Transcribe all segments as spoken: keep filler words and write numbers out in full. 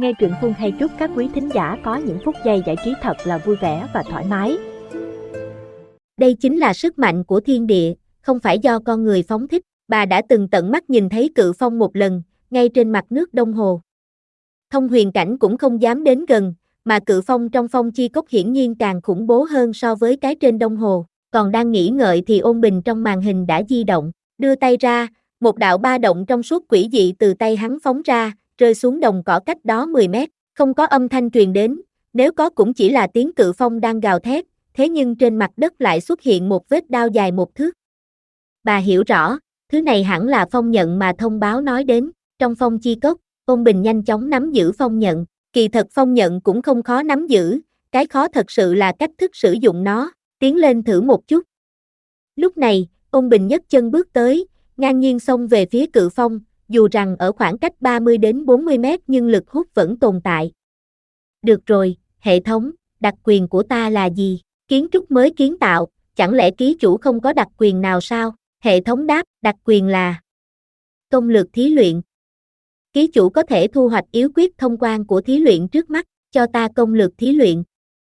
Nghe truyện Phương hay chúc các quý thính giả có những phút giây giải trí thật là vui vẻ và thoải mái. Đây chính là sức mạnh của thiên địa, không phải do con người phóng thích. Bà đã từng tận mắt nhìn thấy cự phong một lần, ngay trên mặt nước Đông Hồ. Thông huyền cảnh cũng không dám đến gần, mà cự phong trong phong chi cốc hiển nhiên càng khủng bố hơn so với cái trên Đông Hồ. Còn đang nghĩ ngợi thì Ôn Bình trong màn hình đã di động, đưa tay ra, một đạo ba động trong suốt quỷ dị từ tay hắn phóng ra, rơi xuống đồng cỏ cách đó mười mét, không có âm thanh truyền đến, nếu có cũng chỉ là tiếng cự phong đang gào thét, thế nhưng trên mặt đất lại xuất hiện một vết đao dài một thước. Bà hiểu rõ, thứ này hẳn là phong nhận mà thông báo nói đến. Trong phong chi cốc, Ôn Bình nhanh chóng nắm giữ phong nhận, kỳ thật phong nhận cũng không khó nắm giữ, cái khó thật sự là cách thức sử dụng nó, tiến lên thử một chút. Lúc này, Ôn Bình nhấc chân bước tới, ngang nhiên xông về phía cự phong, dù rằng ở khoảng cách ba mươi đến bốn mươi mét nhưng lực hút vẫn tồn tại. Được rồi, hệ thống, đặc quyền của ta là gì? Kiến trúc mới kiến tạo, chẳng lẽ ký chủ không có đặc quyền nào sao? Hệ thống đáp, đặc quyền là công lược thí luyện. Ký chủ có thể thu hoạch yếu quyết thông quan của thí luyện trước mắt, cho ta công lược thí luyện.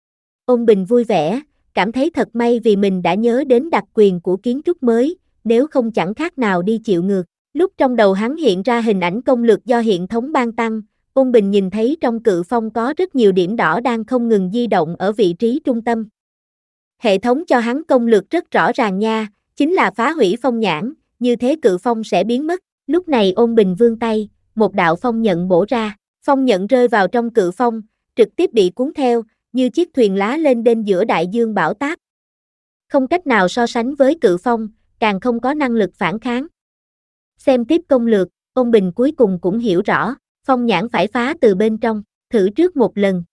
Ôn Bình vui vẻ, cảm thấy thật may vì mình đã nhớ đến đặc quyền của kiến trúc mới, nếu không chẳng khác nào đi chịu ngược. Lúc trong đầu hắn hiện ra hình ảnh công lược do hiện thống ban tăng, Ôn Bình nhìn thấy trong cự phong có rất nhiều điểm đỏ đang không ngừng di động ở vị trí trung tâm. Hệ thống cho hắn công lược rất rõ ràng nha, chính là phá hủy phong nhãn, như thế cự phong sẽ biến mất. Lúc này Ôn Bình vươn tay, một đạo phong nhận bổ ra, phong nhận rơi vào trong cự phong, trực tiếp bị cuốn theo, như chiếc thuyền lá lên đên giữa đại dương bão táp. Không cách nào so sánh với cự phong, càng không có năng lực phản kháng. Xem tiếp công lược, Ôn Bình cuối cùng cũng hiểu rõ, phong nhãn phải phá từ bên trong, thử trước một lần.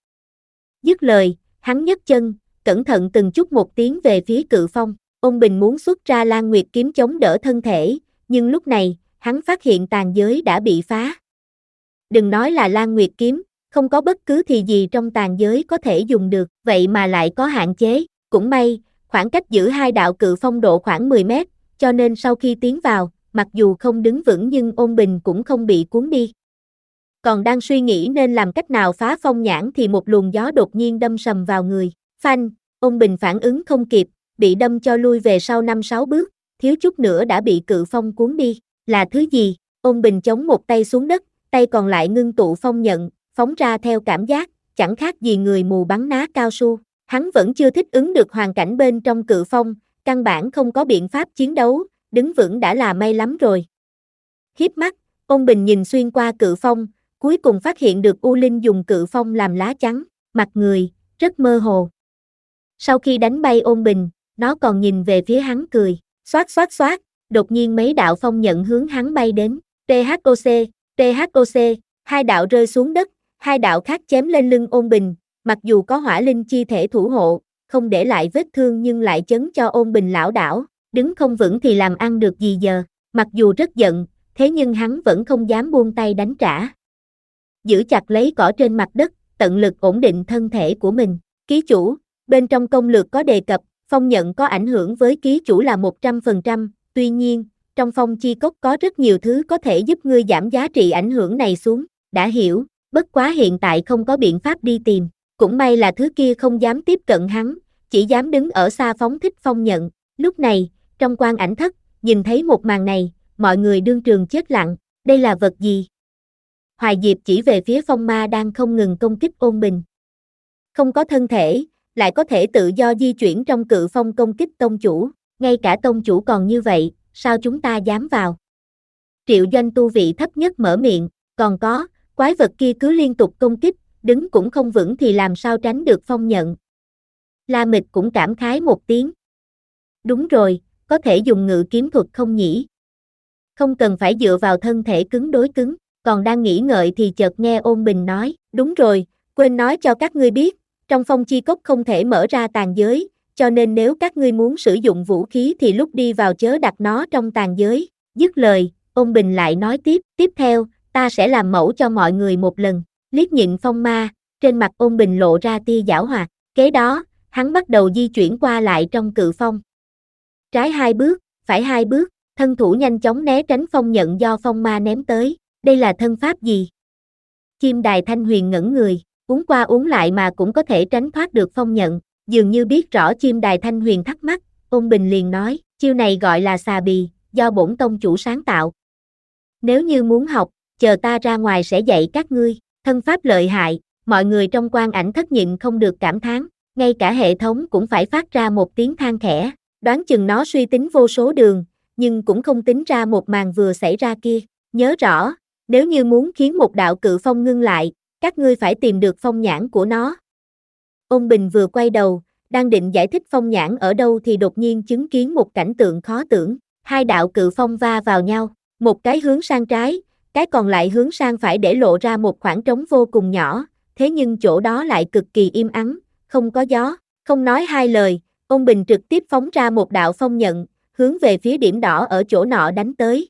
Dứt lời, hắn nhấc chân, cẩn thận từng chút một tiến về phía cự phong. Ôn Bình muốn xuất ra Lan Nguyệt kiếm chống đỡ thân thể, nhưng lúc này, hắn phát hiện tàn giới đã bị phá. Đừng nói là Lan Nguyệt kiếm, không có bất cứ thì gì trong tàn giới có thể dùng được, vậy mà lại có hạn chế. Cũng may, khoảng cách giữa hai đạo cự phong độ khoảng mười mét, cho nên sau khi tiến vào, mặc dù không đứng vững nhưng Ôn Bình cũng không bị cuốn đi. Còn đang suy nghĩ nên làm cách nào phá phong nhãn thì một luồng gió đột nhiên đâm sầm vào người. Phanh, Ôn Bình phản ứng không kịp, bị đâm cho lui về sau năm sáu bước, thiếu chút nữa đã bị cự phong cuốn đi. Là thứ gì? Ôn Bình chống một tay xuống đất, tay còn lại ngưng tụ phong nhận, phóng ra theo cảm giác, chẳng khác gì người mù bắn ná cao su. Hắn vẫn chưa thích ứng được hoàn cảnh bên trong cự phong, căn bản không có biện pháp chiến đấu, đứng vững đã là may lắm rồi. Hiếp mắt, Ôn Bình nhìn xuyên qua cự phong, cuối cùng phát hiện được U Linh dùng cự phong làm lá chắn, mặt người, rất mơ hồ. Sau khi đánh bay Ôn Bình, nó còn nhìn về phía hắn cười, xoát xoát xoát, đột nhiên mấy đạo phong nhận hướng hắn bay đến, tê hát ô xê, tê hát ô xê, hai đạo rơi xuống đất, hai đạo khác chém lên lưng Ôn Bình, mặc dù có hỏa linh chi thể thủ hộ, không để lại vết thương nhưng lại chấn cho Ôn Bình lảo đảo, đứng không vững thì làm ăn được gì giờ, mặc dù rất giận, thế nhưng hắn vẫn không dám buông tay đánh trả. Giữ chặt lấy cỏ trên mặt đất, tận lực ổn định thân thể của mình. Ký chủ, bên trong công lược có đề cập, phong nhận có ảnh hưởng với ký chủ là một trăm phần trăm, tuy nhiên, trong phong chi cốc có rất nhiều thứ có thể giúp ngươi giảm giá trị ảnh hưởng này xuống. Đã hiểu, bất quá hiện tại không có biện pháp đi tìm, cũng may là thứ kia không dám tiếp cận hắn, chỉ dám đứng ở xa phóng thích phong nhận. Lúc này, trong quan ảnh thất, nhìn thấy một màn này, mọi người đương trường chết lặng, đây là vật gì? Hoài Diệp chỉ về phía phong ma đang không ngừng công kích Ôn Bình. Không có thân thể, lại có thể tự do di chuyển trong cự phong công kích tông chủ, ngay cả tông chủ còn như vậy, sao chúng ta dám vào? Triệu Doanh tu vị thấp nhất mở miệng, còn có, quái vật kia cứ liên tục công kích, đứng cũng không vững thì làm sao tránh được phong nhận. La Mịch cũng cảm khái một tiếng. Đúng rồi, có thể dùng ngự kiếm thuật không nhỉ? Không cần phải dựa vào thân thể cứng đối cứng, còn đang nghĩ ngợi thì chợt nghe Ôn Bình nói, đúng rồi, quên nói cho các ngươi biết, trong phong chi cốc không thể mở ra tàn giới, cho nên nếu các ngươi muốn sử dụng vũ khí thì lúc đi vào chớ đặt nó trong tàn giới. Dứt lời, Ôn Bình lại nói tiếp, tiếp theo, ta sẽ làm mẫu cho mọi người một lần. Liếc nhịn phong ma, trên mặt Ôn Bình lộ ra tia giảo hoạt, kế đó, hắn bắt đầu di chuyển qua lại trong cự phong. Trái hai bước, phải hai bước, thân thủ nhanh chóng né tránh phong nhận do phong ma ném tới. Đây là thân pháp gì? Chim Đài Thanh Huyền ngẩn người, uống qua uống lại mà cũng có thể tránh thoát được phong nhận, dường như biết rõ Chim Đài Thanh Huyền thắc mắc, Ôn Bình liền nói, chiêu này gọi là xà bì, do bổn tông chủ sáng tạo. Nếu như muốn học, chờ ta ra ngoài sẽ dạy các ngươi, thân pháp lợi hại, mọi người trong quan ảnh thất nhịn không được cảm thán, ngay cả hệ thống cũng phải phát ra một tiếng than khẽ, đoán chừng nó suy tính vô số đường, nhưng cũng không tính ra một màn vừa xảy ra kia, nhớ rõ, nếu như muốn khiến một đạo cự phong ngưng lại, các ngươi phải tìm được phong nhãn của nó. Ôn Bình vừa quay đầu, đang định giải thích phong nhãn ở đâu thì đột nhiên chứng kiến một cảnh tượng khó tưởng, hai đạo cự phong va vào nhau, một cái hướng sang trái, cái còn lại hướng sang phải để lộ ra một khoảng trống vô cùng nhỏ, thế nhưng chỗ đó lại cực kỳ im ắng, không có gió, không nói hai lời, Ôn Bình trực tiếp phóng ra một đạo phong nhận, hướng về phía điểm đỏ ở chỗ nọ đánh tới.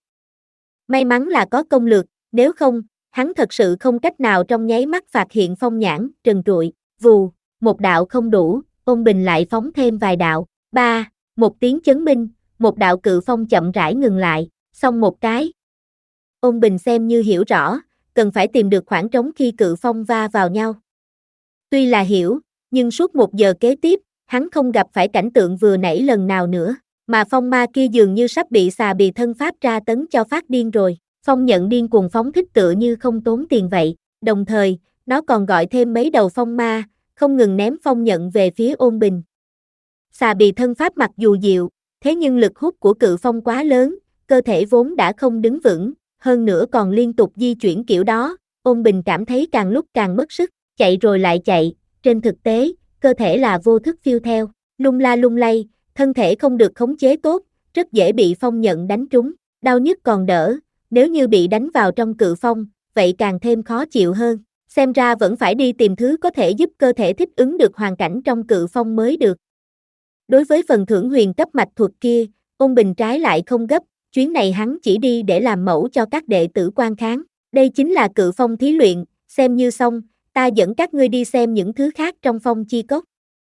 May mắn là có công lược, nếu không, hắn thật sự không cách nào trong nháy mắt phạt hiện phong nhãn, trần trụi, vù, một đạo không đủ, Ôn Bình lại phóng thêm vài đạo, ba, một tiếng chấn minh, một đạo cự phong chậm rãi ngừng lại, xong một cái. Ôn Bình xem như hiểu rõ, cần phải tìm được khoảng trống khi cự phong va vào nhau. Tuy là hiểu, nhưng suốt một giờ kế tiếp, hắn không gặp phải cảnh tượng vừa nãy lần nào nữa, mà phong ma kia dường như sắp bị xà bì thân pháp tra tấn cho phát điên rồi, phong nhận điên cuồng phóng thích tựa như không tốn tiền vậy, đồng thời, nó còn gọi thêm mấy đầu phong ma, không ngừng ném phong nhận về phía Ôn Bình. Xà bì thân pháp mặc dù dịu, thế nhưng lực hút của cự phong quá lớn, cơ thể vốn đã không đứng vững, hơn nữa còn liên tục di chuyển kiểu đó, Ôn Bình cảm thấy càng lúc càng mất sức, chạy rồi lại chạy, trên thực tế, cơ thể là vô thức phiêu theo, lung la lung lay, thân thể không được khống chế tốt, rất dễ bị phong nhận đánh trúng, đau nhức còn đỡ, nếu như bị đánh vào trong cự phong, vậy càng thêm khó chịu hơn, xem ra vẫn phải đi tìm thứ có thể giúp cơ thể thích ứng được hoàn cảnh trong cự phong mới được. Đối với phần thưởng huyền cấp mạch thuật kia, Ôn Bình trái lại không gấp, chuyến này hắn chỉ đi để làm mẫu cho các đệ tử quan kháng, đây chính là cự phong thí luyện, xem như xong, ta dẫn các ngươi đi xem những thứ khác trong phong chi cốc.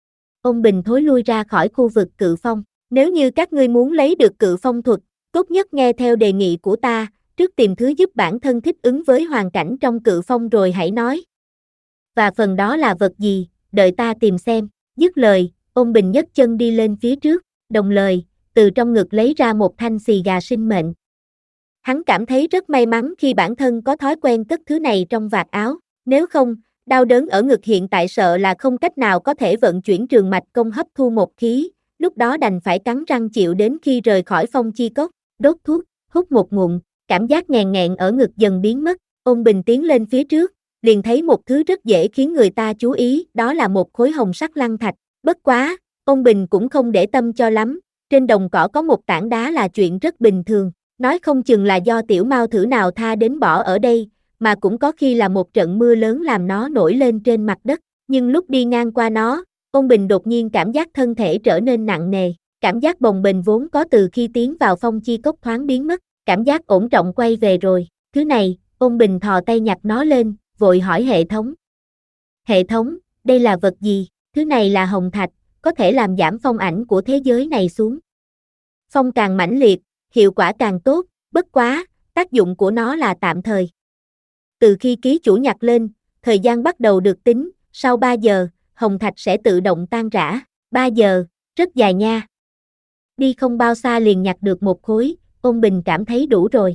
Ôn Bình thối lui ra khỏi khu vực cự phong, nếu như các ngươi muốn lấy được cự phong thuật, tốt nhất nghe theo đề nghị của ta, trước tìm thứ giúp bản thân thích ứng với hoàn cảnh trong cự phong rồi hãy nói. Và phần đó là vật gì, đợi ta tìm xem, dứt lời, Ôn Bình nhấc chân đi lên phía trước, đồng lời, từ trong ngực lấy ra một thanh xì gà sinh mệnh. Hắn cảm thấy rất may mắn khi bản thân có thói quen cất thứ này trong vạt áo, nếu không, đau đớn ở ngực hiện tại sợ là không cách nào có thể vận chuyển trường mạch công hấp thu một khí, lúc đó đành phải cắn răng chịu đến khi rời khỏi phong chi cốc, đốt thuốc, hút một ngụm, cảm giác nghèn nghẹn ở ngực dần biến mất, Ôn Bình tiến lên phía trước, liền thấy một thứ rất dễ khiến người ta chú ý, đó là một khối hồng sắc lăng thạch, bất quá, Ôn Bình cũng không để tâm cho lắm, trên đồng cỏ có một tảng đá là chuyện rất bình thường, nói không chừng là do tiểu mao thử nào tha đến bỏ ở đây, mà cũng có khi là một trận mưa lớn làm nó nổi lên trên mặt đất, nhưng lúc đi ngang qua nó, Ôn Bình đột nhiên cảm giác thân thể trở nên nặng nề, cảm giác bồng bềnh vốn có từ khi tiến vào phong chi cốc thoáng biến mất, cảm giác ổn trọng quay về rồi, thứ này, Ôn Bình thò tay nhặt nó lên, vội hỏi hệ thống. Hệ thống, đây là vật gì? Thứ này là hồng thạch, có thể làm giảm phong ảnh của thế giới này xuống. Phong càng mãnh liệt, hiệu quả càng tốt, bất quá, tác dụng của nó là tạm thời. Từ khi ký chủ nhặt lên, thời gian bắt đầu được tính, sau ba giờ, hồng thạch sẽ tự động tan rã, ba giờ, rất dài nha. Đi không bao xa liền nhặt được một khối, Ôn Bình cảm thấy đủ rồi.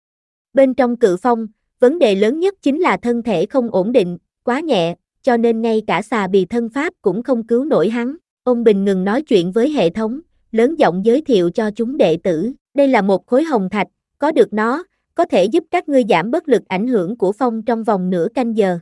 Bên trong cự phong, vấn đề lớn nhất chính là thân thể không ổn định, quá nhẹ, cho nên ngay cả xà bì thân pháp cũng không cứu nổi hắn. Ôn Bình ngừng nói chuyện với hệ thống, lớn giọng giới thiệu cho chúng đệ tử, đây là một khối hồng thạch, có được nó, có thể giúp các ngươi giảm bớt lực ảnh hưởng của phong trong vòng nửa canh giờ.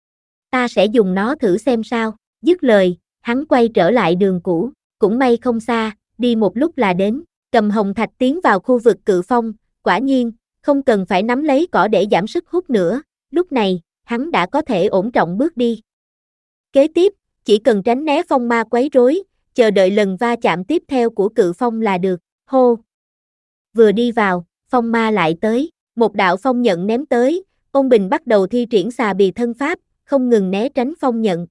Ta sẽ dùng nó thử xem sao, dứt lời, hắn quay trở lại đường cũ, cũng may không xa, đi một lúc là đến, cầm hồng thạch tiến vào khu vực cự phong, quả nhiên, không cần phải nắm lấy cỏ để giảm sức hút nữa, lúc này, hắn đã có thể ổn trọng bước đi. Kế tiếp, chỉ cần tránh né phong ma quấy rối, chờ đợi lần va chạm tiếp theo của cự phong là được, hô. Vừa đi vào, phong ma lại tới, một đạo phong nhận ném tới, Ôn Bình bắt đầu thi triển xà bì thân pháp, không ngừng né tránh phong nhận.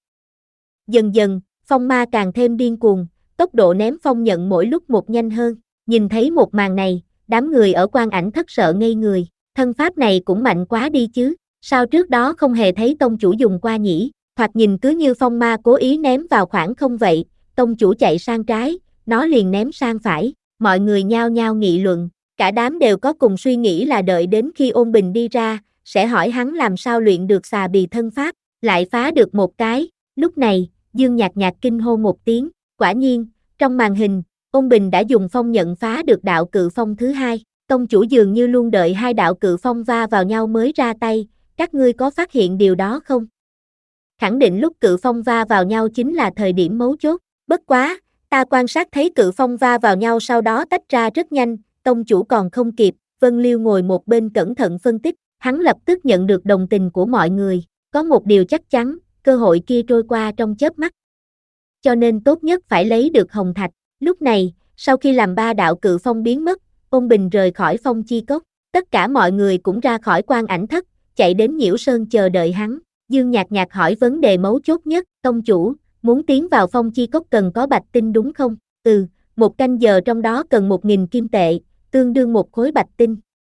Dần dần, phong ma càng thêm điên cuồng, tốc độ ném phong nhận mỗi lúc một nhanh hơn, nhìn thấy một màn này, đám người ở quan ảnh thất sợ ngây người, thân pháp này cũng mạnh quá đi chứ, Sao trước đó không hề thấy tông chủ dùng qua nhỉ? Thoạt nhìn cứ như phong ma cố ý ném vào khoảng không vậy, tông chủ chạy sang trái, nó liền ném sang phải, mọi người nhao nhao nghị luận, cả đám đều có cùng suy nghĩ là đợi đến khi Ôn Bình đi ra, sẽ hỏi hắn làm sao luyện được xà bì thân pháp, lại phá được một cái, lúc này, Dương Nhạc Nhạc kinh hô một tiếng, quả nhiên, trong màn hình, Ôn Bình đã dùng phong nhận phá được đạo cự phong thứ hai, tông chủ dường như luôn đợi hai đạo cự phong va vào nhau mới ra tay, các ngươi có phát hiện điều đó không? Khẳng định lúc cự phong va vào nhau chính là thời điểm mấu chốt, bất quá, ta quan sát thấy cự phong va vào nhau sau đó tách ra rất nhanh, tông chủ còn không kịp, Vân Liêu ngồi một bên cẩn thận phân tích, hắn lập tức nhận được đồng tình của mọi người, có một điều chắc chắn, cơ hội kia trôi qua trong chớp mắt. Cho nên tốt nhất phải lấy được hồng thạch, lúc này, sau khi làm ba đạo cự phong biến mất, Ôn Bình rời khỏi phong chi cốc, tất cả mọi người cũng ra khỏi quan ảnh thất, chạy đến Nhiễu Sơn chờ đợi hắn. Dương Nhạc Nhạc hỏi vấn đề mấu chốt nhất, tông chủ, muốn tiến vào phong chi cốc cần có bạch tinh đúng không? Ừ, một canh giờ trong đó cần một nghìn kim tệ, tương đương một khối bạch tinh.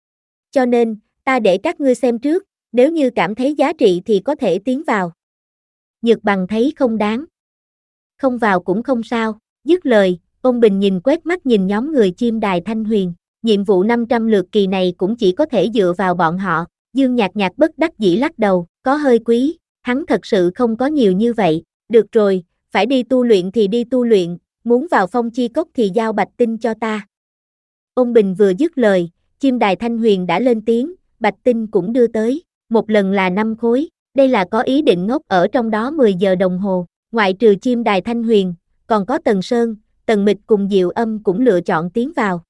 Cho nên, ta để các ngươi xem trước, nếu như cảm thấy giá trị thì có thể tiến vào. Nhược Bằng thấy không đáng. Không vào cũng không sao, dứt lời, Ôn Bình nhìn quét mắt nhìn nhóm người chim đài Thanh Huyền, nhiệm vụ năm trăm lượt kỳ này cũng chỉ có thể dựa vào bọn họ. Dương Nhạc Nhạc bất đắc dĩ lắc đầu, có hơi quý, hắn thật sự không có nhiều như vậy, được rồi, phải đi tu luyện thì đi tu luyện, muốn vào phong chi cốc thì giao bạch tinh cho ta. Ôn Bình vừa dứt lời, chim đài Thanh Huyền đã lên tiếng, bạch tinh cũng đưa tới, một lần là năm khối, đây là có ý định ngốc ở trong đó mười giờ đồng hồ, ngoại trừ chim đài Thanh Huyền, còn có Tần Sơn, Tần Mịch cùng Diệu Âm cũng lựa chọn tiến vào.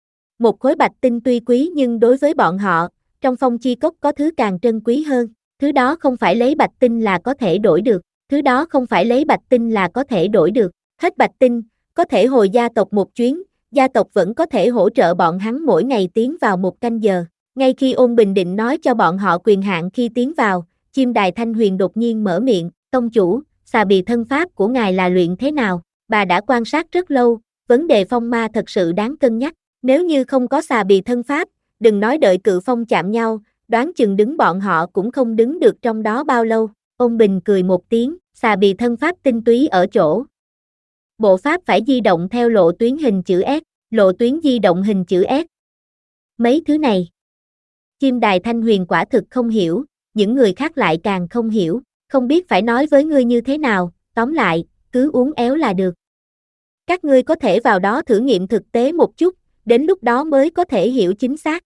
Một khối bạch tinh tuy quý nhưng đối với bọn họ, trong phong chi cốc có thứ càng trân quý hơn, thứ đó không phải lấy bạch tinh là có thể đổi được, thứ đó không phải lấy bạch tinh là có thể đổi được, hết bạch tinh, có thể hồi gia tộc một chuyến, gia tộc vẫn có thể hỗ trợ bọn hắn mỗi ngày tiến vào một canh giờ, ngay khi Ôn Bình định nói cho bọn họ quyền hạn khi tiến vào, chim đài Thanh Huyền đột nhiên mở miệng, tông chủ, xà bì thân pháp của ngài là luyện thế nào, bà đã quan sát rất lâu, vấn đề phong ma thật sự đáng cân nhắc, nếu như không có xà bì thân pháp, đừng nói đợi cự phong chạm nhau, đoán chừng đứng bọn họ cũng không đứng được trong đó bao lâu. Ôn Bình cười một tiếng, xà bì thân pháp tinh túy ở chỗ. Bộ pháp phải di động theo lộ tuyến hình chữ S, lộ tuyến di động hình chữ S. Mấy thứ này, chim đài Thanh Huyền quả thực không hiểu, những người khác lại càng không hiểu, không biết phải nói với ngươi như thế nào, tóm lại, cứ uốn éo là được. Các ngươi có thể vào đó thử nghiệm thực tế một chút, đến lúc đó mới có thể hiểu chính xác.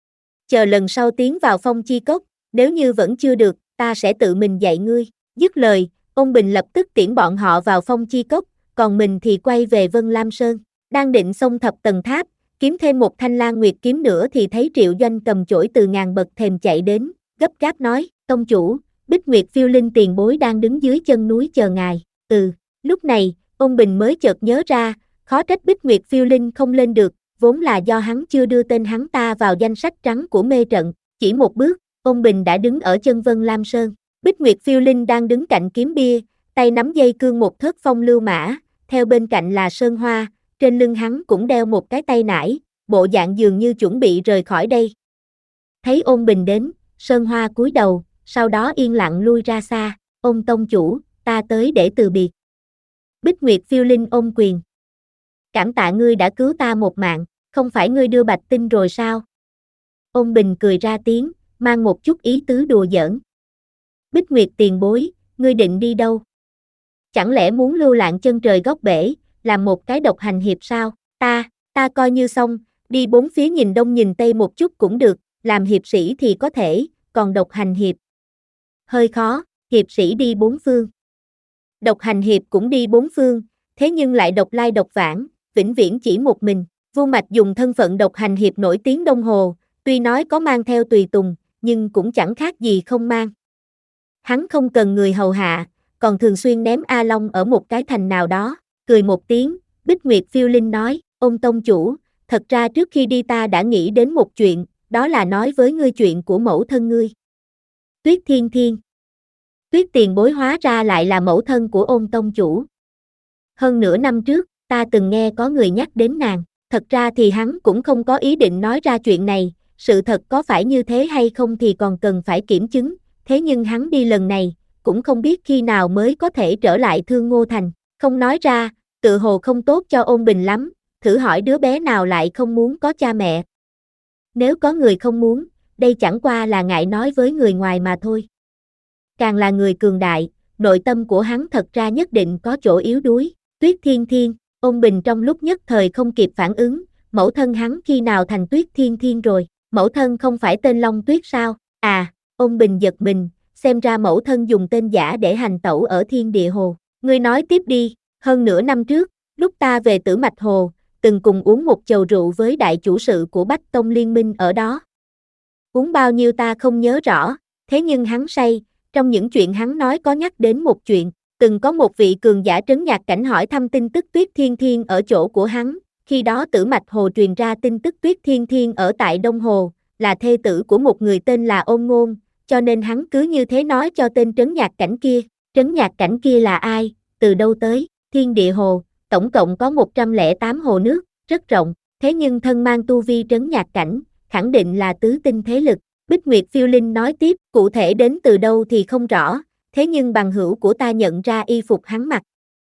Chờ lần sau tiến vào phong chi cốc, nếu như vẫn chưa được, ta sẽ tự mình dạy ngươi. Dứt lời, Ôn Bình lập tức tiễn bọn họ vào phong chi cốc, còn mình thì quay về Vân Lam Sơn. Đang định xông thập tầng tháp, kiếm thêm một thanh Lan Nguyệt kiếm nữa thì thấy Triệu Doanh cầm chổi từ ngàn bậc thềm chạy đến, gấp gáp nói, tông chủ, Bích Nguyệt Phiêu Linh tiền bối đang đứng dưới chân núi chờ ngài. Ừ, lúc này, Ôn Bình mới chợt nhớ ra, khó trách Bích Nguyệt Phiêu Linh không lên được, vốn là do hắn chưa đưa tên hắn ta vào danh sách trắng của mê trận, chỉ một bước, Ôn Bình đã đứng ở chân Vân Lam Sơn, Bích Nguyệt Phiêu Linh đang đứng cạnh kiếm bia, tay nắm dây cương một thớt phong lưu mã, theo bên cạnh là Sơn Hoa, trên lưng hắn cũng đeo một cái tay nải, bộ dạng dường như chuẩn bị rời khỏi đây. Thấy Ôn Bình đến, Sơn Hoa cúi đầu, sau đó yên lặng lui ra xa, Ôn tông chủ, ta tới để từ biệt. Bích Nguyệt Phiêu Linh ôm quyền. Cảm tạ ngươi đã cứu ta một mạng, không phải ngươi đưa bạch tinh rồi sao? Ôn Bình cười ra tiếng, mang một chút ý tứ đùa giỡn. Bích Nguyệt tiền bối, ngươi định đi đâu? Chẳng lẽ muốn lưu lạng chân trời góc bể, làm một cái độc hành hiệp sao? Ta, ta coi như xong, đi bốn phía nhìn đông nhìn tây một chút cũng được, làm hiệp sĩ thì có thể, còn độc hành hiệp. Hơi khó, hiệp sĩ đi bốn phương. Độc hành hiệp cũng đi bốn phương, thế nhưng lại độc lai độc vãng, vĩnh viễn chỉ một mình. Vu Mạch dùng thân phận độc hành hiệp nổi tiếng Đông Hồ, tuy nói có mang theo tùy tùng, nhưng cũng chẳng khác gì không mang. Hắn không cần người hầu hạ, còn thường xuyên ném A Long ở một cái thành nào đó, cười một tiếng, Bích Nguyệt Phiêu Linh nói, Ôn tông chủ, thật ra trước khi đi ta đã nghĩ đến một chuyện, đó là nói với ngươi chuyện của mẫu thân ngươi. Tuyết Thiên Thiên. Tuyết tiền bối hóa ra lại là mẫu thân của Ôn tông chủ. Hơn nửa năm trước, ta từng nghe có người nhắc đến nàng, thật ra thì hắn cũng không có ý định nói ra chuyện này, sự thật có phải như thế hay không thì còn cần phải kiểm chứng, thế nhưng hắn đi lần này, cũng không biết khi nào mới có thể trở lại Thương Ngô Thành, không nói ra, tự hồ không tốt cho Ôn Bình lắm, thử hỏi đứa bé nào lại không muốn có cha mẹ. Nếu có người không muốn, đây chẳng qua là ngại nói với người ngoài mà thôi. Càng là người cường đại, nội tâm của hắn thật ra nhất định có chỗ yếu đuối. Tuyết Thiên Thiên, Ôn Bình trong lúc nhất thời không kịp phản ứng, mẫu thân hắn khi nào thành Tuyết Thiên Thiên rồi, mẫu thân không phải tên Long Tuyết sao? À, Ôn Bình giật mình, xem ra mẫu thân dùng tên giả để hành tẩu ở Thiên Địa Hồ. Ngươi nói tiếp đi, hơn nửa năm trước, lúc ta về Tử Mạch Hồ, từng cùng uống một chầu rượu với đại chủ sự của Bách Tông Liên Minh ở đó. Uống bao nhiêu ta không nhớ rõ, thế nhưng hắn say, trong những chuyện hắn nói có nhắc đến một chuyện, từng có một vị cường giả trấn nhạc cảnh hỏi thăm tin tức Tuyết Thiên Thiên ở chỗ của hắn, khi đó Tử Mạch Hồ truyền ra tin tức Tuyết Thiên Thiên ở tại Đông Hồ, là thê tử của một người tên là Ôn Ngôn, cho nên hắn cứ như thế nói cho tên trấn nhạc cảnh kia, trấn nhạc cảnh kia là ai, từ đâu tới, Thiên Địa Hồ, tổng cộng có một trăm lẻ tám hồ nước, rất rộng, thế nhưng thân mang tu vi trấn nhạc cảnh, khẳng định là tứ tinh thế lực. Bích Nguyệt Phiêu Linh nói tiếp, cụ thể đến từ đâu thì không rõ, thế nhưng bằng hữu của ta nhận ra y phục hắn mặc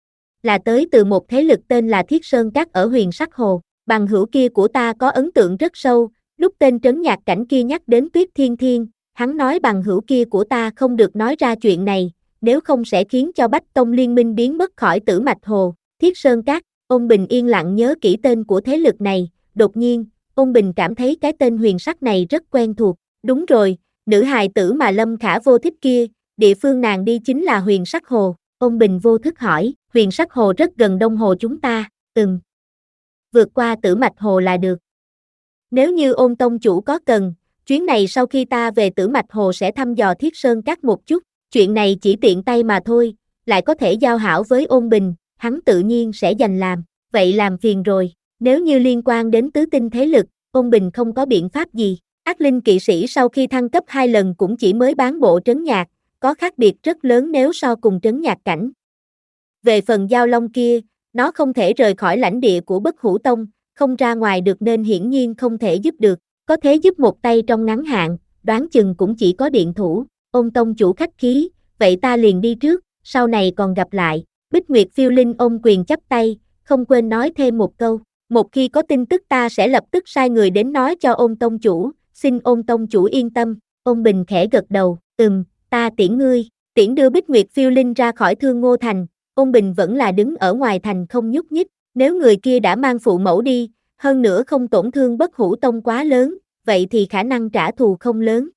là tới từ một thế lực tên là Thiết Sơn Các ở Huyền Sắc Hồ. Bằng hữu kia của ta có ấn tượng rất sâu, lúc tên trấn nhạc cảnh kia nhắc đến Tuyết Thiên Thiên, hắn nói bằng hữu kia của ta không được nói ra chuyện này, nếu không sẽ khiến cho Bách Tông Liên Minh biến mất khỏi Tử Mạch Hồ. Thiết Sơn Các, Ôn Bình yên lặng nhớ kỹ tên của thế lực này, đột nhiên, Ôn Bình cảm thấy cái tên Huyền Sắc này rất quen thuộc. Đúng rồi, nữ hài tử mà Lâm Khả vô thích kia, địa phương nàng đi chính là Huyền Sắc Hồ. Ôn Bình vô thức hỏi, Huyền Sắc Hồ rất gần Đông Hồ chúng ta, ừm. Vượt qua Tử Mạch Hồ là được. Nếu như Ôn tông chủ có cần, chuyến này sau khi ta về Tử Mạch Hồ sẽ thăm dò Thiết Sơn Các một chút, chuyện này chỉ tiện tay mà thôi, lại có thể giao hảo với Ôn Bình, hắn tự nhiên sẽ dành làm, vậy làm phiền rồi, nếu như liên quan đến tứ tinh thế lực, Ôn Bình không có biện pháp gì. Ác linh kỵ sĩ sau khi thăng cấp hai lần cũng chỉ mới bán bộ trấn nhạc, có khác biệt rất lớn nếu so cùng trấn nhạc cảnh. Về phần Giao Long kia, nó không thể rời khỏi lãnh địa của Bất Hủ Tông, không ra ngoài được nên hiển nhiên không thể giúp được, có thể giúp một tay trong ngắn hạn, đoán chừng cũng chỉ có điện thủ. Ôn tông chủ khách khí, vậy ta liền đi trước, sau này còn gặp lại. Bích Nguyệt Phiêu Linh ôm quyền chắp tay, không quên nói thêm một câu, một khi có tin tức ta sẽ lập tức sai người đến nói cho Ôn tông chủ. Xin Ôn tông chủ yên tâm. Ôn Bình khẽ gật đầu, ừm, ta tiễn ngươi, tiễn đưa Bích Nguyệt Phiêu Linh ra khỏi Thương Ngô Thành. Ôn Bình vẫn là đứng ở ngoài thành không nhúc nhích, nếu người kia đã mang phụ mẫu đi, hơn nữa không tổn thương Bất Hủ Tông quá lớn, vậy thì khả năng trả thù không lớn.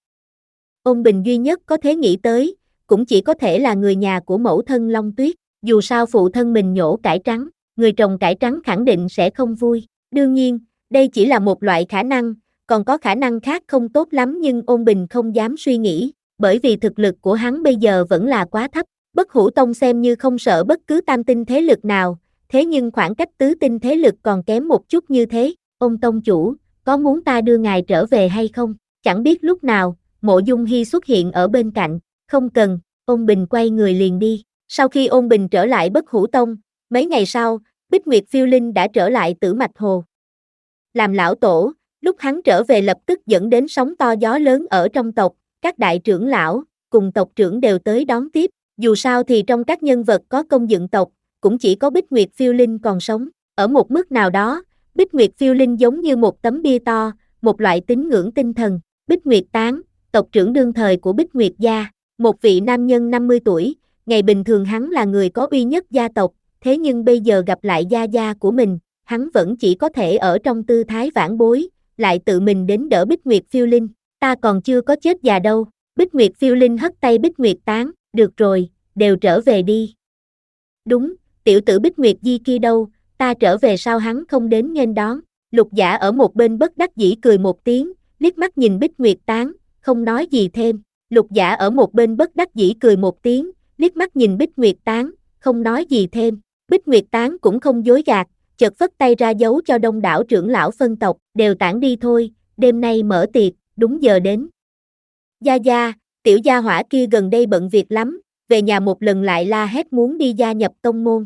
Ôn Bình duy nhất có thể nghĩ tới, cũng chỉ có thể là người nhà của mẫu thân Long Tuyết, dù sao phụ thân mình nhổ cải trắng, người trồng cải trắng khẳng định sẽ không vui, đương nhiên, đây chỉ là một loại khả năng. Còn có khả năng khác không tốt lắm nhưng Ôn Bình không dám suy nghĩ, bởi vì thực lực của hắn bây giờ vẫn là quá thấp. Bất Hủ Tông xem như không sợ bất cứ tam tinh thế lực nào, thế nhưng khoảng cách tứ tinh thế lực còn kém một chút như thế. Ôn tông chủ, có muốn ta đưa ngài trở về hay không? Chẳng biết lúc nào, Mộ Dung Hi xuất hiện ở bên cạnh, không cần, Ôn Bình quay người liền đi. Sau khi Ôn Bình trở lại Bất Hủ Tông, mấy ngày sau, Bích Nguyệt Phiêu Linh đã trở lại Tử Mạch Hồ. Làm lão tổ, lúc hắn trở về lập tức dẫn đến sóng to gió lớn ở trong tộc, các đại trưởng lão, cùng tộc trưởng đều tới đón tiếp, dù sao thì trong các nhân vật có công dựng tộc, cũng chỉ có Bích Nguyệt Phiêu Linh còn sống, ở một mức nào đó, Bích Nguyệt Phiêu Linh giống như một tấm bia to, một loại tín ngưỡng tinh thần. Bích Nguyệt Tán, tộc trưởng đương thời của Bích Nguyệt gia, một vị nam nhân năm mươi tuổi, ngày bình thường hắn là người có uy nhất gia tộc, thế nhưng bây giờ gặp lại gia gia của mình, hắn vẫn chỉ có thể ở trong tư thái vãn bối, lại tự mình đến đỡ Bích Nguyệt Phiêu Linh, ta còn chưa có chết già đâu. Bích Nguyệt Phiêu Linh hất tay Bích Nguyệt Tán, được rồi, đều trở về đi. Đúng, tiểu tử Bích Nguyệt Di kia đâu, ta trở về sao hắn không đến nghênh đón. Lục Giả ở một bên bất đắc dĩ cười một tiếng, liếc mắt nhìn Bích Nguyệt Tán, không nói gì thêm. Lục Giả ở một bên bất đắc dĩ cười một tiếng, liếc mắt nhìn Bích Nguyệt Tán, không nói gì thêm. Bích Nguyệt Tán cũng không dối gạt, chợt phất tay ra dấu cho đông đảo trưởng lão phân tộc, đều tản đi thôi, đêm nay mở tiệc, đúng giờ đến. Gia Gia, tiểu gia hỏa kia gần đây bận việc lắm, về nhà một lần lại la hét muốn đi gia nhập tông môn.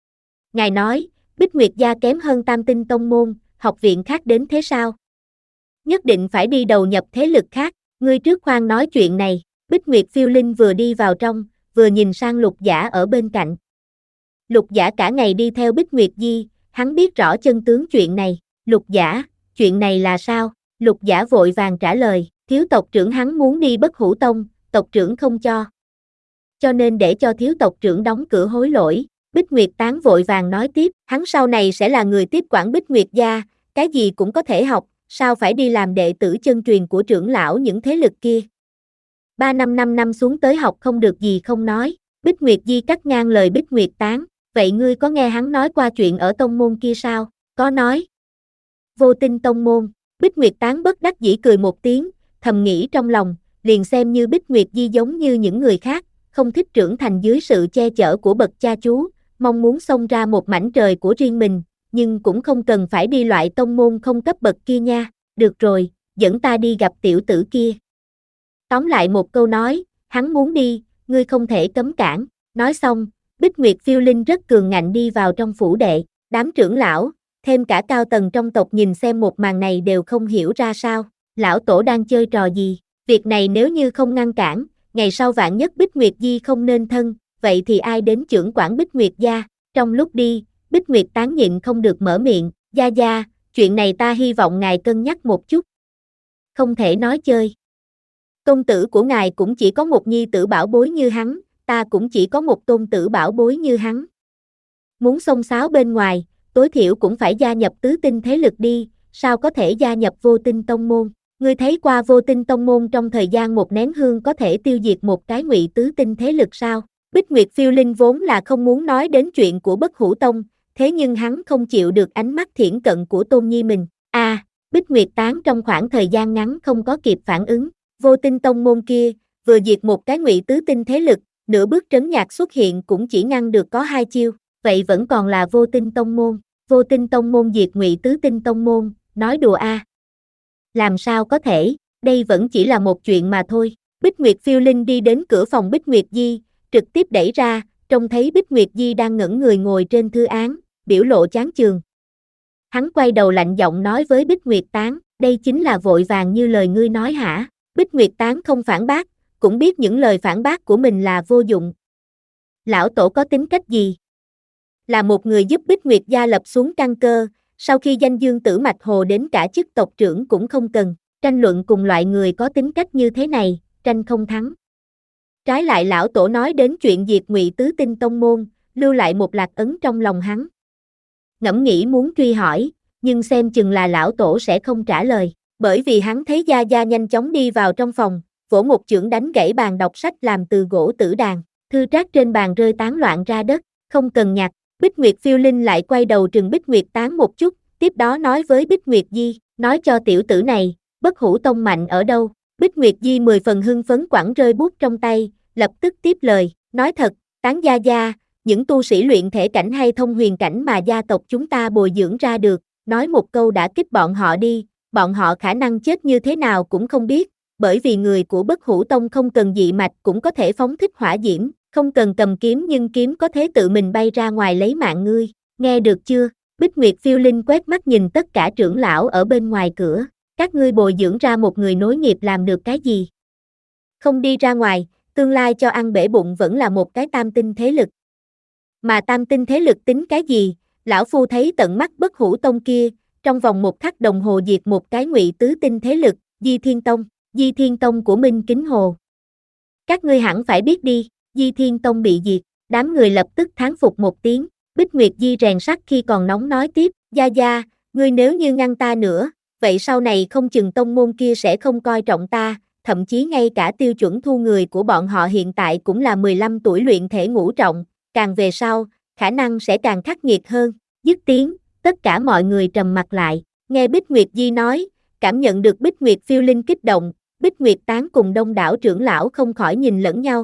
Ngài nói, Bích Nguyệt gia kém hơn Tam Tinh tông môn, học viện khác đến thế sao? nhất định phải đi đầu nhập thế lực khác, ngươi trước khoan nói chuyện này. Bích Nguyệt phiêu linh vừa đi vào trong, vừa nhìn sang Lục Giả ở bên cạnh. Lục Giả cả ngày đi theo Bích Nguyệt Di, hắn biết rõ chân tướng chuyện này. Lục Giả, chuyện này là sao? Lục Giả vội vàng trả lời, thiếu tộc trưởng hắn muốn đi Bất Hủ Tông, tộc trưởng không cho. Cho nên để cho thiếu tộc trưởng đóng cửa hối lỗi. Bích Nguyệt Tán vội vàng nói tiếp, hắn sau này sẽ là người tiếp quản Bích Nguyệt gia, cái gì cũng có thể học, sao phải đi làm đệ tử chân truyền của trưởng lão những thế lực kia. Ba năm năm năm xuống tới học không được gì không nói. Bích Nguyệt Di cắt ngang lời Bích Nguyệt Tán, vậy ngươi có nghe hắn nói qua chuyện ở tông môn kia sao? Có nói. Vô Tinh tông môn. Bích Nguyệt Tán bất đắc dĩ cười một tiếng, thầm nghĩ trong lòng, liền xem như Bích Nguyệt Di giống như những người khác, không thích trưởng thành dưới sự che chở của bậc cha chú, mong muốn xông ra một mảnh trời của riêng mình, nhưng cũng không cần phải đi loại tông môn không cấp bậc kia nha. Được rồi, dẫn ta đi gặp tiểu tử kia. Tóm lại một câu nói, hắn muốn đi, ngươi không thể cấm cản. Nói xong, Bích Nguyệt phiêu linh rất cường ngạnh đi vào trong phủ đệ. Đám trưởng lão, thêm cả cao tầng trong tộc nhìn xem một màn này đều không hiểu ra sao. Lão tổ đang chơi trò gì? Việc này nếu như không ngăn cản, ngày sau vạn nhất Bích Nguyệt Di không nên thân, vậy thì ai đến trưởng quản Bích Nguyệt gia? Trong lúc đi, Bích Nguyệt Tán nhịn không được mở miệng, gia gia, chuyện này ta hy vọng ngài cân nhắc một chút. Không thể nói chơi. Tôn tử của ngài cũng chỉ có một nhi tử bảo bối như hắn, ta cũng chỉ có một tôn tử bảo bối như hắn. Muốn xông xáo bên ngoài, tối thiểu cũng phải gia nhập tứ tinh thế lực đi, sao có thể gia nhập Vô Tinh tông môn? Ngươi thấy qua Vô Tinh tông môn trong thời gian một nén hương có thể tiêu diệt một cái ngụy tứ tinh thế lực sao? Bích Nguyệt phiêu linh vốn là không muốn nói đến chuyện của Bất Hủ Tông, thế nhưng hắn không chịu được ánh mắt thiển cận của Tôn Nhi mình. A, à, Bích Nguyệt Tán trong khoảng thời gian ngắn không có kịp phản ứng, Vô Tinh tông môn kia vừa diệt một cái ngụy tứ tinh thế lực, nửa bước trấn nhạc xuất hiện cũng chỉ ngăn được có hai chiêu, vậy vẫn còn là Vô Tinh tông môn. Vô Tinh tông môn diệt ngụy tứ tinh tông môn, nói đùa a? À. Làm sao có thể, đây vẫn chỉ là một chuyện mà thôi. Bích Nguyệt phiêu linh đi đến cửa phòng Bích Nguyệt Di, trực tiếp đẩy ra, trông thấy Bích Nguyệt Di đang ngẩn người ngồi trên thư án, biểu lộ chán chường. Hắn quay đầu lạnh giọng nói với Bích Nguyệt Tán, đây chính là vội vàng như lời ngươi nói hả? Bích Nguyệt Tán không phản bác, cũng biết những lời phản bác của mình là vô dụng. Lão tổ có tính cách gì? Là một người giúp Bích Nguyệt gia lập xuống căn cơ, sau khi danh dương tử mạch hồ đến cả chức tộc trưởng cũng không cần, tranh luận cùng loại người có tính cách như thế này, tranh không thắng. Trái lại lão tổ nói đến chuyện diệt ngụy tứ tinh tông môn, lưu lại một lạc ấn trong lòng hắn. Ngẫm nghĩ muốn truy hỏi, nhưng xem chừng là lão tổ sẽ không trả lời, bởi vì hắn thấy Gia Gia nhanh chóng đi vào trong phòng, vỗ một chưởng đánh gãy bàn đọc sách làm từ gỗ tử đàn, thư trác trên bàn rơi tán loạn ra đất, không cần nhặt. Bích Nguyệt phiêu linh lại quay đầu trừng Bích Nguyệt Tán một chút, tiếp đó nói với Bích Nguyệt Di, nói cho tiểu tử này, Bất Hủ Tông mạnh ở đâu? Bích Nguyệt Di mười phần hưng phấn quẳng rơi bút trong tay, lập tức tiếp lời, nói thật, Tán gia gia, những tu sĩ luyện thể cảnh hay thông huyền cảnh mà gia tộc chúng ta bồi dưỡng ra được, nói một câu đã kích bọn họ đi, bọn họ khả năng chết như thế nào cũng không biết, bởi vì người của Bất Hủ Tông không cần dị mạch cũng có thể phóng thích hỏa diễm, không cần cầm kiếm nhưng kiếm có thể tự mình bay ra ngoài lấy mạng ngươi, nghe được chưa? Bích Nguyệt phiêu linh quét mắt nhìn tất cả trưởng lão ở bên ngoài cửa, các ngươi bồi dưỡng ra một người nối nghiệp làm được cái gì? Không đi ra ngoài, tương lai cho ăn bể bụng vẫn là một cái tam tinh thế lực. Mà tam tinh thế lực tính cái gì? Lão phu thấy tận mắt Bất Hủ Tông kia, trong vòng một khắc đồng hồ diệt một cái ngụy tứ tinh thế lực, Di Thiên Tông, Di Thiên Tông của Minh Kính Hồ. Các ngươi hẳn phải biết đi, Di Thiên Tông bị diệt, đám người lập tức thán phục một tiếng, Bích Nguyệt Di rèn sắt khi còn nóng nói tiếp, Gia Gia, ngươi nếu như ngăn ta nữa, vậy sau này không chừng tông môn kia sẽ không coi trọng ta, thậm chí ngay cả tiêu chuẩn thu người của bọn họ hiện tại cũng là mười lăm tuổi luyện thể ngũ trọng, càng về sau, khả năng sẽ càng khắc nghiệt hơn. Dứt tiếng, tất cả mọi người trầm mặt lại, nghe Bích Nguyệt Di nói, cảm nhận được Bích Nguyệt phiêu linh kích động, Bích Nguyệt Tán cùng đông đảo trưởng lão không khỏi nhìn lẫn nhau.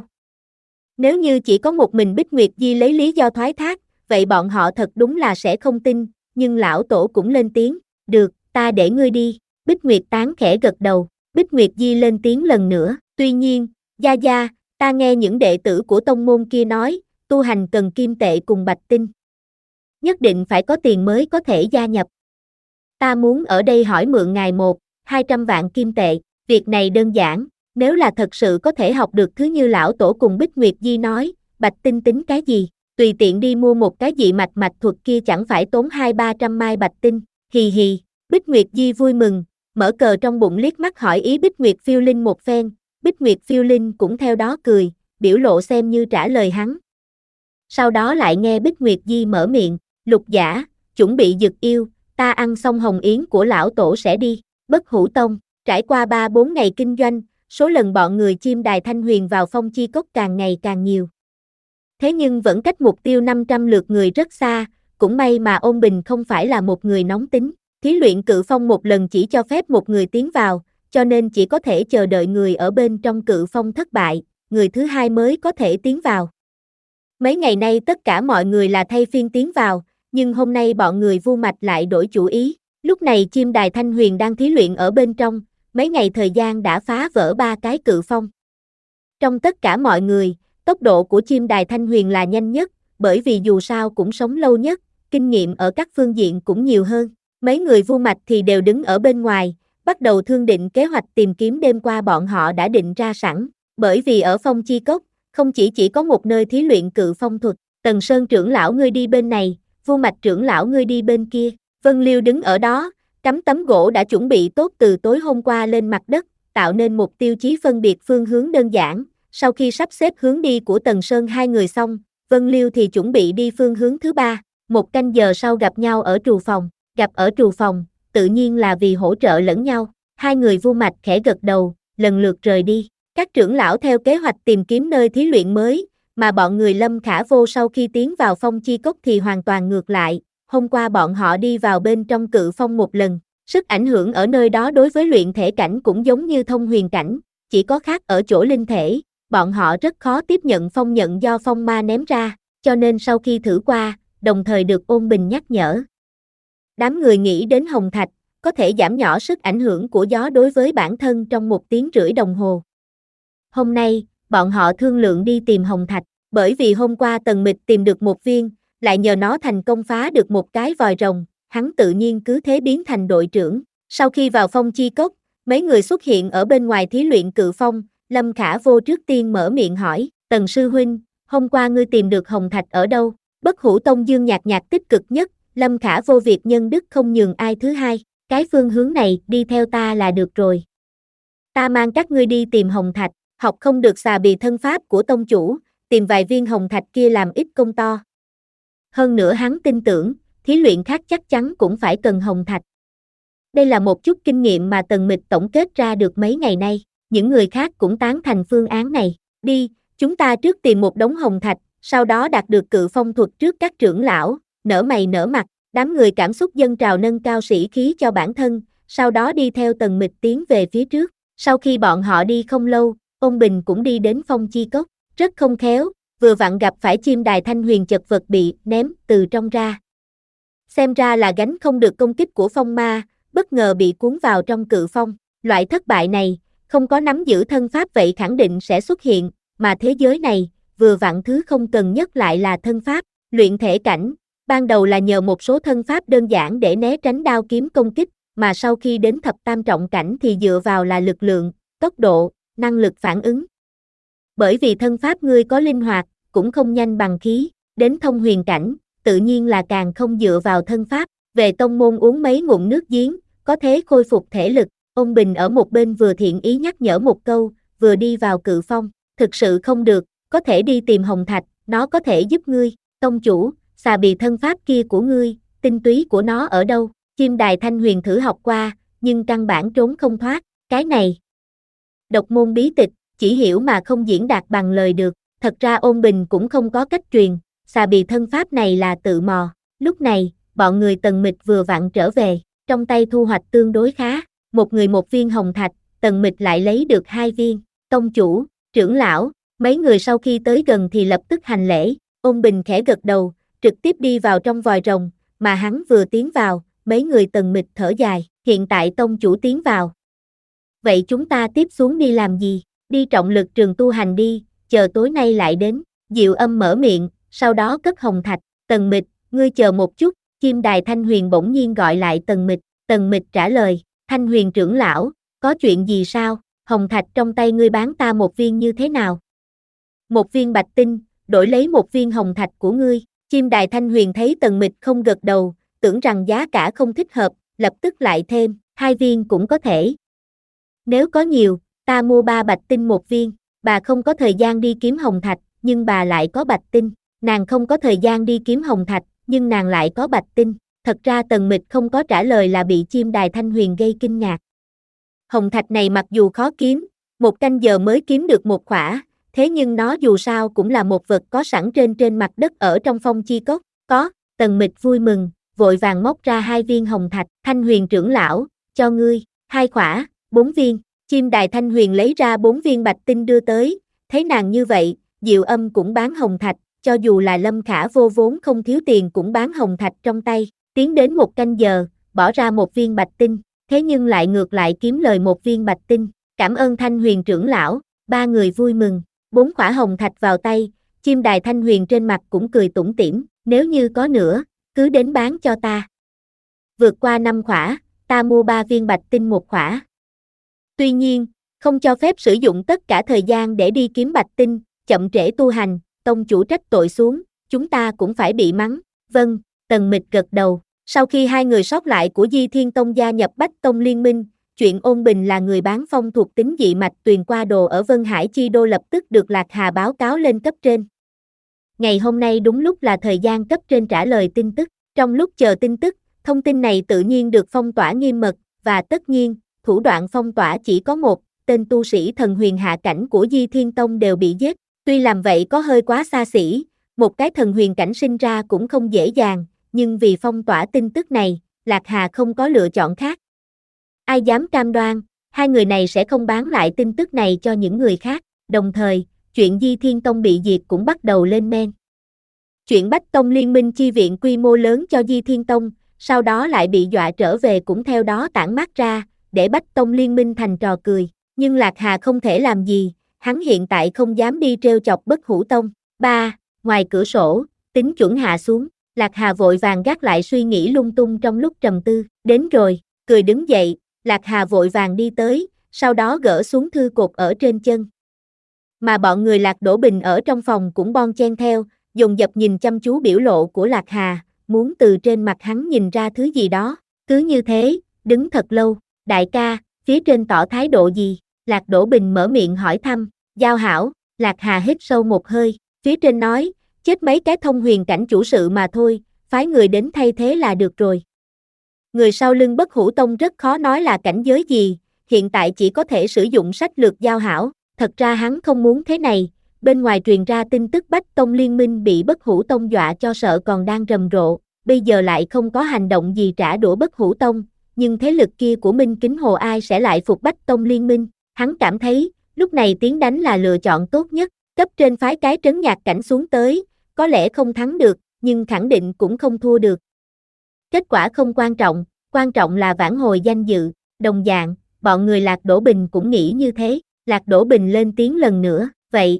Nếu như chỉ có một mình Bích Nguyệt Di lấy lý do thoái thác, vậy bọn họ thật đúng là sẽ không tin, nhưng lão tổ cũng lên tiếng, được, ta để ngươi đi. Bích Nguyệt Tán khẽ gật đầu, Bích Nguyệt Di lên tiếng lần nữa, tuy nhiên, Gia Gia, ta nghe những đệ tử của tông môn kia nói, tu hành cần kim tệ cùng bạch tinh. Nhất định phải có tiền mới có thể gia nhập. Ta muốn ở đây hỏi mượn ngài một, hai trăm vạn kim tệ, việc này đơn giản, nếu là thật sự có thể học được thứ như lão tổ cùng Bích Nguyệt Di nói, Bạch Tinh tính cái gì, tùy tiện đi mua một cái dị mạch mạch thuật kia chẳng phải tốn hai ba trăm mai Bạch Tinh, hì hì, Bích Nguyệt Di vui mừng, mở cờ trong bụng liếc mắt hỏi ý Bích Nguyệt Phiêu Linh một phen, Bích Nguyệt Phiêu Linh cũng theo đó cười, biểu lộ xem như trả lời hắn. Sau đó lại nghe Bích Nguyệt Di mở miệng, Lục giả, chuẩn bị dực yêu, ta ăn xong hồng yến của lão tổ sẽ đi, Bất Hủ Tông, trải qua ba bốn ngày kinh doanh, số lần bọn người chim đài Thanh Huyền vào Phong Chi Cốc càng ngày càng nhiều. Thế nhưng vẫn cách mục tiêu năm trăm lượt người rất xa, cũng may mà Ôn Bình không phải là một người nóng tính, thí luyện cự phong một lần chỉ cho phép một người tiến vào, cho nên chỉ có thể chờ đợi người ở bên trong cự phong thất bại, người thứ hai mới có thể tiến vào. Mấy ngày nay tất cả mọi người là thay phiên tiến vào, nhưng hôm nay bọn người Vu Mạch lại đổi chủ ý, lúc này chim đài Thanh Huyền đang thí luyện ở bên trong, mấy ngày thời gian đã phá vỡ ba cái cự phong. Trong tất cả mọi người, tốc độ của chim đài Thanh Huyền là nhanh nhất, bởi vì dù sao cũng sống lâu nhất, kinh nghiệm ở các phương diện cũng nhiều hơn. Mấy người Vu Mạch thì đều đứng ở bên ngoài, bắt đầu thương định kế hoạch tìm kiếm đêm qua bọn họ đã định ra sẵn, bởi vì ở Phong Chi Cốc, không chỉ chỉ có một nơi thí luyện cự phong thuật, Tần Sơn trưởng lão ngươi đi bên này, Vu Mạch trưởng lão ngươi đi bên kia, Vân Liêu đứng ở đó, cắm tấm gỗ đã chuẩn bị tốt từ tối hôm qua lên mặt đất, tạo nên một tiêu chí phân biệt phương hướng đơn giản, sau khi sắp xếp hướng đi của Tần Sơn hai người xong, Vân Liêu thì chuẩn bị đi phương hướng thứ ba, một canh giờ sau gặp nhau ở trù phòng, gặp ở trù phòng, tự nhiên là vì hỗ trợ lẫn nhau, hai người Vu Mạch khẽ gật đầu, lần lượt rời đi. Các trưởng lão theo kế hoạch tìm kiếm nơi thí luyện mới, mà bọn người Lâm Khả Vô sau khi tiến vào Phong Chi Cốc thì hoàn toàn ngược lại, hôm qua bọn họ đi vào bên trong cự phong một lần, sức ảnh hưởng ở nơi đó đối với luyện thể cảnh cũng giống như thông huyền cảnh, chỉ có khác ở chỗ linh thể, bọn họ rất khó tiếp nhận phong nhận do phong ma ném ra, cho nên sau khi thử qua, đồng thời được Ôn Bình nhắc nhở. Đám người nghĩ đến Hồng Thạch, có thể giảm nhỏ sức ảnh hưởng của gió đối với bản thân trong một tiếng rưỡi đồng hồ. Hôm nay, bọn họ thương lượng đi tìm Hồng Thạch, bởi vì hôm qua Tần Mịch tìm được một viên, lại nhờ nó thành công phá được một cái vòi rồng, hắn tự nhiên cứ thế biến thành đội trưởng. Sau khi vào Phong Chi Cốc, mấy người xuất hiện ở bên ngoài thí luyện cự phong, Lâm Khả Vô trước tiên mở miệng hỏi, Tần Sư Huynh, hôm qua ngươi tìm được Hồng Thạch ở đâu? Bất Hủ Tông Dương nhạt nhạt tích cực nhất, Lâm Khả Vô việc nhân đức không nhường ai thứ hai, cái phương hướng này đi theo ta là được rồi. Ta mang các ngươi đi tìm Hồng Thạch, học không được xà bì thân pháp của tông chủ, tìm vài viên Hồng Thạch kia làm ít công to. Hơn nữa hắn tin tưởng, thí luyện khác chắc chắn cũng phải cần Hồng Thạch. Đây là một chút kinh nghiệm mà Tần Mịch tổng kết ra được mấy ngày nay, những người khác cũng tán thành phương án này. Đi, chúng ta trước tìm một đống Hồng Thạch, sau đó đạt được cự phong thuật trước các trưởng lão, nở mày nở mặt, đám người cảm xúc dâng trào nâng cao sĩ khí cho bản thân, sau đó đi theo Tần Mịch tiến về phía trước. Sau khi bọn họ đi không lâu, Ôn Bình cũng đi đến Phong Chi Cốc, rất không khéo, vừa vặn gặp phải chim đài Thanh Huyền chật vật bị ném từ trong ra. Xem ra là gánh không được công kích của phong ma, bất ngờ bị cuốn vào trong cự phong. Loại thất bại này, không có nắm giữ thân pháp vậy khẳng định sẽ xuất hiện, mà thế giới này, vừa vặn thứ không cần nhất lại là thân pháp, luyện thể cảnh. Ban đầu là nhờ một số thân pháp đơn giản để né tránh đao kiếm công kích, mà sau khi đến thập tam trọng cảnh thì dựa vào là lực lượng, tốc độ, năng lực phản ứng. Bởi vì thân pháp ngươi có linh hoạt, cũng không nhanh bằng khí, đến thông huyền cảnh, tự nhiên là càng không dựa vào thân pháp, về tông môn uống mấy ngụm nước giếng, có thế khôi phục thể lực. Ôn Bình ở một bên vừa thiện ý nhắc nhở một câu, vừa đi vào cự phong, thực sự không được, có thể đi tìm Hồng Thạch, nó có thể giúp ngươi, tông chủ, xà bì thân pháp kia của ngươi, tinh túy của nó ở đâu? Chim đài Thanh Huyền thử học qua, nhưng căn bản trốn không thoát, cái này. Độc môn bí tịch, chỉ hiểu mà không diễn đạt bằng lời được, thật ra Ôn Bình cũng không có cách truyền, xà bì thân pháp này là tự mò. Lúc này, bọn người Tần Mịch vừa vặn trở về, trong tay thu hoạch tương đối khá, một người một viên Hồng Thạch, Tần Mịch lại lấy được hai viên, tông chủ, trưởng lão, mấy người sau khi tới gần thì lập tức hành lễ, Ôn Bình khẽ gật đầu, trực tiếp đi vào trong vòi rồng, mà hắn vừa tiến vào, mấy người Tần Mịch thở dài, hiện tại tông chủ tiến vào. Vậy chúng ta tiếp xuống đi làm gì? Đi trọng lực trường tu hành đi, chờ tối nay lại đến, Diệu Âm mở miệng, sau đó cất Hồng Thạch, Tần Mịch, ngươi chờ một chút, chim đài Thanh Huyền bỗng nhiên gọi lại Tần Mịch, Tần Mịch trả lời, Thanh Huyền trưởng lão, có chuyện gì sao? Hồng thạch trong tay ngươi bán ta một viên như thế nào? Một viên bạch tinh, đổi lấy một viên hồng thạch của ngươi. Chim đài Thanh Huyền thấy Tần Mịch không gật đầu, tưởng rằng giá cả không thích hợp, lập tức lại thêm, hai viên cũng có thể. Nếu có nhiều, ta mua ba bạch tinh một viên. Bà không có thời gian đi kiếm hồng thạch, nhưng bà lại có bạch tinh. Nàng không có thời gian đi kiếm hồng thạch, nhưng nàng lại có bạch tinh. Thật ra Tần Mịch không có trả lời là bị chim đài Thanh Huyền gây kinh ngạc. Hồng thạch này mặc dù khó kiếm, một canh giờ mới kiếm được một khỏa, thế nhưng nó dù sao cũng là một vật có sẵn trên trên mặt đất ở trong phong chi cốc. Có, Tần Mịch vui mừng, vội vàng móc ra hai viên hồng thạch. Thanh Huyền trưởng lão, cho ngươi, hai khỏa, bốn viên. Chim đài Thanh Huyền lấy ra bốn viên bạch tinh đưa tới, thấy nàng như vậy, Diệu Âm cũng bán hồng thạch, cho dù là Lâm Khả vô vốn không thiếu tiền cũng bán hồng thạch trong tay, tiến đến một canh giờ, bỏ ra một viên bạch tinh, thế nhưng lại ngược lại kiếm lời một viên bạch tinh. Cảm ơn Thanh Huyền trưởng lão, ba người vui mừng, bốn khỏa hồng thạch vào tay, chim đài Thanh Huyền trên mặt cũng cười tủm tỉm, nếu như có nữa, cứ đến bán cho ta. Vượt qua năm khỏa, ta mua ba viên bạch tinh một khỏa. Tuy nhiên, không cho phép sử dụng tất cả thời gian để đi kiếm bạch tinh, chậm trễ tu hành, tông chủ trách tội xuống, chúng ta cũng phải bị mắng. Vâng, Tần Mịch gật đầu. Sau khi hai người sót lại của Di Thiên Tông gia nhập Bách Tông Liên minh, chuyện Ôn Bình là người bán phong thuộc tính dị mạch tuyền qua đồ ở Vân Hải Chi Đô lập tức được Lạc Hà báo cáo lên cấp trên. Ngày hôm nay đúng lúc là thời gian cấp trên trả lời tin tức. Trong lúc chờ tin tức, thông tin này tự nhiên được phong tỏa nghiêm mật, và tất nhiên, thủ đoạn phong tỏa chỉ có một, tên tu sĩ thần huyền hạ cảnh của Di Thiên Tông đều bị giết. Tuy làm vậy có hơi quá xa xỉ, một cái thần huyền cảnh sinh ra cũng không dễ dàng, nhưng vì phong tỏa tin tức này, Lạc Hà không có lựa chọn khác. Ai dám cam đoan, hai người này sẽ không bán lại tin tức này cho những người khác, đồng thời, chuyện Di Thiên Tông bị diệt cũng bắt đầu lên men. Chuyện Bách Tông Liên minh chi viện quy mô lớn cho Di Thiên Tông, sau đó lại bị dọa trở về cũng theo đó tản mát ra, để Bách Tông Liên minh thành trò cười, nhưng Lạc Hà không thể làm gì, hắn hiện tại không dám đi trêu chọc Bất Hủ Tông. ba. Ngoài cửa sổ, tính chuẩn hạ xuống, Lạc Hà vội vàng gác lại suy nghĩ lung tung trong lúc trầm tư, đến rồi, cười đứng dậy, Lạc Hà vội vàng đi tới, sau đó gỡ xuống thư cột ở trên chân. Mà bọn người Lạc Đỗ Bình ở trong phòng cũng bon chen theo, dồn dập nhìn chăm chú biểu lộ của Lạc Hà, muốn từ trên mặt hắn nhìn ra thứ gì đó, cứ như thế, đứng thật lâu, đại ca, phía trên tỏ thái độ gì? Lạc Đỗ Bình mở miệng hỏi thăm, giao hảo, Lạc Hà hít sâu một hơi, phía trên nói, chết mấy cái thông huyền cảnh chủ sự mà thôi, phái người đến thay thế là được rồi. Người sau lưng Bất Hủ Tông rất khó nói là cảnh giới gì, hiện tại chỉ có thể sử dụng sách lược giao hảo, thật ra hắn không muốn thế này, bên ngoài truyền ra tin tức Bách Tông Liên minh bị Bất Hủ Tông dọa cho sợ còn đang rầm rộ, bây giờ lại không có hành động gì trả đũa Bất Hủ Tông, nhưng thế lực kia của Minh Kính Hồ ai sẽ lại phục Bách Tông Liên minh, hắn cảm thấy, lúc này tiến đánh là lựa chọn tốt nhất, cấp trên phái cái trấn nhạc cảnh xuống tới, có lẽ không thắng được, nhưng khẳng định cũng không thua được. Kết quả không quan trọng, quan trọng là vãn hồi danh dự, đồng dạng, bọn người Lạc Đỗ Bình cũng nghĩ như thế, Lạc Đỗ Bình lên tiếng lần nữa, vậy.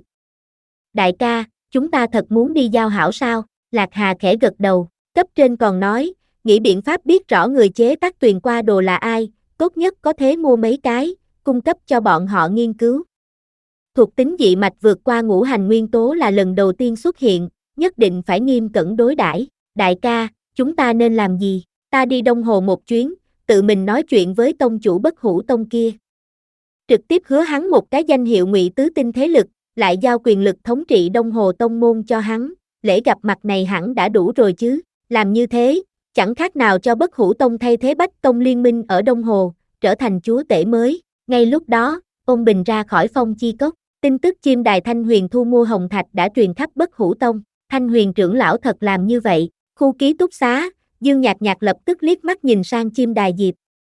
Đại ca, chúng ta thật muốn đi giao hảo sao? Lạc Hà khẽ gật đầu, cấp trên còn nói, nghĩ biện pháp biết rõ người chế tác tuyền qua đồ là ai, tốt nhất có thế mua mấy cái, cung cấp cho bọn họ nghiên cứu. Thuộc tính dị mạch vượt qua ngũ hành nguyên tố là lần đầu tiên xuất hiện, nhất định phải nghiêm cẩn đối đãi. Đại ca, chúng ta nên làm gì? Ta đi Đông Hồ một chuyến, tự mình nói chuyện với tông chủ Bất Hủ Tông kia. Trực tiếp hứa hắn một cái danh hiệu Ngụy Tứ Tinh thế lực, lại giao quyền lực thống trị Đông Hồ Tông môn cho hắn, lễ gặp mặt này hẳn đã đủ rồi chứ. Làm như thế, chẳng khác nào cho Bất Hủ Tông thay thế Bách Tông Liên minh ở Đông Hồ, trở thành chúa tể mới. Ngay lúc đó, Ôn Bình ra khỏi phong chi cốc, tin tức chim đài Thanh Huyền thu mua hồng thạch đã truyền khắp Bất Hủ Tông. Thanh Huyền trưởng lão thật làm như vậy, khu ký túc xá, Dương Nhạc Nhạc lập tức liếc mắt nhìn sang chim đài Diệp.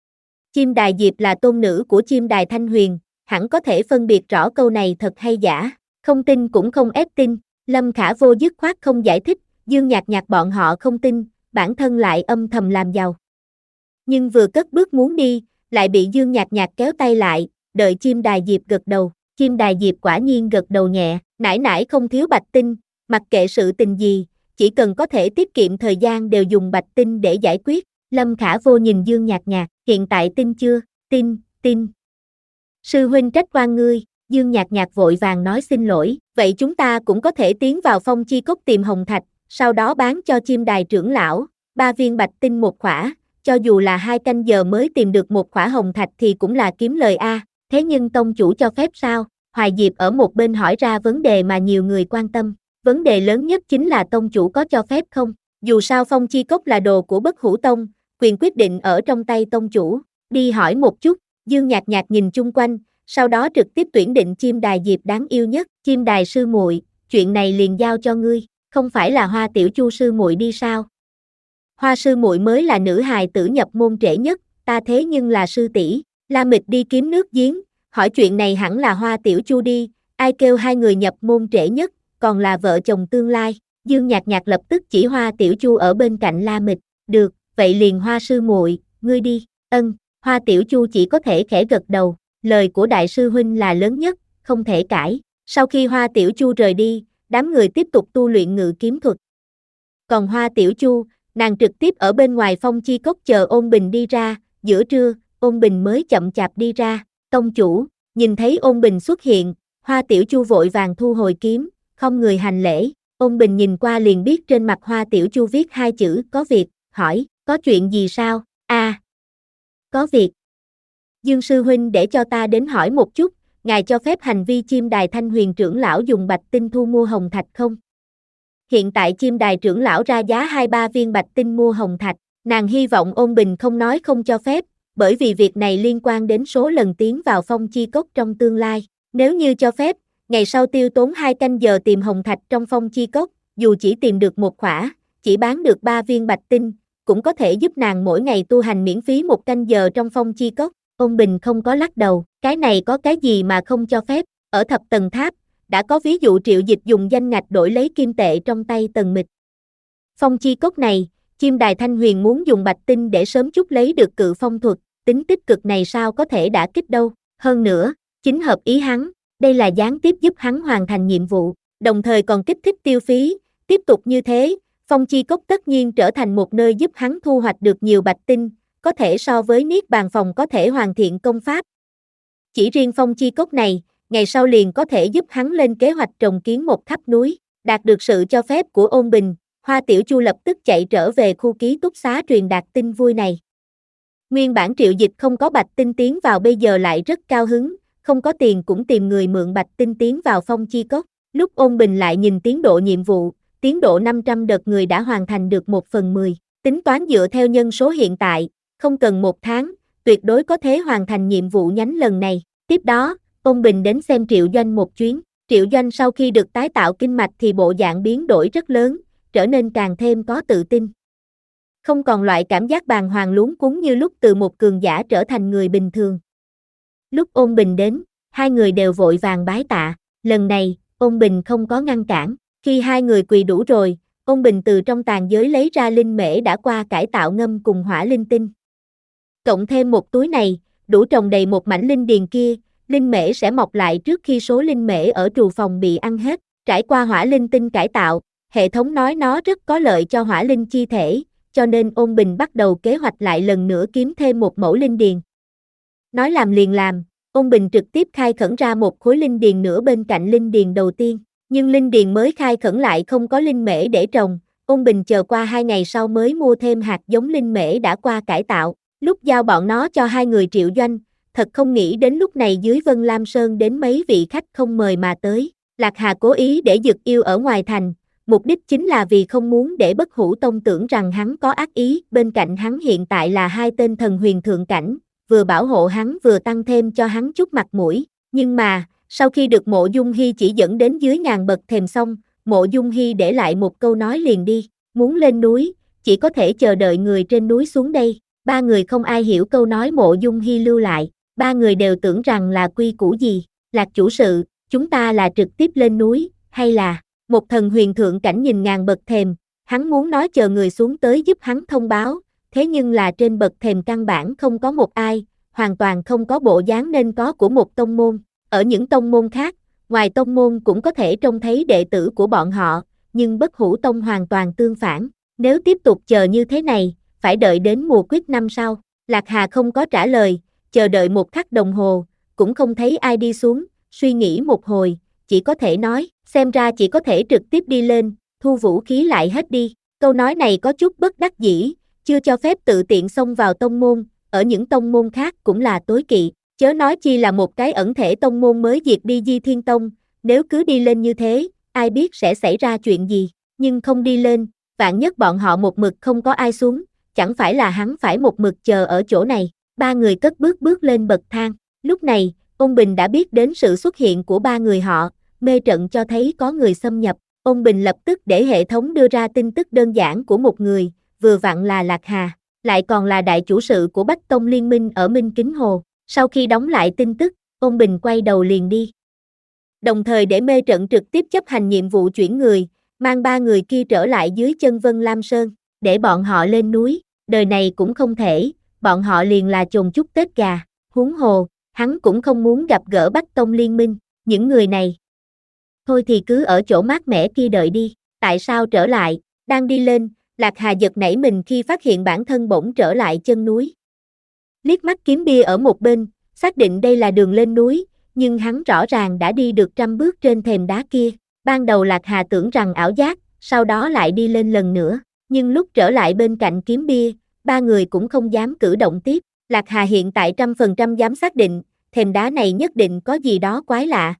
Chim đài Diệp là tôn nữ của chim đài Thanh Huyền, hẳn có thể phân biệt rõ câu này thật hay giả, không tin cũng không ép tin, Lâm Khả vô dứt khoát không giải thích, Dương Nhạc Nhạc bọn họ không tin, bản thân lại âm thầm làm giàu. Nhưng vừa cất bước muốn đi, lại bị Dương Nhạc Nhạc kéo tay lại, đợi chim đài Diệp gật đầu, chim đài Diệp quả nhiên gật đầu nhẹ, nãi nãi không thiếu bạch tinh, mặc kệ sự tình gì, chỉ cần có thể tiết kiệm thời gian đều dùng bạch tinh để giải quyết. Lâm Khả vô nhìn Dương Nhạc Nhạc, Hiện tại tin chưa? Tin, tin. Sư huynh trách oan ngươi, Dương Nhạc Nhạc vội vàng nói xin lỗi, vậy chúng ta cũng có thể tiến vào Phong Chi Cốc tìm hồng thạch, sau đó bán cho Chim Đài trưởng lão, ba viên bạch tinh một khỏa, cho dù là hai canh giờ mới tìm được một khỏa hồng thạch thì cũng là kiếm lời a. Thế nhưng tông chủ cho phép sao? Hoài Diệp ở một bên hỏi ra vấn đề mà nhiều người quan tâm. Vấn đề lớn nhất chính là tông chủ có cho phép không? Dù sao Phong Chi Cốc là đồ của Bất Hủ Tông, quyền quyết định ở trong tay tông chủ. Đi hỏi một chút. Dương Nhạc Nhạc nhìn chung quanh, sau đó trực tiếp tuyển định Chim Đài Diệp đáng yêu nhất. Chim Đài sư muội, chuyện này liền giao cho ngươi, không phải là Hoa Tiểu Chu sư muội đi sao? Hoa sư muội mới là nữ hài tử nhập môn trễ nhất, ta thế nhưng là sư tỷ. La Mịch đi kiếm nước giếng, hỏi chuyện này hẳn là Hoa Tiểu Chu đi, ai kêu hai người nhập môn trễ nhất, còn là vợ chồng tương lai. Dương Nhạc Nhạc lập tức chỉ Hoa Tiểu Chu ở bên cạnh La Mịch, được, vậy liền Hoa sư muội, ngươi đi. Ân, Hoa Tiểu Chu chỉ có thể khẽ gật đầu, lời của đại sư huynh là lớn nhất, không thể cãi. Sau khi Hoa Tiểu Chu rời đi, đám người tiếp tục tu luyện ngự kiếm thuật. Còn Hoa Tiểu Chu, nàng trực tiếp ở bên ngoài Phong Chi Cốc chờ Ôn Bình đi ra, giữa trưa, Ôn Bình mới chậm chạp đi ra. Tông chủ, nhìn thấy Ôn Bình xuất hiện, Hoa Tiểu Chu vội vàng thu hồi kiếm, không người hành lễ. Ôn Bình nhìn qua liền biết trên mặt Hoa Tiểu Chu viết hai chữ có việc, hỏi, có chuyện gì sao? A, à, có việc. Dương sư huynh để cho ta đến hỏi một chút, ngài cho phép hành vi Chim Đài Thanh Huyền trưởng lão dùng bạch tinh thu mua hồng thạch không? Hiện tại Chim Đài trưởng lão ra giá hai ba viên bạch tinh mua hồng thạch, nàng hy vọng Ôn Bình không nói không cho phép, bởi vì việc này liên quan đến số lần tiến vào Phong Chi Cốc trong tương lai. Nếu như cho phép, ngày sau tiêu tốn hai canh giờ tìm hồng thạch trong Phong Chi Cốc, dù chỉ tìm được một khỏa, chỉ bán được ba viên bạch tinh, cũng có thể giúp nàng mỗi ngày tu hành miễn phí một canh giờ trong Phong Chi Cốc. Ôn Bình không có lắc đầu, cái này có cái gì mà không cho phép, ở thập tầng tháp, đã có ví dụ Triệu Dịch dùng danh ngạch đổi lấy kim tệ trong tay Tần Mịch. Phong Chi Cốc này, Chim Đài Thanh Huyền muốn dùng bạch tinh để sớm chút lấy được cự phong thuật, tính tích cực này sao có thể đả kích đâu, hơn nữa, chính hợp ý hắn, đây là gián tiếp giúp hắn hoàn thành nhiệm vụ, đồng thời còn kích thích tiêu phí, tiếp tục như thế, Phong Chi Cốc tất nhiên trở thành một nơi giúp hắn thu hoạch được nhiều bạch tinh, có thể so với Niết Bàn Phòng có thể hoàn thiện công pháp. Chỉ riêng Phong Chi Cốc này, ngày sau liền có thể giúp hắn lên kế hoạch trồng kiến một tháp núi, đạt được sự cho phép của Ôn Bình, Hoa Tiểu Chu lập tức chạy trở về khu ký túc xá truyền đạt tin vui này. Nguyên bản Triệu Dịch không có bạch tinh tiến vào bây giờ lại rất cao hứng, không có tiền cũng tìm người mượn bạch tinh tiến vào Phong Chi Cốc, lúc Ôn Bình lại nhìn tiến độ nhiệm vụ, tiến độ năm trăm đợt người đã hoàn thành được một phần mười, tính toán dựa theo nhân số hiện tại, không cần một tháng, tuyệt đối có thể hoàn thành nhiệm vụ nhánh lần này. Tiếp đó, Ôn Bình đến xem Triệu Doanh một chuyến, Triệu Doanh sau khi được tái tạo kinh mạch thì bộ dạng biến đổi rất lớn, trở nên càng thêm có tự tin. Không còn loại cảm giác bàng hoàng luống cuống như lúc từ một cường giả trở thành người bình thường. Lúc Ôn Bình đến, hai người đều vội vàng bái tạ, lần này, Ôn Bình không có ngăn cản, khi hai người quỳ đủ rồi, Ôn Bình từ trong tàn giới lấy ra linh mễ đã qua cải tạo ngâm cùng hỏa linh tinh. Cộng thêm một túi này, đủ trồng đầy một mảnh linh điền kia, linh mễ sẽ mọc lại trước khi số linh mễ ở trù phòng bị ăn hết, trải qua hỏa linh tinh cải tạo, hệ thống nói nó rất có lợi cho hỏa linh chi thể, cho nên Ôn Bình bắt đầu kế hoạch lại lần nữa kiếm thêm một mẫu linh điền. Nói làm liền làm, Ôn Bình trực tiếp khai khẩn ra một khối linh điền nữa bên cạnh linh điền đầu tiên, nhưng linh điền mới khai khẩn lại không có linh mễ để trồng, Ôn Bình chờ qua hai ngày sau mới mua thêm hạt giống linh mễ đã qua cải tạo, lúc giao bọn nó cho hai người Triệu Doanh, thật không nghĩ đến lúc này dưới Vân Lam Sơn đến mấy vị khách không mời mà tới, Lạc Hà cố ý để Dực Yêu ở ngoài thành, mục đích chính là vì không muốn để Bất Hủ Tông tưởng rằng hắn có ác ý, bên cạnh hắn hiện tại là hai tên thần huyền thượng cảnh, vừa bảo hộ hắn vừa tăng thêm cho hắn chút mặt mũi, nhưng mà, sau khi được Mộ Dung Hy chỉ dẫn đến dưới ngàn bậc thềm xong, Mộ Dung Hy để lại một câu nói liền đi, muốn lên núi, chỉ có thể chờ đợi người trên núi xuống đây, ba người không ai hiểu câu nói Mộ Dung Hy lưu lại, ba người đều tưởng rằng là quy củ gì, Lạc chủ sự, chúng ta là trực tiếp lên núi, hay là, một thần huyền thượng cảnh nhìn ngàn bậc thềm, hắn muốn nói chờ người xuống tới giúp hắn thông báo, thế nhưng là trên bậc thềm căn bản không có một ai, hoàn toàn không có bộ dáng nên có của một tông môn, ở những tông môn khác, ngoài tông môn cũng có thể trông thấy đệ tử của bọn họ, nhưng Bất Hủ Tông hoàn toàn tương phản, nếu tiếp tục chờ như thế này, phải đợi đến mùa quyết năm sau, Lạc Hà không có trả lời, chờ đợi một khắc đồng hồ, cũng không thấy ai đi xuống, suy nghĩ một hồi, chỉ có thể nói, xem ra chỉ có thể trực tiếp đi lên, thu vũ khí lại hết đi. Câu nói này có chút bất đắc dĩ, chưa cho phép tự tiện xông vào tông môn, ở những tông môn khác cũng là tối kỵ, chớ nói chi là một cái ẩn thể tông môn mới diệt đi Di Thiên Tông, nếu cứ đi lên như thế, ai biết sẽ xảy ra chuyện gì, nhưng không đi lên, vạn nhất bọn họ một mực không có ai xuống, chẳng phải là hắn phải một mực chờ ở chỗ này. Ba người cất bước bước lên bậc thang, lúc này, Ôn Bình đã biết đến sự xuất hiện của ba người họ, mê trận cho thấy có người xâm nhập, Ôn Bình lập tức để hệ thống đưa ra tin tức đơn giản của một người, vừa vặn là Lạc Hà, lại còn là đại chủ sự của Bách Tông Liên minh ở Minh Kính Hồ. Sau khi đóng lại tin tức, Ôn Bình quay đầu liền đi. Đồng thời để mê trận trực tiếp chấp hành nhiệm vụ chuyển người, mang ba người kia trở lại dưới chân Vân Lam Sơn, để bọn họ lên núi, đời này cũng không thể, bọn họ liền là chồn chúc Tết gà, huống hồ, hắn cũng không muốn gặp gỡ Bách Tông Liên minh, những người này. Thôi thì cứ ở chỗ mát mẻ kia đợi đi, tại sao trở lại, đang đi lên, Lạc Hà giật nảy mình khi phát hiện bản thân bỗng trở lại chân núi. Liếc mắt Kiếm Bia ở một bên, xác định đây là đường lên núi, nhưng hắn rõ ràng đã đi được trăm bước trên thềm đá kia. Ban đầu Lạc Hà tưởng rằng ảo giác, sau đó lại đi lên lần nữa, nhưng lúc trở lại bên cạnh Kiếm Bia, ba người cũng không dám cử động tiếp. Lạc Hà hiện tại trăm phần trăm dám xác định, thềm đá này nhất định có gì đó quái lạ.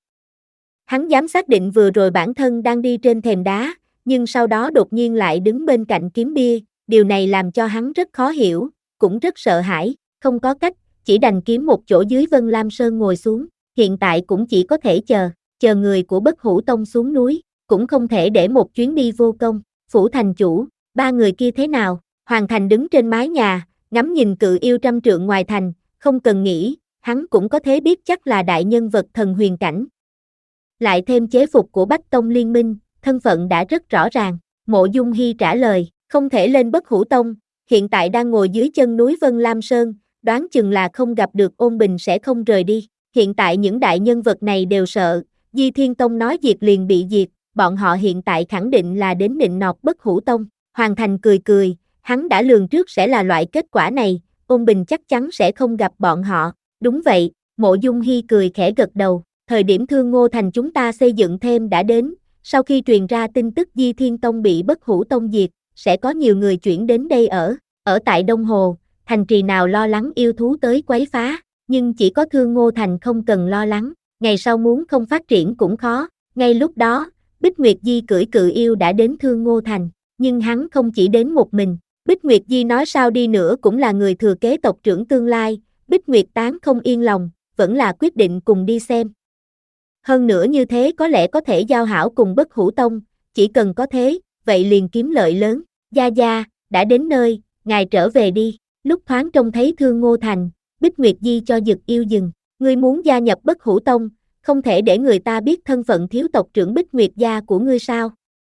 Hắn dám xác định vừa rồi bản thân đang đi trên thềm đá, nhưng sau đó đột nhiên lại đứng bên cạnh Kiếm Bia, điều này làm cho hắn rất khó hiểu, cũng rất sợ hãi, không có cách, chỉ đành kiếm một chỗ dưới Vân Lam Sơn ngồi xuống, hiện tại cũng chỉ có thể chờ, chờ người của Bất Hủ Tông xuống núi, cũng không thể để một chuyến đi vô công. Phủ thành chủ, ba người kia thế nào? Hoàng Thành đứng trên mái nhà, ngắm nhìn cự yêu trăm trượng ngoài thành, không cần nghĩ, hắn cũng có thể biết chắc là đại nhân vật thần huyền cảnh. Lại thêm chế phục của Bách Tông Liên minh, thân phận đã rất rõ ràng. Mộ Dung Hy trả lời, không thể lên Bất Hủ Tông, hiện tại đang ngồi dưới chân núi Vân Lam Sơn, đoán chừng là không gặp được Ôn Bình sẽ không rời đi. Hiện tại những đại nhân vật này đều sợ, Di Thiên Tông nói diệt liền bị diệt, bọn họ hiện tại khẳng định là đến nịnh nọt Bất Hủ Tông. Hoàng Thành cười cười, hắn đã lường trước sẽ là loại kết quả này, Ôn Bình chắc chắn sẽ không gặp bọn họ. Đúng vậy, Mộ Dung Hy cười khẽ gật đầu, thời điểm Thương Ngô Thành chúng ta xây dựng thêm đã đến, sau khi truyền ra tin tức Di Thiên Tông bị Bất Hủ Tông diệt, sẽ có nhiều người chuyển đến đây ở, ở tại Đông Hồ, thành trì nào lo lắng yêu thú tới quấy phá, nhưng chỉ có Thương Ngô Thành không cần lo lắng, ngày sau muốn không phát triển cũng khó. Ngay lúc đó, Bích Nguyệt Di cưỡi cự yêu đã đến Thương Ngô Thành, nhưng hắn không chỉ đến một mình, Bích Nguyệt Di nói sao đi nữa cũng là người thừa kế tộc trưởng tương lai, Bích Nguyệt Tán không yên lòng, vẫn là quyết định cùng đi xem. Hơn nữa như thế có lẽ có thể giao hảo cùng Bất Hủ Tông, chỉ cần có thế, vậy liền kiếm lợi lớn. Gia Gia, đã đến nơi, ngài trở về đi. Lúc thoáng trông thấy Thương Ngô Thành, Bích Nguyệt Di cho Dực Yêu dừng, ngươi muốn gia nhập Bất Hủ Tông, không thể để người ta biết thân phận thiếu tộc trưởng Bích Nguyệt gia của ngươi sao?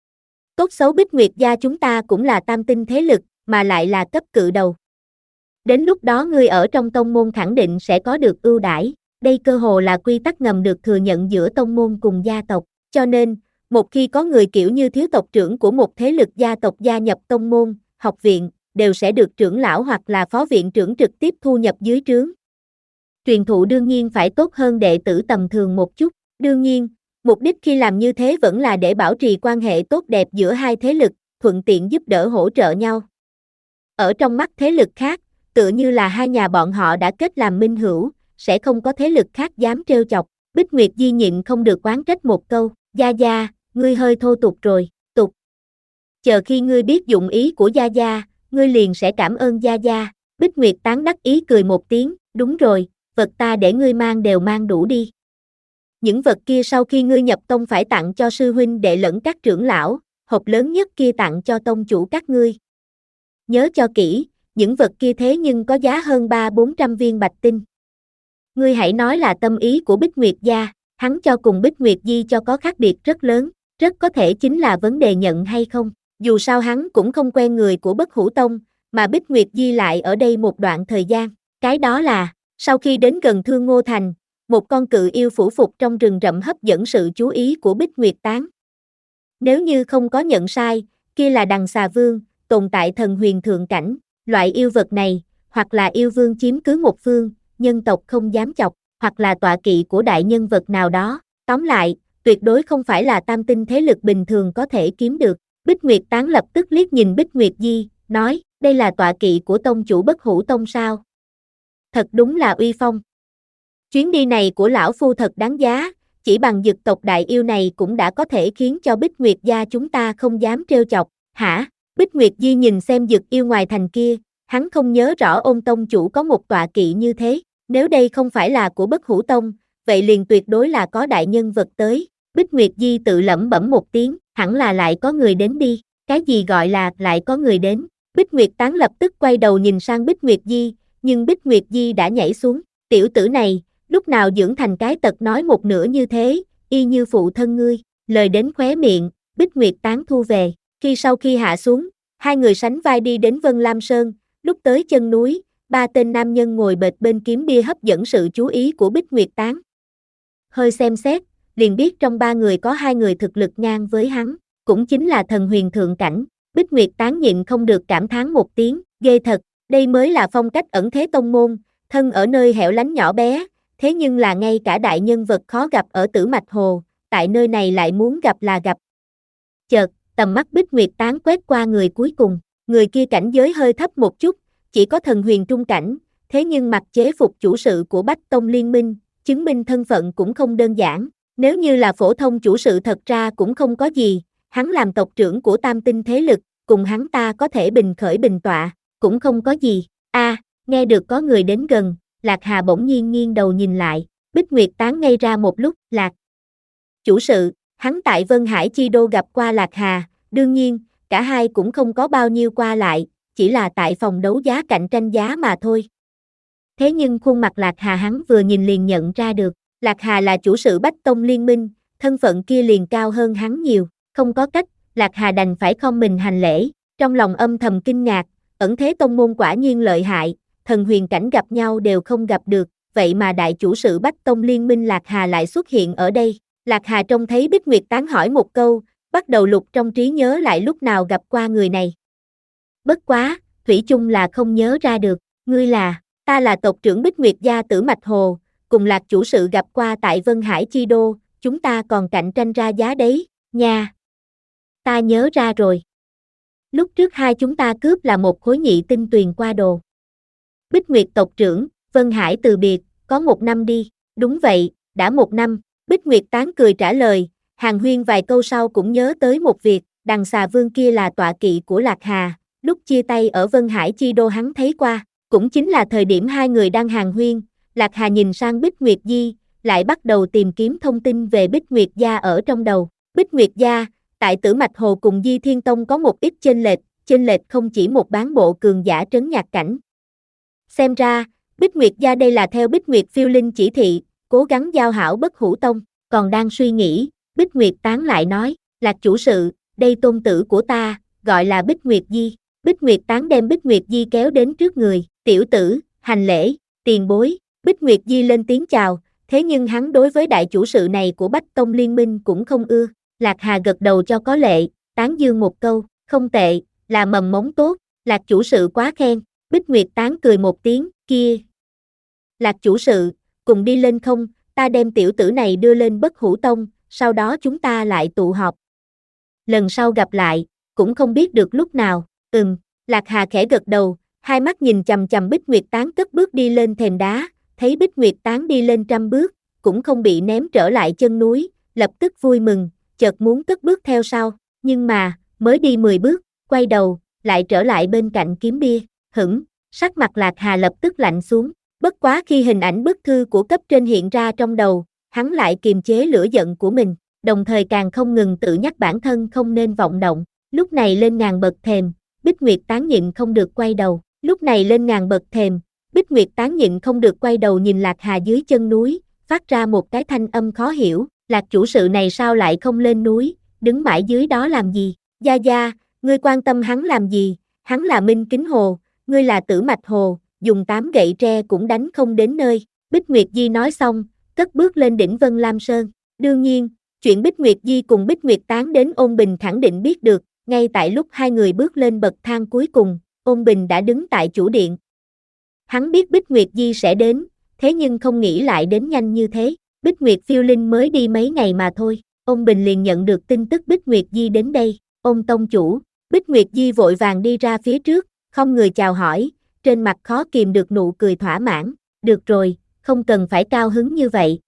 Tốt xấu Bích Nguyệt gia chúng ta cũng là tam tinh thế lực, mà lại là cấp cự đầu. Đến lúc đó ngươi ở trong tông môn khẳng định sẽ có được ưu đãi, đây cơ hồ là quy tắc ngầm được thừa nhận giữa tông môn cùng gia tộc, cho nên, một khi có người kiểu như thiếu tộc trưởng của một thế lực gia tộc gia nhập tông môn, học viện, đều sẽ được trưởng lão hoặc là phó viện trưởng trực tiếp thu nhập dưới trướng. Truyền thụ đương nhiên phải tốt hơn đệ tử tầm thường một chút, đương nhiên, mục đích khi làm như thế vẫn là để bảo trì quan hệ tốt đẹp giữa hai thế lực, thuận tiện giúp đỡ hỗ trợ nhau. Ở trong mắt thế lực khác, tựa như là hai nhà bọn họ đã kết làm minh hữu, sẽ không có thế lực khác dám trêu chọc. Bích Nguyệt Di nhịn không được oán trách một câu, Gia Gia, ngươi hơi thô tục rồi, tục. Chờ khi ngươi biết dụng ý của Gia Gia, ngươi liền sẽ cảm ơn Gia Gia. Bích Nguyệt Tán đắc ý cười một tiếng, đúng rồi, vật ta để ngươi mang đều mang đủ đi. Những vật kia sau khi ngươi nhập tông phải tặng cho sư huynh đệ lẫn các trưởng lão, hộp lớn nhất kia tặng cho tông chủ các ngươi. Nhớ cho kỹ, những vật kia thế nhưng có giá hơn ba bốn trăm viên bạch tinh. Ngươi hãy nói là tâm ý của Bích Nguyệt gia, hắn cho cùng Bích Nguyệt Di cho có khác biệt rất lớn, rất có thể chính là vấn đề nhận hay không. Dù sao hắn cũng không quen người của Bất Hủ Tông, mà Bích Nguyệt Di lại ở đây một đoạn thời gian. Cái đó là, sau khi đến gần Thương Ngô Thành, một con cự yêu phủ phục trong rừng rậm hấp dẫn sự chú ý của Bích Nguyệt Tán. Nếu như không có nhận sai, kia là Đằng Xà Vương, tồn tại thần huyền thượng cảnh. Loại yêu vật này, hoặc là yêu vương chiếm cứ một phương, nhân tộc không dám chọc, hoặc là tọa kỵ của đại nhân vật nào đó. Tóm lại, tuyệt đối không phải là tam tinh thế lực bình thường có thể kiếm được. Bích Nguyệt Tán lập tức liếc nhìn Bích Nguyệt Di, nói, đây là tọa kỵ của tông chủ Bất Hủ Tông sao? Thật đúng là uy phong. Chuyến đi này của lão phu thật đáng giá, chỉ bằng dực tộc đại yêu này cũng đã có thể khiến cho Bích Nguyệt gia chúng ta không dám trêu chọc, hả? Bích Nguyệt Di nhìn xem dực yêu ngoài thành kia, hắn không nhớ rõ Ôn tông chủ có một tọa kỵ như thế, nếu đây không phải là của Bất Hủ Tông, vậy liền tuyệt đối là có đại nhân vật tới. Bích Nguyệt Di tự lẩm bẩm một tiếng, hẳn là lại có người đến đi, cái gì gọi là lại có người đến? Bích Nguyệt Tán lập tức quay đầu nhìn sang Bích Nguyệt Di, nhưng Bích Nguyệt Di đã nhảy xuống, tiểu tử này, lúc nào dưỡng thành cái tật nói một nửa như thế, y như phụ thân ngươi, lời đến khóe miệng, Bích Nguyệt Tán thu về, khi sau khi hạ xuống, hai người sánh vai đi đến Vân Lam Sơn, lúc tới chân núi, ba tên nam nhân ngồi bệt bên kiếm bia hấp dẫn sự chú ý của Bích Nguyệt Tán. Hơi xem xét, liền biết trong ba người có hai người thực lực ngang với hắn, cũng chính là thần huyền thượng cảnh. Bích Nguyệt Tán nhịn không được cảm thán một tiếng, ghê thật, đây mới là phong cách ẩn thế tông môn, thân ở nơi hẻo lánh nhỏ bé, thế nhưng là ngay cả đại nhân vật khó gặp ở Tử Mạch Hồ, tại nơi này lại muốn gặp là gặp. Chợt, tầm mắt Bích Nguyệt Tán quét qua người cuối cùng, người kia cảnh giới hơi thấp một chút, chỉ có thần huyền trung cảnh, thế nhưng mặc chế phục chủ sự của Bách Tông Liên Minh, chứng minh thân phận cũng không đơn giản, nếu như là phổ thông chủ sự thật ra cũng không có gì, hắn làm tộc trưởng của tam tinh thế lực, cùng hắn ta có thể bình khởi bình tọa, cũng không có gì. A, à, nghe được có người đến gần, Lạc Hà bỗng nhiên nghiêng đầu nhìn lại, Bích Nguyệt Tán ngây ra một lúc, Lạc chủ sự, hắn tại Vân Hải Chi Đô gặp qua Lạc Hà, đương nhiên, cả hai cũng không có bao nhiêu qua lại, chỉ là tại phòng đấu giá cạnh tranh giá mà thôi. Thế nhưng khuôn mặt Lạc Hà hắn vừa nhìn liền nhận ra được, Lạc Hà là chủ sự Bách Tông Liên Minh, thân phận kia liền cao hơn hắn nhiều, không có cách, Lạc Hà đành phải khom mình hành lễ, trong lòng âm thầm kinh ngạc, ẩn thế tông môn quả nhiên lợi hại, thần huyền cảnh gặp nhau đều không gặp được, vậy mà đại chủ sự Bách Tông Liên Minh Lạc Hà lại xuất hiện ở đây. Lạc Hà trông thấy Bích Nguyệt Tán hỏi một câu, bắt đầu lục trong trí nhớ lại lúc nào gặp qua người này. Bất quá, thủy chung là không nhớ ra được, ngươi là, ta là tộc trưởng Bích Nguyệt gia Tử Mạch Hồ, cùng Lạc chủ sự gặp qua tại Vân Hải Chi Đô, chúng ta còn cạnh tranh ra giá đấy, nha. Ta nhớ ra rồi. Lúc trước hai chúng ta cướp là một khối nhị tinh tuyền qua đồ. Bích Nguyệt tộc trưởng, Vân Hải từ biệt, có một năm đi, đúng vậy, đã một năm, Bích Nguyệt Tán cười trả lời, Hàn huyên vài câu sau cũng nhớ tới một việc, đằng xà vương kia là tọa kỵ của Lạc Hà, lúc chia tay ở Vân Hải Chi Đô hắn thấy qua, cũng chính là thời điểm hai người đang hàn huyên, Lạc Hà nhìn sang Bích Nguyệt Di, lại bắt đầu tìm kiếm thông tin về Bích Nguyệt gia ở trong đầu, Bích Nguyệt gia, tại Tử Mạch Hồ cùng Di Thiên Tông có một ít chênh lệch, chênh lệch không chỉ một bán bộ cường giả trấn nhạc cảnh. Xem ra, Bích Nguyệt gia đây là theo Bích Nguyệt phiêu linh chỉ thị, cố gắng giao hảo Bất Hủ Tông, còn đang suy nghĩ, Bích Nguyệt Tán lại nói, Lạc chủ sự, đây tôn tử của ta, gọi là Bích Nguyệt Di. Bích Nguyệt Tán đem Bích Nguyệt Di kéo đến trước người, tiểu tử, hành lễ, tiền bối, Bích Nguyệt Di lên tiếng chào, thế nhưng hắn đối với đại chủ sự này của Bách Tông Liên Minh cũng không ưa, Lạc Hà gật đầu cho có lệ, tán dương một câu, không tệ, là mầm mống tốt, Lạc chủ sự quá khen, Bích Nguyệt Tán cười một tiếng, kia. Lạc chủ sự, cùng đi lên không, ta đem tiểu tử này đưa lên Bất Hủ Tông, sau đó chúng ta lại tụ họp. Lần sau gặp lại, cũng không biết được lúc nào, ừm, Lạc Hà khẽ gật đầu, hai mắt nhìn chằm chằm Bích Nguyệt Tán cất bước đi lên thềm đá, thấy Bích Nguyệt Tán đi lên trăm bước, cũng không bị ném trở lại chân núi, lập tức vui mừng, chợt muốn cất bước theo sau, nhưng mà, mới đi mười bước, quay đầu, lại trở lại bên cạnh kiếm bia, hửng, sắc mặt Lạc Hà lập tức lạnh xuống, bất quá khi hình ảnh bức thư của cấp trên hiện ra trong đầu, hắn lại kiềm chế lửa giận của mình, đồng thời càng không ngừng tự nhắc bản thân không nên vọng động, lúc này lên ngàn bậc thềm, Bích Nguyệt Tán nhịn không được quay đầu, lúc này lên ngàn bậc thềm, Bích Nguyệt Tán nhịn không được quay đầu nhìn Lạc Hà dưới chân núi, phát ra một cái thanh âm khó hiểu, Lạc chủ sự này sao lại không lên núi, đứng mãi dưới đó làm gì, gia gia, ngươi quan tâm hắn làm gì, hắn là Minh Kính Hồ, ngươi là Tử Mạch Hồ, dùng tám gậy tre cũng đánh không đến nơi, Bích Nguyệt Di nói xong, cất bước lên đỉnh Vân Lam Sơn, đương nhiên, chuyện Bích Nguyệt Di cùng Bích Nguyệt Tán đến Ôn Bình khẳng định biết được, ngay tại lúc hai người bước lên bậc thang cuối cùng, Ôn Bình đã đứng tại chủ điện. Hắn biết Bích Nguyệt Di sẽ đến, thế nhưng không nghĩ lại đến nhanh như thế. Bích Nguyệt phiêu linh mới đi mấy ngày mà thôi, Ôn Bình liền nhận được tin tức Bích Nguyệt Di đến đây. Ôn tông chủ, Bích Nguyệt Di vội vàng đi ra phía trước, không người chào hỏi, trên mặt khó kìm được nụ cười thỏa mãn. Được rồi, không cần phải cao hứng như vậy.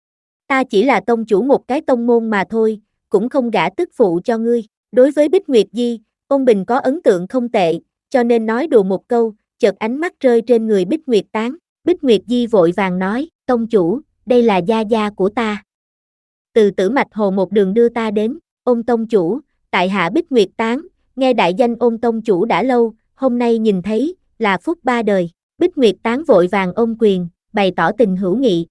Ta chỉ là tông chủ một cái tông môn mà thôi, cũng không gả tức phụ cho ngươi. Đối với Bích Nguyệt Di, Ôn Bình có ấn tượng không tệ, cho nên nói đùa một câu, chợt ánh mắt rơi trên người Bích Nguyệt Tán. Bích Nguyệt Di vội vàng nói, tông chủ, đây là gia gia của ta. Từ Tử Mạch Hồ một đường đưa ta đến. Ôn tông chủ, tại hạ Bích Nguyệt Tán, nghe đại danh Ôn tông chủ đã lâu, hôm nay nhìn thấy, là phúc ba đời. Bích Nguyệt Tán vội vàng ôm quyền, bày tỏ tình hữu nghị.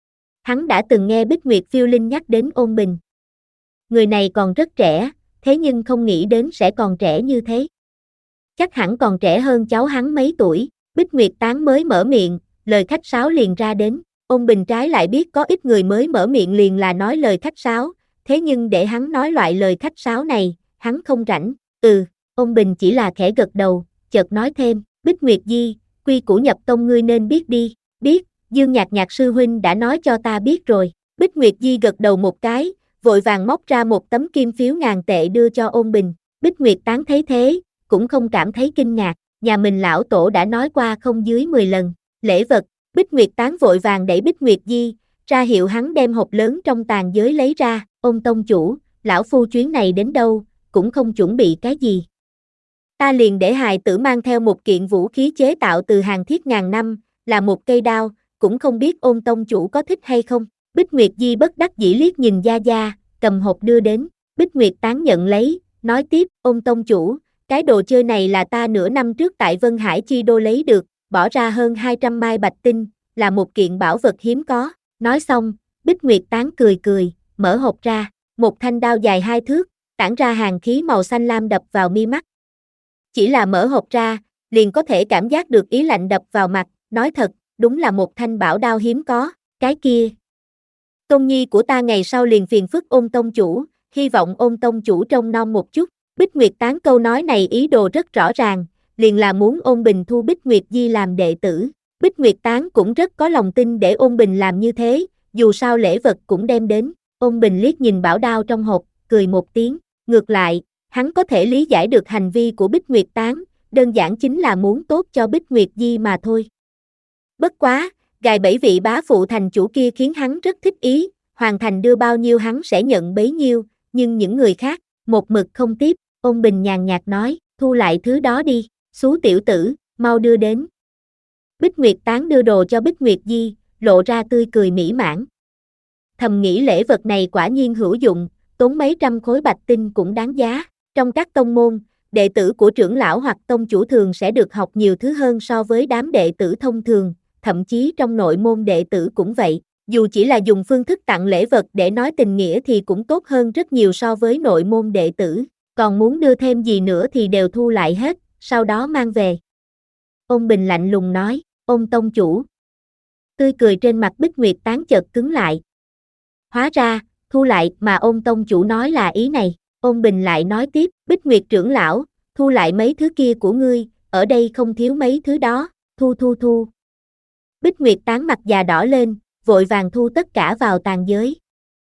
Hắn đã từng nghe Bích Nguyệt phiêu linh nhắc đến Ôn Bình. Người này còn rất trẻ, thế nhưng không nghĩ đến sẽ còn trẻ như thế. Chắc hẳn còn trẻ hơn cháu hắn mấy tuổi. Bích Nguyệt Tán mới mở miệng, lời khách sáo liền ra đến. Ôn Bình trái lại biết có ít người mới mở miệng liền là nói lời khách sáo, thế nhưng để hắn nói loại lời khách sáo này, hắn không rảnh. Ừ, Ôn Bình chỉ là khẽ gật đầu, chợt nói thêm, Bích Nguyệt Di, quy củ nhập tông ngươi nên biết đi. Biết, Dương Nhạc Nhạc sư huynh đã nói cho ta biết rồi. Bích Nguyệt Di gật đầu một cái, vội vàng móc ra một tấm kim phiếu ngàn tệ đưa cho Ôn Bình. Bích Nguyệt Tán thấy thế, cũng không cảm thấy kinh ngạc, nhà mình lão tổ đã nói qua không dưới mười lần. Lễ vật, Bích Nguyệt Tán vội vàng đẩy Bích Nguyệt Di, ra hiệu hắn đem hộp lớn trong tàn giới lấy ra. Ôn tông chủ, lão phu chuyến này đến đâu, cũng không chuẩn bị cái gì. Ta liền để hài tử mang theo một kiện vũ khí chế tạo từ hàng thiết ngàn năm, là một cây đao, cũng không biết Ôn tông chủ có thích hay không. Bích Nguyệt Di bất đắc dĩ liếc nhìn gia gia, cầm hộp đưa đến. Bích Nguyệt Tán nhận lấy, nói tiếp, Ôn tông chủ, cái đồ chơi này là ta nửa năm trước tại Vân Hải Chi Đô lấy được, bỏ ra hơn hai trăm mai bạch tinh, là một kiện bảo vật hiếm có. Nói xong, Bích Nguyệt Tán cười cười, mở hộp ra, một thanh đao dài hai thước, tản ra hàn khí màu xanh lam đập vào mi mắt. Chỉ là mở hộp ra, liền có thể cảm giác được ý lạnh đập vào mặt, nói thật, đúng là một thanh bảo đao hiếm có. Cái kia, tôn nhi của ta ngày sau liền phiền phức Ôn tông chủ, hy vọng Ôn tông chủ trông nom một chút. Bích Nguyệt Tán câu nói này ý đồ rất rõ ràng, liền là muốn Ôn Bình thu Bích Nguyệt Di làm đệ tử. Bích Nguyệt Tán cũng rất có lòng tin để Ôn Bình làm như thế, dù sao lễ vật cũng đem đến. Ôn Bình liếc nhìn bảo đao trong hộp, cười một tiếng, ngược lại, hắn có thể lý giải được hành vi của Bích Nguyệt Tán, đơn giản chính là muốn tốt cho Bích Nguyệt Di mà thôi. Bất quá, gài bẫy vị bá phụ thành chủ kia khiến hắn rất thích ý, Hoàng Thành đưa bao nhiêu hắn sẽ nhận bấy nhiêu, nhưng những người khác, một mực không tiếp. Ôn Bình nhàn nhạt nói, thu lại thứ đó đi, xú tiểu tử, mau đưa đến. Bích Nguyệt Tán đưa đồ cho Bích Nguyệt Di, lộ ra tươi cười mỹ mãn. Thầm nghĩ lễ vật này quả nhiên hữu dụng, tốn mấy trăm khối bạch tinh cũng đáng giá. Trong các tông môn, đệ tử của trưởng lão hoặc tông chủ thường sẽ được học nhiều thứ hơn so với đám đệ tử thông thường, thậm chí trong nội môn đệ tử cũng vậy. Dù chỉ là dùng phương thức tặng lễ vật để nói tình nghĩa thì cũng tốt hơn rất nhiều so với nội môn đệ tử. Còn muốn đưa thêm gì nữa thì đều thu lại hết, sau đó mang về. Ôn Bình lạnh lùng nói, Ôn tông chủ. Tươi cười trên mặt Bích Nguyệt Tán chợt cứng lại. Hóa ra, thu lại mà Ôn tông chủ nói là ý này. Ôn Bình lại nói tiếp, Bích Nguyệt trưởng lão, thu lại mấy thứ kia của ngươi, ở đây không thiếu mấy thứ đó, thu thu thu. Bích Nguyệt Tán mặt già đỏ lên, vội vàng thu tất cả vào tàn giới.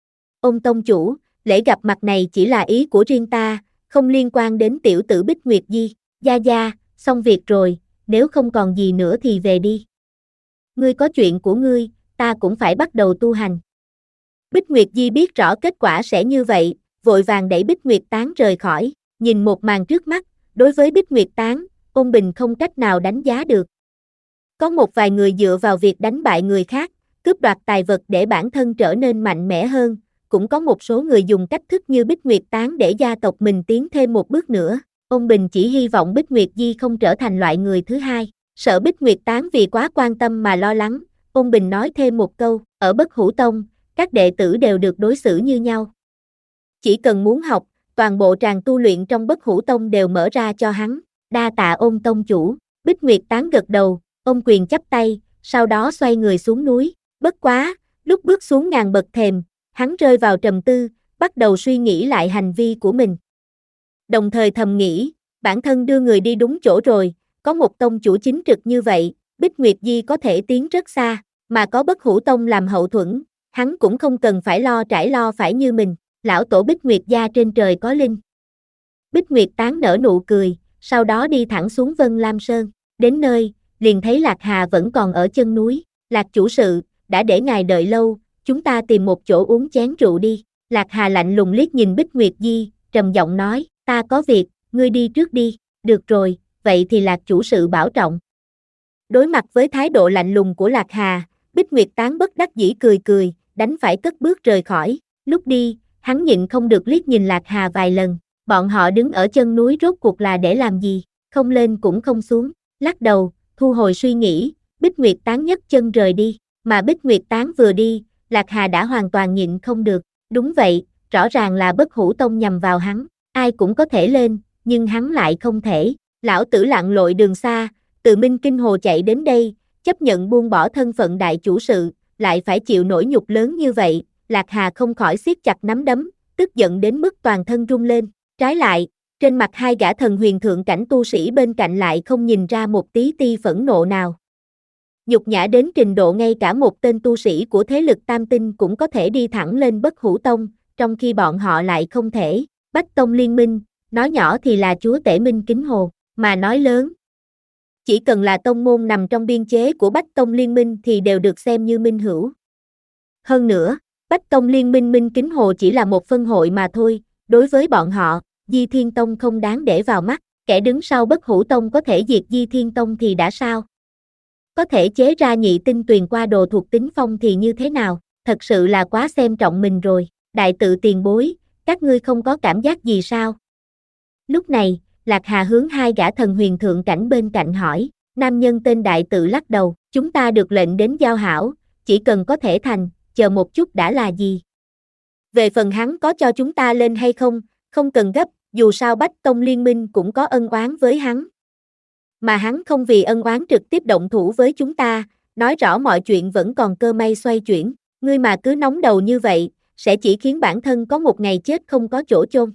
Ôn tông chủ, lễ gặp mặt này chỉ là ý của riêng ta, không liên quan đến tiểu tử Bích Nguyệt Di. Gia gia, xong việc rồi, nếu không còn gì nữa thì về đi. Ngươi có chuyện của ngươi, ta cũng phải bắt đầu tu hành. Bích Nguyệt Di biết rõ kết quả sẽ như vậy, vội vàng đẩy Bích Nguyệt Tán rời khỏi, nhìn một màn trước mắt, đối với Bích Nguyệt Tán, Ôn Bình không cách nào đánh giá được. Có một vài người dựa vào việc đánh bại người khác, cướp đoạt tài vật để bản thân trở nên mạnh mẽ hơn, cũng có một số người dùng cách thức như Bích Nguyệt Tán để gia tộc mình tiến thêm một bước nữa. Ôn Bình chỉ hy vọng Bích Nguyệt Di không trở thành loại người thứ hai, sợ Bích Nguyệt Tán vì quá quan tâm mà lo lắng. Ôn Bình nói thêm một câu, ở Bất Hủ Tông, các đệ tử đều được đối xử như nhau. Chỉ cần muốn học, toàn bộ tràng tu luyện trong Bất Hủ Tông đều mở ra cho hắn. Đa tạ Ôn tông chủ. Bích Nguyệt Tán gật đầu, ôm quyền chắp tay, sau đó xoay người xuống núi. Bất quá, lúc bước xuống ngàn bậc thềm, hắn rơi vào trầm tư, bắt đầu suy nghĩ lại hành vi của mình. Đồng thời thầm nghĩ, bản thân đưa người đi đúng chỗ rồi, có một tông chủ chính trực như vậy, Bích Nguyệt Di có thể tiến rất xa, mà có Bất Hủ Tông làm hậu thuẫn, hắn cũng không cần phải lo trải lo phải như mình, lão tổ Bích Nguyệt gia trên trời có linh. Bích Nguyệt Tán nở nụ cười, sau đó đi thẳng xuống Vân Lam Sơn, đến nơi, liền thấy Lạc Hà vẫn còn ở chân núi, Lạc chủ sự, đã để ngài đợi lâu, chúng ta tìm một chỗ uống chén rượu đi, Lạc Hà lạnh lùng liếc nhìn Bích Nguyệt Di, trầm giọng nói, ta có việc, ngươi đi trước đi, được rồi, vậy thì Lạc chủ sự bảo trọng. Đối mặt với thái độ lạnh lùng của Lạc Hà, Bích Nguyệt Tán bất đắc dĩ cười cười, đánh phải cất bước rời khỏi, lúc đi, hắn nhịn không được liếc nhìn Lạc Hà vài lần, bọn họ đứng ở chân núi rốt cuộc là để làm gì, không lên cũng không xuống, lắc đầu, thu hồi suy nghĩ, Bích Nguyệt Tán nhấc chân rời đi, mà Bích Nguyệt Tán vừa đi, Lạc Hà đã hoàn toàn nhịn không được, đúng vậy, rõ ràng là Bất Hủ Tông nhằm vào hắn, ai cũng có thể lên, nhưng hắn lại không thể, lão tử lặn lội đường xa, từ Minh Kinh Hồ chạy đến đây, chấp nhận buông bỏ thân phận đại chủ sự, lại phải chịu nỗi nhục lớn như vậy, Lạc Hà không khỏi siết chặt nắm đấm, tức giận đến mức toàn thân run lên, trái lại, trên mặt hai gã thần huyền thượng cảnh tu sĩ bên cạnh lại không nhìn ra một tí ti phẫn nộ nào. Nhục nhã đến trình độ ngay cả một tên tu sĩ của thế lực tam tinh cũng có thể đi thẳng lên Bất Hủ Tông, trong khi bọn họ lại không thể, Bách Tông liên minh, nói nhỏ thì là chúa tể Minh Kính Hồ, mà nói lớn. Chỉ cần là tông môn nằm trong biên chế của Bách Tông liên minh thì đều được xem như minh hữu. Hơn nữa, Bách Tông liên minh Minh Kính Hồ chỉ là một phân hội mà thôi, đối với bọn họ, Di Thiên Tông không đáng để vào mắt, kẻ đứng sau Bất Hủ Tông có thể diệt Di Thiên Tông thì đã sao? Có thể chế ra nhị tinh tuyền qua đồ thuộc tính phong thì như thế nào, thật sự là quá xem trọng mình rồi, đại tự tiền bối, các ngươi không có cảm giác gì sao? Lúc này, Lạc Hà hướng hai gã thần huyền thượng cảnh bên cạnh hỏi, nam nhân tên đại tự lắc đầu, chúng ta được lệnh đến giao hảo, chỉ cần có thể thành, chờ một chút đã là gì? Về phần hắn có cho chúng ta lên hay không, không cần gấp, dù sao Bách Tông liên minh cũng có ân oán với hắn. Mà hắn không vì ân oán trực tiếp động thủ với chúng ta, nói rõ mọi chuyện vẫn còn cơ may xoay chuyển, ngươi mà cứ nóng đầu như vậy, sẽ chỉ khiến bản thân có một ngày chết không có chỗ chôn.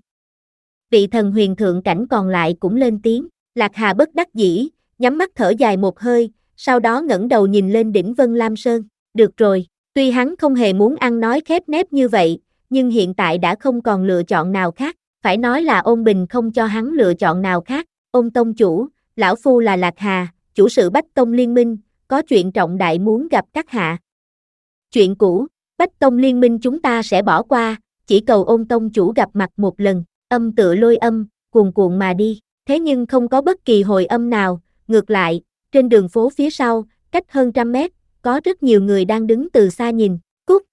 Vị thần huyền thượng cảnh còn lại cũng lên tiếng, Lạc Hà bất đắc dĩ, nhắm mắt thở dài một hơi, sau đó ngẩng đầu nhìn lên đỉnh Vân Lam Sơn, được rồi, tuy hắn không hề muốn ăn nói khép nép như vậy, nhưng hiện tại đã không còn lựa chọn nào khác, phải nói là Ôn Bình không cho hắn lựa chọn nào khác, Ôn tông chủ, lão phu là Lạc Hà, chủ sự Bách Tông liên minh, có chuyện trọng đại muốn gặp các hạ. Chuyện cũ, Bách Tông liên minh chúng ta sẽ bỏ qua, chỉ cầu Ôn tông chủ gặp mặt một lần, âm tựa lôi âm, cuồn cuộn mà đi, thế nhưng không có bất kỳ hồi âm nào, ngược lại, trên đường phố phía sau, cách hơn trăm mét, có rất nhiều người đang đứng từ xa nhìn, cút.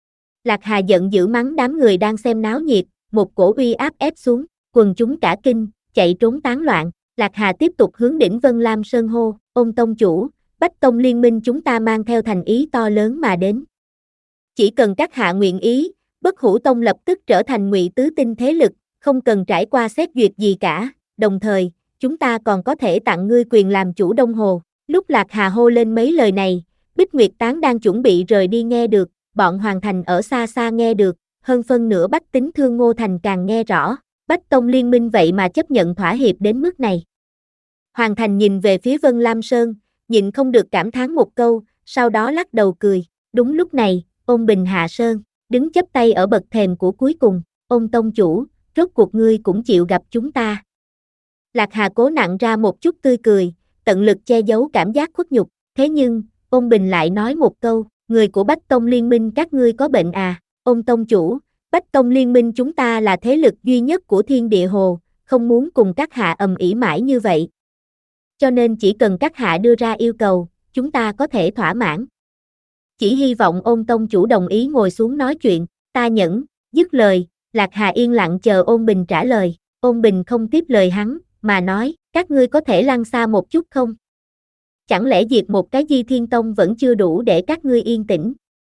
Lạc Hà giận dữ mắng đám người đang xem náo nhiệt, một cổ uy áp ép xuống, quần chúng cả kinh, chạy trốn tán loạn, Lạc Hà tiếp tục hướng đỉnh Vân Lam Sơn hô, Ôn tông chủ, Bách Tông liên minh chúng ta mang theo thành ý to lớn mà đến. Chỉ cần các hạ nguyện ý, Bất Hủ Tông lập tức trở thành ngụy tứ tinh thế lực, không cần trải qua xét duyệt gì cả, đồng thời, chúng ta còn có thể tặng ngươi quyền làm chủ Đông Hồ. Lúc Lạc Hà hô lên mấy lời này, Bích Nguyệt Tán đang chuẩn bị rời đi nghe được, bọn Hoàng Thành ở xa xa nghe được, hơn phân nửa Bách Tính Thương Ngô Thành càng nghe rõ, Bách Tông liên minh vậy mà chấp nhận thỏa hiệp đến mức này. Hoàng Thành nhìn về phía Vân Lam Sơn, nhịn không được cảm thán một câu, sau đó lắc đầu cười, đúng lúc này, Ôn Bình hạ sơn, đứng chắp tay ở bậc thềm của cuối cùng, Ôn tông chủ, rốt cuộc ngươi cũng chịu gặp chúng ta. Lạc Hà cố nặn ra một chút tươi cười, tận lực che giấu cảm giác khuất nhục, thế nhưng, Ôn Bình lại nói một câu, người của Bách Tông liên minh các ngươi có bệnh à, Ôn tông chủ, Bách Tông liên minh chúng ta là thế lực duy nhất của Thiên Địa Hồ, không muốn cùng các hạ ầm ĩ mãi như vậy. Cho nên chỉ cần các hạ đưa ra yêu cầu, chúng ta có thể thỏa mãn. Chỉ hy vọng Ôn tông chủ đồng ý ngồi xuống nói chuyện, ta nhẫn, dứt lời, Lạc Hà yên lặng chờ Ôn Bình trả lời, Ôn Bình không tiếp lời hắn, mà nói, các ngươi có thể lăn xa một chút không? Chẳng lẽ diệt một cái Di Thiên Tông vẫn chưa đủ để các ngươi yên tĩnh?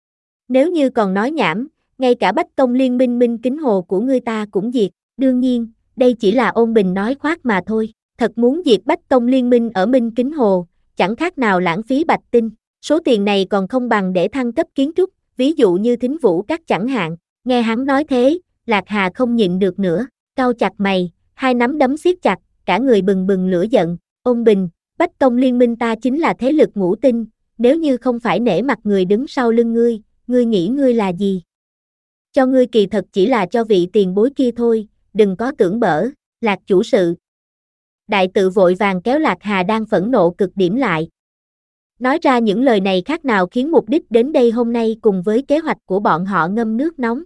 Nếu như còn nói nhảm, ngay cả Bách Tông liên minh Minh Kính Hồ của ngươi ta cũng diệt, đương nhiên, đây chỉ là Ôn Bình nói khoác mà thôi, thật muốn diệt Bách Tông liên minh ở Minh Kính Hồ, chẳng khác nào lãng phí bạch tinh, số tiền này còn không bằng để thăng cấp kiến trúc, ví dụ như Thính Vũ Các chẳng hạn, nghe hắn nói thế, Lạc Hà không nhịn được nữa, cau chặt mày, hai nắm đấm siết chặt, cả người bừng bừng lửa giận, Ôn Bình, Bách Tông Liên minh ta chính là thế lực ngũ tinh, nếu như không phải nể mặt người đứng sau lưng ngươi, ngươi nghĩ ngươi là gì? Cho ngươi kỳ thật chỉ là cho vị tiền bối kia thôi, đừng có tưởng bở, Lạc chủ sự. Đại tự vội vàng kéo Lạc Hà đang phẫn nộ cực điểm lại. Nói ra những lời này khác nào khiến mục đích đến đây hôm nay cùng với kế hoạch của bọn họ ngâm nước nóng.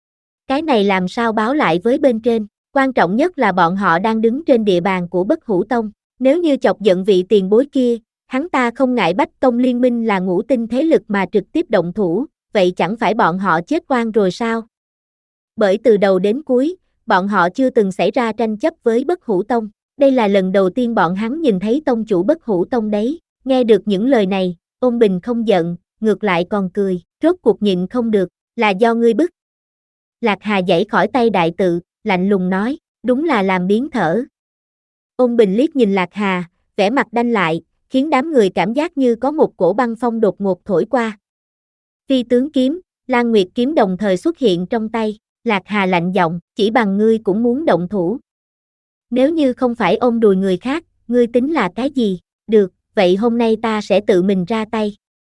Cái này làm sao báo lại với bên trên, quan trọng nhất là bọn họ đang đứng trên địa bàn của Bất Hủ Tông. Nếu như chọc giận vị tiền bối kia, hắn ta không ngại Bách Tông Liên minh là ngũ tinh thế lực mà trực tiếp động thủ, vậy chẳng phải bọn họ chết oan rồi sao? Bởi từ đầu đến cuối, bọn họ chưa từng xảy ra tranh chấp với Bất Hủ Tông, đây là lần đầu tiên bọn hắn nhìn thấy tông chủ Bất Hủ Tông đấy. Nghe được những lời này, Ôn Bình không giận, ngược lại còn cười, rốt cuộc nhịn không được, là do ngươi bức. Lạc Hà giãy khỏi tay đại tự, lạnh lùng nói, đúng là làm biến thở. Ôn Bình liếc nhìn Lạc Hà, vẻ mặt đanh lại, khiến đám người cảm giác như có một cổ băng phong đột ngột thổi qua. Phi tướng kiếm, Lan Nguyệt kiếm đồng thời xuất hiện trong tay, Lạc Hà lạnh giọng, chỉ bằng ngươi cũng muốn động thủ. Nếu như không phải ôm đùi người khác, ngươi tính là cái gì? Được, vậy hôm nay ta sẽ tự mình ra tay.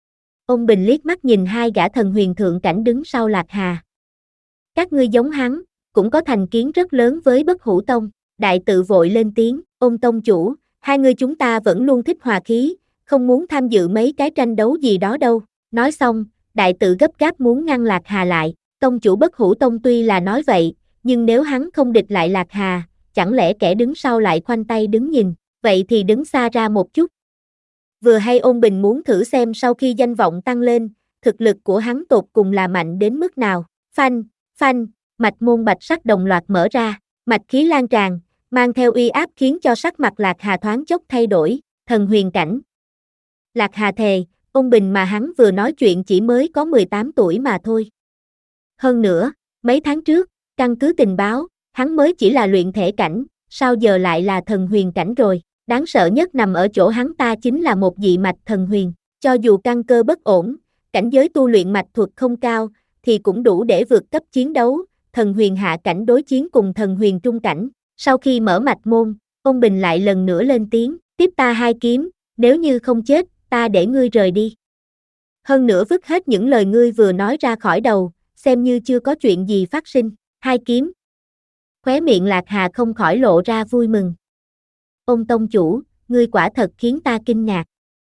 Ôn Bình liếc mắt nhìn hai gã thần huyền thượng cảnh đứng sau Lạc Hà. Các ngươi giống hắn, cũng có thành kiến rất lớn với Bất Hủ Tông. Đại tự vội lên tiếng, Ôn tông chủ, hai người chúng ta vẫn luôn thích hòa khí, không muốn tham dự mấy cái tranh đấu gì đó đâu. Nói xong, đại tự gấp gáp muốn ngăn Lạc Hà lại. Tông chủ Bất Hủ Tông tuy là nói vậy, nhưng nếu hắn không địch lại Lạc Hà, chẳng lẽ kẻ đứng sau lại khoanh tay đứng nhìn, vậy thì đứng xa ra một chút. Vừa hay Ôn Bình muốn thử xem sau khi danh vọng tăng lên, thực lực của hắn tột cùng là mạnh đến mức nào. Phanh, phanh, mạch môn bạch sắc đồng loạt mở ra, mạch khí lan tràn, mang theo uy áp khiến cho sắc mặt Lạc Hà thoáng chốc thay đổi, thần huyền cảnh. Lạc Hà thề, Ôn Bình mà hắn vừa nói chuyện chỉ mới có mười tám tuổi mà thôi. Hơn nữa, mấy tháng trước, căn cứ tình báo, hắn mới chỉ là luyện thể cảnh, sao giờ lại là thần huyền cảnh rồi. Đáng sợ nhất nằm ở chỗ hắn ta chính là một dị mạch thần huyền, cho dù căn cơ bất ổn, cảnh giới tu luyện mạch thuật không cao, thì cũng đủ để vượt cấp chiến đấu, thần huyền hạ cảnh đối chiến cùng thần huyền trung cảnh. Sau khi mở mạch môn, Ôn Bình lại lần nữa lên tiếng, tiếp ta hai kiếm, nếu như không chết, ta để ngươi rời đi. Hơn nữa vứt hết những lời ngươi vừa nói ra khỏi đầu, xem như chưa có chuyện gì phát sinh, hai kiếm. Khóe miệng Lạc Hà không khỏi lộ ra vui mừng. Ôn tông chủ, ngươi quả thật khiến ta kinh ngạc.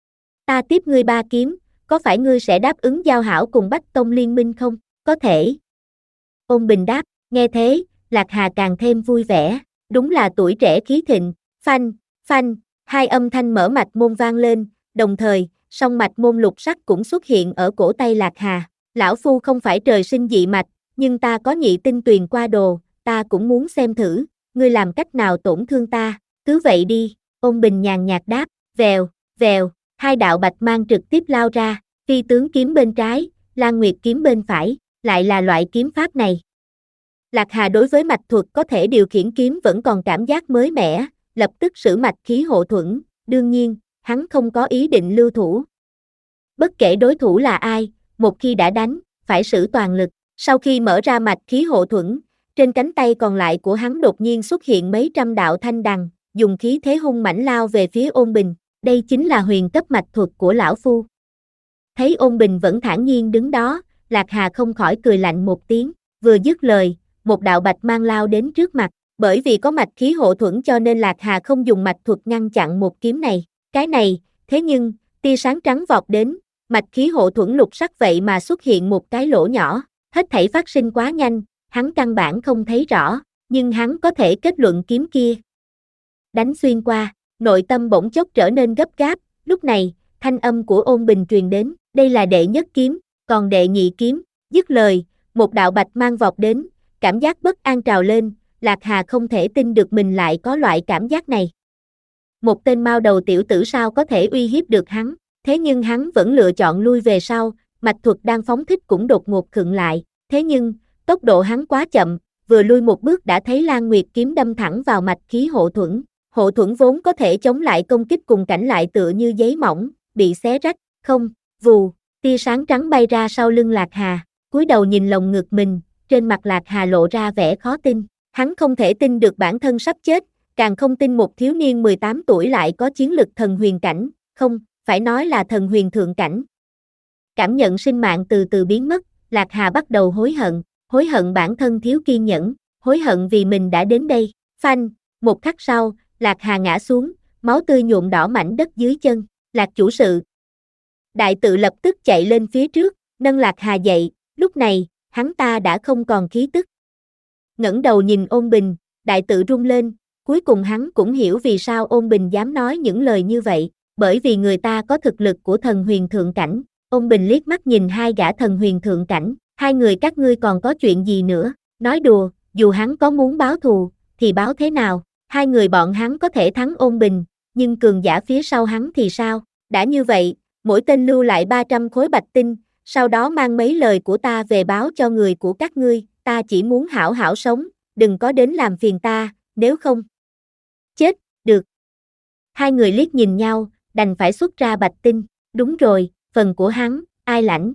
Ta tiếp ngươi ba kiếm, có phải ngươi sẽ đáp ứng giao hảo cùng Bách Tông Liên minh không? Có thể. Ôn Bình đáp, nghe thế, Lạc Hà càng thêm vui vẻ, đúng là tuổi trẻ khí thịnh, phanh, phanh, hai âm thanh mở mạch môn vang lên, đồng thời, song mạch môn lục sắc cũng xuất hiện ở cổ tay Lạc Hà. Lão phu không phải trời sinh dị mạch, nhưng ta có nhị tinh tuyền qua đồ, ta cũng muốn xem thử, ngươi làm cách nào tổn thương ta, cứ vậy đi. Ôn Bình nhàn nhạt đáp, vèo, vèo, hai đạo bạch mang trực tiếp lao ra, phi tướng kiếm bên trái, Lan Nguyệt kiếm bên phải, lại là loại kiếm pháp này. Lạc Hà đối với mạch thuật có thể điều khiển kiếm vẫn còn cảm giác mới mẻ, lập tức sử mạch khí hộ thuẫn, đương nhiên, hắn không có ý định lưu thủ. Bất kể đối thủ là ai, một khi đã đánh, phải sử toàn lực. Sau khi mở ra mạch khí hộ thuẫn, trên cánh tay còn lại của hắn đột nhiên xuất hiện mấy trăm đạo thanh đằng, dùng khí thế hung mãnh lao về phía Ôn Bình. Đây chính là huyền cấp mạch thuật của lão phu. Thấy Ôn Bình vẫn thản nhiên đứng đó, Lạc Hà không khỏi cười lạnh một tiếng, vừa dứt lời, một đạo bạch mang lao đến trước mặt, bởi vì có mạch khí hộ thuẫn cho nên Lạc Hà không dùng mạch thuật ngăn chặn một kiếm này. Cái này, thế nhưng, tia sáng trắng vọt đến, mạch khí hộ thuẫn lục sắc vậy mà xuất hiện một cái lỗ nhỏ, hết thảy phát sinh quá nhanh, hắn căn bản không thấy rõ, nhưng hắn có thể kết luận kiếm kia đánh xuyên qua, nội tâm bỗng chốc trở nên gấp gáp. Lúc này, thanh âm của Ôn Bình truyền đến, đây là đệ nhất kiếm, còn đệ nhị kiếm. Dứt lời, một đạo bạch mang vọt đến, cảm giác bất an trào lên, Lạc Hà không thể tin được mình lại có loại cảm giác này. Một tên mao đầu tiểu tử sao có thể uy hiếp được hắn, thế nhưng hắn vẫn lựa chọn lui về sau, mạch thuật đang phóng thích cũng đột ngột khựng lại, thế nhưng, tốc độ hắn quá chậm, vừa lui một bước đã thấy Lan Nguyệt kiếm đâm thẳng vào mạch khí hộ thuẫn. Hộ thuẫn vốn có thể chống lại công kích cùng cảnh lại tựa như giấy mỏng, bị xé rách, không, vù, tia sáng trắng bay ra sau lưng Lạc Hà, cúi đầu nhìn lồng ngực mình, trên mặt Lạc Hà lộ ra vẻ khó tin, hắn không thể tin được bản thân sắp chết, càng không tin một thiếu niên mười tám tuổi lại có chiến lực thần huyền cảnh, không, phải nói là thần huyền thượng cảnh. Cảm nhận sinh mạng từ từ biến mất, Lạc Hà bắt đầu hối hận, hối hận bản thân thiếu kiên nhẫn, hối hận vì mình đã đến đây. Phanh, một khắc sau, Lạc Hà ngã xuống, máu tươi nhuộm đỏ mảnh đất dưới chân. Lạc chủ sự. Đại tự lập tức chạy lên phía trước, nâng Lạc Hà dậy, lúc này, hắn ta đã không còn khí tức. Ngẩng đầu nhìn Ôn Bình, đại tự rung lên, cuối cùng hắn cũng hiểu vì sao Ôn Bình dám nói những lời như vậy, bởi vì người ta có thực lực của thần huyền thượng cảnh. Ôn Bình liếc mắt nhìn hai gã thần huyền thượng cảnh, hai người các ngươi còn có chuyện gì nữa, nói đùa, dù hắn có muốn báo thù, thì báo thế nào, hai người bọn hắn có thể thắng Ôn Bình, nhưng cường giả phía sau hắn thì sao, đã như vậy, mỗi tên lưu lại ba trăm khối bạch tinh, sau đó mang mấy lời của ta về báo cho người của các ngươi, ta chỉ muốn hảo hảo sống, đừng có đến làm phiền ta, nếu không. Chết, được. Hai người liếc nhìn nhau, đành phải xuất ra bạch tinh, đúng rồi, phần của hắn, ai lãnh?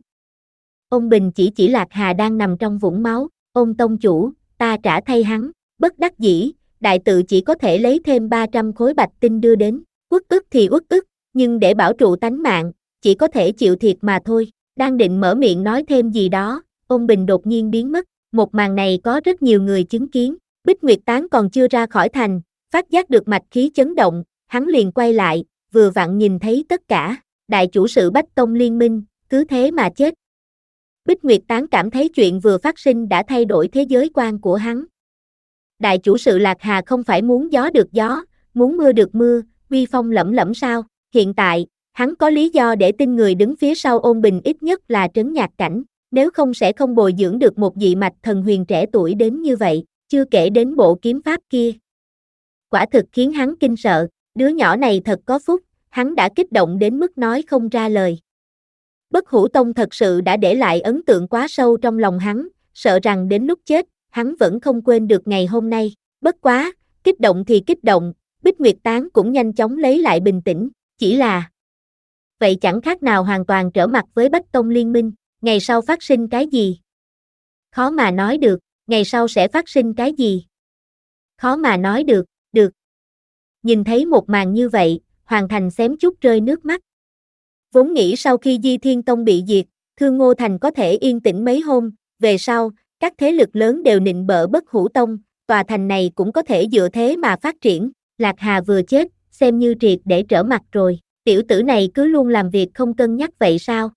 Ôn Bình chỉ chỉ Lạc Hà đang nằm trong vũng máu, Ôn tông chủ, ta trả thay hắn, bất đắc dĩ, đại tự chỉ có thể lấy thêm ba trăm khối bạch tinh đưa đến, uất ức thì uất ức, nhưng để bảo trụ tánh mạng, chỉ có thể chịu thiệt mà thôi, đang định mở miệng nói thêm gì đó, Ôn Bình đột nhiên biến mất, một màn này có rất nhiều người chứng kiến, Bích Nguyệt Tán còn chưa ra khỏi thành, phát giác được mạch khí chấn động, hắn liền quay lại, vừa vặn nhìn thấy tất cả, đại chủ sự Bách Tông liên minh, cứ thế mà chết. Bích Nguyệt Tán cảm thấy chuyện vừa phát sinh đã thay đổi thế giới quan của hắn. Đại chủ sự Lạc Hà không phải muốn gió được gió, muốn mưa được mưa, uy phong lẫm lẫm sao, hiện tại, hắn có lý do để tin người đứng phía sau Ôn Bình ít nhất là Trấn Nhạc Cảnh, nếu không sẽ không bồi dưỡng được một dị mạch thần huyền trẻ tuổi đến như vậy, chưa kể đến bộ kiếm pháp kia. Quả thực khiến hắn kinh sợ, đứa nhỏ này thật có phúc, hắn đã kích động đến mức nói không ra lời. Bất Hủ Tông thật sự đã để lại ấn tượng quá sâu trong lòng hắn, sợ rằng đến lúc chết, hắn vẫn không quên được ngày hôm nay. Bất quá, kích động thì kích động, Bích Nguyệt Tán cũng nhanh chóng lấy lại bình tĩnh, chỉ là vậy chẳng khác nào hoàn toàn trở mặt với Bách Tông liên minh, ngày sau phát sinh cái gì? Khó mà nói được, ngày sau sẽ phát sinh cái gì? Khó mà nói được, được. Nhìn thấy một màn như vậy, Hoàng Thành xém chút rơi nước mắt. Vốn nghĩ sau khi Di Thiên Tông bị diệt, Thương Ngô Thành có thể yên tĩnh mấy hôm, về sau, các thế lực lớn đều nịnh bợ Bất Hủ Tông, tòa thành này cũng có thể dựa thế mà phát triển. Lạc Hà vừa chết, xem như triệt để trở mặt rồi, tiểu tử này cứ luôn làm việc không cân nhắc vậy sao?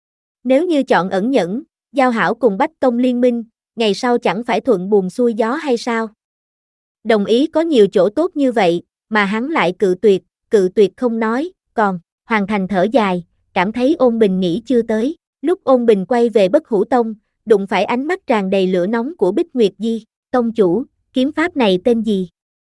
Nếu như chọn ẩn nhẫn, giao hảo cùng Bách Tông liên minh, ngày sau chẳng phải thuận buồm xuôi gió hay sao? Đồng ý có nhiều chỗ tốt như vậy, mà hắn lại cự tuyệt, cự tuyệt không nói, còn, Hoàng Thành thở dài, cảm thấy Ôn Bình nghĩ chưa tới, lúc Ôn Bình quay về Bất Hủ Tông, đụng phải ánh mắt tràn đầy lửa nóng của Bích Nguyệt Di, tông chủ, kiếm pháp này tên gì?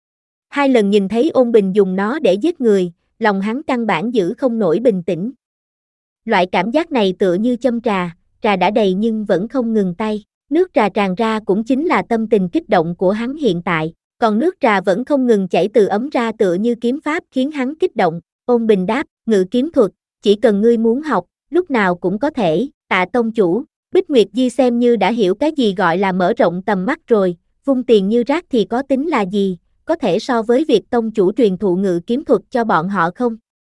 Hai lần nhìn thấy Ôn Bình dùng nó để giết người, lòng hắn căn bản giữ không nổi bình tĩnh. Loại cảm giác này tựa như châm trà, trà đã đầy nhưng vẫn không ngừng tay, nước trà tràn ra cũng chính là tâm tình kích động của hắn hiện tại, còn nước trà vẫn không ngừng chảy từ ấm ra tựa như kiếm pháp khiến hắn kích động. Ôn Bình đáp, ngự kiếm thuật, chỉ cần ngươi muốn học, lúc nào cũng có thể, tạ tông chủ. Bích Nguyệt Di xem như đã hiểu cái gì gọi là mở rộng tầm mắt rồi, vung tiền như rác thì có tính là gì, có thể so với việc tông chủ truyền thụ ngự kiếm thuật cho bọn họ không?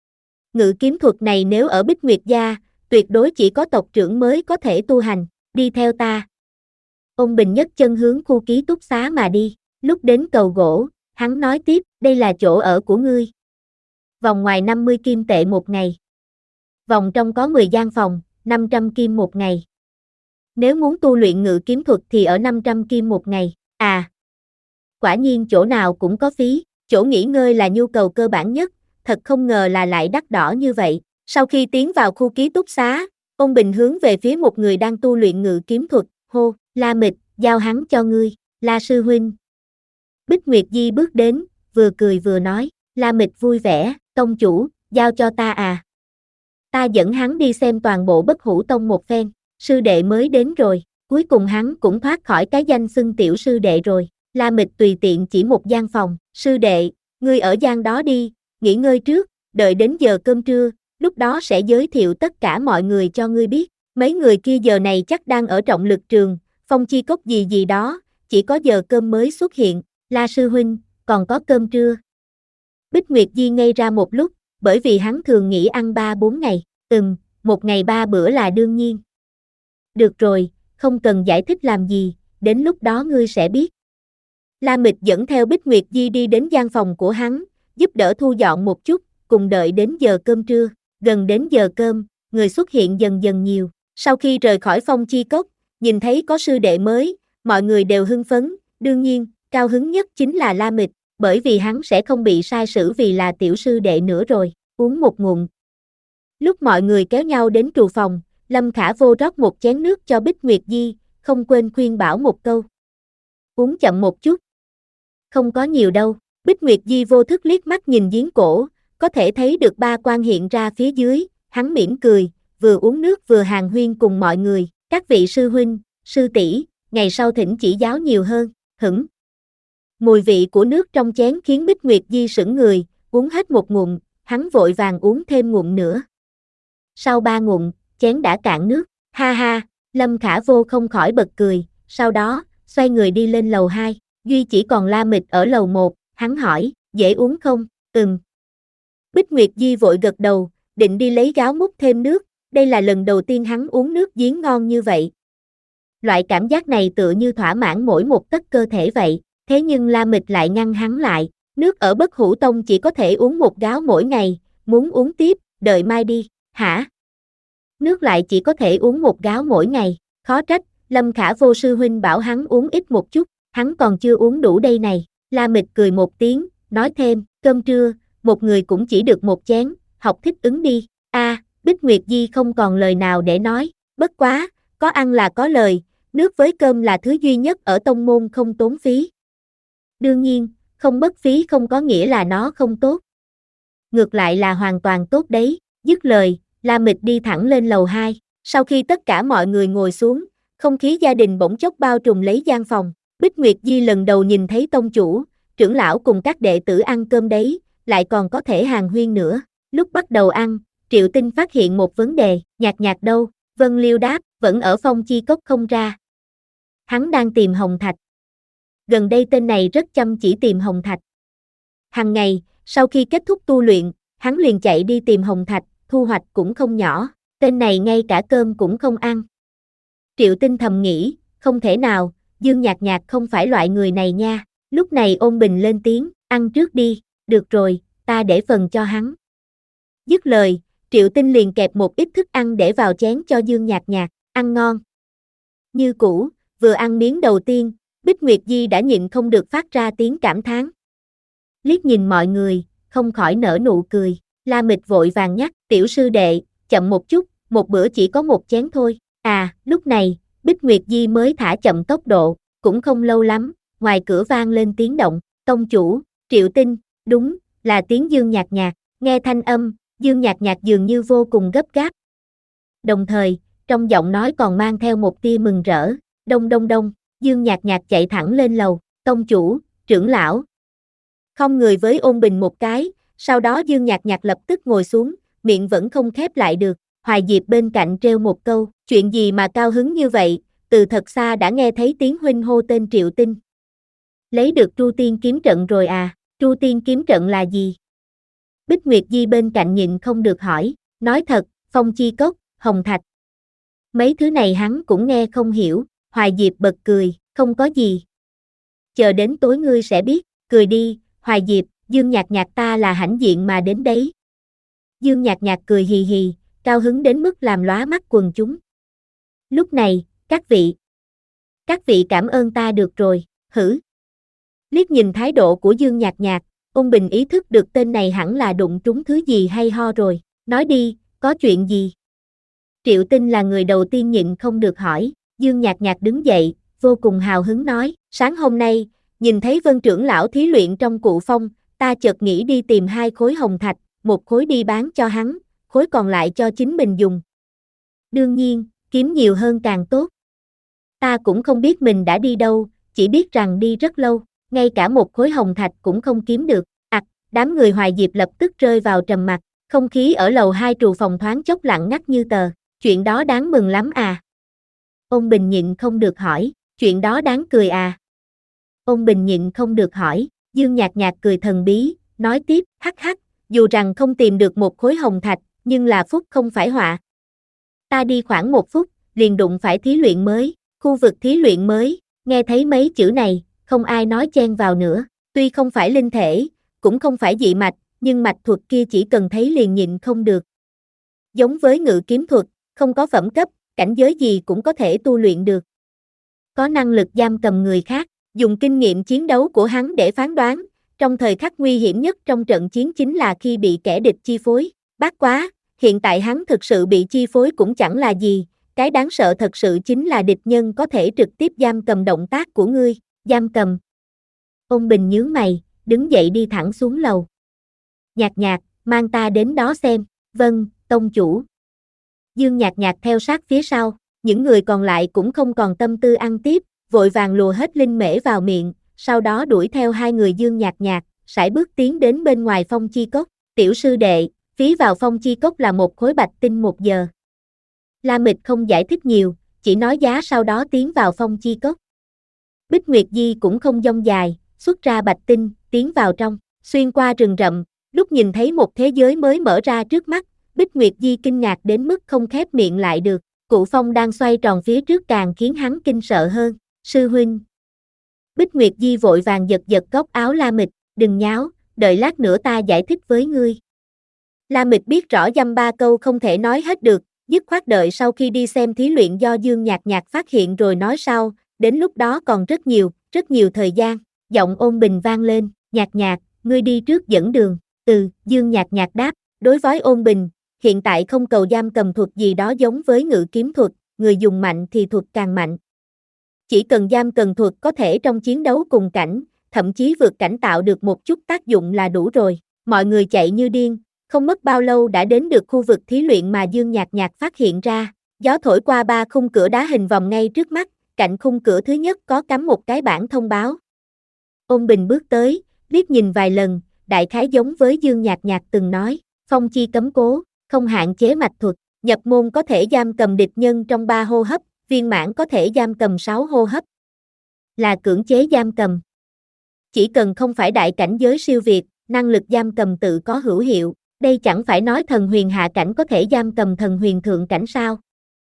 Ngự kiếm thuật này nếu ở Bích Nguyệt gia, tuyệt đối chỉ có tộc trưởng mới có thể tu hành, đi theo ta. Ôn Bình nhấc chân hướng khu ký túc xá mà đi, lúc đến cầu gỗ, hắn nói tiếp, đây là chỗ ở của ngươi. Vòng ngoài năm mươi kim tệ một ngày. Vòng trong có mười gian phòng, năm trăm kim một ngày. Nếu muốn tu luyện ngự kiếm thuật thì ở năm trăm kim một ngày, à. Quả nhiên chỗ nào cũng có phí, chỗ nghỉ ngơi là nhu cầu cơ bản nhất, thật không ngờ là lại đắt đỏ như vậy. Sau khi tiến vào khu ký túc xá, Ôn Bình hướng về phía một người đang tu luyện ngự kiếm thuật, hô, La Mịch, giao hắn cho ngươi, La sư huynh. Bích Nguyệt Di bước đến, vừa cười vừa nói, La Mịch vui vẻ, tông chủ, giao cho ta à. Ta dẫn hắn đi xem toàn bộ Bất Hủ Tông một phen, sư đệ mới đến rồi, cuối cùng hắn cũng thoát khỏi cái danh xưng tiểu sư đệ rồi. La Mịch tùy tiện chỉ một gian phòng, sư đệ, ngươi ở gian đó đi, nghỉ ngơi trước, đợi đến giờ cơm trưa, lúc đó sẽ giới thiệu tất cả mọi người cho ngươi biết. Mấy người kia giờ này chắc đang ở trọng lực trường, phong chi cốc gì gì đó, chỉ có giờ cơm mới xuất hiện. La sư huynh, còn có cơm trưa. Bích Nguyệt Di ngây ra một lúc, bởi vì hắn thường nghĩ ăn ba bốn ngày, ừm, một ngày ba bữa là đương nhiên. Được rồi, không cần giải thích làm gì, đến lúc đó ngươi sẽ biết. La Mịch dẫn theo Bích Nguyệt Di đi đến gian phòng của hắn, giúp đỡ thu dọn một chút, cùng đợi đến giờ cơm trưa. Gần đến giờ cơm, người xuất hiện dần dần nhiều. Sau khi rời khỏi Phong Chi Cốc, nhìn thấy có sư đệ mới, mọi người đều hưng phấn. Đương nhiên, cao hứng nhất chính là La Mịch, bởi vì hắn sẽ không bị sai sử vì là tiểu sư đệ nữa rồi. Uống một ngụm. Lúc mọi người kéo nhau đến trù phòng, Lâm Khả Vô rót một chén nước cho Bích Nguyệt Di, không quên khuyên bảo một câu. Uống chậm một chút. Không có nhiều đâu. Bích Nguyệt Di vô thức liếc mắt nhìn giếng cổ, có thể thấy được ba quan hiện ra phía dưới, hắn mỉm cười, vừa uống nước vừa hàn huyên cùng mọi người. Các vị sư huynh, sư tỷ, ngày sau thỉnh chỉ giáo nhiều hơn. Hửng. Mùi vị của nước trong chén khiến Bích Nguyệt Di sững người, uống hết một ngụm, hắn vội vàng uống thêm ngụm nữa. Sau ba ngụm, chén đã cạn nước. Ha ha, Lâm Khả Vô không khỏi bật cười, sau đó, xoay người đi lên lầu hai. Duy chỉ còn La Mịch ở lầu một, hắn hỏi, dễ uống không? Ừm. Bích Nguyệt Di vội gật đầu, định đi lấy gáo múc thêm nước, đây là lần đầu tiên hắn uống nước giếng ngon như vậy. Loại cảm giác này tựa như thỏa mãn mỗi một tấc cơ thể vậy, thế nhưng La Mịch lại ngăn hắn lại, nước ở Bất Hủ Tông chỉ có thể uống một gáo mỗi ngày, muốn uống tiếp, đợi mai đi, hả? Nước lại chỉ có thể uống một gáo mỗi ngày, khó trách, Lâm Khả Vô sư huynh bảo hắn uống ít một chút, hắn còn chưa uống đủ đây này. La Mịch cười một tiếng, nói thêm, cơm trưa, một người cũng chỉ được một chén, học thích ứng đi. A, à, Bích Nguyệt Di không còn lời nào để nói, bất quá, có ăn là có lời, nước với cơm là thứ duy nhất ở tông môn không tốn phí. Đương nhiên, không mất phí không có nghĩa là nó không tốt. Ngược lại là hoàn toàn tốt đấy, dứt lời, La Mịch đi thẳng lên lầu hai. Sau khi tất cả mọi người ngồi xuống, không khí gia đình bỗng chốc bao trùm lấy gian phòng. Bích Nguyệt Di lần đầu nhìn thấy tông chủ, trưởng lão cùng các đệ tử ăn cơm đấy, lại còn có thể hàn huyên nữa. Lúc bắt đầu ăn, Triệu Tinh phát hiện một vấn đề, Nhạc Nhạc đâu? Vân Liêu đáp, vẫn ở Phong Chi Cốc không ra. Hắn đang tìm Hồng Thạch. Gần đây tên này rất chăm chỉ tìm Hồng Thạch. Hằng ngày, sau khi kết thúc tu luyện, hắn liền chạy đi tìm Hồng Thạch, thu hoạch cũng không nhỏ, tên này ngay cả cơm cũng không ăn. Triệu Tinh thầm nghĩ, không thể nào, Dương Nhạc Nhạc không phải loại người này nha. Lúc này Ôn Bình lên tiếng, ăn trước đi, được rồi, ta để phần cho hắn. Dứt lời, Triệu Tinh liền kẹp một ít thức ăn để vào chén cho Dương Nhạc Nhạc, ăn ngon. Như cũ, vừa ăn miếng đầu tiên, Bích Nguyệt Di đã nhịn không được phát ra tiếng cảm thán. Liếc nhìn mọi người, không khỏi nở nụ cười. La Mịch vội vàng nhắc, tiểu sư đệ, chậm một chút, một bữa chỉ có một chén thôi. À, lúc này, Bích Nguyệt Di mới thả chậm tốc độ, cũng không lâu lắm, ngoài cửa vang lên tiếng động, tông chủ, Triệu Tinh, đúng, là tiếng Dương Nhạc Nhạc, nghe thanh âm, Dương Nhạc Nhạc dường như vô cùng gấp gáp. Đồng thời, trong giọng nói còn mang theo một tia mừng rỡ, đông đông đông, Dương Nhạc Nhạc chạy thẳng lên lầu, tông chủ, trưởng lão. Không người với Ôn Bình một cái, sau đó Dương Nhạc Nhạc lập tức ngồi xuống, miệng vẫn không khép lại được. Hoài Diệp bên cạnh treo một câu, chuyện gì mà cao hứng như vậy, từ thật xa đã nghe thấy tiếng huynh hô tên Triệu Tinh. Lấy được Tru Tiên kiếm trận rồi à, Tru Tiên kiếm trận là gì? Bích Nguyệt Di bên cạnh nhịn không được hỏi, nói thật, Phong Chi Cốc, Hồng Thạch. Mấy thứ này hắn cũng nghe không hiểu, Hoài Diệp bật cười, không có gì. Chờ đến tối ngươi sẽ biết, cười đi, Hoài Diệp, Dương Nhạc Nhạc ta là hãnh diện mà đến đấy. Dương Nhạc Nhạc cười hì hì, cao hứng đến mức làm lóa mắt quần chúng. Lúc này, các vị. Các vị cảm ơn ta được rồi, hử. Liếc nhìn thái độ của Dương Nhạc Nhạc, Ôn Bình ý thức được tên này hẳn là đụng trúng thứ gì hay ho rồi, nói đi, có chuyện gì? Triệu Tinh là người đầu tiên nhịn không được hỏi, Dương Nhạc Nhạc đứng dậy, vô cùng hào hứng nói, sáng hôm nay, nhìn thấy Vân trưởng lão thí luyện trong cụ phong, ta chợt nghĩ đi tìm hai khối hồng thạch, một khối đi bán cho hắn, khối còn lại cho chính mình dùng. Đương nhiên, kiếm nhiều hơn càng tốt. Ta cũng không biết mình đã đi đâu, chỉ biết rằng đi rất lâu, ngay cả một khối hồng thạch cũng không kiếm được. Ặc, à, đám người Hoài Diệp lập tức rơi vào trầm mặc, không khí ở lầu hai trù phòng thoáng chốc lặng ngắt như tờ, chuyện đó đáng mừng lắm à. Ôn Bình nhịn không được hỏi, chuyện đó đáng cười à. Ôn Bình nhịn không được hỏi, Dương Nhạc Nhạc cười thần bí, nói tiếp, hắc hắc, dù rằng không tìm được một khối hồng thạch, nhưng là phúc không phải họa. Ta đi khoảng một phút, liền đụng phải thí luyện mới, khu vực thí luyện mới, nghe thấy mấy chữ này, không ai nói chen vào nữa, tuy không phải linh thể, cũng không phải dị mạch, nhưng mạch thuật kia chỉ cần thấy liền nhịn không được. Giống với ngự kiếm thuật, không có phẩm cấp, cảnh giới gì cũng có thể tu luyện được. Có năng lực giam cầm người khác, dùng kinh nghiệm chiến đấu của hắn để phán đoán, trong thời khắc nguy hiểm nhất trong trận chiến chính là khi bị kẻ địch chi phối. Bác quá, hiện tại hắn thực sự bị chi phối cũng chẳng là gì, cái đáng sợ thật sự chính là địch nhân có thể trực tiếp giam cầm động tác của ngươi, giam cầm. Ôn Bình nhướng mày, đứng dậy đi thẳng xuống lầu. Nhạc Nhạc, mang ta đến đó xem, vâng, tông chủ. Dương Nhạc Nhạc theo sát phía sau, những người còn lại cũng không còn tâm tư ăn tiếp, vội vàng lùa hết linh mễ vào miệng, sau đó đuổi theo hai người Dương Nhạc Nhạc, sải bước tiến đến bên ngoài Phong Chi Cốc. Tiểu sư đệ, phí vào Phong Chi Cốc là một khối bạch tinh một giờ. La Mịch không giải thích nhiều, chỉ nói giá sau đó tiến vào Phong Chi Cốc. Bích Nguyệt Di cũng không dông dài, xuất ra bạch tinh, tiến vào trong, xuyên qua rừng rậm, lúc nhìn thấy một thế giới mới mở ra trước mắt, Bích Nguyệt Di kinh ngạc đến mức không khép miệng lại được, Cụ Phong đang xoay tròn phía trước càng khiến hắn kinh sợ hơn, sư huynh. Bích Nguyệt Di vội vàng giật giật góc áo La Mịch, đừng nháo, đợi lát nữa ta giải thích với ngươi. La Mịch biết rõ dăm ba câu không thể nói hết được, dứt khoát đợi sau khi đi xem thí luyện do Dương Nhạc Nhạc phát hiện rồi nói sau, đến lúc đó còn rất nhiều, rất nhiều thời gian, giọng Ôn Bình vang lên, Nhạc Nhạc, ngươi đi trước dẫn đường, ừ, Dương Nhạc Nhạc đáp, đối với Ôn Bình, hiện tại không cầu giam cầm thuật gì đó giống với ngự kiếm thuật, người dùng mạnh thì thuật càng mạnh. Chỉ cần giam cầm thuật có thể trong chiến đấu cùng cảnh, thậm chí vượt cảnh tạo được một chút tác dụng là đủ rồi, mọi người chạy như điên. Không mất bao lâu đã đến được khu vực thí luyện mà Dương Nhạc Nhạc phát hiện ra, gió thổi qua ba khung cửa đá hình vòng ngay trước mắt, cạnh khung cửa thứ nhất có cắm một cái bảng thông báo. Ôn Bình bước tới, liếc nhìn vài lần, đại khái giống với Dương Nhạc Nhạc từng nói, phong chi cấm cố, không hạn chế mạch thuật, nhập môn có thể giam cầm địch nhân trong ba hô hấp, viên mãn có thể giam cầm sáu hô hấp. Là cưỡng chế giam cầm. Chỉ cần không phải đại cảnh giới siêu việt, năng lực giam cầm tự có hữu hiệu. Đây chẳng phải nói thần huyền hạ cảnh có thể giam cầm thần huyền thượng cảnh sao?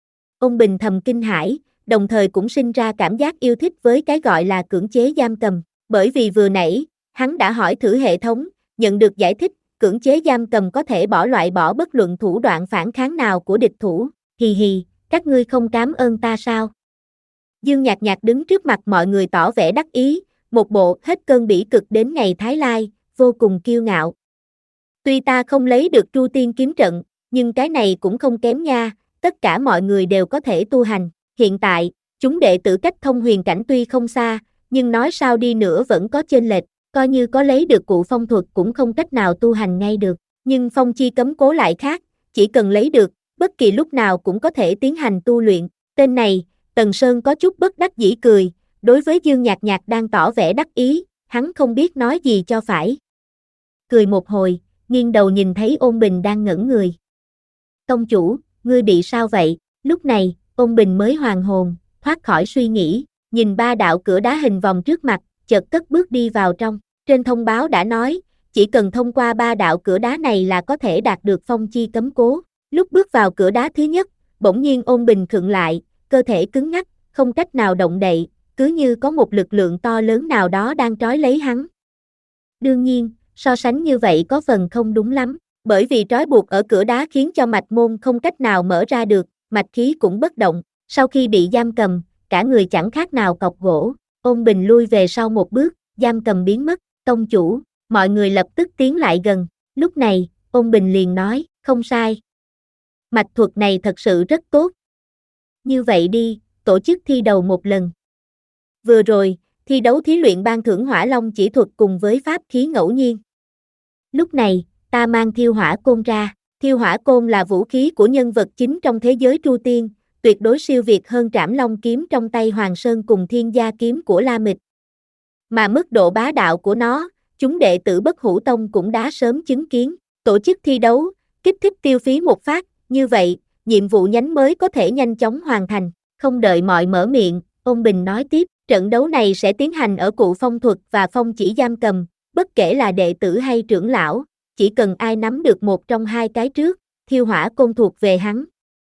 Ôn Bình thầm kinh hãi, đồng thời cũng sinh ra cảm giác yêu thích với cái gọi là cưỡng chế giam cầm, bởi vì vừa nãy, hắn đã hỏi thử hệ thống, nhận được giải thích, cưỡng chế giam cầm có thể bỏ loại bỏ bất luận thủ đoạn phản kháng nào của địch thủ, hì hì, các ngươi không cảm ơn ta sao? Dương Nhạc Nhạc đứng trước mặt mọi người tỏ vẻ đắc ý, một bộ hết cơn bỉ cực đến ngày Thái Lai, vô cùng kiêu ngạo. Tuy ta không lấy được Tru Tiên kiếm trận, nhưng cái này cũng không kém nha, tất cả mọi người đều có thể tu hành. Hiện tại, chúng đệ tử cách thông huyền cảnh tuy không xa, nhưng nói sao đi nữa vẫn có chênh lệch, coi như có lấy được cụ phong thuật cũng không cách nào tu hành ngay được. Nhưng phong chi cấm cố lại khác, chỉ cần lấy được, bất kỳ lúc nào cũng có thể tiến hành tu luyện. Tên này, Tần Sơn có chút bất đắc dĩ cười, đối với Dương Nhạc Nhạc đang tỏ vẻ đắc ý, hắn không biết nói gì cho phải. Cười một hồi, nghiêng đầu nhìn thấy Ôn Bình đang ngẩn người. Tông chủ, ngươi bị sao vậy? Lúc này, Ôn Bình mới hoàn hồn, thoát khỏi suy nghĩ, nhìn ba đạo cửa đá hình vòng trước mặt, chợt cất bước đi vào trong. Trên thông báo đã nói, chỉ cần thông qua ba đạo cửa đá này là có thể đạt được phong chi cấm cố. Lúc bước vào cửa đá thứ nhất, bỗng nhiên Ôn Bình khựng lại, cơ thể cứng ngắc, không cách nào động đậy, cứ như có một lực lượng to lớn nào đó đang trói lấy hắn. Đương nhiên, so sánh như vậy có phần không đúng lắm, bởi vì trói buộc ở cửa đá khiến cho mạch môn không cách nào mở ra được, mạch khí cũng bất động, sau khi bị giam cầm, cả người chẳng khác nào cọc gỗ. Ôn Bình lui về sau một bước, giam cầm biến mất, tông chủ, mọi người lập tức tiến lại gần, lúc này, Ôn Bình liền nói, không sai. Mạch thuật này thật sự rất tốt. Như vậy đi, tổ chức thi đầu một lần. Vừa rồi, thi đấu thí luyện ban thưởng hỏa long chỉ thuật cùng với pháp khí ngẫu nhiên. Lúc này, ta mang thiêu hỏa côn ra, thiêu hỏa côn là vũ khí của nhân vật chính trong thế giới Tru Tiên, tuyệt đối siêu việt hơn trảm long kiếm trong tay Hoàng Sơn cùng thiên gia kiếm của La Mịch. Mà mức độ bá đạo của nó, chúng đệ tử Bất Hủ Tông cũng đã sớm chứng kiến, tổ chức thi đấu, kích thích tiêu phí một phát, như vậy, nhiệm vụ nhánh mới có thể nhanh chóng hoàn thành, không đợi mọi mở miệng, Ôn Bình nói tiếp, trận đấu này sẽ tiến hành ở cụ phong thuật và phong chỉ giam cầm, bất kể là đệ tử hay trưởng lão, chỉ cần ai nắm được một trong hai cái trước, thiêu hỏa côn thuộc về hắn.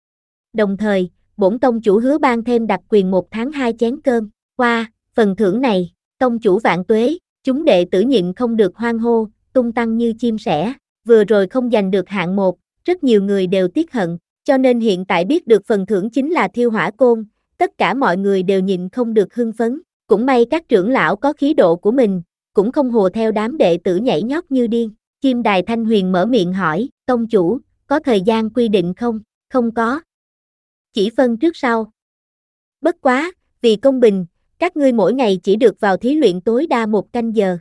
Đồng thời, bổn tông chủ hứa ban thêm đặc quyền một tháng hai chén cơm, qua, phần thưởng này, tông chủ vạn tuế, chúng đệ tử nhịn không được hoan hô, tung tăng như chim sẻ, vừa rồi không giành được hạng một, rất nhiều người đều tiếc hận, cho nên hiện tại biết được phần thưởng chính là thiêu hỏa côn, tất cả mọi người đều nhịn không được hưng phấn, cũng may các trưởng lão có khí độ của mình, cũng không hùa theo đám đệ tử nhảy nhót như điên. Chim Đài Thanh Huyền mở miệng hỏi, tông chủ, có thời gian quy định không? Không có. Chỉ phân trước sau. Bất quá, vì công bình, các ngươi mỗi ngày chỉ được vào thí luyện tối đa một canh giờ.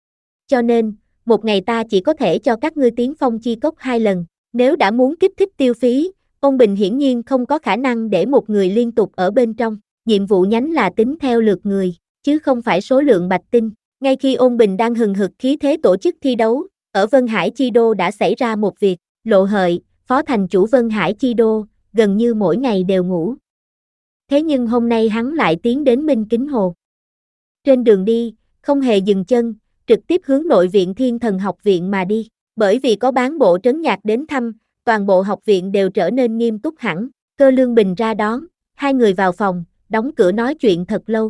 Cho nên, một ngày ta chỉ có thể cho các ngươi tiến phong chi cốc hai lần. Nếu đã muốn kích thích tiêu phí, Ôn Bình hiển nhiên không có khả năng để một người liên tục ở bên trong. Nhiệm vụ nhánh là tính theo lượt người, chứ không phải số lượng bạch tinh. Ngay khi Ôn Bình đang hừng hực khí thế tổ chức thi đấu, ở Vân Hải Chi Đô đã xảy ra một việc, Lộ Hợi, phó thành chủ Vân Hải Chi Đô, gần như mỗi ngày đều ngủ. Thế nhưng hôm nay hắn lại tiến đến Minh Kính Hồ. Trên đường đi, không hề dừng chân, trực tiếp hướng nội viện Thiên Thần học viện mà đi. Bởi vì có bán bộ trấn nhạc đến thăm, toàn bộ học viện đều trở nên nghiêm túc hẳn. Cơ Lương Bình ra đón, hai người vào phòng, đóng cửa nói chuyện thật lâu.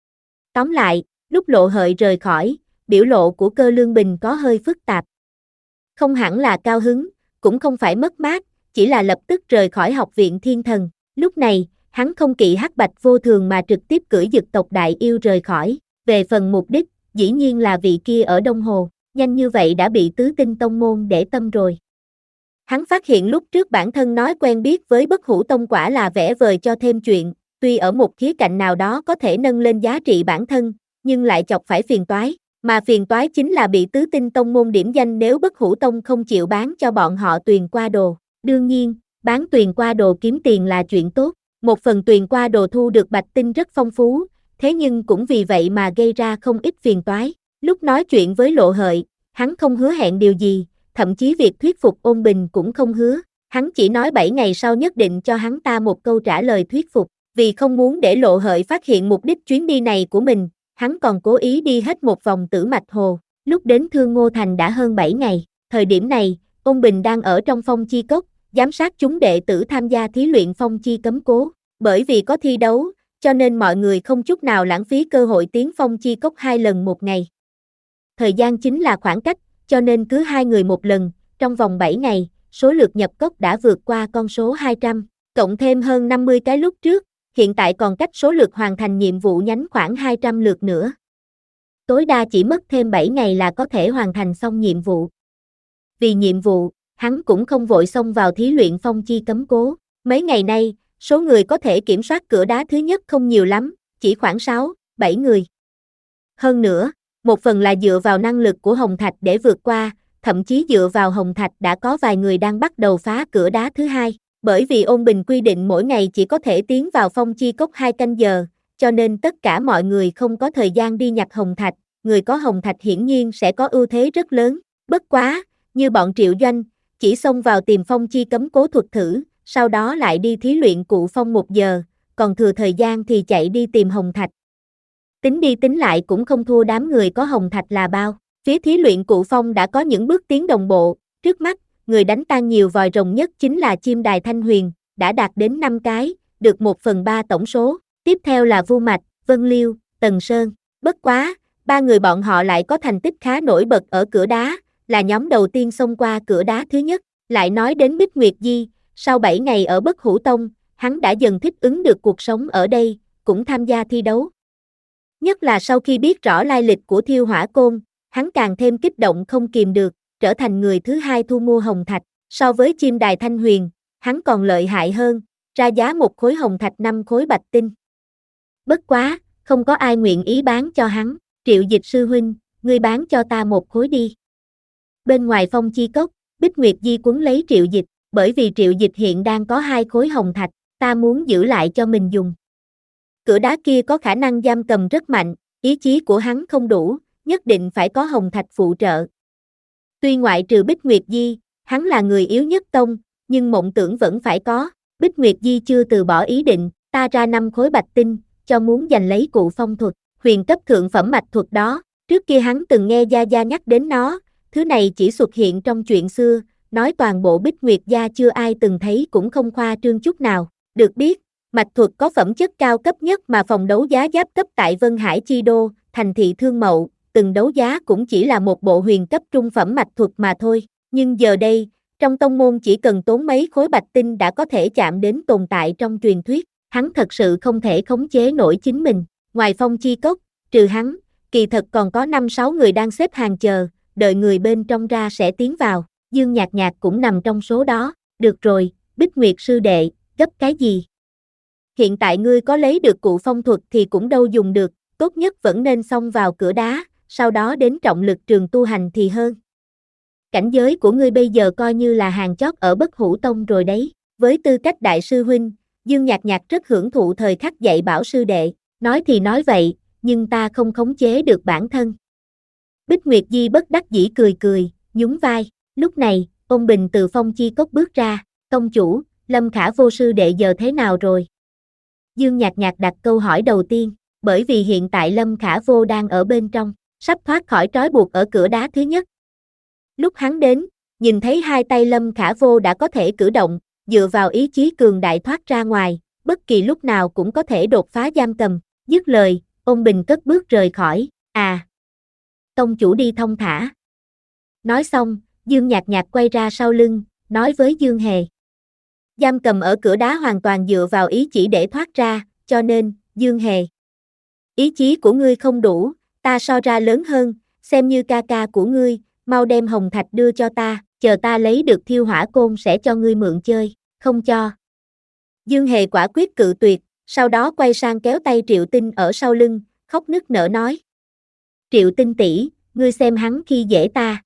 Tóm lại, lúc Lộ Hợi rời khỏi, biểu lộ của Cơ Lương Bình có hơi phức tạp. Không hẳn là cao hứng, cũng không phải mất mát, chỉ là lập tức rời khỏi học viện Thiên Thần. Lúc này, hắn không kỵ hắc bạch vô thường mà trực tiếp cưỡi dực tộc đại yêu rời khỏi. Về phần mục đích, dĩ nhiên là vị kia ở Đông Hồ, nhanh như vậy đã bị tứ tinh tông môn để tâm rồi. Hắn phát hiện lúc trước bản thân nói quen biết với Bất Hủ Tông quả là vẽ vời cho thêm chuyện, tuy ở một khía cạnh nào đó có thể nâng lên giá trị bản thân, nhưng lại chọc phải phiền toái, mà phiền toái chính là bị tứ tinh tông môn điểm danh nếu Bất Hủ Tông không chịu bán cho bọn họ tuyền qua đồ. Đương nhiên, bán tuyền qua đồ kiếm tiền là chuyện tốt, một phần tuyền qua đồ thu được bạch tinh rất phong phú, thế nhưng cũng vì vậy mà gây ra không ít phiền toái. Lúc nói chuyện với Lộ Hợi, hắn không hứa hẹn điều gì, thậm chí việc thuyết phục Ôn Bình cũng không hứa, hắn chỉ nói bảy ngày sau nhất định cho hắn ta một câu trả lời thuyết phục, vì không muốn để Lộ Hợi phát hiện mục đích chuyến đi này của mình, hắn còn cố ý đi hết một vòng Tử Mạch Hồ, lúc đến Thương Ngô Thành đã hơn bảy ngày, thời điểm này, Ôn Bình đang ở trong phong chi cốc, giám sát chúng đệ tử tham gia thí luyện phong chi cấm cố, bởi vì có thi đấu, cho nên mọi người không chút nào lãng phí cơ hội tiến phong chi cốc hai lần một ngày. Thời gian chính là khoảng cách, cho nên cứ hai người một lần, trong vòng bảy ngày, số lượt nhập cốc đã vượt qua con số hai trăm, cộng thêm hơn năm mươi cái lúc trước, hiện tại còn cách số lượt hoàn thành nhiệm vụ nhánh khoảng hai trăm lượt nữa. Tối đa chỉ mất thêm bảy ngày là có thể hoàn thành xong nhiệm vụ. Vì nhiệm vụ, hắn cũng không vội xông vào thí luyện phong chi cấm cố. Mấy ngày nay, số người có thể kiểm soát cửa đá thứ nhất không nhiều lắm, chỉ khoảng sáu, bảy người. Hơn nữa, một phần là dựa vào năng lực của Hồng Thạch để vượt qua, thậm chí dựa vào Hồng Thạch đã có vài người đang bắt đầu phá cửa đá thứ hai. Bởi vì Ôn Bình quy định mỗi ngày chỉ có thể tiến vào phong chi cốc hai canh giờ, cho nên tất cả mọi người không có thời gian đi nhặt Hồng Thạch, người có Hồng Thạch hiển nhiên sẽ có ưu thế rất lớn. Bất quá, như bọn Triệu Doanh, chỉ xông vào tìm phong chi cấm cố thuật thử, sau đó lại đi thí luyện cụ phong một giờ, còn thừa thời gian thì chạy đi tìm Hồng Thạch. Tính đi tính lại cũng không thua đám người có Hồng Thạch là bao. Phía thí luyện cụ phong đã có những bước tiến đồng bộ, trước mắt, người đánh tan nhiều vòi rồng nhất chính là Chim Đài Thanh Huyền, đã đạt đến năm cái, được một phần ba tổng số. Tiếp theo là Vu Mạch, Vân Liêu, Tần Sơn. Bất quá, ba người bọn họ lại có thành tích khá nổi bật ở cửa đá, là nhóm đầu tiên xông qua cửa đá thứ nhất. Lại nói đến Bích Nguyệt Di, sau bảy ngày ở Bất Hủ Tông, hắn đã dần thích ứng được cuộc sống ở đây, cũng tham gia thi đấu. Nhất là sau khi biết rõ lai lịch của Thiêu Hỏa Côn, hắn càng thêm kích động không kìm được, trở thành người thứ hai thu mua Hồng Thạch. So với Chim Đài Thanh Huyền, hắn còn lợi hại hơn, ra giá một khối Hồng Thạch năm khối bạch tinh. Bất quá, không có ai nguyện ý bán cho hắn. Triệu Dịch sư huynh, ngươi bán cho ta một khối đi. Bên ngoài phong chi cốc, Bích Nguyệt Di quấn lấy Triệu Dịch, bởi vì Triệu Dịch hiện đang có hai khối Hồng Thạch, ta muốn giữ lại cho mình dùng. Cửa đá kia có khả năng giam cầm rất mạnh, ý chí của hắn không đủ, nhất định phải có Hồng Thạch phụ trợ. Tuy ngoại trừ Bích Nguyệt Di, hắn là người yếu nhất tông, nhưng mộng tưởng vẫn phải có. Bích Nguyệt Di chưa từ bỏ ý định, ta ra năm khối bạch tinh, cho muốn giành lấy cụ phong thuật, huyền cấp thượng phẩm mạch thuật đó, Trước kia hắn từng nghe Gia Gia nhắc đến nó, thứ này chỉ xuất hiện trong chuyện xưa, nói toàn bộ Bích Nguyệt gia chưa ai từng thấy cũng không khoa trương chút nào. Được biết, mạch thuật có phẩm chất cao cấp nhất mà phòng đấu giá giáp cấp tại Vân Hải Chi Đô, thành thị Thương Mậu, từng đấu giá cũng chỉ là một bộ huyền cấp trung phẩm mạch thuật mà thôi. Nhưng giờ đây, trong tông môn chỉ cần tốn mấy khối bạch tinh đã có thể chạm đến tồn tại trong truyền thuyết, hắn thật sự không thể khống chế nổi chính mình. Ngoài Phong Chi Cốc, trừ hắn, kỳ thật còn có năm sáu người đang xếp hàng chờ, đợi người bên trong ra sẽ tiến vào. Dương Nhạc Nhạc cũng nằm trong số đó. Được rồi, Bích Nguyệt sư đệ, gấp cái gì? Hiện tại ngươi có lấy được cụ phong thuật thì cũng đâu dùng được, tốt nhất vẫn nên xông vào cửa đá, sau đó đến trọng lực trường tu hành thì hơn. Cảnh giới của ngươi bây giờ coi như là hàng chót ở Bất Hủ Tông rồi đấy. Với tư cách đại sư huynh, Dương Nhạc Nhạc rất hưởng thụ thời khắc dạy bảo sư đệ, nói thì nói vậy, nhưng ta không khống chế được bản thân. Bích Nguyệt Di bất đắc dĩ cười cười, nhún vai. Lúc này, Ôn Bình từ Phong Chi Cốc bước ra, tông chủ, Lâm Khả Vô sư đệ giờ thế nào rồi? Dương Nhạc Nhạc đặt câu hỏi đầu tiên, bởi vì hiện tại Lâm Khả Vô đang ở bên trong, sắp thoát khỏi trói buộc ở cửa đá thứ nhất. Lúc hắn đến, nhìn thấy hai tay Lâm Khả Vô đã có thể cử động, dựa vào ý chí cường đại thoát ra ngoài, bất kỳ lúc nào cũng có thể đột phá giam cầm. Dứt lời, Ôn Bình cất bước rời khỏi. À, tông chủ đi thông thả. Nói xong, Dương Nhạc Nhạc quay ra sau lưng, nói với Dương Hề. Giam cầm ở cửa đá hoàn toàn dựa vào ý chỉ để thoát ra, cho nên, Dương Hề, ý chí của ngươi không đủ, ta so ra lớn hơn, xem như ca ca của ngươi, mau đem hồng thạch đưa cho ta, chờ ta lấy được thiêu hỏa côn sẽ cho ngươi mượn chơi, không cho. Dương Hề quả quyết cự tuyệt, sau đó quay sang kéo tay Triệu Tinh ở sau lưng, khóc nức nở nói. Triệu Tinh tỷ, ngươi xem hắn khi dễ ta.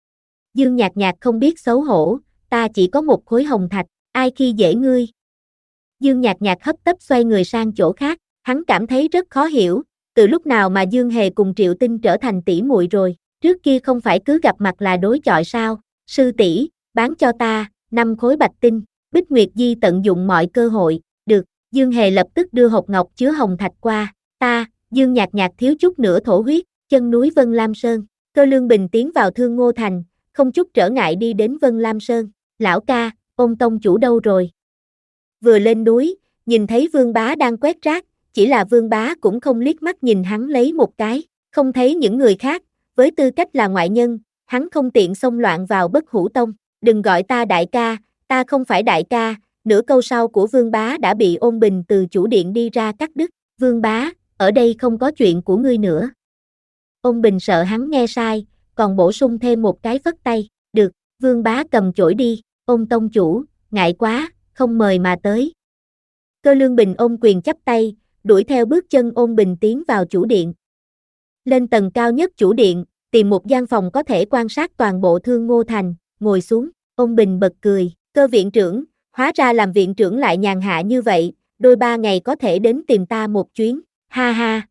Dương Nhạc Nhạc không biết xấu hổ, ta chỉ có một khối hồng thạch, ai khi dễ ngươi? Dương Nhạc Nhạc hấp tấp xoay người sang chỗ khác, hắn cảm thấy rất khó hiểu, từ lúc nào mà Dương Hề cùng Triệu Tinh trở thành tỷ muội rồi, trước kia không phải cứ gặp mặt là đối chọi sao? Sư tỷ, bán cho ta năm khối bạch tinh. Bích Nguyệt Di tận dụng mọi cơ hội, được. Dương Hề lập tức đưa hộp ngọc chứa hồng thạch qua, ta. Dương Nhạc Nhạc thiếu chút nữa thổ huyết, chân núi Vân Lam Sơn. Cơ Lương Bình tiến vào Thương Ngô Thành, không chút trở ngại đi đến Vân Lam Sơn. Lão ca, Ôn tông chủ đâu rồi? Vừa lên núi, nhìn thấy Vương Bá đang quét rác, chỉ là Vương Bá cũng không liếc mắt nhìn hắn lấy một cái, không thấy những người khác, với tư cách là ngoại nhân, hắn không tiện xông loạn vào Bất Hủ Tông. Đừng gọi ta đại ca, ta không phải đại ca. Nửa câu sau của Vương Bá đã bị Ôn Bình từ chủ điện đi ra cắt đứt. Vương Bá, ở đây không có chuyện của ngươi nữa. Ôn Bình sợ hắn nghe sai, còn bổ sung thêm một cái phất tay. Được, Vương Bá cầm chổi đi. Ôn tông chủ, ngại quá, không mời mà tới. Cơ Lương Bình ôm quyền chắp tay, đuổi theo bước chân Ôn Bình tiến vào chủ điện. Lên tầng cao nhất chủ điện, tìm một gian phòng có thể quan sát toàn bộ Thương Ngô Thành, ngồi xuống. Ôn Bình bật cười, Cơ viện trưởng, hóa ra làm viện trưởng lại nhàn hạ như vậy, đôi ba ngày có thể đến tìm ta một chuyến, ha ha.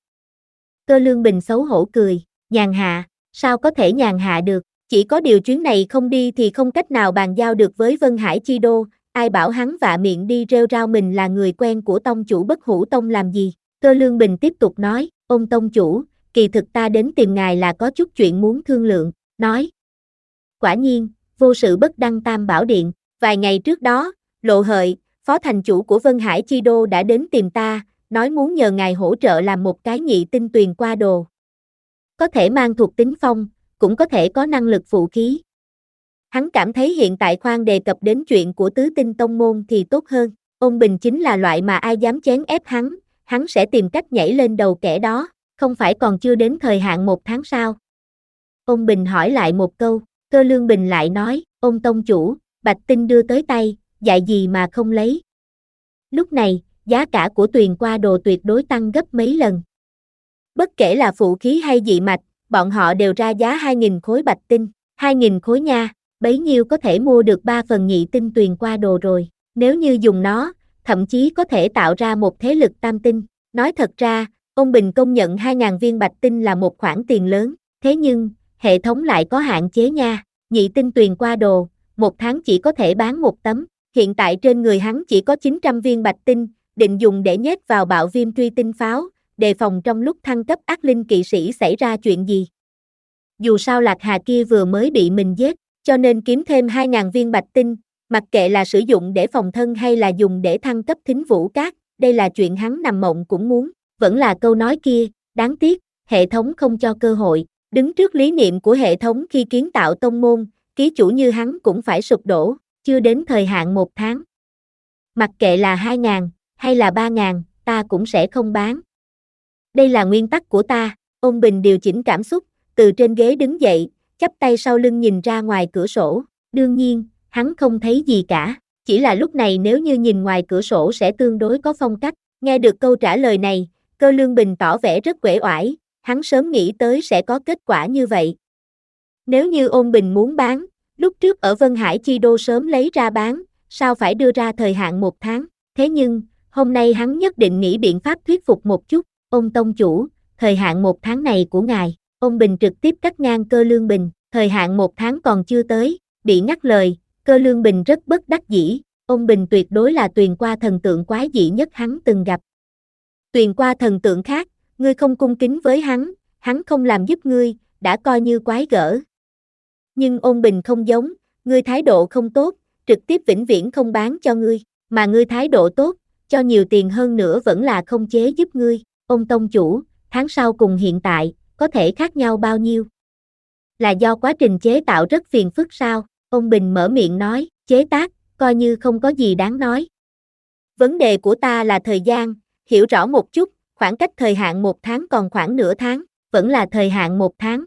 Cơ Lương Bình xấu hổ cười, nhàn hạ, sao có thể nhàn hạ được, chỉ có điều chuyến này không đi thì không cách nào bàn giao được với Vân Hải Chi Đô, ai bảo hắn vạ miệng đi rêu rao mình là người quen của tông chủ Bất Hủ Tông làm gì. Cơ Lương Bình tiếp tục nói, Ôn tông chủ, kỳ thực ta đến tìm ngài là có chút chuyện muốn thương lượng, nói. Quả nhiên, vô sự bất đăng tam bảo điện, vài ngày trước đó, Lộ Hợi, phó thành chủ của Vân Hải Chi Đô đã đến tìm ta, nói muốn nhờ ngài hỗ trợ làm một cái nhị tinh tuyền qua đồ. Có thể mang thuộc tính phong, cũng có thể có năng lực phụ khí. Hắn cảm thấy hiện tại khoan đề cập đến chuyện của tứ tinh tông môn thì tốt hơn. Ôn Bình chính là loại mà ai dám chén ép hắn, hắn sẽ tìm cách nhảy lên đầu kẻ đó, không phải còn chưa đến thời hạn một tháng sao? Ôn Bình hỏi lại một câu, Cơ Lương Bình lại nói, Ôn tông chủ, bạch tinh đưa tới tay, dạy gì mà không lấy. Lúc này, giá cả của tuyền qua đồ tuyệt đối tăng gấp mấy lần. Bất kể là phụ khí hay dị mạch, bọn họ đều ra giá hai nghìn khối bạch tinh, hai nghìn khối nha, bấy nhiêu có thể mua được ba phần nhị tinh tuyền qua đồ rồi. Nếu như dùng nó, thậm chí có thể tạo ra một thế lực tam tinh. Nói thật ra, Ôn Bình công nhận hai nghìn viên bạch tinh là một khoản tiền lớn, thế nhưng, hệ thống lại có hạn chế nha, nhị tinh tuyền qua đồ, một tháng chỉ có thể bán một tấm, hiện tại trên người hắn chỉ có chín trăm viên bạch tinh, định dùng để nhét vào bạo viêm truy tinh pháo, đề phòng trong lúc thăng cấp ác linh kỵ sĩ xảy ra chuyện gì. dù sao Lạc Hà kia vừa mới bị mình giết, cho nên kiếm thêm hai ngàn viên bạch tinh, mặc kệ là sử dụng để phòng thân hay là dùng để thăng cấp thính vũ cát, đây là chuyện hắn nằm mộng cũng muốn, vẫn là câu nói kia, đáng tiếc, hệ thống không cho cơ hội, đứng trước lý niệm của hệ thống khi kiến tạo tông môn, ký chủ như hắn cũng phải sụp đổ, chưa đến thời hạn một tháng. Mặc kệ là hai ngàn, hay là ba ngàn, ta cũng sẽ không bán. Đây là nguyên tắc của ta, Ôn Bình điều chỉnh cảm xúc, từ trên ghế đứng dậy, chắp tay sau lưng nhìn ra ngoài cửa sổ, đương nhiên, hắn không thấy gì cả, chỉ là lúc này nếu như nhìn ngoài cửa sổ sẽ tương đối có phong cách, nghe được câu trả lời này, Cơ Lương Bình tỏ vẻ rất uể oải, hắn sớm nghĩ tới sẽ có kết quả như vậy. Nếu như Ôn Bình muốn bán, lúc trước ở Vân Hải Chi Đô sớm lấy ra bán, sao phải đưa ra thời hạn một tháng, thế nhưng, hôm nay hắn nhất định nghĩ biện pháp thuyết phục một chút, Ôn tông chủ, thời hạn một tháng này của ngài, Ôn Bình trực tiếp cắt ngang Cơ Lương Bình, thời hạn một tháng còn chưa tới, bị ngắt lời, Cơ Lương Bình rất bất đắc dĩ, Ôn Bình tuyệt đối là Tuyền Qua thần tượng quái dị nhất hắn từng gặp. Tuyền Qua thần tượng khác, ngươi không cung kính với hắn, hắn không làm giúp ngươi, đã coi như quái gở. Nhưng Ôn Bình không giống, ngươi thái độ không tốt, trực tiếp vĩnh viễn không bán cho ngươi, mà ngươi thái độ tốt, cho nhiều tiền hơn nữa vẫn là không chế giúp ngươi, Ôn tông chủ, tháng sau cùng hiện tại, có thể khác nhau bao nhiêu? Là do quá trình chế tạo rất phiền phức sao? Ôn Bình mở miệng nói, chế tác, coi như không có gì đáng nói. Vấn đề của ta là thời gian, hiểu rõ một chút, khoảng cách thời hạn một tháng còn khoảng nửa tháng, vẫn là thời hạn một tháng.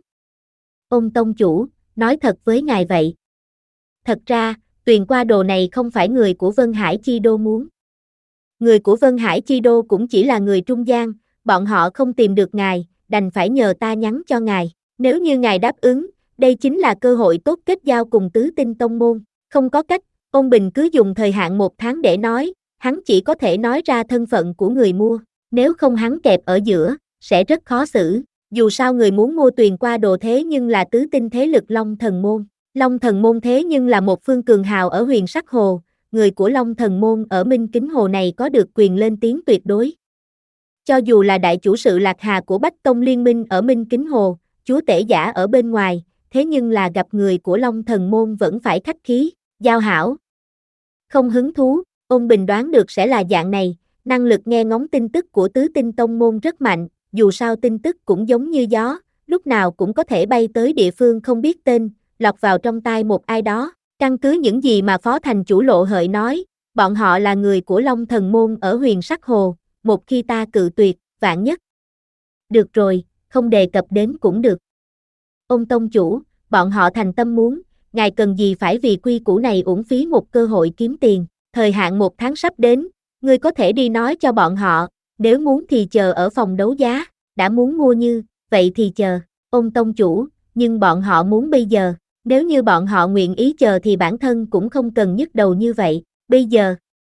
Ôn tông chủ, nói thật với ngài vậy. Thật ra, Tuyền Qua đồ này không phải người của Vân Hải Chi Đô muốn. Người của Vân Hải Chi Đô cũng chỉ là người trung gian, bọn họ không tìm được ngài, đành phải nhờ ta nhắn cho ngài. Nếu như ngài đáp ứng, đây chính là cơ hội tốt kết giao cùng tứ tinh tông môn. Không có cách, Ôn Bình cứ dùng thời hạn một tháng để nói, hắn chỉ có thể nói ra thân phận của người mua. Nếu không hắn kẹp ở giữa, sẽ rất khó xử. Dù sao người muốn mua Tuyền Qua đồ thế nhưng là tứ tinh thế lực Long Thần Môn. Long Thần Môn thế nhưng là một phương cường hào ở Huyền Sắc Hồ, người của Long Thần Môn ở Minh Kính Hồ này có được quyền lên tiếng tuyệt đối. Cho dù là đại chủ sự Lạc Hà của Bách Tông Liên Minh ở Minh Kính Hồ, chúa tể giả ở bên ngoài, thế nhưng là gặp người của Long Thần Môn vẫn phải khách khí, giao hảo. Không hứng thú, Ôn Bình đoán được sẽ là dạng này, năng lực nghe ngóng tin tức của tứ tinh tông môn rất mạnh, dù sao tin tức cũng giống như gió, lúc nào cũng có thể bay tới địa phương không biết tên, lọt vào trong tai một ai đó. Căn cứ những gì mà Phó Thành chủ Lộ Hợi nói, bọn họ là người của Long Thần Môn ở Huyền Sắc Hồ, một khi ta cự tuyệt, vạn nhất. Được rồi, không đề cập đến cũng được. Ôn tông chủ, bọn họ thành tâm muốn, ngài cần gì phải vì quy củ này uổng phí một cơ hội kiếm tiền, thời hạn một tháng sắp đến, ngươi có thể đi nói cho bọn họ, nếu muốn thì chờ ở phòng đấu giá, đã muốn mua như, vậy thì chờ, Ôn tông chủ, nhưng bọn họ muốn bây giờ. Nếu như bọn họ nguyện ý chờ thì bản thân cũng không cần nhức đầu như vậy, bây giờ.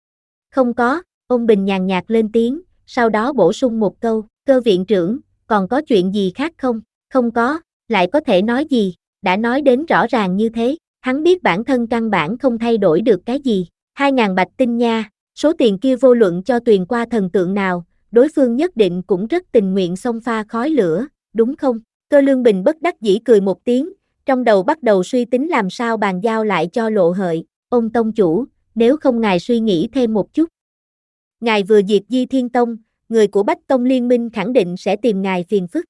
Không có, Ôn Bình nhàn nhạt lên tiếng, sau đó bổ sung một câu, Cơ viện trưởng, còn có chuyện gì khác không? Không có, lại có thể nói gì, đã nói đến rõ ràng như thế, hắn biết bản thân căn bản không thay đổi được cái gì, hai ngàn bạch tinh nha, số tiền kia vô luận cho Tuyền Qua thần tượng nào, đối phương nhất định cũng rất tình nguyện xông pha khói lửa, đúng không? Cơ Lương Bình bất đắc dĩ cười một tiếng, trong đầu bắt đầu suy tính làm sao bàn giao lại cho Lộ Hợi, Ôn tông chủ, nếu không ngài suy nghĩ thêm một chút. Ngài vừa diệt Di Thiên Tông, người của Bách Tông Liên Minh khẳng định sẽ tìm ngài phiền phức.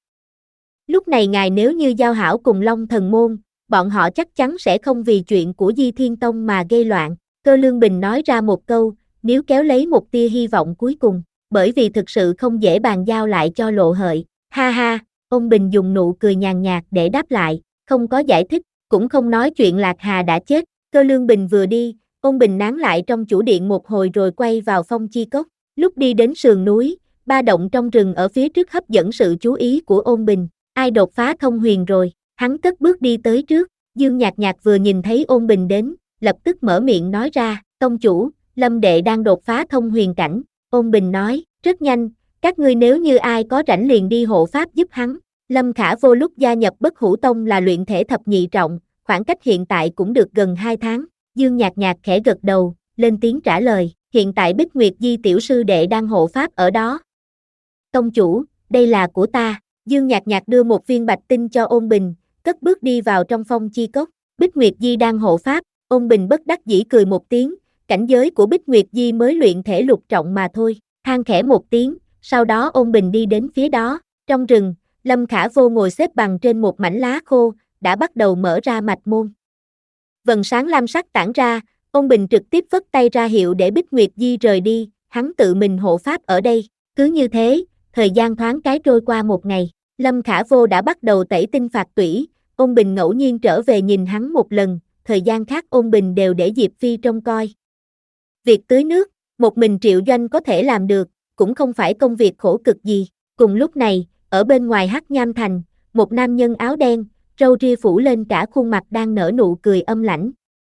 Lúc này ngài nếu như giao hảo cùng Long Thần Môn, bọn họ chắc chắn sẽ không vì chuyện của Di Thiên Tông mà gây loạn. Cơ Lương Bình nói ra một câu, nếu kéo lấy một tia hy vọng cuối cùng, bởi vì thực sự không dễ bàn giao lại cho Lộ Hợi. Ha ha, Ôn Bình dùng nụ cười nhàn nhạt để đáp lại, không có giải thích, cũng không nói chuyện Lạc Hà đã chết. Cơ Lương Bình vừa đi, Ôn Bình nán lại trong chủ điện một hồi rồi quay vào Phong Chi Cốc. Lúc đi đến sườn núi, ba động trong rừng ở phía trước hấp dẫn sự chú ý của Ôn Bình. Ai đột phá thông huyền rồi? Hắn cất bước đi tới trước. Dương Nhạc Nhạc vừa nhìn thấy Ôn Bình đến, lập tức mở miệng nói ra, tông chủ, Lâm đệ đang đột phá thông huyền cảnh. Ôn Bình nói, rất nhanh, các ngươi nếu như ai có rảnh liền đi hộ pháp giúp hắn. Lâm Khả Vô lúc gia nhập Bất Hủ Tông là luyện thể thập nhị trọng, khoảng cách hiện tại cũng được gần hai tháng. Dương Nhạc Nhạc khẽ gật đầu, lên tiếng trả lời, hiện tại Bích Nguyệt Di tiểu sư đệ đang hộ pháp ở đó. Tông chủ, đây là của ta. Dương Nhạc Nhạc đưa một viên bạch tinh cho Ôn Bình, cất bước đi vào trong phong chi cốc. Bích Nguyệt Di đang hộ pháp, Ôn Bình bất đắc dĩ cười một tiếng, cảnh giới của Bích Nguyệt Di mới luyện thể lục trọng mà thôi, than khẽ một tiếng, sau đó Ôn Bình đi đến phía đó, trong rừng, Lâm Khả Vô ngồi xếp bằng trên một mảnh lá khô, đã bắt đầu mở ra mạch môn. Vầng sáng lam sắc tản ra, Ôn Bình trực tiếp vất tay ra hiệu để Bích Nguyệt Di rời đi, hắn tự mình hộ pháp ở đây, cứ như thế, thời gian thoáng cái trôi qua một ngày, Lâm Khả Vô đã bắt đầu tẩy tinh phạt tủy, Ôn Bình ngẫu nhiên trở về nhìn hắn một lần, thời gian khác Ôn Bình đều để Diệp Phi trông coi. Việc tưới nước, một mình Triệu Doanh có thể làm được, cũng không phải công việc khổ cực gì. Cùng lúc này, ở bên ngoài Hắc Nham Thành, một nam nhân áo đen, râu ria phủ lên cả khuôn mặt đang nở nụ cười âm lãnh.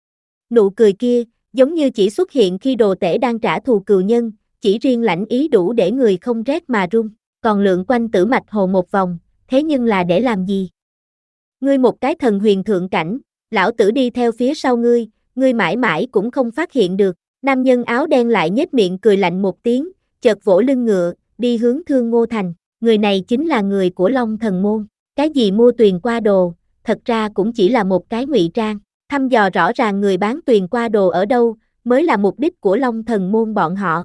Nụ cười kia, giống như chỉ xuất hiện khi đồ tể đang trả thù cừu nhân, chỉ riêng lãnh ý đủ để người không rét mà run, còn lượn quanh Tử Mạch Hồ một vòng, thế nhưng là để làm gì? Ngươi một cái thần huyền thượng cảnh, lão tử đi theo phía sau ngươi, ngươi mãi mãi cũng không phát hiện được. Nam nhân áo đen lại nhếch miệng cười lạnh một tiếng, chợt vỗ lưng ngựa, đi hướng Thương Ngô Thành. Người này chính là người của Long Thần Môn. Cái gì mua tuyền qua đồ, thật ra cũng chỉ là một cái ngụy trang. Thăm dò rõ ràng người bán tuyền qua đồ ở đâu, mới là mục đích của Long Thần Môn bọn họ.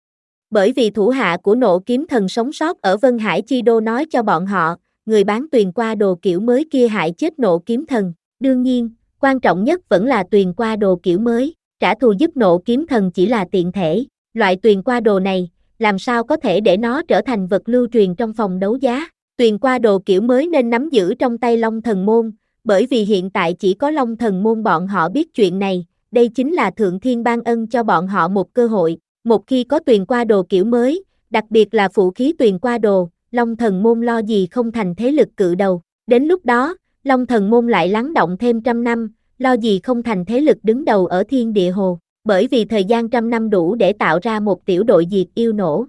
Bởi vì thủ hạ của Nộ Kiếm Thần sống sót ở Vân Hải Chi Đô nói cho bọn họ, người bán tuyền qua đồ kiểu mới kia hại chết Nộ Kiếm Thần. Đương nhiên, quan trọng nhất vẫn là tuyền qua đồ kiểu mới. Trả thù giúp Nộ Kiếm Thần chỉ là tiện thể, loại tuyền qua đồ này, làm sao có thể để nó trở thành vật lưu truyền trong phòng đấu giá. Tuyền qua đồ kiểu mới nên nắm giữ trong tay Long Thần Môn, bởi vì hiện tại chỉ có Long Thần Môn bọn họ biết chuyện này, đây chính là Thượng Thiên ban ân cho bọn họ một cơ hội. Một khi có tuyền qua đồ kiểu mới, đặc biệt là phụ khí tuyền qua đồ, Long Thần Môn lo gì không thành thế lực cự đầu. Đến lúc đó, Long Thần Môn lại lắng động thêm trăm năm, lo gì không thành thế lực đứng đầu ở thiên địa hồ, bởi vì thời gian trăm năm đủ để tạo ra một tiểu đội diệt yêu nổ.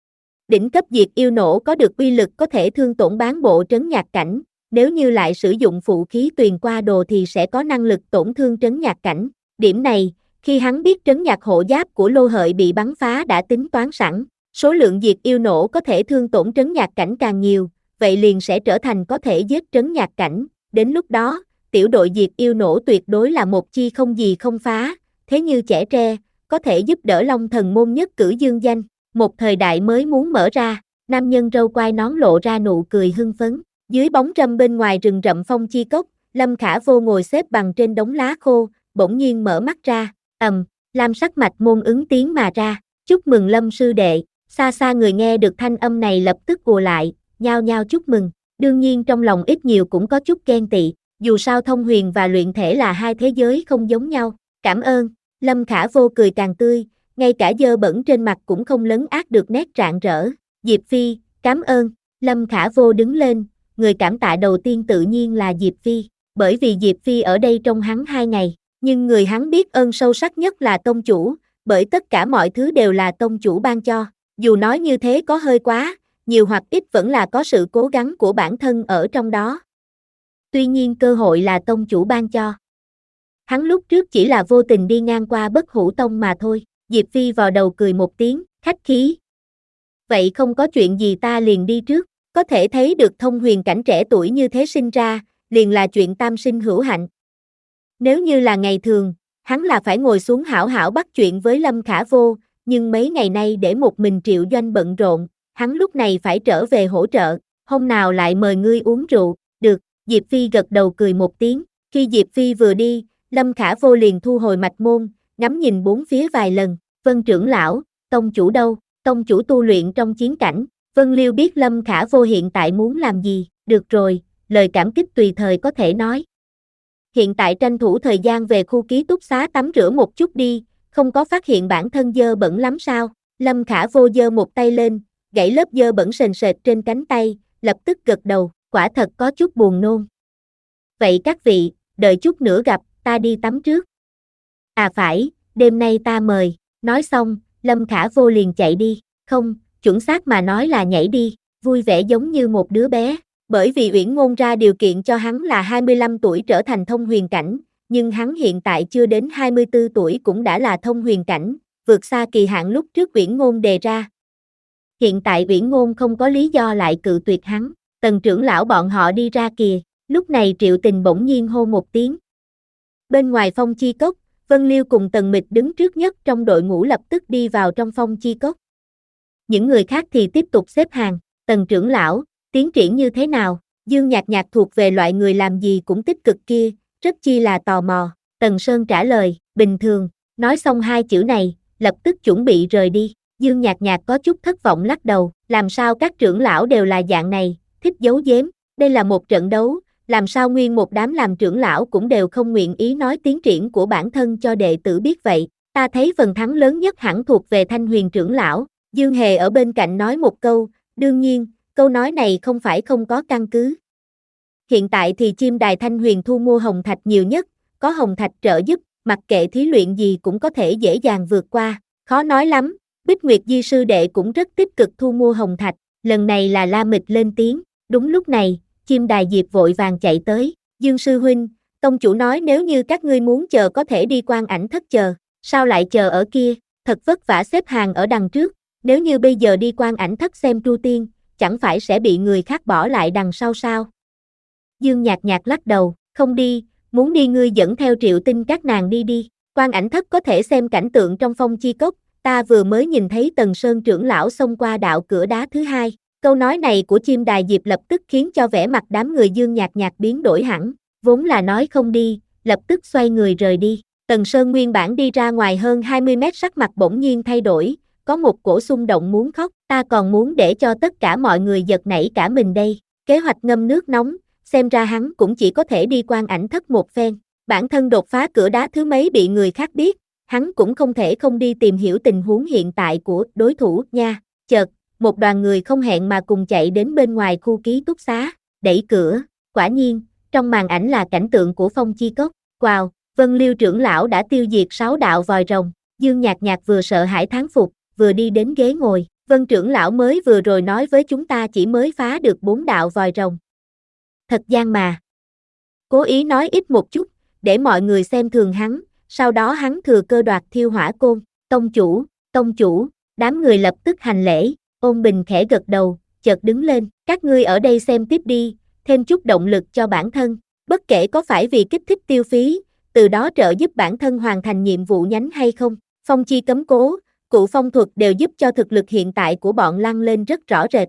Đỉnh cấp diệt yêu nổ có được uy lực có thể thương tổn bán bộ trấn nhạc cảnh, nếu như lại sử dụng phụ khí tuyền qua đồ thì sẽ có năng lực tổn thương trấn nhạc cảnh. Điểm này, khi hắn biết trấn nhạc hộ giáp của Lô Hợi bị bắn phá đã tính toán sẵn, số lượng diệt yêu nổ có thể thương tổn trấn nhạc cảnh càng nhiều, vậy liền sẽ trở thành có thể giết trấn nhạc cảnh, đến lúc đó, tiểu đội diệt yêu nổ tuyệt đối là một chi không gì không phá, thế như trẻ tre, có thể giúp đỡ Long Thần Môn nhất cử dương danh, một thời đại mới muốn mở ra, nam nhân râu quai nón lộ ra nụ cười hưng phấn, dưới bóng râm bên ngoài rừng rậm phong chi cốc, Lâm Khả Vô ngồi xếp bằng trên đống lá khô, bỗng nhiên mở mắt ra, ầm, lam sắc mạch môn ứng tiếng mà ra, chúc mừng Lâm sư đệ, xa xa người nghe được thanh âm này lập tức ùa lại, nhao nhao chúc mừng, đương nhiên trong lòng ít nhiều cũng có chút ghen tị. Dù sao thông huyền và luyện thể là hai thế giới không giống nhau, cảm ơn, Lâm Khả Vô cười càng tươi, ngay cả dơ bẩn trên mặt cũng không lấn át được nét rạng rỡ, Diệp Phi, cảm ơn, Lâm Khả Vô đứng lên, người cảm tạ đầu tiên tự nhiên là Diệp Phi, bởi vì Diệp Phi ở đây trong hắn hai ngày, nhưng người hắn biết ơn sâu sắc nhất là tông chủ, bởi tất cả mọi thứ đều là tông chủ ban cho, dù nói như thế có hơi quá, nhiều hoặc ít vẫn là có sự cố gắng của bản thân ở trong đó. Tuy nhiên cơ hội là tông chủ ban cho. Hắn lúc trước chỉ là vô tình đi ngang qua Bất Hủ Tông mà thôi, Diệp Phi vào đầu cười một tiếng, khách khí. Vậy không có chuyện gì ta liền đi trước, có thể thấy được thông huyền cảnh trẻ tuổi như thế sinh ra, liền là chuyện tam sinh hữu hạnh. Nếu như là ngày thường, hắn là phải ngồi xuống hảo hảo bắt chuyện với Lâm Khả Vô, nhưng mấy ngày nay để một mình Triệu Doanh bận rộn, hắn lúc này phải trở về hỗ trợ, hôm nào lại mời ngươi uống rượu, được. Diệp Phi gật đầu cười một tiếng, khi Diệp Phi vừa đi, Lâm Khả Vô liền thu hồi mạch môn, ngắm nhìn bốn phía vài lần, Vân trưởng lão, tông chủ đâu, tông chủ tu luyện trong chiến cảnh, Vân Liêu biết Lâm Khả Vô hiện tại muốn làm gì, được rồi, lời cảm kích tùy thời có thể nói. Hiện tại tranh thủ thời gian về khu ký túc xá tắm rửa một chút đi, không có phát hiện bản thân dơ bẩn lắm sao, Lâm Khả Vô giơ một tay lên, gãy lớp dơ bẩn sền sệt trên cánh tay, lập tức gật đầu. Quả thật có chút buồn nôn. Vậy các vị, đợi chút nữa gặp, ta đi tắm trước. À phải, đêm nay ta mời, nói xong, Lâm Khả Vô liền chạy đi, không, chuẩn xác mà nói là nhảy đi, vui vẻ giống như một đứa bé, bởi vì Uyển Ngôn ra điều kiện cho hắn là hai mươi lăm tuổi trở thành thông huyền cảnh, nhưng hắn hiện tại chưa đến hai mươi tư tuổi cũng đã là thông huyền cảnh, vượt xa kỳ hạn lúc trước Uyển Ngôn đề ra. Hiện tại Uyển Ngôn không có lý do lại cự tuyệt hắn. Tần trưởng lão bọn họ đi ra kìa, Lúc này Triệu Tình bỗng nhiên hô một tiếng. Bên ngoài Phong Chi Cốc, Vân Liêu cùng Tần Mịch đứng trước nhất trong đội ngũ lập tức đi vào trong Phong Chi Cốc. Những người khác thì tiếp tục xếp hàng. Tần trưởng lão, tiến triển như thế nào? Dương Nhạc Nhạc thuộc về loại người làm gì cũng tích cực kia, rất chi là tò mò. Tần Sơn trả lời, bình thường. Nói xong hai chữ này, lập tức chuẩn bị rời đi. Dương Nhạc Nhạc có chút thất vọng lắc đầu, làm sao các trưởng lão đều là dạng này, thích giấu giếm, đây là một trận đấu, làm sao nguyên một đám làm trưởng lão cũng đều không nguyện ý nói tiến triển của bản thân cho đệ tử biết vậy, ta thấy phần thắng lớn nhất hẳn thuộc về Thanh Huyền trưởng lão. Dương Hề ở bên cạnh nói một câu, đương nhiên, câu nói này không phải không có căn cứ. Hiện tại thì chim đài Thanh Huyền thu mua hồng thạch nhiều nhất, có hồng thạch trợ giúp, mặc kệ thí luyện gì cũng có thể dễ dàng vượt qua, khó nói lắm. Bích Nguyệt Di sư đệ cũng rất tích cực thu mua hồng thạch, lần này là La Mịch lên tiếng. Đúng lúc này, chim đài Diệp vội vàng chạy tới, Dương sư huynh, tông chủ nói nếu như các ngươi muốn chờ có thể đi Quan Ảnh Thất chờ, sao lại chờ ở kia, thật vất vả xếp hàng ở đằng trước, nếu như bây giờ đi Quan Ảnh Thất xem Tru Tiên, chẳng phải sẽ bị người khác bỏ lại đằng sau sao? Dương Nhạc Nhạc lắc đầu, không đi, muốn đi ngươi dẫn theo Triệu Tinh các nàng đi đi, Quan Ảnh Thất có thể xem cảnh tượng trong Phong Chi Cốc, ta vừa mới nhìn thấy Tần Sơn trưởng lão xông qua đạo cửa đá thứ hai. Câu nói này của chim đài Diệp lập tức khiến cho vẻ mặt đám người Dương Nhạc Nhạc biến đổi hẳn, vốn là nói không đi, lập tức xoay người rời đi. Tần Sơn nguyên bản đi ra ngoài hơn hai mươi mét sắc mặt bỗng nhiên thay đổi, có một cổ xung động muốn khóc, ta còn muốn để cho tất cả mọi người giật nảy cả mình đây. Kế hoạch ngâm nước nóng, xem ra hắn cũng chỉ có thể đi Quan Ảnh Thất một phen, bản thân đột phá cửa đá thứ mấy bị người khác biết, hắn cũng không thể không đi tìm hiểu tình huống hiện tại của đối thủ nha. Chợt, một đoàn người không hẹn mà cùng chạy đến bên ngoài khu ký túc xá, đẩy cửa, quả nhiên, trong màn ảnh là cảnh tượng của Phong Chi Cốc. Wow, Vân Liêu trưởng lão đã tiêu diệt sáu đạo vòi rồng. Dương Nhạc Nhạc vừa sợ hãi thán phục, vừa đi đến ghế ngồi. Vân trưởng lão mới vừa rồi nói với chúng ta chỉ mới phá được bốn đạo vòi rồng. Thật gian mà. Cố ý nói ít một chút, để mọi người xem thường hắn, sau đó hắn thừa cơ đoạt thiêu hỏa côn. Tông chủ, tông chủ, đám người lập tức hành lễ. Ôn Bình khẽ gật đầu, chợt đứng lên, các ngươi ở đây xem tiếp đi, thêm chút động lực cho bản thân, bất kể có phải vì kích thích tiêu phí, từ đó trợ giúp bản thân hoàn thành nhiệm vụ nhánh hay không. Phong chi cấm cố, cụ phong thuật đều giúp cho thực lực hiện tại của bọn Lăng lên rất rõ rệt.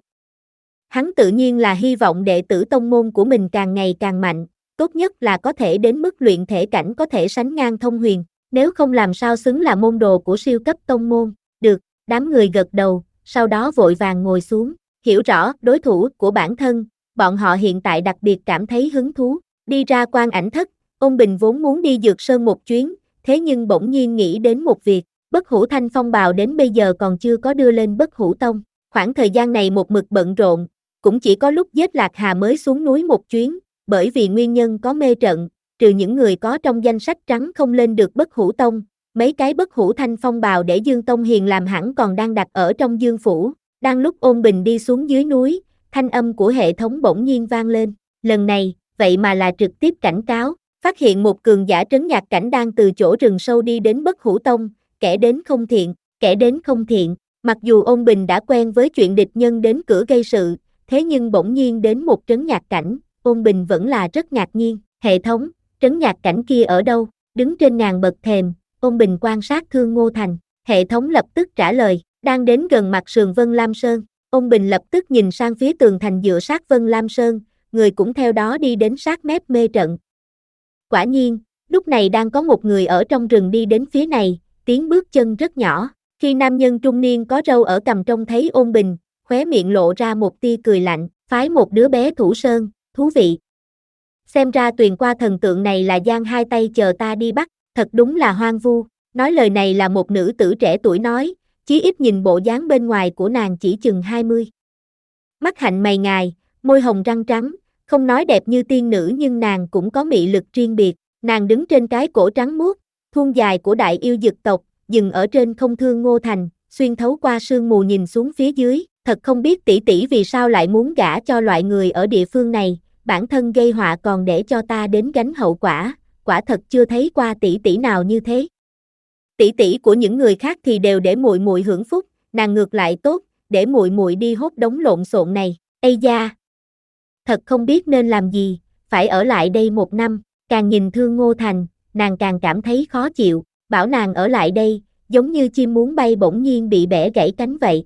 Hắn tự nhiên là hy vọng đệ tử tông môn của mình càng ngày càng mạnh, tốt nhất là có thể đến mức luyện thể cảnh có thể sánh ngang Thông Huyền, nếu không làm sao xứng là môn đồ của siêu cấp tông môn. Được, đám người gật đầu, sau đó vội vàng ngồi xuống, hiểu rõ đối thủ của bản thân, bọn họ hiện tại đặc biệt cảm thấy hứng thú. Đi ra Quan Ảnh Thất, Ôn Bình vốn muốn đi Dược Sơn một chuyến, thế nhưng bỗng nhiên nghĩ đến một việc, Bất Hủ Thanh Phong bào đến bây giờ còn chưa có đưa lên Bất Hủ Tông, khoảng thời gian này một mực bận rộn, cũng chỉ có lúc giết Lạc Hà mới xuống núi một chuyến, bởi vì nguyên nhân có mê trận, trừ những người có trong danh sách trắng không lên được Bất Hủ Tông, mấy cái Bất Hủ Thanh Phong bào để Dương Tông Hiền làm hẳn còn đang đặt ở trong Dương Phủ. Đang lúc Ôn Bình đi xuống dưới núi, thanh âm của hệ thống bỗng nhiên vang lên, lần này, vậy mà là trực tiếp cảnh cáo, phát hiện một cường giả trấn nhạc cảnh đang từ chỗ rừng sâu đi đến Bất Hủ Tông, kẻ đến không thiện, kẻ đến không thiện. Mặc dù Ôn Bình đã quen với chuyện địch nhân đến cửa gây sự, thế nhưng bỗng nhiên đến một trấn nhạc cảnh, Ôn Bình vẫn là rất ngạc nhiên. Hệ thống, trấn nhạc cảnh kia ở đâu? Đứng trên ngàn bậc thềm, Ôn Bình quan sát Thương Ngô Thành, hệ thống lập tức trả lời, đang đến gần mặt sườn Vân Lam Sơn. Ôn Bình lập tức nhìn sang phía tường thành dựa sát Vân Lam Sơn, người cũng theo đó đi đến sát mép mê trận. Quả nhiên, lúc này đang có một người ở trong rừng đi đến phía này, tiếng bước chân rất nhỏ. Khi nam nhân trung niên có râu ở cằm trông thấy Ôn Bình, khóe miệng lộ ra một tia cười lạnh, phái một đứa bé thủ sơn, thú vị. Xem ra Tuyền Qua thần tượng này là giang hai tay chờ ta đi bắt, thật đúng là hoang vu. Nói lời này là một nữ tử trẻ tuổi nói, chí ít nhìn bộ dáng bên ngoài của nàng chỉ chừng hai mươi. Mắt hạnh mày ngài, môi hồng răng trắng, không nói đẹp như tiên nữ nhưng nàng cũng có mị lực riêng biệt. Nàng đứng trên cái cổ trắng muốt, thuôn dài của đại yêu dực tộc, dừng ở trên không Thương Ngô Thành, xuyên thấu qua sương mù nhìn xuống phía dưới, thật không biết tỷ tỷ vì sao lại muốn gả cho loại người ở địa phương này, bản thân gây họa còn để cho ta đến gánh hậu quả, quả thật chưa thấy qua tỷ tỷ nào như thế. Tỷ tỷ của những người khác thì đều để muội muội hưởng phúc, nàng ngược lại tốt, để muội muội đi hốt đống lộn xộn này. Ây da, thật không biết nên làm gì, phải ở lại đây một năm, càng nhìn Thương Ngô Thành, nàng càng cảm thấy khó chịu, bảo nàng ở lại đây, giống như chim muốn bay bỗng nhiên bị bẻ gãy cánh vậy.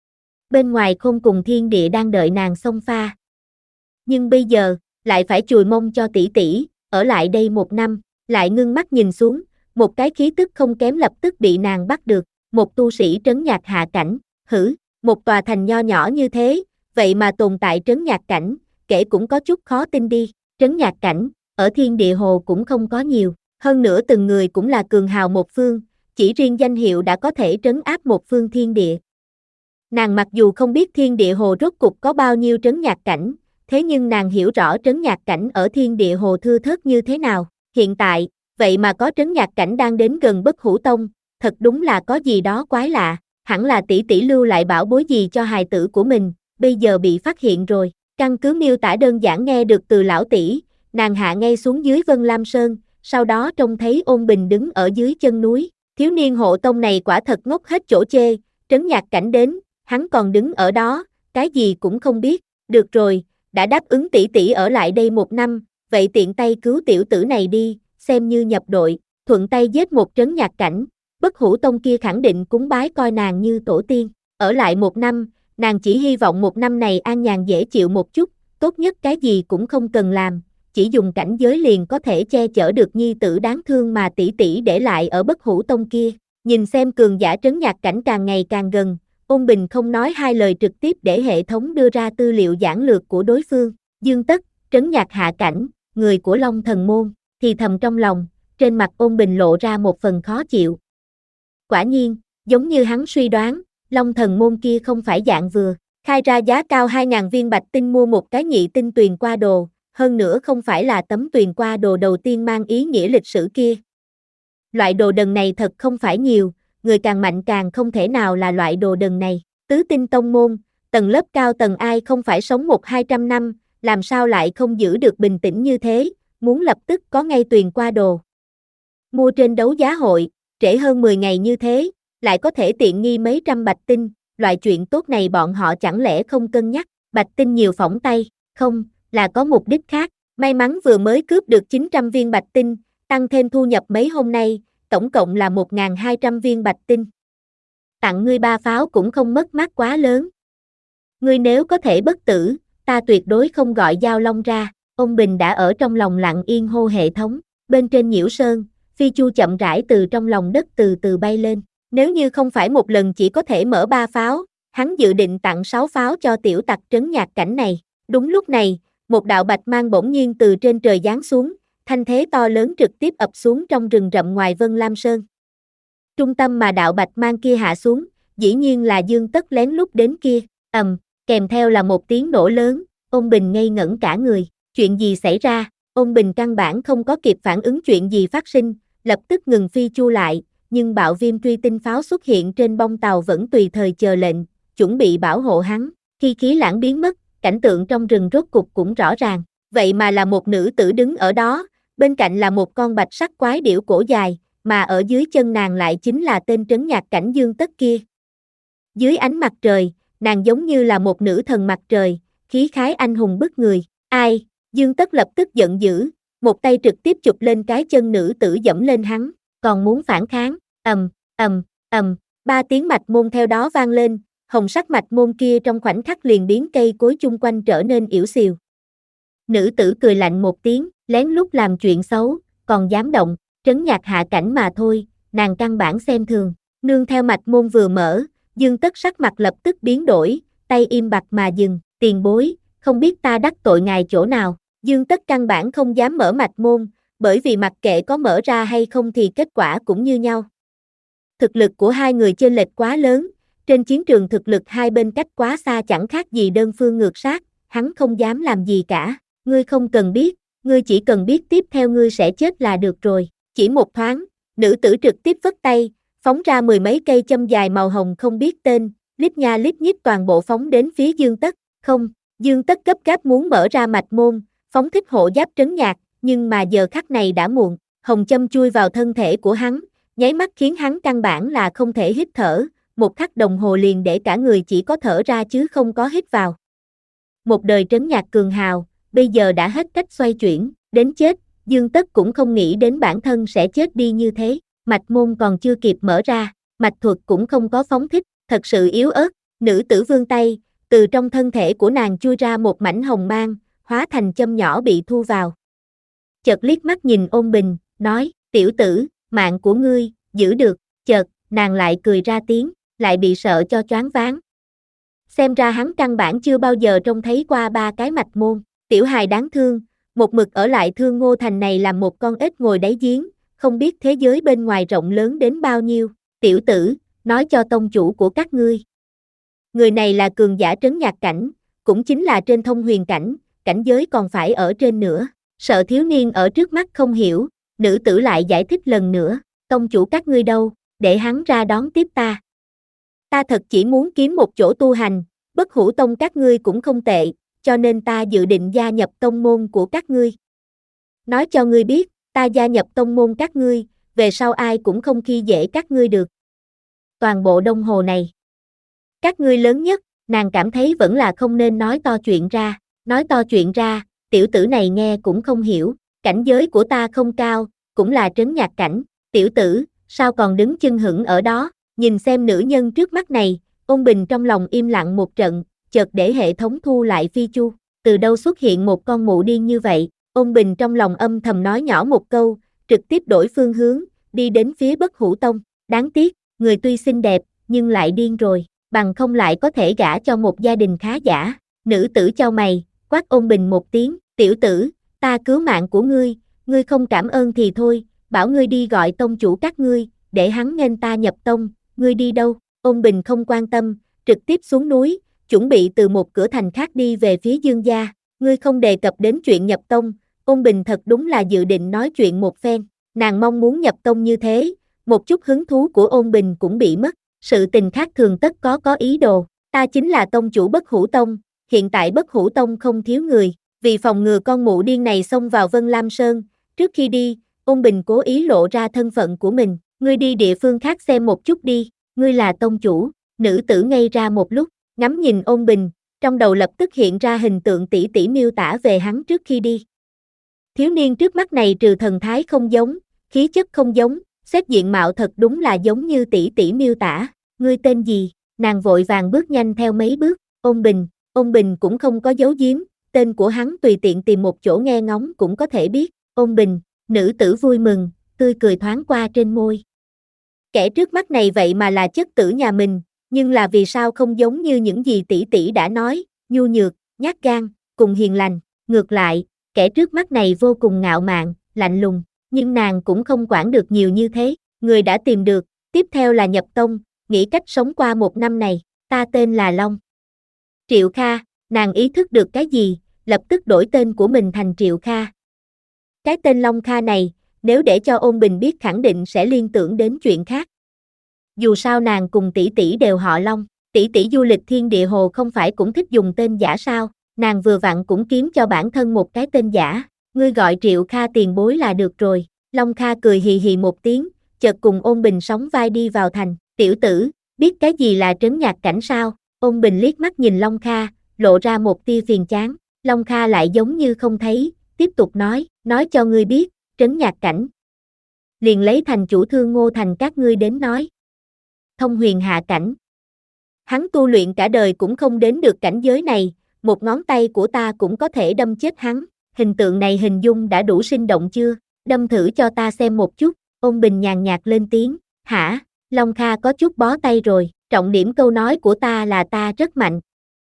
Bên ngoài khôn cùng thiên địa đang đợi nàng xông pha. Nhưng bây giờ, lại phải chùi mông cho tỷ tỷ, ở lại đây một năm, lại ngưng mắt nhìn xuống, một cái khí tức không kém lập tức bị nàng bắt được, một tu sĩ trấn nhạc hạ cảnh, hử, một tòa thành nho nhỏ như thế, vậy mà tồn tại trấn nhạc cảnh, kể cũng có chút khó tin đi, trấn nhạc cảnh, ở thiên địa hồ cũng không có nhiều, hơn nữa từng người cũng là cường hào một phương, chỉ riêng danh hiệu đã có thể trấn áp một phương thiên địa. Nàng mặc dù không biết thiên địa hồ rốt cục có bao nhiêu trấn nhạc cảnh, thế nhưng nàng hiểu rõ trấn nhạc cảnh ở thiên địa hồ thưa thớt như thế nào, hiện tại, vậy mà có trấn nhạc cảnh đang đến gần Bất Hủ Tông, thật đúng là có gì đó quái lạ, hẳn là tỷ tỷ lưu lại bảo bối gì cho hài tử của mình, bây giờ bị phát hiện rồi, căn cứ miêu tả đơn giản nghe được từ lão tỷ, nàng hạ ngay xuống dưới Vân Lam Sơn, sau đó trông thấy Ôn Bình đứng ở dưới chân núi, thiếu niên hộ tông này quả thật ngốc hết chỗ chê, trấn nhạc cảnh đến, hắn còn đứng ở đó, cái gì cũng không biết, được rồi, đã đáp ứng tỷ tỷ ở lại đây một năm, vậy tiện tay cứu tiểu tử này đi, xem như nhập đội, thuận tay giết một trấn nhạc cảnh, Bất Hủ Tông kia khẳng định cúng bái coi nàng như tổ tiên, ở lại một năm, nàng chỉ hy vọng một năm này an nhàn dễ chịu một chút, tốt nhất cái gì cũng không cần làm, chỉ dùng cảnh giới liền có thể che chở được nhi tử đáng thương mà tỷ tỷ để lại ở Bất Hủ Tông kia, nhìn xem cường giả trấn nhạc cảnh càng ngày càng gần, Ôn Bình không nói hai lời trực tiếp để hệ thống đưa ra tư liệu giản lược của đối phương, Dương Tất, trấn nhạc hạ cảnh, người của Long Thần Môn, thì thầm trong lòng, trên mặt Ôn Bình lộ ra một phần khó chịu. Quả nhiên, giống như hắn suy đoán, Long Thần Môn kia không phải dạng vừa, khai ra giá cao hai nghìn viên bạch tinh mua một cái nhị tinh tuyền qua đồ, hơn nữa không phải là tấm tuyền qua đồ đầu tiên mang ý nghĩa lịch sử kia. Loại đồ đần này thật không phải nhiều, người càng mạnh càng không thể nào là loại đồ đần này. Tứ tinh tông môn, tầng lớp cao tầng ai không phải sống một hai trăm năm, làm sao lại không giữ được bình tĩnh như thế, muốn lập tức có ngay tuyền qua đồ. Mua trên đấu giá hội, trễ hơn mười ngày như thế, lại có thể tiện nghi mấy trăm bạch tinh, loại chuyện tốt này bọn họ chẳng lẽ không cân nhắc, bạch tinh nhiều phỏng tay, không, là có mục đích khác, may mắn vừa mới cướp được chín trăm viên bạch tinh, tăng thêm thu nhập mấy hôm nay, tổng cộng là một nghìn hai trăm viên bạch tinh. Tặng ngươi ba pháo cũng không mất mát quá lớn. Ngươi nếu có thể bất tử, ta tuyệt đối không gọi Giao Long ra, ông Bình đã ở trong lòng lặng yên hô hệ thống, bên trên Nhiễu Sơn, Phi Chu chậm rãi từ trong lòng đất từ từ bay lên, nếu như không phải một lần chỉ có thể mở ba pháo, hắn dự định tặng sáu pháo cho tiểu tặc trấn nhạc cảnh này. Đúng lúc này, một đạo bạch mang bỗng nhiên từ trên trời giáng xuống, thanh thế to lớn trực tiếp ập xuống trong rừng rậm ngoài Vân Lam Sơn. Trung tâm mà đạo bạch mang kia hạ xuống, dĩ nhiên là Dương Tất lén lút đến kia, ầm, kèm theo là một tiếng nổ lớn, Ôn Bình ngây ngẩn cả người, chuyện gì xảy ra, Ôn Bình căn bản không có kịp phản ứng chuyện gì phát sinh, lập tức ngừng phi chu lại, nhưng bạo viêm truy tinh pháo xuất hiện trên bông tàu vẫn tùy thời chờ lệnh, chuẩn bị bảo hộ hắn, khi khí lãng biến mất, cảnh tượng trong rừng rốt cục cũng rõ ràng, vậy mà là một nữ tử đứng ở đó, bên cạnh là một con bạch sắc quái điểu cổ dài, mà ở dưới chân nàng lại chính là tên trấn nhạc cảnh Dương Tất kia. Dưới ánh mặt trời, nàng giống như là một nữ thần mặt trời, khí khái anh hùng bức người, ai, Dương Tất lập tức giận dữ, một tay trực tiếp chụp lên cái chân nữ tử dẫm lên hắn, còn muốn phản kháng, ầm, ầm, ầm, ba tiếng mạch môn theo đó vang lên, hồng sắc mạch môn kia trong khoảnh khắc liền biến cây cối chung quanh trở nên yểu xìu. Nữ tử cười lạnh một tiếng, lén lút làm chuyện xấu, còn dám động, trấn nhạc hạ cảnh mà thôi, nàng căn bản xem thường, nương theo mạch môn vừa mở, Dương Tất sắc mặt lập tức biến đổi, tay im bặt mà dừng, tiền bối, không biết ta đắc tội ngài chỗ nào, Dương Tất căn bản không dám mở mạch môn, bởi vì mặc kệ có mở ra hay không thì kết quả cũng như nhau. Thực lực của hai người chênh lệch quá lớn, trên chiến trường thực lực hai bên cách quá xa chẳng khác gì đơn phương ngược sát, hắn không dám làm gì cả, ngươi không cần biết, ngươi chỉ cần biết tiếp theo ngươi sẽ chết là được rồi, chỉ một thoáng, nữ tử trực tiếp vất tay, phóng ra mười mấy cây châm dài màu hồng không biết tên, lít nha lít nhít toàn bộ phóng đến phía Dương Tất, không, Dương Tất gấp gáp muốn mở ra mạch môn, phóng thích hộ giáp trấn nhạc, nhưng mà giờ khắc này đã muộn, hồng châm chui vào thân thể của hắn, nháy mắt khiến hắn căn bản là không thể hít thở, một khắc đồng hồ liền để cả người chỉ có thở ra chứ không có hít vào. Một đời trấn nhạc cường hào, bây giờ đã hết cách xoay chuyển, đến chết, Dương Tất cũng không nghĩ đến bản thân sẽ chết đi như thế, mạch môn còn chưa kịp mở ra, mạch thuật cũng không có phóng thích, thật sự yếu ớt, nữ tử vươn tay, từ trong thân thể của nàng chui ra một mảnh hồng mang, hóa thành châm nhỏ bị thu vào. Chợt liếc mắt nhìn Ôn Bình, nói, tiểu tử, mạng của ngươi, giữ được, chợt, nàng lại cười ra tiếng, lại bị sợ cho choáng váng. Xem ra hắn căn bản chưa bao giờ trông thấy qua ba cái mạch môn, tiểu hài đáng thương, một mực ở lại Thương Ngô Thành này làm một con ếch ngồi đáy giếng, không biết thế giới bên ngoài rộng lớn đến bao nhiêu, tiểu tử, nói cho tông chủ của các ngươi. Người này là cường giả trấn nhạc cảnh, cũng chính là trên thông huyền cảnh, cảnh giới còn phải ở trên nữa, sợ thiếu niên ở trước mắt không hiểu, nữ tử lại giải thích lần nữa, tông chủ các ngươi đâu, để hắn ra đón tiếp ta. Ta thật chỉ muốn kiếm một chỗ tu hành, Bất Hủ Tông các ngươi cũng không tệ, cho nên ta dự định gia nhập tông môn của các ngươi. Nói cho ngươi biết, ta gia nhập tông môn các ngươi, về sau ai cũng không khi dễ các ngươi được. Toàn bộ Đông Hồ này, các ngươi lớn nhất, nàng cảm thấy vẫn là không nên nói to chuyện ra, nói to chuyện ra, tiểu tử này nghe cũng không hiểu, cảnh giới của ta không cao, cũng là trấn nhạc cảnh, tiểu tử, sao còn đứng chân hững ở đó, nhìn xem nữ nhân trước mắt này, Ôn Bình trong lòng im lặng một trận, chợt để hệ thống thu lại phi chu, từ đâu xuất hiện một con mụ điên như vậy, Ôn Bình trong lòng âm thầm nói nhỏ một câu, trực tiếp đổi phương hướng, đi đến phía Bất Hủ Tông, đáng tiếc, người tuy xinh đẹp, nhưng lại điên rồi, bằng không lại có thể gả cho một gia đình khá giả, nữ tử chau mày, quát Ôn Bình một tiếng, tiểu tử, ta cứu mạng của ngươi, ngươi không cảm ơn thì thôi, bảo ngươi đi gọi tông chủ các ngươi, để hắn nghênh ta nhập tông, ngươi đi đâu, Ôn Bình không quan tâm, trực tiếp xuống núi, chuẩn bị từ một cửa thành khác đi về phía Dương gia, ngươi không đề cập đến chuyện nhập tông, Ôn Bình thật đúng là dự định nói chuyện một phen, nàng mong muốn nhập tông như thế, một chút hứng thú của Ôn Bình cũng bị mất, sự tình khác thường tất có có ý đồ, ta chính là tông chủ Bất Hủ Tông, hiện tại Bất Hủ Tông không thiếu người, vì phòng ngừa con mụ điên này xông vào Vân Lam Sơn, trước khi đi, Ôn Bình cố ý lộ ra thân phận của mình, ngươi đi địa phương khác xem một chút đi, ngươi là tông chủ, nữ tử ngây ra một lúc, ngắm nhìn Ôn Bình, trong đầu lập tức hiện ra hình tượng tỉ tỉ miêu tả về hắn trước khi đi. Thiếu niên trước mắt này trừ thần thái không giống, khí chất không giống, xét diện mạo thật đúng là giống như tỉ tỉ miêu tả, ngươi tên gì, nàng vội vàng bước nhanh theo mấy bước, Ôn Bình, Ôn Bình cũng không có giấu giếm, tên của hắn tùy tiện tìm một chỗ nghe ngóng cũng có thể biết, Ôn Bình, nữ tử vui mừng, tươi cười thoáng qua trên môi. Kẻ trước mắt này vậy mà là chất tử nhà mình, nhưng là vì sao không giống như những gì tỷ tỷ đã nói, nhu nhược, nhát gan, cùng hiền lành, ngược lại, kẻ trước mắt này vô cùng ngạo mạn, lạnh lùng, nhưng nàng cũng không quản được nhiều như thế, người đã tìm được, tiếp theo là nhập tông, nghĩ cách sống qua một năm này, ta tên là Long. Triệu Kha, nàng ý thức được cái gì, lập tức đổi tên của mình thành Triệu Kha. Cái tên Long Kha này, nếu để cho Ôn Bình biết khẳng định sẽ liên tưởng đến chuyện khác. Dù sao nàng cùng tỷ tỷ đều họ Long, tỷ tỷ du lịch thiên địa hồ không phải cũng thích dùng tên giả sao, nàng vừa vặn cũng kiếm cho bản thân một cái tên giả, ngươi gọi Triệu Kha tiền bối là được rồi, Long Kha cười hì hì một tiếng, chợt cùng Ôn Bình sóng vai đi vào thành, tiểu tử, biết cái gì là trấn nhạc cảnh sao, Ôn Bình liếc mắt nhìn Long Kha, lộ ra một tia phiền chán, Long Kha lại giống như không thấy, tiếp tục nói, nói cho ngươi biết, trấn nhạc cảnh. Liền lấy thành chủ Thương Ngô Thành các ngươi đến nói. Thông huyền hạ cảnh. Hắn tu luyện cả đời cũng không đến được cảnh giới này, một ngón tay của ta cũng có thể đâm chết hắn, hình tượng này hình dung đã đủ sinh động chưa, đâm thử cho ta xem một chút, Ôn Bình nhàn nhạt lên tiếng, hả, Long Kha có chút bó tay rồi, trọng điểm câu nói của ta là ta rất mạnh.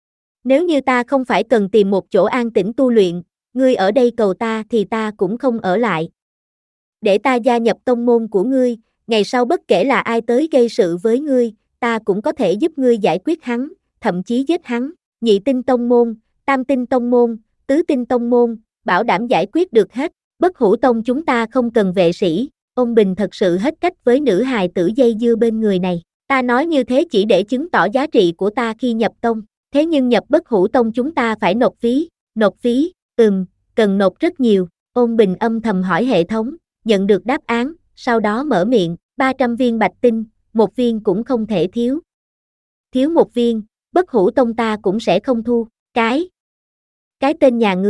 Nếu như ta không phải cần tìm một chỗ an tĩnh tu luyện, ngươi ở đây cầu ta thì ta cũng không ở lại. Để ta gia nhập tông môn của ngươi, ngày sau bất kể là ai tới gây sự với ngươi, ta cũng có thể giúp ngươi giải quyết hắn, thậm chí giết hắn, nhị tinh tông môn, tam tinh tông môn, tứ tinh tông môn, bảo đảm giải quyết được hết, Bất Hủ Tông chúng ta không cần vệ sĩ, Ôn Bình thật sự hết cách với nữ hài tử dây dưa bên người này, ta nói như thế chỉ để chứng tỏ giá trị của ta khi nhập tông, thế nhưng nhập Bất Hủ Tông chúng ta phải nộp phí, nộp phí, ừm, cần nộp rất nhiều, Ôn Bình âm thầm hỏi hệ thống, nhận được đáp án, sau đó mở miệng, ba trăm viên bạch tinh, một viên cũng không thể thiếu. Thiếu một viên, Bất Hủ Tông ta cũng sẽ không thu, cái. Cái tên nhà ngươi,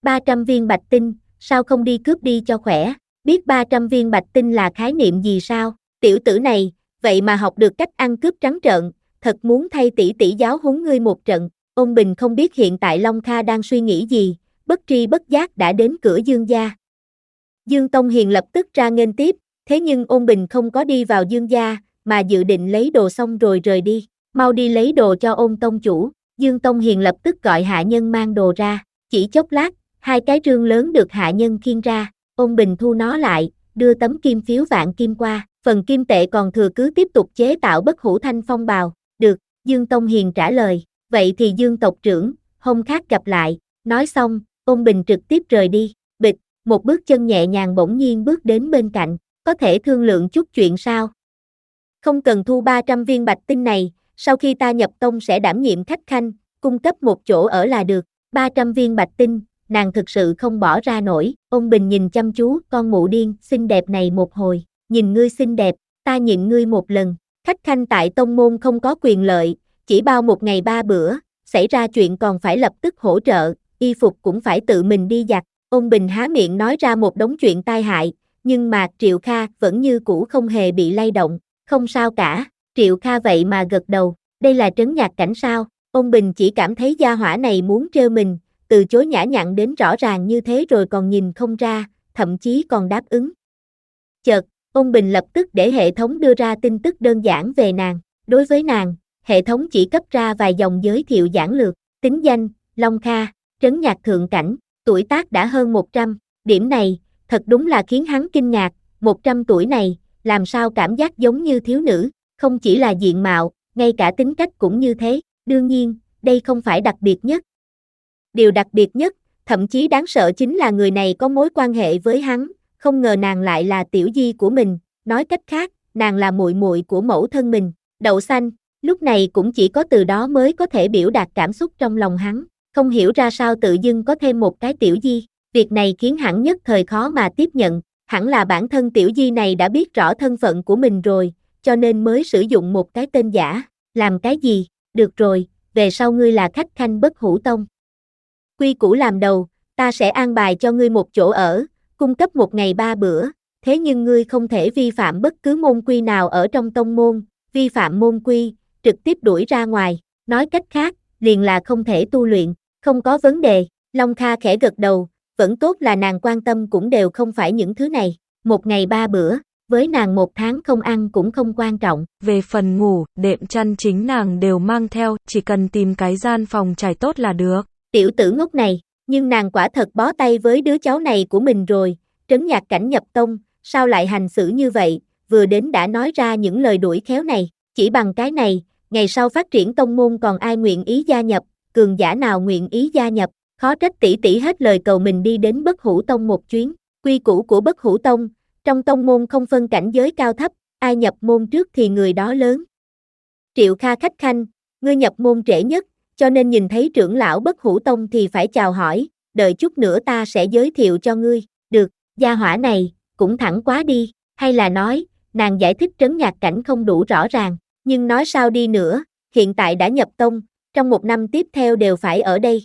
ba trăm viên bạch tinh, sao không đi cướp đi cho khỏe, biết ba trăm viên bạch tinh là khái niệm gì sao, tiểu tử này, vậy mà học được cách ăn cướp trắng trợn, thật muốn thay tỷ tỷ giáo huấn ngươi một trận. Ôn Bình không biết hiện tại Long Kha đang suy nghĩ gì, bất tri bất giác đã đến cửa Dương gia. Dương Tông Hiền lập tức ra nghênh tiếp, thế nhưng Ôn Bình không có đi vào Dương gia, mà dự định lấy đồ xong rồi rời đi. Mau đi lấy đồ cho Ôn tông chủ. Dương Tông Hiền lập tức gọi hạ nhân mang đồ ra, chỉ chốc lát, hai cái rương lớn được hạ nhân khiêng ra, Ôn Bình thu nó lại, đưa tấm kim phiếu vạn kim qua, phần kim tệ còn thừa cứ tiếp tục chế tạo bất hủ thanh phong bào. Được, Dương Tông Hiền trả lời, vậy thì Dương tộc trưởng, hôm khác gặp lại. Nói xong, Ôn Bình trực tiếp rời đi. Bịch, một bước chân nhẹ nhàng bỗng nhiên bước đến bên cạnh, có thể thương lượng chút chuyện sao? Không cần thu ba trăm viên bạch tinh này, sau khi ta nhập tông sẽ đảm nhiệm khách khanh, cung cấp một chỗ ở là được. ba trăm viên bạch tinh, nàng thực sự không bỏ ra nổi. Ôn Bình nhìn chăm chú con mụ điên xinh đẹp này một hồi, nhìn ngươi xinh đẹp, ta nhịn ngươi một lần. Khách khanh tại tông môn không có quyền lợi, chỉ bao một ngày ba bữa, xảy ra chuyện còn phải lập tức hỗ trợ, y phục cũng phải tự mình đi giặt. Ôn Bình há miệng nói ra một đống chuyện tai hại, nhưng mà Triệu Kha vẫn như cũ không hề bị lay động. Không sao cả, Triệu Kha vậy mà gật đầu, đây là trấn nhạc cảnh sao? Ôn Bình chỉ cảm thấy gia hỏa này muốn trêu mình, từ chối nhã nhặn đến rõ ràng như thế rồi còn nhìn không ra, thậm chí còn đáp ứng. Chợt, Ôn Bình lập tức để hệ thống đưa ra tin tức đơn giản về nàng. Đối với nàng, hệ thống chỉ cấp ra vài dòng giới thiệu giản lược, tính danh, Long Kha, trấn nhạc thượng cảnh, tuổi tác đã hơn một trăm, điểm này, thật đúng là khiến hắn kinh ngạc, một trăm tuổi này, làm sao cảm giác giống như thiếu nữ, không chỉ là diện mạo, ngay cả tính cách cũng như thế, đương nhiên, đây không phải đặc biệt nhất. Điều đặc biệt nhất, thậm chí đáng sợ chính là người này có mối quan hệ với hắn, không ngờ nàng lại là tiểu di của mình, nói cách khác, nàng là muội muội của mẫu thân mình. Đậu xanh, lúc này cũng chỉ có từ đó mới có thể biểu đạt cảm xúc trong lòng hắn, không hiểu ra sao tự dưng có thêm một cái tiểu di, việc này khiến hắn nhất thời khó mà tiếp nhận, hẳn là bản thân tiểu di này đã biết rõ thân phận của mình rồi, cho nên mới sử dụng một cái tên giả, làm cái gì, được rồi, về sau ngươi là khách khanh bất hủ tông. Quy củ làm đầu, ta sẽ an bài cho ngươi một chỗ ở, cung cấp một ngày ba bữa, thế nhưng ngươi không thể vi phạm bất cứ môn quy nào ở trong tông môn, vi phạm môn quy, trực tiếp đuổi ra ngoài, nói cách khác, liền là không thể tu luyện, không có vấn đề. Long Kha khẽ gật đầu, vẫn tốt là nàng quan tâm cũng đều không phải những thứ này, một ngày ba bữa, với nàng một tháng không ăn cũng không quan trọng. Về phần ngủ, đệm chăn chính nàng đều mang theo, chỉ cần tìm cái gian phòng trải tốt là được. Tiểu tử ngốc này, nhưng nàng quả thật bó tay với đứa cháu này của mình rồi, trấn nhạc cảnh nhập tông, sao lại hành xử như vậy, vừa đến đã nói ra những lời đuổi khéo này, chỉ bằng cái này, ngày sau phát triển tông môn còn ai nguyện ý gia nhập, cường giả nào nguyện ý gia nhập, khó trách tỷ tỷ hết lời cầu mình đi đến bất hủ tông một chuyến. Quy củ của bất hủ tông, trong tông môn không phân cảnh giới cao thấp, ai nhập môn trước thì người đó lớn. Triệu Kha khách khanh, ngươi nhập môn trễ nhất, cho nên nhìn thấy trưởng lão bất hủ tông thì phải chào hỏi, đợi chút nữa ta sẽ giới thiệu cho ngươi. Được, gia hỏa này, cũng thẳng quá đi, hay là nói, nàng giải thích trấn nhạc cảnh không đủ rõ ràng, nhưng nói sao đi nữa, hiện tại đã nhập tông, trong một năm tiếp theo đều phải ở đây.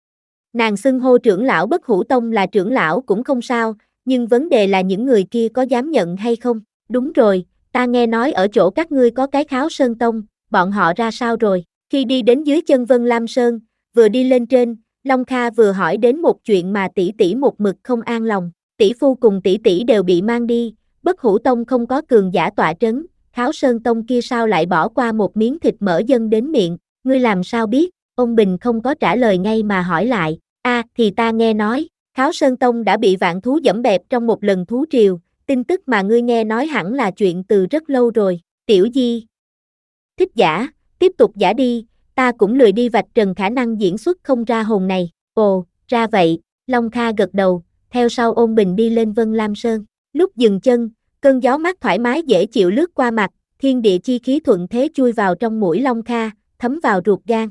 Nàng xưng hô trưởng lão bất hủ tông là trưởng lão cũng không sao, nhưng vấn đề là những người kia có dám nhận hay không. Đúng rồi, ta nghe nói ở chỗ các ngươi có cái Kháo Sơn Tông, bọn họ ra sao rồi? Khi đi đến dưới chân Vân Lam Sơn, vừa đi lên trên, Long Kha vừa hỏi đến một chuyện mà tỷ tỷ một mực không an lòng. Tỷ phu cùng tỷ tỷ đều bị mang đi, bất hủ tông không có cường giả tọa trấn, Kháo Sơn Tông kia sao lại bỏ qua một miếng thịt mỡ dâng đến miệng, ngươi làm sao biết? Ông Bình không có trả lời ngay mà hỏi lại, a à, thì ta nghe nói, Kháo Sơn Tông đã bị vạn thú dẫm bẹp trong một lần thú triều, tin tức mà ngươi nghe nói hẳn là chuyện từ rất lâu rồi. Tiểu Di thích giả, tiếp tục giả đi, ta cũng lười đi vạch trần khả năng diễn xuất không ra hồn này. Ồ, ra vậy, Long Kha gật đầu, theo sau Ôn Bình đi lên Vân Lam Sơn. Lúc dừng chân, cơn gió mát thoải mái dễ chịu lướt qua mặt, thiên địa chi khí thuận thế chui vào trong mũi Long Kha, thấm vào ruột gan.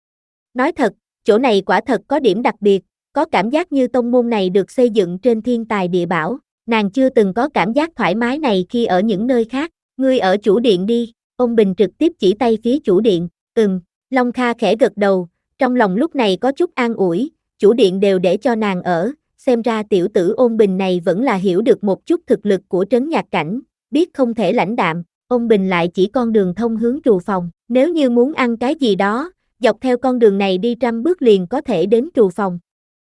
Nói thật, chỗ này quả thật có điểm đặc biệt, có cảm giác như tông môn này được xây dựng trên thiên tài địa bảo, nàng chưa từng có cảm giác thoải mái này khi ở những nơi khác. Ngươi ở chủ điện đi, Ôn Bình trực tiếp chỉ tay phía chủ điện. Ừm, Long Kha khẽ gật đầu, trong lòng lúc này có chút an ủi, chủ điện đều để cho nàng ở, xem ra tiểu tử Ôn Bình này vẫn là hiểu được một chút thực lực của trấn nhạc cảnh, biết không thể lãnh đạm, Ôn Bình lại chỉ con đường thông hướng trù phòng, nếu như muốn ăn cái gì đó, dọc theo con đường này đi trăm bước liền có thể đến trù phòng.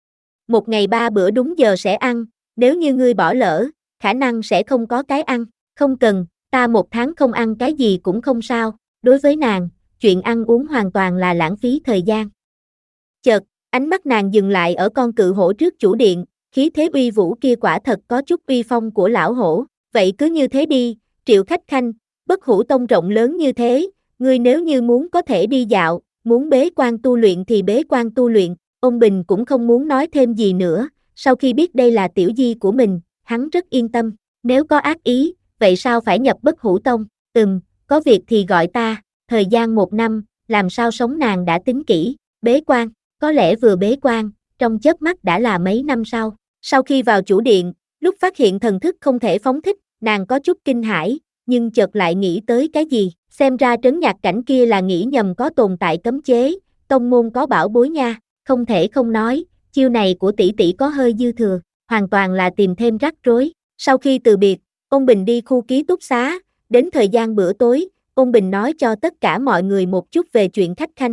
Một ngày ba bữa đúng giờ sẽ ăn, nếu như ngươi bỏ lỡ, khả năng sẽ không có cái ăn, không cần, ta một tháng không ăn cái gì cũng không sao, đối với nàng, chuyện ăn uống hoàn toàn là lãng phí thời gian. Chợt, ánh mắt nàng dừng lại ở con cự hổ trước chủ điện, khí thế uy vũ kia quả thật có chút uy phong của lão hổ, vậy cứ như thế đi, Triệu Khách Khanh, Bất Hủ Tông rộng lớn như thế, ngươi nếu như muốn có thể đi dạo, muốn bế quan tu luyện thì bế quan tu luyện, Ôn Bình cũng không muốn nói thêm gì nữa, sau khi biết đây là tiểu di của mình, hắn rất yên tâm, nếu có ác ý, vậy sao phải nhập Bất Hủ Tông, ừm, có việc thì gọi ta, thời gian một năm, làm sao sống nàng đã tính kỹ, bế quan, có lẽ vừa bế quan, trong chớp mắt đã là mấy năm sau, sau khi vào chủ điện, lúc phát hiện thần thức không thể phóng thích, nàng có chút kinh hãi, nhưng chợt lại nghĩ tới cái gì, xem ra trấn nhạc cảnh kia là nghĩ nhầm có tồn tại cấm chế, tông môn có bảo bối nha, không thể không nói, chiêu này của tỷ tỷ có hơi dư thừa, hoàn toàn là tìm thêm rắc rối. Sau khi từ biệt, Ôn Bình đi khu ký túc xá, đến thời gian bữa tối, Ôn Bình nói cho tất cả mọi người một chút về chuyện Khách Khanh.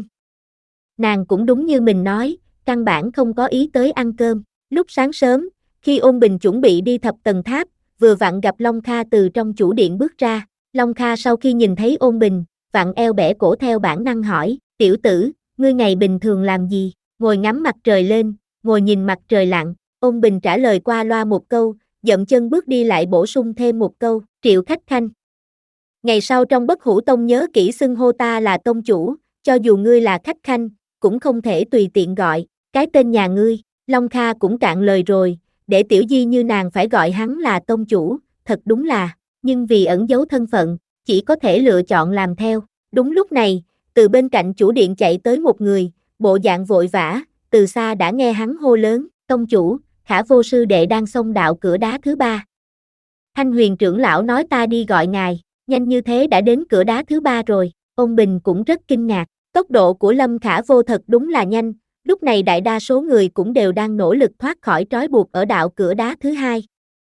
Nàng cũng đúng như mình nói, căn bản không có ý tới ăn cơm. Lúc sáng sớm, khi Ôn Bình chuẩn bị đi thập tầng tháp, vừa vặn gặp Long Kha từ trong chủ điện bước ra. Long Kha sau khi nhìn thấy Ôn Bình, vặn eo bẻ cổ theo bản năng hỏi, tiểu tử, ngươi ngày bình thường làm gì? Ngồi ngắm mặt trời lên, ngồi nhìn mặt trời lặn. Ôn Bình trả lời qua loa một câu, dậm chân bước đi lại bổ sung thêm một câu, Triệu Khách Khanh. Ngày sau trong Bất Hủ Tông nhớ kỹ xưng hô ta là tông chủ, cho dù ngươi là khách khanh, cũng không thể tùy tiện gọi, cái tên nhà ngươi. Long Kha cũng cạn lời rồi, để tiểu di như nàng phải gọi hắn là tông chủ, thật đúng là, nhưng vì ẩn giấu thân phận, chỉ có thể lựa chọn làm theo. Đúng lúc này, từ bên cạnh chủ điện chạy tới một người, bộ dạng vội vã, từ xa đã nghe hắn hô lớn, tông chủ, Khả Vô sư đệ đang xông đạo cửa đá thứ ba. Thanh Huyền trưởng lão nói ta đi gọi ngài, nhanh như thế đã đến cửa đá thứ ba rồi, Ôn Bình cũng rất kinh ngạc, tốc độ của Lâm Khả Vô thật đúng là nhanh, lúc này đại đa số người cũng đều đang nỗ lực thoát khỏi trói buộc ở đạo cửa đá thứ hai.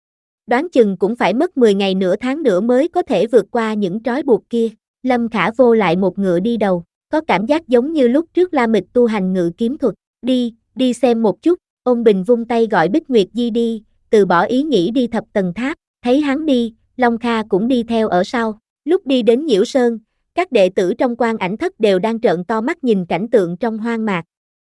Đoán chừng cũng phải mất mười ngày nửa tháng nữa mới có thể vượt qua những trói buộc kia, Lâm Khả Vô lại một ngựa đi đầu, có cảm giác giống như lúc trước La Mịch tu hành ngự kiếm thuật, đi, đi xem một chút, Ôn Bình vung tay gọi Bích Nguyệt Di đi, từ bỏ ý nghĩ đi thập tầng tháp, thấy hắn đi, Long Kha cũng đi theo ở sau, lúc đi đến Nhiễu Sơn, các đệ tử trong Quan Ảnh Thất đều đang trợn to mắt nhìn cảnh tượng trong hoang mạc.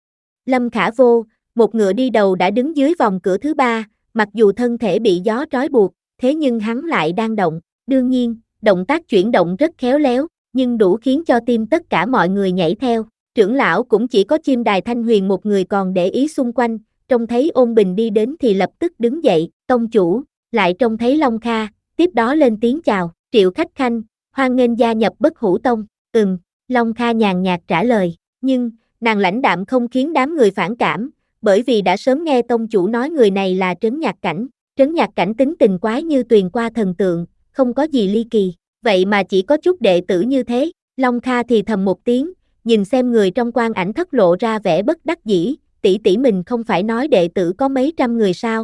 Lâm Khả Vô, một ngựa đi đầu đã đứng dưới vòng cửa thứ ba, mặc dù thân thể bị gió trói buộc, thế nhưng hắn lại đang động, đương nhiên, động tác chuyển động rất khéo léo, nhưng đủ khiến cho tim tất cả mọi người nhảy theo. Trưởng lão cũng chỉ có Chim Đài Thanh Huyền một người còn để ý xung quanh, trông thấy Ôn Bình đi đến thì lập tức đứng dậy, tông chủ, lại trông thấy Long Kha, tiếp đó lên tiếng chào, Triệu Khách Khanh, hoan nghênh gia nhập Bất Hủ Tông, ừm, Long Kha nhàn nhạt trả lời, nhưng, nàng lãnh đạm không khiến đám người phản cảm, bởi vì đã sớm nghe tông chủ nói người này là Trấn Nhạc Cảnh, Trấn Nhạc Cảnh tính tình quái như tuyền qua thần tượng, không có gì ly kỳ, vậy mà chỉ có chút đệ tử như thế, Long Kha thì thầm một tiếng, nhìn xem người trong Quan Ảnh Thất lộ ra vẻ bất đắc dĩ, tỷ tỷ mình không phải nói đệ tử có mấy trăm người sao?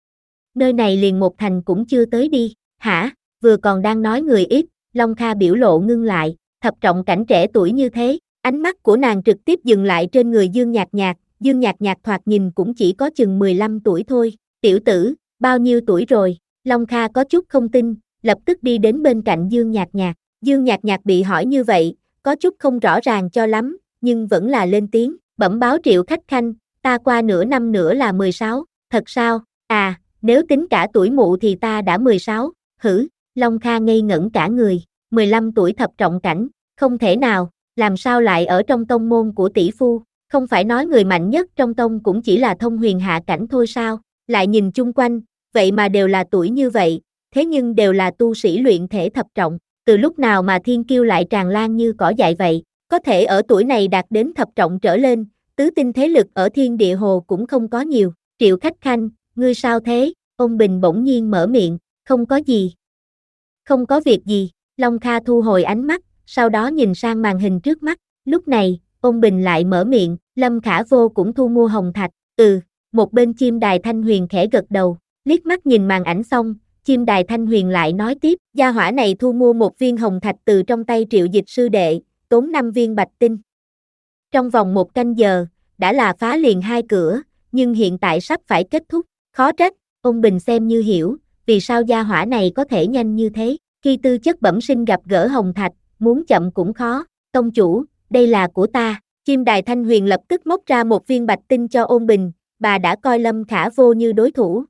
Nơi này liền một thành cũng chưa tới đi, hả? Vừa còn đang nói người ít, Long Kha biểu lộ ngưng lại, thập trọng cảnh trẻ tuổi như thế, ánh mắt của nàng trực tiếp dừng lại trên người Dương Nhạc Nhạc, Dương Nhạc Nhạc thoạt nhìn cũng chỉ có chừng mười lăm tuổi thôi, tiểu tử, bao nhiêu tuổi rồi? Long Kha có chút không tin, lập tức đi đến bên cạnh Dương Nhạc Nhạc, Dương Nhạc Nhạc bị hỏi như vậy, có chút không rõ ràng cho lắm, nhưng vẫn là lên tiếng, bẩm báo Triệu Khách Khanh, ta qua nửa năm nữa là mười sáu, thật sao? À, nếu tính cả tuổi mụ thì ta đã mười sáu, hử? Long Kha ngây ngẩn cả người, mười lăm tuổi thập trọng cảnh, không thể nào, làm sao lại ở trong tông môn của tỷ phu, không phải nói người mạnh nhất trong tông cũng chỉ là thông huyền hạ cảnh thôi sao, lại nhìn chung quanh, vậy mà đều là tuổi như vậy, thế nhưng đều là tu sĩ luyện thể thập trọng, từ lúc nào mà thiên kiêu lại tràn lan như cỏ dại vậy, có thể ở tuổi này đạt đến thập trọng trở lên, tứ tinh thế lực ở Thiên Địa Hồ cũng không có nhiều, Triệu Khách Khanh, ngươi sao thế? Ôn Bình bỗng nhiên mở miệng, không có gì. Không có việc gì, Long Kha thu hồi ánh mắt, sau đó nhìn sang màn hình trước mắt, lúc này, Ôn Bình lại mở miệng, Lâm Khả Vô cũng thu mua hồng thạch, Ừ, một bên chim đài Thanh Huyền khẽ gật đầu, liếc mắt nhìn màn ảnh xong, chim đài Thanh Huyền lại nói tiếp, gia hỏa này thu mua một viên hồng thạch từ trong tay Triệu Dịch sư đệ, tốn năm viên bạch tinh. Trong vòng một canh giờ, đã là phá liền hai cửa, nhưng hiện tại sắp phải kết thúc, khó trách, ông Bình xem như hiểu, vì sao gia hỏa này có thể nhanh như thế, khi tư chất bẩm sinh gặp gỡ hồng thạch, muốn chậm cũng khó, tông chủ, đây là của ta, chim đài Thanh Huyền lập tức móc ra một viên bạch tinh cho Ôn Bình, bà đã coi Lâm Khả Vô như đối thủ.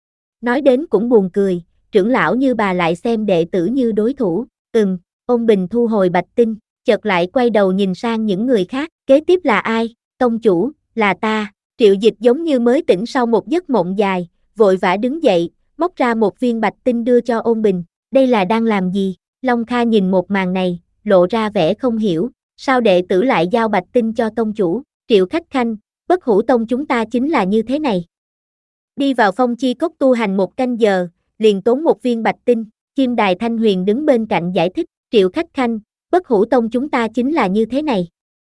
Nói đến cũng buồn cười, trưởng lão như bà lại xem đệ tử như đối thủ, ừm, Ôn Bình thu hồi bạch tinh, chợt lại quay đầu nhìn sang những người khác, kế tiếp là ai, tông chủ, là ta, Triệu Dịch giống như mới tỉnh sau một giấc mộng dài, vội vã đứng dậy, móc ra một viên bạch tinh đưa cho Ôn Bình, đây là đang làm gì, Long Kha nhìn một màn này, lộ ra vẻ không hiểu, sao đệ tử lại giao bạch tinh cho tông chủ, Triệu Khách Khanh, Bất Hủ Tông chúng ta chính là như thế này. Đi vào Phong Chi Cốc tu hành một canh giờ, liền tốn một viên bạch tinh, chim đài Thanh Huyền đứng bên cạnh giải thích, Triệu Khách Khanh, Bất Hủ Tông chúng ta chính là như thế này.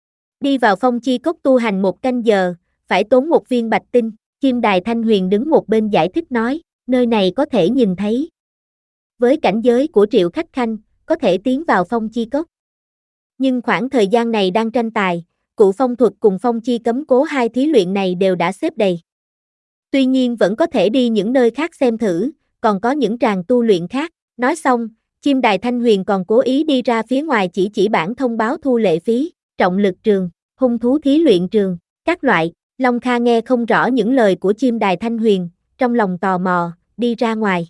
Đi vào Phong Chi Cốc tu hành một canh giờ, phải tốn một viên bạch tinh, chim đài Thanh Huyền đứng một bên giải thích nói, nơi này có thể nhìn thấy. Với cảnh giới của Triệu Khách Khanh, có thể tiến vào Phong Chi Cốc. Nhưng khoảng thời gian này đang tranh tài, cụ phong thuật cùng Phong Chi cấm cố hai thí luyện này đều đã xếp đầy. Tuy nhiên vẫn có thể đi những nơi khác xem thử, còn có những tràng tu luyện khác. Nói xong, chim đài Thanh Huyền còn cố ý đi ra phía ngoài chỉ chỉ bảng thông báo thu lệ phí, trọng lực trường, hung thú thí luyện trường, các loại. Long Kha nghe không rõ những lời của chim đài Thanh Huyền, trong lòng tò mò, đi ra ngoài.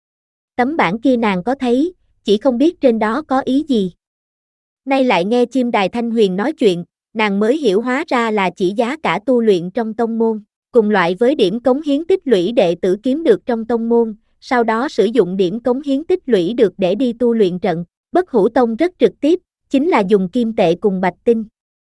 Tấm bảng kia nàng có thấy, chỉ không biết trên đó có ý gì. Nay lại nghe chim đài Thanh Huyền nói chuyện, nàng mới hiểu hóa ra là chỉ giá cả tu luyện trong tông môn, cùng loại với điểm cống hiến tích lũy đệ tử kiếm được trong tông môn, sau đó sử dụng điểm cống hiến tích lũy được để đi tu luyện trận. Bất Hủ Tông rất trực tiếp, chính là dùng kim tệ cùng bạch tinh.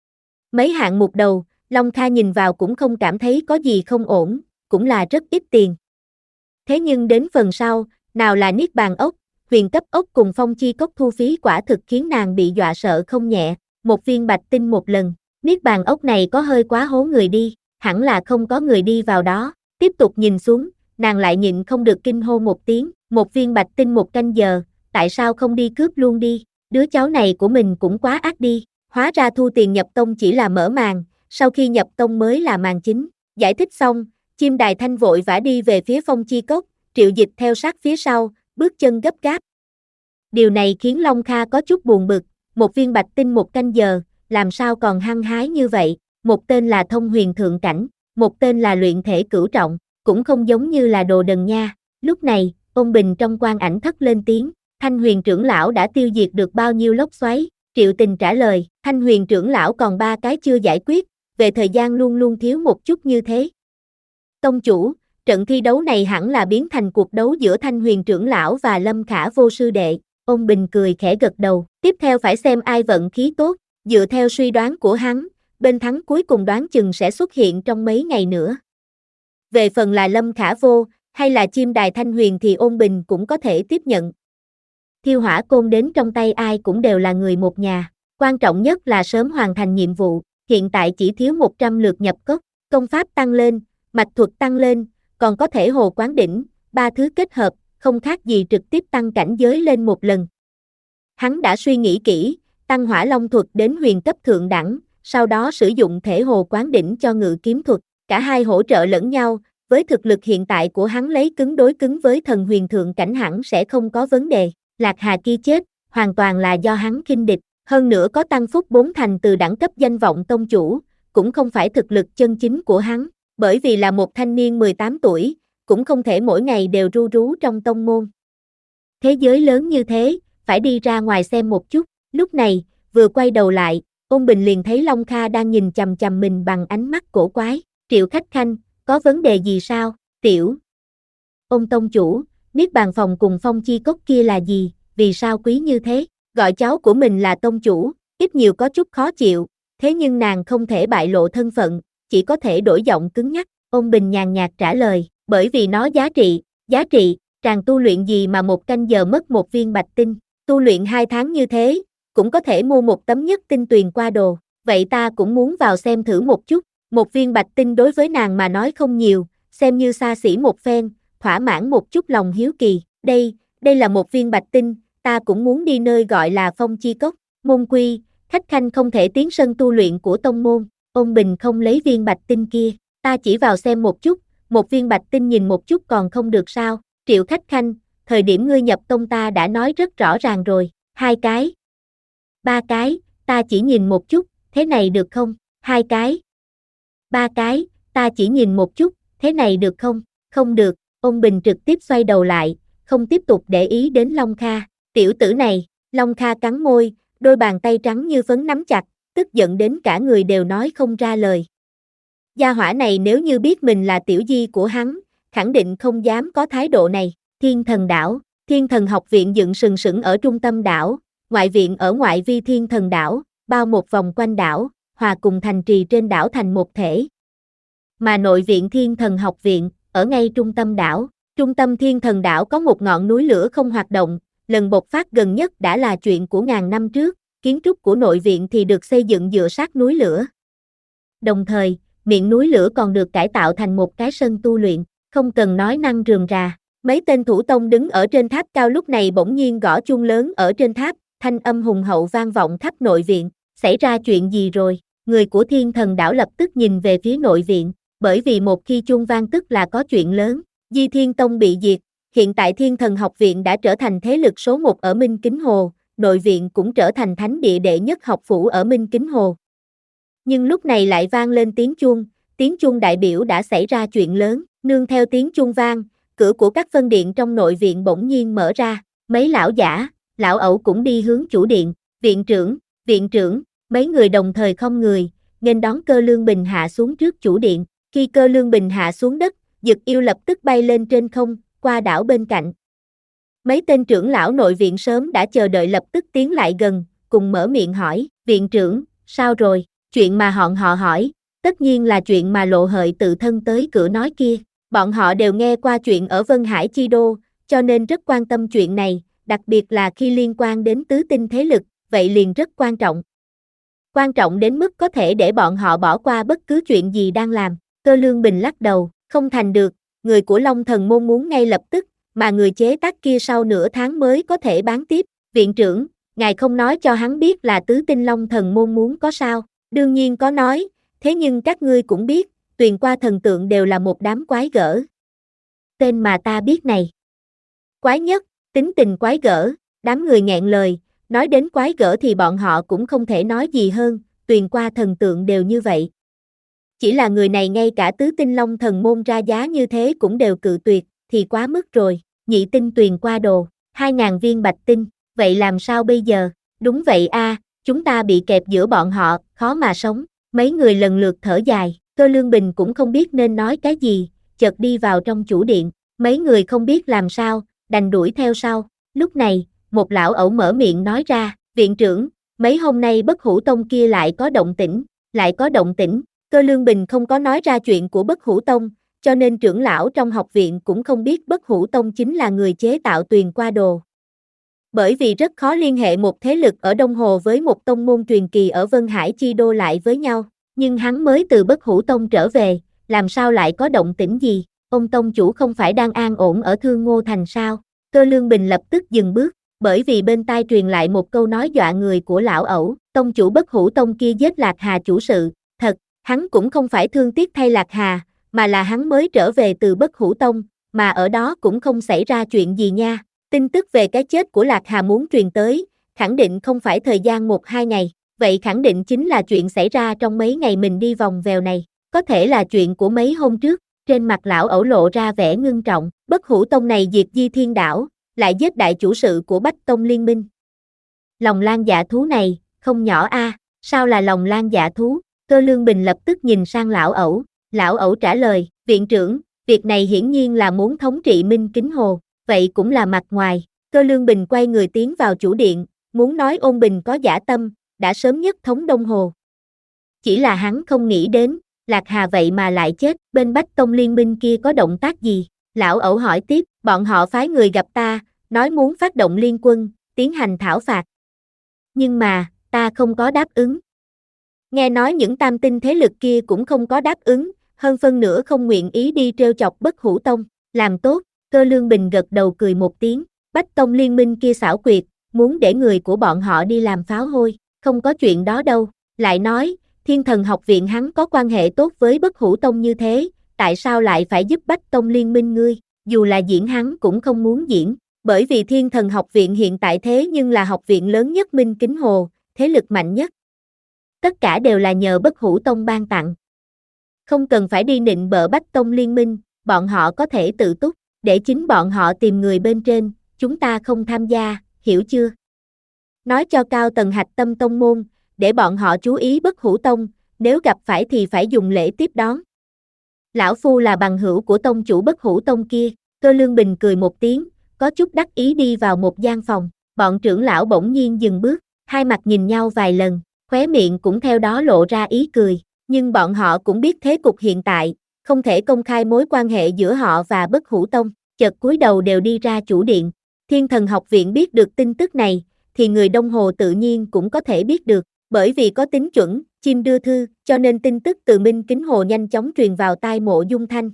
Mấy hạng mục đầu, Long Kha nhìn vào cũng không cảm thấy có gì không ổn, cũng là rất ít tiền. Thế nhưng đến phần sau, nào là Niết Bàn ốc, huyền cấp ốc cùng Phong Chi Cốc thu phí quả thực khiến nàng bị dọa sợ không nhẹ, một viên bạch tinh một lần, Niết Bàn ốc này có hơi quá hố người đi, hẳn là không có người đi vào đó, tiếp tục nhìn xuống, nàng lại nhịn không được kinh hô một tiếng, một viên bạch tinh một canh giờ, tại sao không đi cướp luôn đi, đứa cháu này của mình cũng quá ác đi, hóa ra thu tiền nhập tông chỉ là mở màn, sau khi nhập tông mới là màn chính, giải thích xong, chim đài Thanh vội vã đi về phía Phong Chi Cốc, Triệu Dịch theo sát phía sau, bước chân gấp gáp. Điều này khiến Long Kha có chút buồn bực, một viên bạch tinh một canh giờ, làm sao còn hăng hái như vậy, một tên là thông huyền thượng cảnh, một tên là luyện thể cửu trọng, cũng không giống như là đồ đần nha. Lúc này, Ôn Bình trong quan ảnh thất lên tiếng, Thanh Huyền trưởng lão đã tiêu diệt được bao nhiêu lốc xoáy, Triệu Tình trả lời, Thanh Huyền trưởng lão còn ba cái chưa giải quyết, về thời gian luôn luôn thiếu một chút như thế. Tông chủ, trận thi đấu này hẳn là biến thành cuộc đấu giữa Thanh Huyền trưởng lão và Lâm Khả Vô sư đệ, Ôn Bình cười khẽ gật đầu, tiếp theo phải xem ai vận khí tốt, dựa theo suy đoán của hắn, bên thắng cuối cùng đoán chừng sẽ xuất hiện trong mấy ngày nữa. Về phần là Lâm Khả Vô, hay là chim đài Thanh Huyền thì Ôn Bình cũng có thể tiếp nhận. Thiêu hỏa côn đến trong tay ai cũng đều là người một nhà, quan trọng nhất là sớm hoàn thành nhiệm vụ, hiện tại chỉ thiếu một trăm lượt nhập cốc, công pháp tăng lên, mạch thuật tăng lên, còn có thể hồ quán đỉnh, ba thứ kết hợp, không khác gì trực tiếp tăng cảnh giới lên một lần. Hắn đã suy nghĩ kỹ, tăng hỏa long thuật đến huyền cấp thượng đẳng, sau đó sử dụng thể hồ quán đỉnh cho ngự kiếm thuật, cả hai hỗ trợ lẫn nhau, với thực lực hiện tại của hắn lấy cứng đối cứng với thần huyền thượng cảnh hẳn sẽ không có vấn đề. Lạc Hà kia chết, hoàn toàn là do hắn khinh địch, hơn nữa có tăng phúc bốn thành từ đẳng cấp danh vọng tông chủ, cũng không phải thực lực chân chính của hắn, bởi vì là một thanh niên mười tám tuổi, cũng không thể mỗi ngày đều ru rú trong tông môn. Thế giới lớn như thế, phải đi ra ngoài xem một chút, lúc này, vừa quay đầu lại, Ôn Bình liền thấy Long Kha đang nhìn chằm chằm mình bằng ánh mắt cổ quái, Triệu Khách Khanh, có vấn đề gì sao, tiểu? Ôn tông chủ, Niết Bàn phòng cùng Phong Chi Cốc kia là gì, vì sao quý như thế, gọi cháu của mình là tông chủ, ít nhiều có chút khó chịu, thế nhưng nàng không thể bại lộ thân phận, chỉ có thể đổi giọng cứng nhắc, Ôn Bình nhàn nhạt trả lời, bởi vì nó giá trị, giá trị, tràng tu luyện gì mà một canh giờ mất một viên bạch tinh, tu luyện hai tháng như thế, cũng có thể mua một tấm nhất tinh tuyền qua đồ, vậy ta cũng muốn vào xem thử một chút, Một viên bạch tinh đối với nàng mà nói không nhiều, xem như xa xỉ một phen, thỏa mãn một chút lòng hiếu kỳ. Đây, đây là một viên bạch tinh, ta cũng muốn đi nơi gọi là Phong Chi Cốc. Môn quy, khách khanh không thể tiến sân tu luyện của tông môn. Ôn Bình không lấy viên bạch tinh kia, ta chỉ vào xem một chút, một viên bạch tinh nhìn một chút còn không được sao? Triệu khách khanh, thời điểm ngươi nhập tông ta đã nói rất rõ ràng rồi, hai cái, ba cái, ta chỉ nhìn một chút, thế này được không? Hai cái, ba cái, ta chỉ nhìn một chút, thế này được không? Không được. Ôn Bình trực tiếp xoay đầu lại, không tiếp tục để ý đến Long Kha. Tiểu tử này, Long Kha cắn môi, đôi bàn tay trắng như phấn nắm chặt, tức giận đến cả người đều nói không ra lời. Gia hỏa này nếu như biết mình là tiểu di của hắn, khẳng định không dám có thái độ này. Thiên Thần Đảo, Thiên Thần học viện dựng sừng sững ở trung tâm đảo, ngoại viện ở ngoại vi Thiên Thần Đảo, bao một vòng quanh đảo, hòa cùng thành trì trên đảo thành một thể. Mà nội viện Thiên Thần học viện, ở ngay trung tâm đảo. Trung tâm Thiên Thần Đảo có một ngọn núi lửa không hoạt động, lần bộc phát gần nhất đã là chuyện của ngàn năm trước, kiến trúc của nội viện thì được xây dựng dựa sát núi lửa. Đồng thời, miệng núi lửa còn được cải tạo thành một cái sân tu luyện, không cần nói năng rườm rà. Mấy tên thủ tông đứng ở trên tháp cao lúc này bỗng nhiên gõ chuông lớn ở trên tháp, thanh âm hùng hậu vang vọng khắp nội viện. Xảy ra chuyện gì rồi? Người của Thiên Thần Đảo lập tức nhìn về phía nội viện, bởi vì một khi chuông vang tức là có chuyện lớn. Di Thiên Tông bị diệt, hiện tại Thiên Thần học viện đã trở thành thế lực số một ở Minh Kính Hồ, nội viện cũng trở thành thánh địa đệ nhất học phủ ở Minh Kính Hồ. Nhưng lúc này lại vang lên tiếng chuông, tiếng chuông đại biểu đã xảy ra chuyện lớn, nương theo tiếng chuông vang, cửa của các phân điện trong nội viện bỗng nhiên mở ra, mấy lão giả, lão ẩu cũng đi hướng chủ điện, viện trưởng, viện trưởng, mấy người đồng thời không người, nghênh đón Cơ Lương Bình hạ xuống trước chủ điện. Khi Cơ Lương Bình hạ xuống đất, Dực Yêu lập tức bay lên trên không, qua đảo bên cạnh. Mấy tên trưởng lão nội viện sớm đã chờ đợi lập tức tiến lại gần, cùng mở miệng hỏi, viện trưởng, sao rồi? Chuyện mà họ họ hỏi, tất nhiên là chuyện mà Lộ Hợi tự thân tới cửa nói kia. Bọn họ đều nghe qua chuyện ở Vân Hải Chi Đô, cho nên rất quan tâm chuyện này, đặc biệt là khi liên quan đến tứ tinh thế lực, vậy liền rất quan trọng. Quan trọng đến mức có thể để bọn họ bỏ qua bất cứ chuyện gì đang làm. Cơ Lương Bình lắc đầu, không thành được, người của Long Thần Môn muốn ngay lập tức, mà người chế tác kia sau nửa tháng mới có thể bán tiếp. Viện trưởng, ngài không nói cho hắn biết là tứ tinh Long Thần Môn muốn có sao? Đương nhiên có nói, thế nhưng các ngươi cũng biết, Tuyền Qua thần tượng đều là một đám quái gở. Tên mà ta biết này. Quái nhất, tính tình quái gở, đám người nghẹn lời, nói đến quái gở thì bọn họ cũng không thể nói gì hơn, Tuyền Qua thần tượng đều như vậy. Chỉ là người này ngay cả tứ tinh Long Thần Môn ra giá như thế cũng đều cự tuyệt, thì quá mức rồi. Nhị tinh Tuyền Qua đồ, hai ngàn viên bạch tinh, vậy làm sao bây giờ? Đúng vậy a, chúng ta bị kẹp giữa bọn họ, khó mà sống. Mấy người lần lượt thở dài, Cơ Lương Bình cũng không biết nên nói cái gì, chợt đi vào trong chủ điện, mấy người không biết làm sao, đành đuổi theo sau. Lúc này, một lão ẩu mở miệng nói ra, viện trưởng, mấy hôm nay Bất Hủ Tông kia lại có động tĩnh, lại có động tĩnh. Cơ Lương Bình không có nói ra chuyện của Bất Hủ Tông, cho nên trưởng lão trong học viện cũng không biết Bất Hủ Tông chính là người chế tạo Tuyền Qua đồ. Bởi vì rất khó liên hệ một thế lực ở Đông Hồ với một tông môn truyền kỳ ở Vân Hải Chi Đô lại với nhau, nhưng hắn mới từ Bất Hủ Tông trở về, làm sao lại có động tĩnh gì? Ông tông chủ không phải đang an ổn ở Thương Ngô Thành sao? Cơ Lương Bình lập tức dừng bước, bởi vì bên tai truyền lại một câu nói dọa người của lão ẩu, tông chủ Bất Hủ Tông kia giết Lạc Hà chủ sự, thật, hắn cũng không phải thương tiếc thay Lạc Hà, mà là hắn mới trở về từ Bất Hủ Tông, mà ở đó cũng không xảy ra chuyện gì nha. Tin tức về cái chết của Lạc Hà muốn truyền tới, khẳng định không phải thời gian một hai ngày, vậy khẳng định chính là chuyện xảy ra trong mấy ngày mình đi vòng vèo này, có thể là chuyện của mấy hôm trước. Trên mặt lão ẩu lộ ra vẻ ngưng trọng, Bất Hủ Tông này diệt Di Thiên Đảo, lại giết đại chủ sự của Bách Tông Liên Minh. Lòng lang dạ thú này, không nhỏ a, à, sao là lòng lang dạ thú? Cơ Lương Bình lập tức nhìn sang lão ẩu, lão ẩu trả lời, viện trưởng, việc này hiển nhiên là muốn thống trị Minh Kính Hồ, vậy cũng là mặt ngoài. Cơ Lương Bình quay người tiến vào chủ điện, muốn nói Ôn Bình có dã tâm, đã sớm nhất thống Đông Hồ. Chỉ là hắn không nghĩ đến, Lạc Hà vậy mà lại chết, bên Bách Tông Liên Minh kia có động tác gì? Lão ẩu hỏi tiếp, bọn họ phái người gặp ta, nói muốn phát động liên quân, tiến hành thảo phạt. Nhưng mà, ta không có đáp ứng. Nghe nói những tam tinh thế lực kia cũng không có đáp ứng, hơn phân nửa không nguyện ý đi trêu chọc Bất Hủ Tông, làm tốt, Cơ Lương Bình gật đầu cười một tiếng, Bách Tông liên minh kia xảo quyệt, muốn để người của bọn họ đi làm pháo hôi, không có chuyện đó đâu, lại nói, Thiên Thần học viện hắn có quan hệ tốt với Bất Hủ Tông như thế, tại sao lại phải giúp Bách Tông liên minh ngươi, dù là diễn hắn cũng không muốn diễn, bởi vì Thiên Thần học viện hiện tại thế nhưng là học viện lớn nhất Minh Kính Hồ, thế lực mạnh nhất. Tất cả đều là nhờ Bất Hủ Tông ban tặng. Không cần phải đi nịnh bợ Bách Tông liên minh, bọn họ có thể tự túc, để chính bọn họ tìm người bên trên, chúng ta không tham gia, hiểu chưa? Nói cho cao tầng hạch tâm tông môn, để bọn họ chú ý Bất Hủ Tông, nếu gặp phải thì phải dùng lễ tiếp đón. Lão Phu là bằng hữu của tông chủ Bất Hủ Tông kia, Cơ Lương Bình cười một tiếng, có chút đắc ý đi vào một gian phòng, bọn trưởng lão bỗng nhiên dừng bước, hai mặt nhìn nhau vài lần, khóe miệng cũng theo đó lộ ra ý cười, nhưng bọn họ cũng biết thế cục hiện tại, không thể công khai mối quan hệ giữa họ và Bất Hủ Tông, chợt cúi đầu đều đi ra chủ điện. Thiên Thần học viện biết được tin tức này, thì người Đông Hồ tự nhiên cũng có thể biết được, bởi vì có tính chuẩn, chim đưa thư, cho nên tin tức từ Minh Kính Hồ nhanh chóng truyền vào tai Mộ Dung Thanh.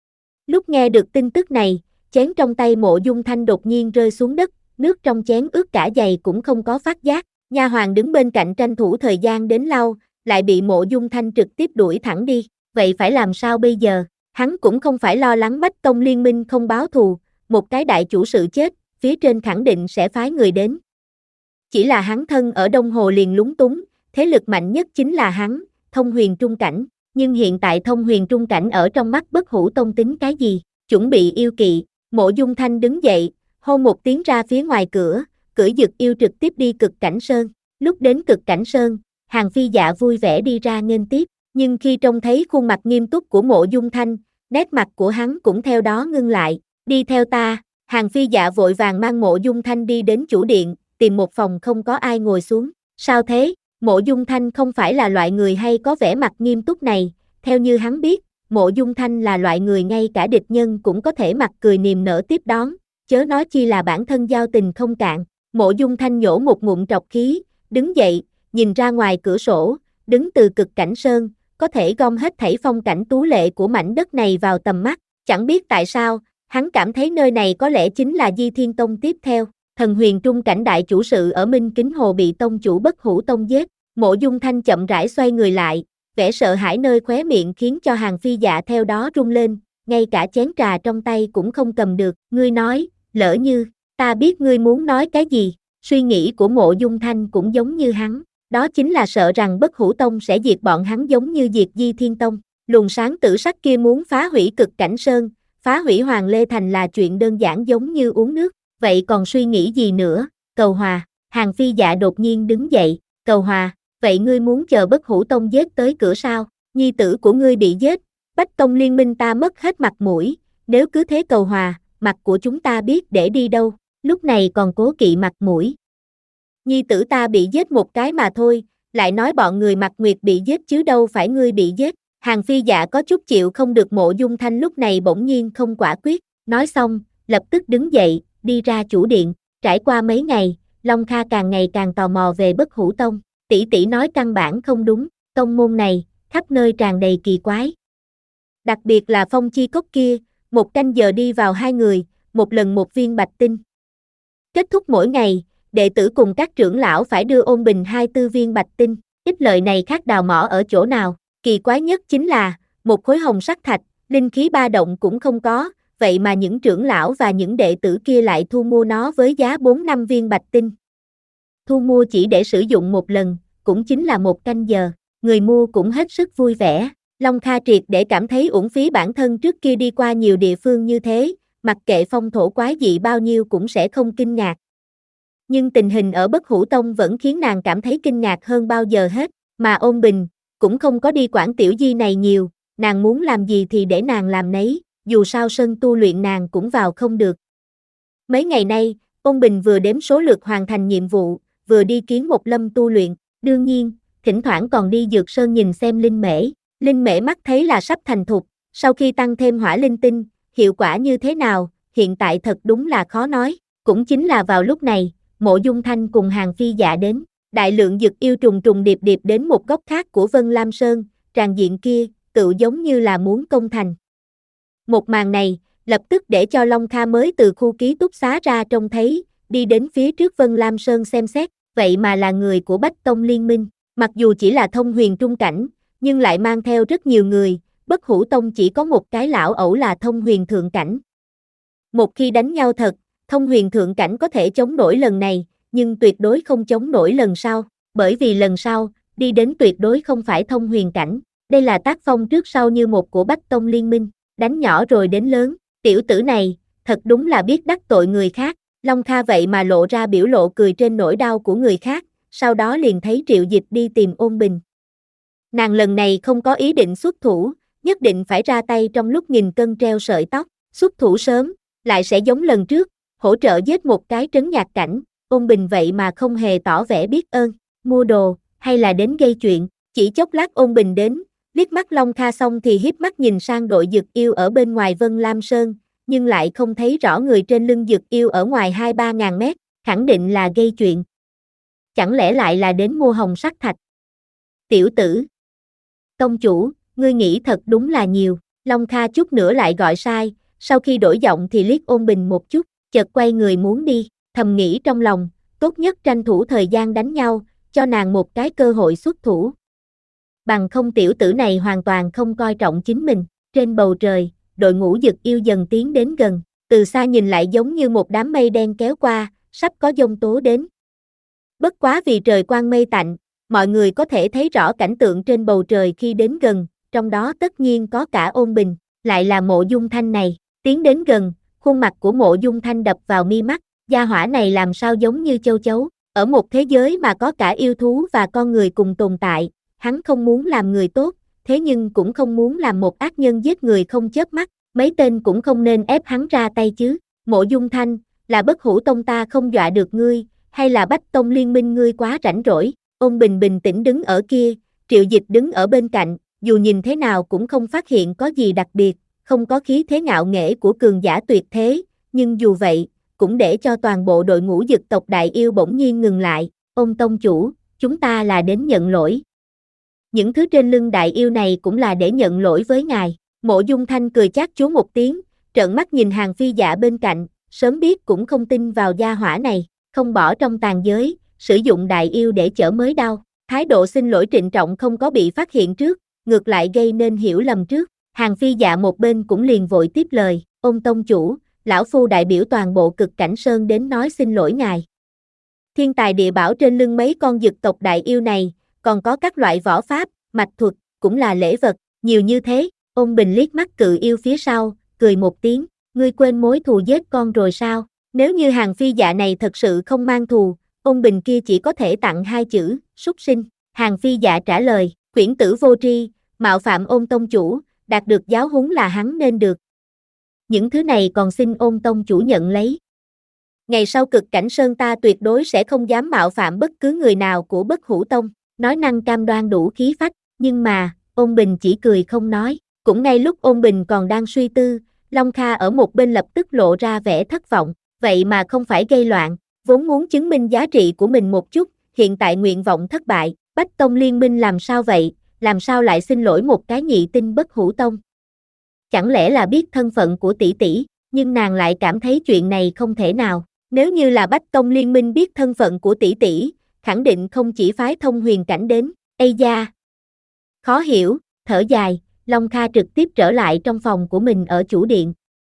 Lúc nghe được tin tức này, chén trong tay Mộ Dung Thanh đột nhiên rơi xuống đất, nước trong chén ướt cả giày cũng không có phát giác, nha hoàn đứng bên cạnh tranh thủ thời gian đến lau, lại bị Mộ Dung Thanh trực tiếp đuổi thẳng đi, vậy phải làm sao bây giờ? Hắn cũng không phải lo lắng Bách Tông liên minh không báo thù, một cái đại chủ sự chết, phía trên khẳng định sẽ phái người đến. Chỉ là hắn thân ở Đông Hồ liền lúng túng, thế lực mạnh nhất chính là hắn, Thông Huyền Trung Cảnh, nhưng hiện tại Thông Huyền Trung Cảnh ở trong mắt Bất Hủ Tông tính cái gì, chuẩn bị yêu kỵ, Mộ Dung Thanh đứng dậy, hô một tiếng ra phía ngoài cửa, cưỡi Dực Yêu trực tiếp đi Cực Cảnh Sơn, lúc đến Cực Cảnh Sơn, Hàng Phi Dạ vui vẻ đi ra nghênh tiếp, nhưng khi trông thấy khuôn mặt nghiêm túc của Mộ Dung Thanh, nét mặt của hắn cũng theo đó ngưng lại, đi theo ta, Hàng Phi Dạ vội vàng mang Mộ Dung Thanh đi đến chủ điện, tìm một phòng không có ai ngồi xuống, sao thế, Mộ Dung Thanh không phải là loại người hay có vẻ mặt nghiêm túc này, theo như hắn biết, Mộ Dung Thanh là loại người ngay cả địch nhân cũng có thể mặt cười niềm nở tiếp đón, chớ nói chi là bản thân giao tình không cạn, Mộ Dung Thanh nhổ một ngụm trọc khí, đứng dậy, nhìn ra ngoài cửa sổ, đứng từ Cực Cảnh Sơn, có thể gom hết thảy phong cảnh tú lệ của mảnh đất này vào tầm mắt, chẳng biết tại sao, hắn cảm thấy nơi này có lẽ chính là Di Thiên Tông tiếp theo. Thần Huyền Trung Cảnh đại chủ sự ở Minh Kính Hồ bị tông chủ Bất Hủ Tông giết, Mộ Dung Thanh chậm rãi xoay người lại, vẻ sợ hãi nơi khóe miệng khiến cho Hàng Phi Dạ theo đó rung lên, ngay cả chén trà trong tay cũng không cầm được, ngươi nói, lỡ như, ta biết ngươi muốn nói cái gì, suy nghĩ của Mộ Dung Thanh cũng giống như hắn, đó chính là sợ rằng Bất Hủ Tông sẽ diệt bọn hắn giống như diệt Di Thiên Tông, luồng sáng tử sắc kia muốn phá hủy Cực Cảnh Sơn, phá hủy Hoàng Lê Thành là chuyện đơn giản giống như uống nước. Vậy còn suy nghĩ gì nữa, cầu hòa, Hàng Phi Dạ đột nhiên đứng dậy, cầu hòa, vậy ngươi muốn chờ Bất Hủ Tông giết tới cửa sao, nhi tử của ngươi bị giết, Bách Tông liên minh ta mất hết mặt mũi, nếu cứ thế cầu hòa, mặt của chúng ta biết để đi đâu, lúc này còn cố kỵ mặt mũi. Nhi tử ta bị giết một cái mà thôi, lại nói bọn người Mặt Nguyệt bị giết chứ đâu phải ngươi bị giết, Hàng Phi Dạ có chút chịu không được. Mộ Dung Thanh lúc này bỗng nhiên không quả quyết, nói xong, lập tức đứng dậy, đi ra chủ điện, trải qua mấy ngày, Long Kha càng ngày càng tò mò về Bất Hủ Tông, tỷ tỷ nói căn bản không đúng, tông môn này, khắp nơi tràn đầy kỳ quái. Đặc biệt là Phong Chi Cốc kia, một canh giờ đi vào hai người, một lần một viên bạch tinh. Kết thúc mỗi ngày, đệ tử cùng các trưởng lão phải đưa ôn bình hai tư viên bạch tinh, ít lợi này khác đào mỏ ở chỗ nào, kỳ quái nhất chính là, một khối hồng sắc thạch, linh khí ba động cũng không có, vậy mà những trưởng lão và những đệ tử kia lại thu mua nó với giá bốn năm viên bạch tinh. Thu mua chỉ để sử dụng một lần, cũng chính là một canh giờ, người mua cũng hết sức vui vẻ. Long Kha triệt để cảm thấy uổng phí bản thân trước kia đi qua nhiều địa phương như thế, mặc kệ phong thổ quái dị bao nhiêu cũng sẽ không kinh ngạc. Nhưng tình hình ở Bất Hủ Tông vẫn khiến nàng cảm thấy kinh ngạc hơn bao giờ hết, mà Ôn Bình cũng không có đi quản tiểu di này nhiều, nàng muốn làm gì thì để nàng làm nấy, dù sao sân tu luyện nàng cũng vào không được. Mấy ngày nay, Ôn Bình vừa đếm số lượt hoàn thành nhiệm vụ, vừa đi kiến một lâm tu luyện, đương nhiên, thỉnh thoảng còn đi Dược Sơn nhìn xem linh mễ. Linh mễ mắt thấy là sắp thành thục, sau khi tăng thêm hỏa linh tinh, hiệu quả như thế nào, hiện tại thật đúng là khó nói, cũng chính là vào lúc này, Mộ Dung Thanh cùng Hàng Phi Dạ đến, Đại lượng dực yêu trùng trùng điệp điệp đến một góc khác của Vân Lam Sơn, tràng diện kia, tựu giống như là muốn công thành. Một màn này, lập tức để cho Long Kha mới từ khu ký túc xá ra trông thấy, đi đến phía trước Vân Lam Sơn xem xét, vậy mà là người của Bách Tông Liên Minh, mặc dù chỉ là thông huyền trung cảnh, nhưng lại mang theo rất nhiều người, Bất Hủ Tông chỉ có một cái lão ẩu là thông huyền thượng cảnh. Một khi đánh nhau thật, thông huyền thượng cảnh có thể chống nổi lần này, nhưng tuyệt đối không chống nổi lần sau, bởi vì lần sau, đi đến tuyệt đối không phải thông huyền cảnh, đây là tác phong trước sau như một của Bách Tông Liên Minh, đánh nhỏ rồi đến lớn, tiểu tử này, thật đúng là biết đắc tội người khác, Long Kha vậy mà lộ ra biểu lộ cười trên nỗi đau của người khác, sau đó liền thấy Triệu Dịch đi tìm Ôn Bình. Nàng lần này không có ý định xuất thủ, nhất định phải ra tay trong lúc nghìn cân treo sợi tóc, xuất thủ sớm, lại sẽ giống lần trước, hỗ trợ giết một cái trấn nhạc cảnh, Ôn Bình vậy mà không hề tỏ vẻ biết ơn, mua đồ, hay là đến gây chuyện, chỉ chốc lát Ôn Bình đến, liếc mắt Long Kha xong thì hiếp mắt nhìn sang đội dực yêu ở bên ngoài Vân Lam Sơn, nhưng lại không thấy rõ người trên lưng dực yêu ở ngoài hai ba ngàn mét, khẳng định là gây chuyện. Chẳng lẽ lại là đến mua hồng sắc thạch? Tiểu tử! Tông chủ, ngươi nghĩ thật đúng là nhiều, Long Kha chút nữa lại gọi sai, sau khi đổi giọng thì liếc Ôn Bình một chút, chợt quay người muốn đi, thầm nghĩ trong lòng, tốt nhất tranh thủ thời gian đánh nhau, cho nàng một cái cơ hội xuất thủ. Bằng không tiểu tử này hoàn toàn không coi trọng chính mình, trên bầu trời, đội ngũ dực yêu dần tiến đến gần, từ xa nhìn lại giống như một đám mây đen kéo qua, sắp có giông tố đến. Bất quá vì trời quang mây tạnh, mọi người có thể thấy rõ cảnh tượng trên bầu trời khi đến gần, trong đó tất nhiên có cả Ôn Bình, lại là Mộ Dung Thanh này, tiến đến gần, khuôn mặt của Mộ Dung Thanh đập vào mi mắt, gia hỏa này làm sao giống như châu chấu, ở một thế giới mà có cả yêu thú và con người cùng tồn tại, hắn không muốn làm người tốt, thế nhưng cũng không muốn làm một ác nhân giết người không chớp mắt, mấy tên cũng không nên ép hắn ra tay chứ, Mộ Dung Thanh, là Bất Hủ Tông ta không dọa được ngươi, hay là Bách Tông Liên Minh ngươi quá rảnh rỗi, Ôn Bình bình tĩnh đứng ở kia, Triệu Dịch đứng ở bên cạnh, dù nhìn thế nào cũng không phát hiện có gì đặc biệt, không có khí thế ngạo nghễ của cường giả tuyệt thế, nhưng dù vậy, cũng để cho toàn bộ đội ngũ dực tộc đại yêu bỗng nhiên ngừng lại, Ôn tông chủ, chúng ta là đến nhận lỗi. Những thứ trên lưng đại yêu này cũng là để nhận lỗi với ngài, Mộ Dung Thanh cười chát chúa một tiếng, trợn mắt nhìn Hàng Phi Dạ bên cạnh, sớm biết cũng không tin vào gia hỏa này, không bỏ trong tàn giới, sử dụng đại yêu để chở mới đau, thái độ xin lỗi trịnh trọng không có bị phát hiện trước, ngược lại gây nên hiểu lầm trước, Hàng Phi Dạ một bên cũng liền vội tiếp lời, Ôn tông chủ, lão phu đại biểu toàn bộ Cực Cảnh Sơn đến nói xin lỗi ngài. Thiên tài địa bảo trên lưng mấy con dực tộc đại yêu này, còn có các loại võ pháp, mạch thuật, cũng là lễ vật, nhiều như thế, Ôn Bình liếc mắt cự yêu phía sau, cười một tiếng, ngươi quên mối thù giết con rồi sao, nếu như Hàng Phi Dạ này thật sự không mang thù, Ôn Bình kia chỉ có thể tặng hai chữ, súc sinh, Hàng Phi Dạ trả lời, khuyển tử vô tri, mạo phạm Ôn tông chủ, đạt được giáo huấn là hắn nên được. Những thứ này còn xin Ôn tông chủ nhận lấy. Ngày sau Cực Cảnh Sơn ta tuyệt đối sẽ không dám mạo phạm bất cứ người nào của Bất Hủ Tông, nói năng cam đoan đủ khí phách, nhưng mà, Ôn Bình chỉ cười không nói, cũng ngay lúc Ôn Bình còn đang suy tư, Long Kha ở một bên lập tức lộ ra vẻ thất vọng, vậy mà không phải gây loạn, vốn muốn chứng minh giá trị của mình một chút, hiện tại nguyện vọng thất bại, Bách Tông Liên Minh làm sao vậy, làm sao lại xin lỗi một cái nhị tinh Bất Hủ Tông? Chẳng lẽ là biết thân phận của tỷ tỷ, nhưng nàng lại cảm thấy chuyện này không thể nào, nếu như là Bách Tông Liên Minh biết thân phận của tỷ tỷ, khẳng định không chỉ phái thông huyền cảnh đến, ây da. Khó hiểu, thở dài, Long Kha trực tiếp trở lại trong phòng của mình ở chủ điện.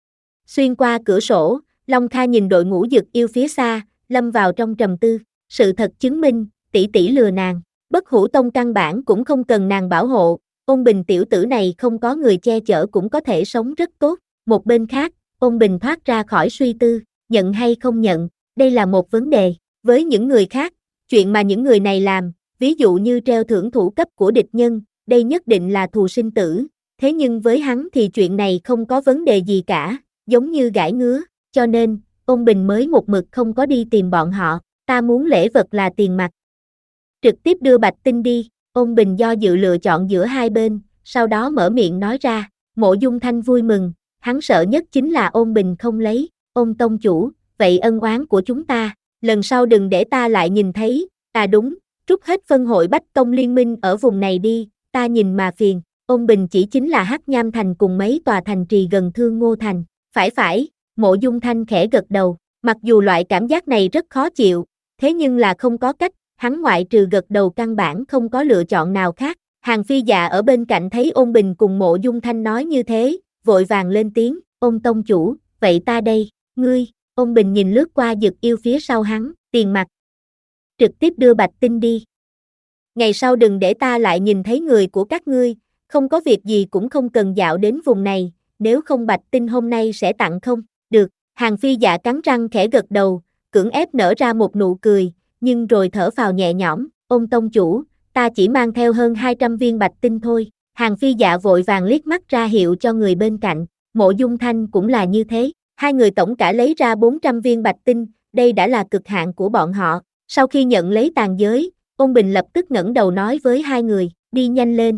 Xuyên qua cửa sổ, Long Kha nhìn đội ngũ dực yêu phía xa, lâm vào trong trầm tư, sự thật chứng minh, tỷ tỷ lừa nàng, Bất Hủ Tông căn bản cũng không cần nàng bảo hộ, Ôn Bình tiểu tử này không có người che chở cũng có thể sống rất tốt, một bên khác, Ôn Bình thoát ra khỏi suy tư, nhận hay không nhận, đây là một vấn đề, với những người khác, chuyện mà những người này làm, ví dụ như treo thưởng thủ cấp của địch nhân, đây nhất định là thù sinh tử, thế nhưng với hắn thì chuyện này không có vấn đề gì cả, giống như gãi ngứa, cho nên, Ôn Bình mới một mực không có đi tìm bọn họ, ta muốn lễ vật là tiền mặt. Trực tiếp đưa Bạch Tinh đi, Ôn Bình do dự lựa chọn giữa hai bên, sau đó mở miệng nói ra, Mộ Dung Thanh vui mừng, hắn sợ nhất chính là Ôn Bình không lấy, Ôn tông chủ, vậy ân oán của chúng ta, lần sau đừng để ta lại nhìn thấy, à đúng, Rút hết phân hội Bách Tông liên minh ở vùng này đi, ta nhìn mà phiền. Ôn Bình chỉ chính là Hắc Nham Thành cùng mấy tòa thành trì gần Thương Ngô Thành. Phải phải, Mộ Dung Thanh khẽ gật đầu, mặc dù loại cảm giác này rất khó chịu, thế nhưng là không có cách, hắn ngoại trừ gật đầu căn bản không có lựa chọn nào khác. Hàng Phi Dạ ở bên cạnh thấy Ôn Bình cùng Mộ Dung Thanh nói như thế, vội vàng lên tiếng, Ôn tông chủ, vậy ta đây, ngươi. Ôn Bình nhìn lướt qua Dực Yêu phía sau hắn, tiền mặt. Trực tiếp đưa Bạch Tinh đi. Ngày sau đừng để ta lại nhìn thấy người của các ngươi, không có việc gì cũng không cần dạo đến vùng này, nếu không Bạch Tinh hôm nay sẽ tặng không? Được, Hàng Phi Dạ cắn răng khẽ gật đầu, cưỡng ép nở ra một nụ cười, nhưng rồi thở phào nhẹ nhõm, Ôn tông chủ, ta chỉ mang theo hơn hai trăm viên Bạch Tinh thôi. Hàng Phi Dạ vội vàng liếc mắt ra hiệu cho người bên cạnh, Mộ Dung Thanh cũng là như thế, hai người tổng cả lấy ra bốn trăm viên Bạch Tinh, đây đã là cực hạn của bọn họ. Sau khi nhận lấy tàn giới, Ôn Bình lập tức ngẩng đầu nói với hai người, đi nhanh lên.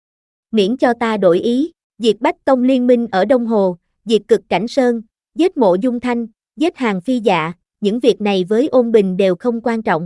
Miễn cho ta đổi ý, diệt Bách Tông liên minh ở Đông Hồ, diệt Cực Cảnh Sơn, giết Mộ Dung Thanh, giết Hàng Phi Dạ, những việc này với Ôn Bình đều không quan trọng.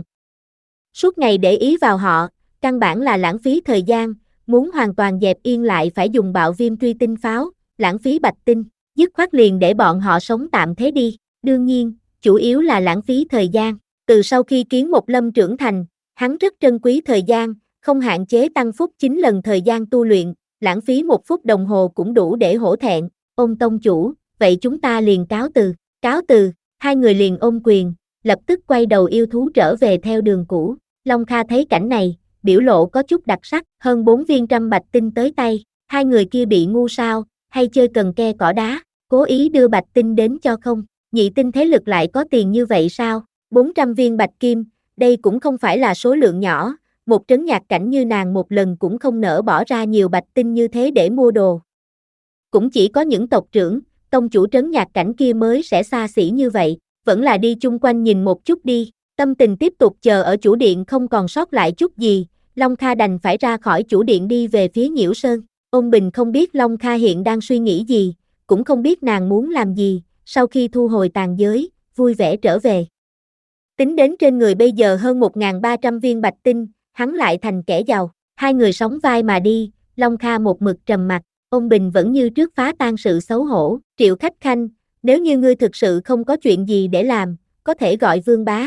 Suốt ngày để ý vào họ, căn bản là lãng phí thời gian, muốn hoàn toàn dẹp yên lại phải dùng bạo viêm truy tinh pháo, lãng phí Bạch Tinh, dứt khoát liền để bọn họ sống tạm thế đi. Đương nhiên, chủ yếu là lãng phí thời gian. Từ sau khi Kiến Một Lâm trưởng thành, hắn rất trân quý thời gian, không hạn chế tăng phúc chín lần thời gian tu luyện, lãng phí một phút đồng hồ cũng đủ để hổ thẹn. Ôn tông chủ, vậy chúng ta liền cáo từ. Cáo từ, hai người liền ôm quyền, lập tức quay đầu yêu thú trở về theo đường cũ. Long Kha thấy cảnh này, biểu lộ có chút đặc sắc, hơn bốn viên trăm Bạch Tinh tới tay, hai người kia bị ngu sao, hay chơi cần ke cỏ đá, cố ý đưa Bạch Tinh đến cho không, nhị tinh thế lực lại có tiền như vậy sao? bốn trăm viên Bạch Kim, đây cũng không phải là số lượng nhỏ, một trấn nhạc cảnh như nàng một lần cũng không nỡ bỏ ra nhiều Bạch Tinh như thế để mua đồ. Cũng chỉ có những tộc trưởng, tông chủ trấn nhạc cảnh kia mới sẽ xa xỉ như vậy, vẫn là đi chung quanh nhìn một chút đi. Tâm tình tiếp tục chờ ở chủ điện không còn sót lại chút gì, Long Kha đành phải ra khỏi chủ điện đi về phía Nhiễu Sơn. Ôn Bình không biết Long Kha hiện đang suy nghĩ gì, cũng không biết nàng muốn làm gì, sau khi thu hồi tàn giới, vui vẻ trở về. Tính đến trên người bây giờ hơn một nghìn ba trăm viên Bạch Tinh, hắn lại thành kẻ giàu, hai người sóng vai mà đi, Long Kha một mực trầm mặc, Ôn Bình vẫn như trước phá tan sự xấu hổ, Triệu Khách Khanh, nếu như ngươi thực sự không có chuyện gì để làm, có thể gọi Vương bá.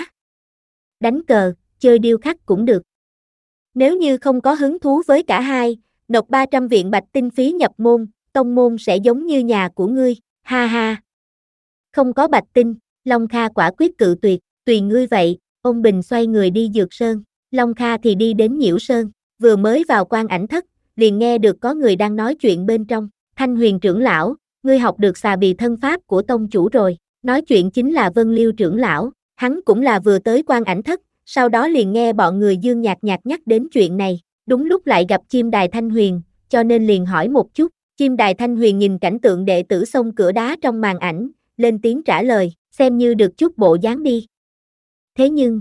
Đánh cờ, chơi điêu khắc cũng được. Nếu như không có hứng thú với cả hai, nộp ba trăm viện Bạch Tinh phí nhập môn, tông môn sẽ giống như nhà của ngươi, ha ha. Không có Bạch Tinh, Long Kha quả quyết cự tuyệt, tùy ngươi vậy. Ôn Bình xoay người đi Dược Sơn, Long Kha thì đi đến Nhiễu Sơn, vừa mới vào quan ảnh thất, liền nghe được có người đang nói chuyện bên trong, Thanh Huyền trưởng lão, ngươi học được xà bì thân pháp của tông chủ rồi, nói chuyện chính là Vân Liêu trưởng lão. Hắn cũng là vừa tới quan ảnh thất, sau đó liền nghe bọn người Dương nhạt nhạt nhắc đến chuyện này, đúng lúc lại gặp Chim Đài Thanh Huyền, cho nên liền hỏi một chút. Chim Đài Thanh Huyền nhìn cảnh tượng đệ tử xông cửa đá trong màn ảnh, lên tiếng trả lời, xem như được chút bộ dáng đi. Thế nhưng,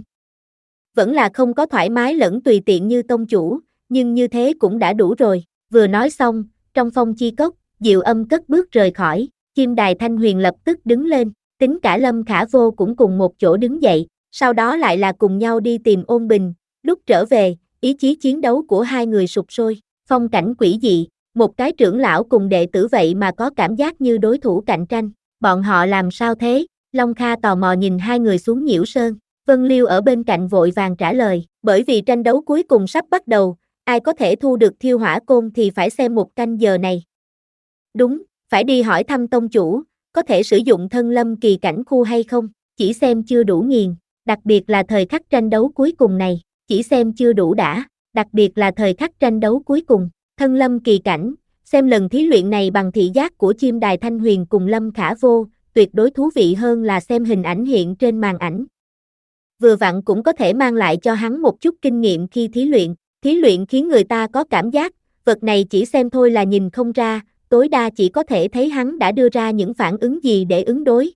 vẫn là không có thoải mái lẫn tùy tiện như tông chủ, nhưng như thế cũng đã đủ rồi. Vừa nói xong, trong phong chi cốc, Diệu Âm cất bước rời khỏi, Chim Đài Thanh Huyền lập tức đứng lên. Tính cả Lâm Khả Vô cũng cùng một chỗ đứng dậy, sau đó lại là cùng nhau đi tìm Ôn Bình, lúc trở về, ý chí chiến đấu của hai người sụp sôi, phong cảnh quỷ dị, một cái trưởng lão cùng đệ tử vậy mà có cảm giác như đối thủ cạnh tranh, bọn họ làm sao thế? Long Kha tò mò nhìn hai người xuống Nhiễu Sơn, Vân Liêu ở bên cạnh vội vàng trả lời, bởi vì tranh đấu cuối cùng sắp bắt đầu, ai có thể thu được Thiêu Hỏa Côn thì phải xem một canh giờ này. Đúng, phải đi hỏi thăm tông chủ, có thể sử dụng thân lâm kỳ cảnh khu hay không, chỉ xem chưa đủ nghiền, đặc biệt là thời khắc tranh đấu cuối cùng này, chỉ xem chưa đủ đã, đặc biệt là thời khắc tranh đấu cuối cùng, thân lâm kỳ cảnh, xem lần thí luyện này bằng thị giác của Chim Đài Thanh Huyền cùng Lâm Khả Vô, tuyệt đối thú vị hơn là xem hình ảnh hiện trên màn ảnh. Vừa vặn cũng có thể mang lại cho hắn một chút kinh nghiệm khi thí luyện, thí luyện khiến người ta có cảm giác, vật này chỉ xem thôi là nhìn không ra, tối đa chỉ có thể thấy hắn đã đưa ra những phản ứng gì để ứng đối.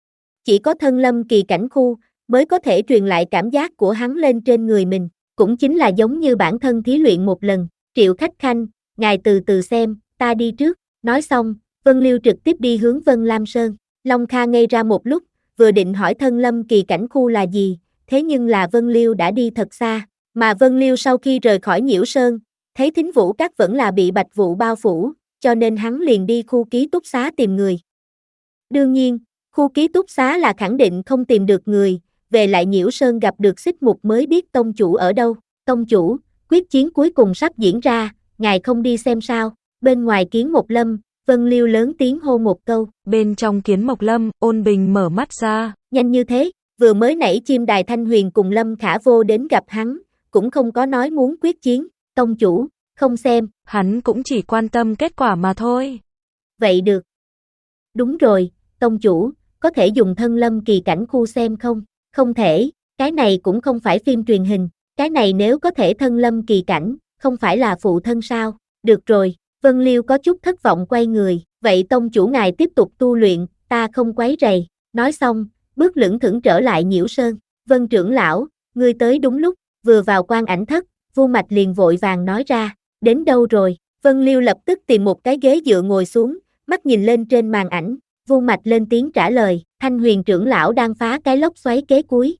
Chỉ có thân lâm kỳ cảnh khu, mới có thể truyền lại cảm giác của hắn lên trên người mình, cũng chính là giống như bản thân thí luyện một lần. Triệu Khách Khanh, ngài từ từ xem, ta đi trước, nói xong, Vân Liêu trực tiếp đi hướng Vân Lam Sơn. Long Kha ngây ra một lúc, vừa định hỏi thân lâm kỳ cảnh khu là gì, thế nhưng là Vân Liêu đã đi thật xa, Mà Vân Liêu sau khi rời khỏi Nhiễu Sơn, thấy Thính Vũ Các vẫn là bị bạch vụ bao phủ, cho nên hắn liền đi khu ký túc xá tìm người. Đương nhiên, khu ký túc xá là khẳng định không tìm được người, về lại Nhiễu Sơn gặp được Xích Mục mới biết tông chủ ở đâu. Tông chủ, quyết chiến cuối cùng sắp diễn ra, ngài không đi xem sao? Bên ngoài Kiến Mộc Lâm, Vân Liêu lớn tiếng hô một câu. Bên trong Kiến Mộc Lâm, Ôn Bình mở mắt ra. Nhanh như thế, vừa mới nãy chim đài Thanh Huyền cùng Lâm Khả Vô đến gặp hắn, cũng không có nói muốn quyết chiến. Tông chủ, không xem. Hắn cũng chỉ quan tâm kết quả mà thôi. Vậy được. Đúng rồi, tông chủ, có thể dùng thân lâm kỳ cảnh khu xem không? Không thể, cái này cũng không phải phim truyền hình, cái này nếu có thể thân lâm kỳ cảnh, không phải là phụ thân sao? Được rồi, Vân Liêu có chút thất vọng quay người, vậy tông chủ ngài tiếp tục tu luyện, ta không quấy rầy. Nói xong, bước lững thững trở lại Nhiễu Sơn. Vân trưởng lão, ngươi tới đúng lúc, vừa vào quan ảnh thất, Vu Mạch liền vội vàng nói ra, đến đâu rồi? Vân Liêu lập tức tìm một cái ghế dựa ngồi xuống, mắt nhìn lên trên màn ảnh, Vu Mạch lên tiếng trả lời, Thanh Huyền trưởng lão đang phá cái lốc xoáy kế cuối.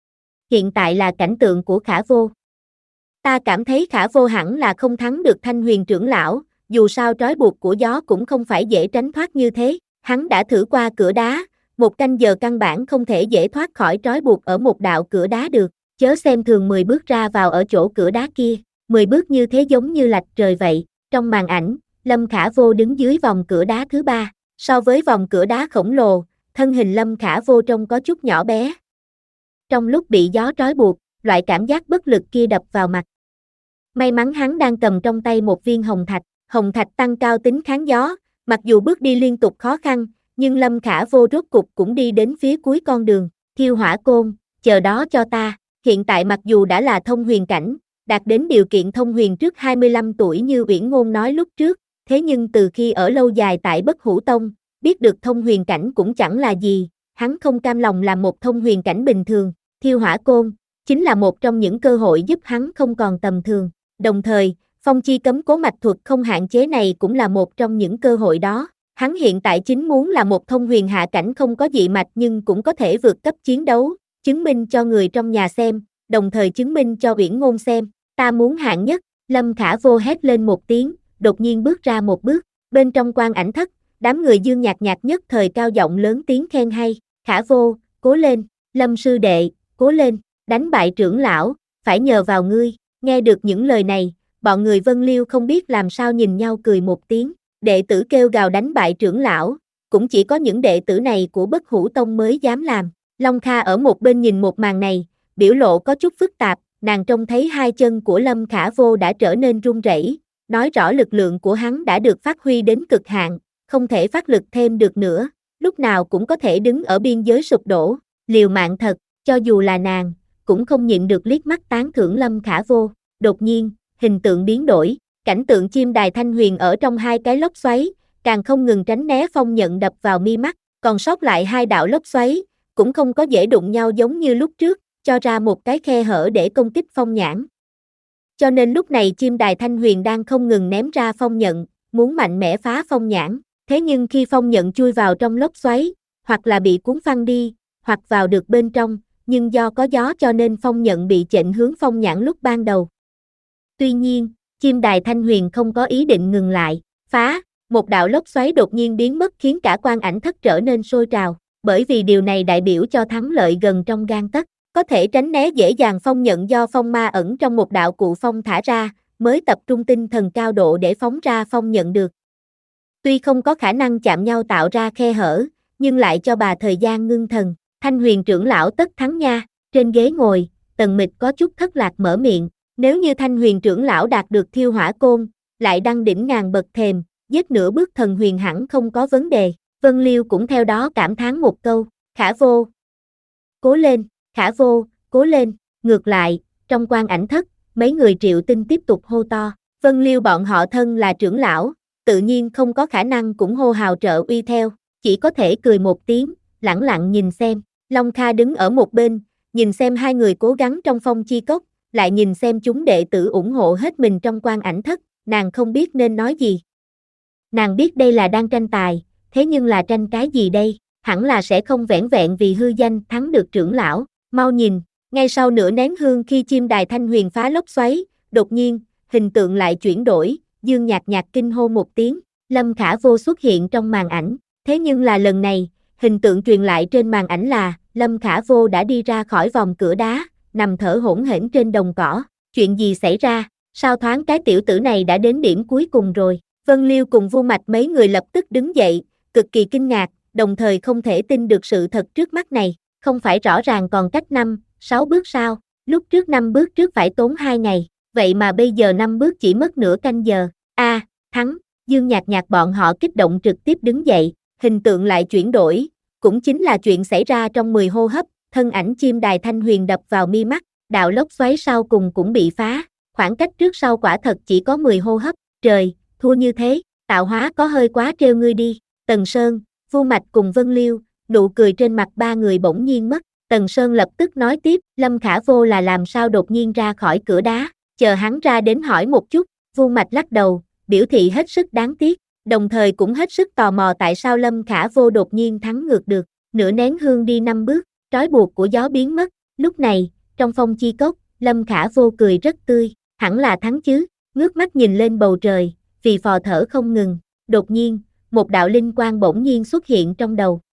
Hiện tại là cảnh tượng của Khả Vô. Ta cảm thấy Khả Vô hẳn là không thắng được Thanh Huyền trưởng lão, dù sao trói buộc của gió cũng không phải dễ tránh thoát như thế, hắn đã thử qua cửa đá, một canh giờ căn bản không thể dễ thoát khỏi trói buộc ở một đạo cửa đá được, chớ xem thường mười bước ra vào ở chỗ cửa đá kia, mười bước như thế giống như lạch trời vậy. Trong màn ảnh, Lâm Khả Vô đứng dưới vòng cửa đá thứ ba, so với vòng cửa đá khổng lồ, thân hình Lâm Khả Vô trông có chút nhỏ bé. Trong lúc bị gió trói buộc, loại cảm giác bất lực kia đập vào mặt. May mắn hắn đang cầm trong tay một viên hồng thạch, hồng thạch tăng cao tính kháng gió, mặc dù bước đi liên tục khó khăn, nhưng Lâm Khả Vô rốt cục cũng đi đến phía cuối con đường. Thiêu hỏa côn, chờ đó cho ta. Hiện tại mặc dù đã là thông huyền cảnh, đạt đến điều kiện thông huyền trước hai mươi lăm tuổi như Uyển Ngôn nói lúc trước, thế nhưng từ khi ở lâu dài tại Bất Hủ Tông, biết được thông huyền cảnh cũng chẳng là gì, hắn không cam lòng làm một thông huyền cảnh bình thường. Thiêu hỏa côn chính là một trong những cơ hội giúp hắn không còn tầm thường. Đồng thời, phong chi cấm cố mạch thuật không hạn chế này cũng là một trong những cơ hội đó. Hắn hiện tại chính muốn là một thông huyền hạ cảnh không có dị mạch nhưng cũng có thể vượt cấp chiến đấu, chứng minh cho người trong nhà xem, đồng thời chứng minh cho Uyển Ngôn xem. Ta muốn hạng nhất. Lâm Khả Vô hét lên một tiếng, đột nhiên bước ra một bước. Bên trong quan ảnh thất, đám người Dương Nhạc Nhạc nhất thời cao giọng lớn tiếng khen hay. Khả Vô, cố lên. Lâm sư đệ, cố lên. Đánh bại trưởng lão, phải nhờ vào ngươi. Nghe được những lời này, bọn người Vân Liêu không biết làm sao nhìn nhau cười một tiếng. Đệ tử kêu gào đánh bại trưởng lão, cũng chỉ có những đệ tử này của Bất Hủ Tông mới dám làm. Long Kha ở một bên nhìn một màn này, biểu lộ có chút phức tạp, nàng trông thấy hai chân của Lâm Khả Vô đã trở nên run rẩy, nói rõ lực lượng của hắn đã được phát huy đến cực hạn, không thể phát lực thêm được nữa, lúc nào cũng có thể đứng ở biên giới sụp đổ, liều mạng thật, cho dù là nàng, cũng không nhịn được liếc mắt tán thưởng Lâm Khả Vô. Đột nhiên, hình tượng biến đổi, cảnh tượng chim đài Thanh Huyền ở trong hai cái lốc xoáy, càng không ngừng tránh né phong nhận đập vào mi mắt, còn sót lại hai đạo lốc xoáy, cũng không có dễ đụng nhau giống như lúc trước, cho ra một cái khe hở để công kích phong nhãn. Cho nên lúc này chim đài Thanh Huyền đang không ngừng ném ra phong nhận, muốn mạnh mẽ phá phong nhãn, thế nhưng khi phong nhận chui vào trong lốc xoáy, hoặc là bị cuốn phăng đi, hoặc vào được bên trong, nhưng do có gió cho nên phong nhận bị chệnh hướng phong nhãn lúc ban đầu. Tuy nhiên, chim đài Thanh Huyền không có ý định ngừng lại, phá, một đạo lốc xoáy đột nhiên biến mất khiến cả quan ảnh thất trở nên sôi trào, bởi vì điều này đại biểu cho thắng lợi gần trong gang tấc, có thể tránh né dễ dàng phong nhận do phong ma ẩn trong một đạo cụ phong thả ra, mới tập trung tinh thần cao độ để phóng ra phong nhận được. Tuy không có khả năng chạm nhau tạo ra khe hở, nhưng lại cho bà thời gian ngưng thần. Thanh Huyền trưởng lão tất thắng nha. Trên ghế ngồi, Tần Mịch có chút thất lạc mở miệng, nếu như Thanh Huyền trưởng lão đạt được thiêu hỏa côn, lại đăng đỉnh ngàn bậc thềm, giết nửa bước thần huyền hẳn không có vấn đề. Vân Liêu cũng theo đó cảm thán một câu, Khả Vô, cố lên, Khả Vô, cố lên. Ngược lại, trong quan ảnh thất, mấy người Triệu Tinh tiếp tục hô to, Vân Liêu bọn họ thân là trưởng lão, tự nhiên không có khả năng cũng hô hào trợ uy theo, chỉ có thể cười một tiếng, lẳng lặng nhìn xem. Long Kha đứng ở một bên, nhìn xem hai người cố gắng trong phong chi cốc, lại nhìn xem chúng đệ tử ủng hộ hết mình trong quan ảnh thất, nàng không biết nên nói gì. Nàng biết đây là đang tranh tài, thế nhưng là tranh cái gì đây, hẳn là sẽ không vẻn vẹn vì hư danh thắng được trưởng lão, mau nhìn, Ngay sau nửa nén hương khi chim đài thanh huyền phá lốc xoáy, đột nhiên, hình tượng lại chuyển đổi, Dương Nhạc Nhạc kinh hô một tiếng, Lâm Khả Vô xuất hiện trong màn ảnh, thế nhưng là lần này, hình tượng truyền lại trên màn ảnh là, Lâm Khả Vô đã đi ra khỏi vòng cửa đá, nằm thở hổn hển trên đồng cỏ, chuyện gì xảy ra, sao thoáng cái tiểu tử này đã đến điểm cuối cùng rồi, Vân Liêu cùng Vu Mạch mấy người lập tức đứng dậy, cực kỳ kinh ngạc, đồng thời không thể tin được sự thật trước mắt này, không phải rõ ràng còn cách năm, sáu bước sao, lúc trước năm bước trước phải tốn hai ngày, vậy mà bây giờ năm bước chỉ mất nửa canh giờ, a à, thắng, Dương Nhạc Nhạc bọn họ kích động trực tiếp đứng dậy, hình tượng lại chuyển đổi, cũng chính là chuyện xảy ra trong mười hô hấp, thân ảnh chim đài thanh huyền đập vào mi mắt, đạo lốc xoáy sau cùng cũng bị phá, khoảng cách trước sau quả thật chỉ có mười hô hấp, trời, thua như thế, tạo hóa có hơi quá trêu ngươi đi, Tần Sơn, Vu Mạch cùng Vân Liêu, nụ cười trên mặt ba người bỗng nhiên mất, Tần Sơn lập tức nói tiếp, Lâm Khả Vô là làm sao đột nhiên ra khỏi cửa đá, chờ hắn ra đến hỏi một chút, Vu Mạch lắc đầu, biểu thị hết sức đáng tiếc, đồng thời cũng hết sức tò mò tại sao Lâm Khả Vô đột nhiên thắng ngược được, nửa nén hương đi năm bước, trói buộc của gió biến mất, lúc này, trong phong chi cốc, Lâm Khả Vô cười rất tươi, hẳn là thắng chứ, ngước mắt nhìn lên bầu trời, vì phò thở không ngừng, đột nhiên, một đạo linh quang bỗng nhiên xuất hiện trong đầu.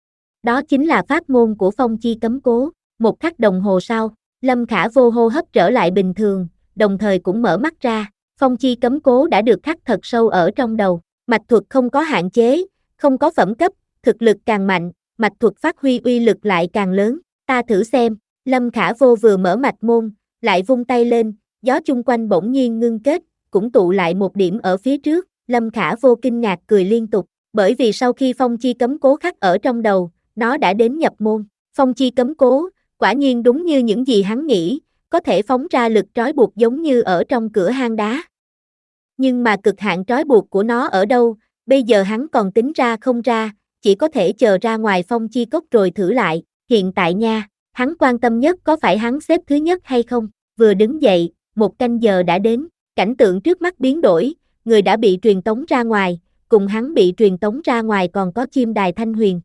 Đó chính là pháp môn của phong chi cấm cố, một khắc đồng hồ sau, Lâm Khả Vô hô hấp trở lại bình thường, đồng thời cũng mở mắt ra, phong chi cấm cố đã được khắc thật sâu ở trong đầu, mạch thuật không có hạn chế, không có phẩm cấp, thực lực càng mạnh, mạch thuật phát huy uy lực lại càng lớn, ta thử xem, Lâm Khả Vô vừa mở mạch môn, lại vung tay lên, gió chung quanh bỗng nhiên ngưng kết, cũng tụ lại một điểm ở phía trước, Lâm Khả Vô kinh ngạc cười liên tục, bởi vì sau khi phong chi cấm cố khắc ở trong đầu, nó đã đến nhập môn, phong chi cấm cố, quả nhiên đúng như những gì hắn nghĩ, có thể phóng ra lực trói buộc giống như ở trong cửa hang đá. Nhưng mà cực hạn trói buộc của nó ở đâu, bây giờ hắn còn tính ra không ra, chỉ có thể chờ ra ngoài phong chi cốc rồi thử lại, hiện tại nha, hắn quan tâm nhất có phải hắn xếp thứ nhất hay không, vừa đứng dậy, một canh giờ đã đến, cảnh tượng trước mắt biến đổi, người đã bị truyền tống ra ngoài, cùng hắn bị truyền tống ra ngoài còn có chim đài thanh huyền.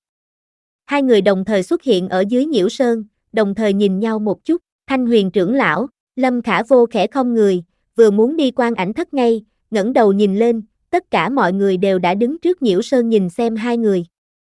Hai người đồng thời xuất hiện ở dưới nhiễu sơn, đồng thời nhìn nhau một chút, thanh huyền trưởng lão, Lâm Khả Vô khẽ không người, vừa muốn đi quan ảnh thất ngay, ngẩng đầu nhìn lên, tất cả mọi người đều đã đứng trước nhiễu sơn nhìn xem hai người.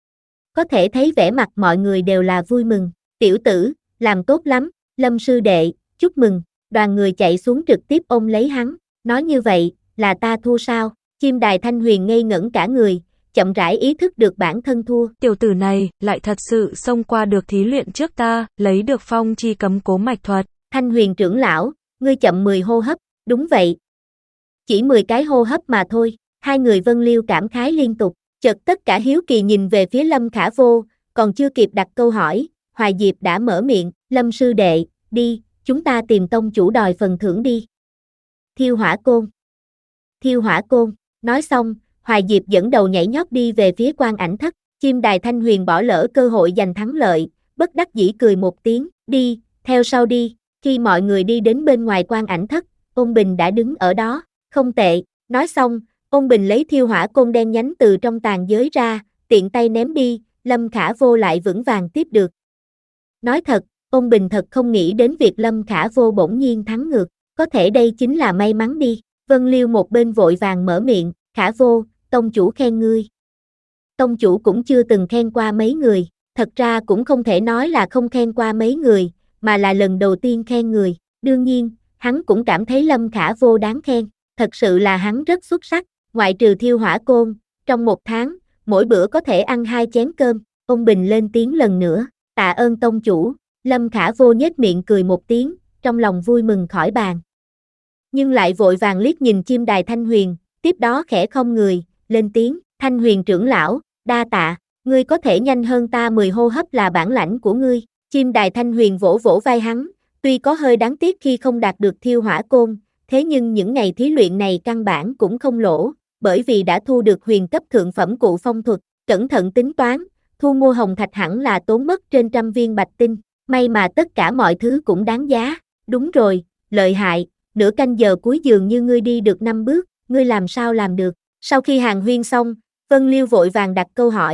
Có thể thấy vẻ mặt mọi người đều là vui mừng, tiểu tử, làm tốt lắm, Lâm sư đệ, chúc mừng, đoàn người chạy xuống trực tiếp ôm lấy hắn, nói như vậy, là ta thua sao, chim đài thanh huyền ngây ngẩn cả người, chậm rãi ý thức được bản thân thua. Tiểu tử này, lại thật sự xông qua được thí luyện trước ta, lấy được phong chi cấm cố mạch thuật. Thanh huyền trưởng lão, ngươi chậm mười hô hấp, đúng vậy. Chỉ mười cái hô hấp mà thôi, hai người Vân Liêu cảm khái liên tục, chợt tất cả hiếu kỳ nhìn về phía Lâm Khả Vô, còn chưa kịp đặt câu hỏi, Hoài Diệp đã mở miệng, Lâm sư đệ, đi, chúng ta tìm tông chủ đòi phần thưởng đi. Thiêu hỏa côn. Thiêu hỏa côn, nói xong, Hoài Diệp dẫn đầu nhảy nhót đi về phía quan ảnh thất, chim đài thanh huyền bỏ lỡ cơ hội giành thắng lợi, bất đắc dĩ cười một tiếng, đi, theo sau đi, khi mọi người đi đến bên ngoài quan ảnh thất, Ôn Bình đã đứng ở đó, không tệ, nói xong, Ôn Bình lấy thiêu hỏa côn đen nhánh từ trong tàn giới ra, tiện tay ném đi, Lâm Khả Vô lại vững vàng tiếp được. Nói thật, Ôn Bình thật không nghĩ đến việc Lâm Khả Vô bỗng nhiên thắng ngược, có thể đây chính là may mắn đi, Vân Liêu một bên vội vàng mở miệng, Khả Vô, tông chủ khen ngươi. Tông chủ cũng chưa từng khen qua mấy người, thật ra cũng không thể nói là không khen qua mấy người, mà là lần đầu tiên khen người, đương nhiên, hắn cũng cảm thấy Lâm Khả Vô đáng khen, thật sự là hắn rất xuất sắc, ngoại trừ thiêu hỏa côn, trong một tháng, mỗi bữa có thể ăn hai chén cơm, Ôn Bình lên tiếng lần nữa, tạ ơn tông chủ, Lâm Khả Vô nhếch miệng cười một tiếng, trong lòng vui mừng khỏi bàn. Nhưng lại vội vàng liếc nhìn chim đài thanh huyền, tiếp đó khẽ không người, lên tiếng, thanh huyền trưởng lão, đa tạ, ngươi có thể nhanh hơn ta mười hô hấp là bản lãnh của ngươi, chim đài thanh huyền vỗ vỗ vai hắn, tuy có hơi đáng tiếc khi không đạt được thiêu hỏa côn, thế nhưng những ngày thí luyện này căn bản cũng không lỗ, bởi vì đã thu được huyền cấp thượng phẩm cụ phong thuật, cẩn thận tính toán, thu mua hồng thạch hẳn là tốn mất trên trăm viên bạch tinh, may mà tất cả mọi thứ cũng đáng giá, đúng rồi, lợi hại, nửa canh giờ cuối dường như ngươi đi được năm bước, ngươi làm sao làm được, sau khi hàng huyên xong, Vân Liêu vội vàng đặt câu hỏi,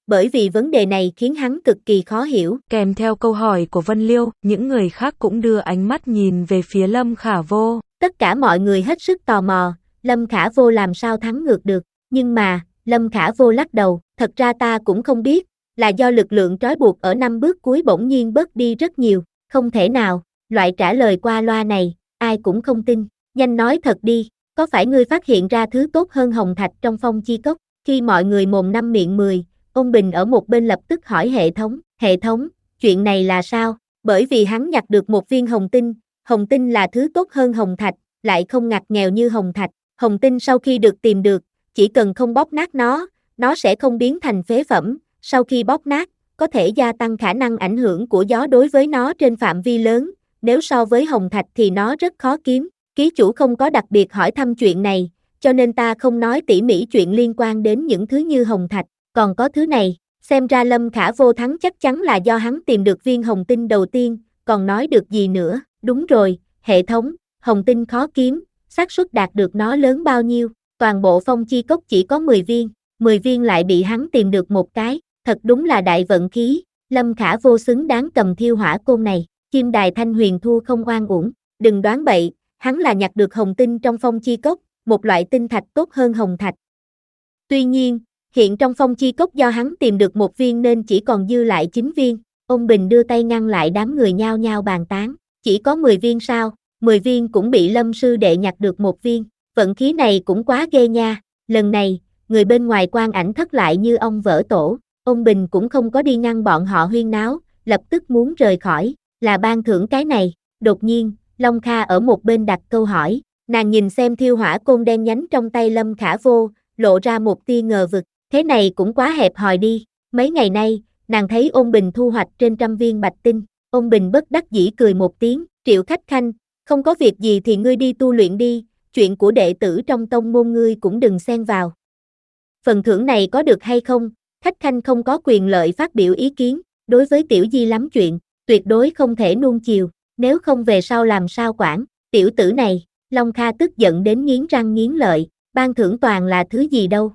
bởi vì vấn đề này khiến hắn cực kỳ khó hiểu. Kèm theo câu hỏi của Vân Liêu, những người khác cũng đưa ánh mắt nhìn về phía Lâm Khả Vô. Tất cả mọi người hết sức tò mò, Lâm Khả Vô làm sao thắng ngược được, nhưng mà, Lâm Khả Vô lắc đầu, thật ra ta cũng không biết, là do lực lượng trói buộc ở năm bước cuối bỗng nhiên bớt đi rất nhiều, không thể nào, loại trả lời qua loa này, ai cũng không tin, nhanh nói thật đi, có phải ngươi phát hiện ra thứ tốt hơn hồng thạch trong phong chi cốc? Khi mọi người mồm năm miệng mười, Ôn Bình ở một bên lập tức hỏi hệ thống, hệ thống, chuyện này là sao? Bởi vì hắn nhặt được một viên hồng tinh, hồng tinh là thứ tốt hơn hồng thạch, lại không ngặt nghèo như hồng thạch, hồng tinh sau khi được tìm được, chỉ cần không bóp nát nó, nó sẽ không biến thành phế phẩm, sau khi bóp nát, có thể gia tăng khả năng ảnh hưởng của gió đối với nó trên phạm vi lớn, nếu so với hồng thạch thì nó rất khó kiếm. Ký chủ không có đặc biệt hỏi thăm chuyện này, cho nên ta không nói tỉ mỉ chuyện liên quan đến những thứ như hồng thạch, còn có thứ này, xem ra Lâm Khả Vô thắng chắc chắn là do hắn tìm được viên hồng tinh đầu tiên, còn nói được gì nữa, đúng rồi, hệ thống, hồng tinh khó kiếm, xác suất đạt được nó lớn bao nhiêu, toàn bộ phong chi cốc chỉ có mười viên, mười viên lại bị hắn tìm được một cái, thật đúng là đại vận khí, Lâm Khả Vô xứng đáng cầm thiêu hỏa côn này, Chim Đài Thanh Huyền thua không oan uổng, đừng đoán bậy, hắn là nhặt được hồng tinh trong phong chi cốc, một loại tinh thạch tốt hơn hồng thạch. Tuy nhiên, hiện trong phong chi cốc do hắn tìm được một viên nên chỉ còn dư lại chín viên, Ôn Bình đưa tay ngăn lại đám người nhao nhao bàn tán, chỉ có mười viên sao, mười viên cũng bị Lâm sư đệ nhặt được một viên, vận khí này cũng quá ghê nha, lần này, người bên ngoài quan ảnh thất lại như ông vỡ tổ, Ôn Bình cũng không có đi ngăn bọn họ huyên náo, lập tức muốn rời khỏi, là ban thưởng cái này, đột nhiên, Long Kha ở một bên đặt câu hỏi, nàng nhìn xem thiêu hỏa côn đen nhánh trong tay Lâm Khả Vô, lộ ra một tia ngờ vực, thế này cũng quá hẹp hòi đi, mấy ngày nay, nàng thấy Ôn Bình thu hoạch trên trăm viên bạch tinh, Ôn Bình bất đắc dĩ cười một tiếng, Triệu Khách Khanh, không có việc gì thì ngươi đi tu luyện đi, chuyện của đệ tử trong tông môn ngươi cũng đừng xen vào. Phần thưởng này có được hay không, Khách Khanh không có quyền lợi phát biểu ý kiến, đối với Tiểu Di lắm chuyện, tuyệt đối không thể nuông chiều, nếu không về sau làm sao quản, tiểu tử này, Long Kha tức giận đến nghiến răng nghiến lợi, ban thưởng toàn là thứ gì đâu.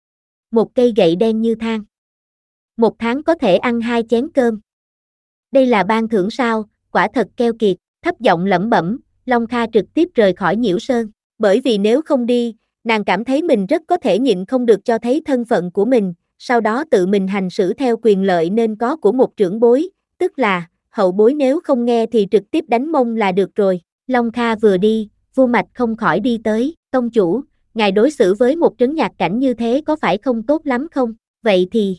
Một cây gậy đen như than. Một tháng có thể ăn hai chén cơm. Đây là ban thưởng sao, quả thật keo kiệt, thấp giọng lẩm bẩm, Long Kha trực tiếp rời khỏi Nhiễu Sơn, bởi vì nếu không đi, nàng cảm thấy mình rất có thể nhịn không được cho thấy thân phận của mình, sau đó tự mình hành xử theo quyền lợi nên có của một trưởng bối, tức là, hậu bối nếu không nghe thì trực tiếp đánh mông là được rồi. Long Kha vừa đi, Vu Mạch không khỏi đi tới, tông chủ, ngài đối xử với một trấn nhạc cảnh như thế có phải không tốt lắm không, vậy thì,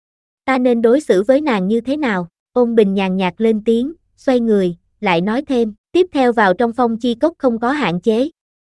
ta nên đối xử với nàng như thế nào, Ôn Bình nhàn nhạt lên tiếng, xoay người, lại nói thêm, tiếp theo vào trong phong chi cốc không có hạn chế.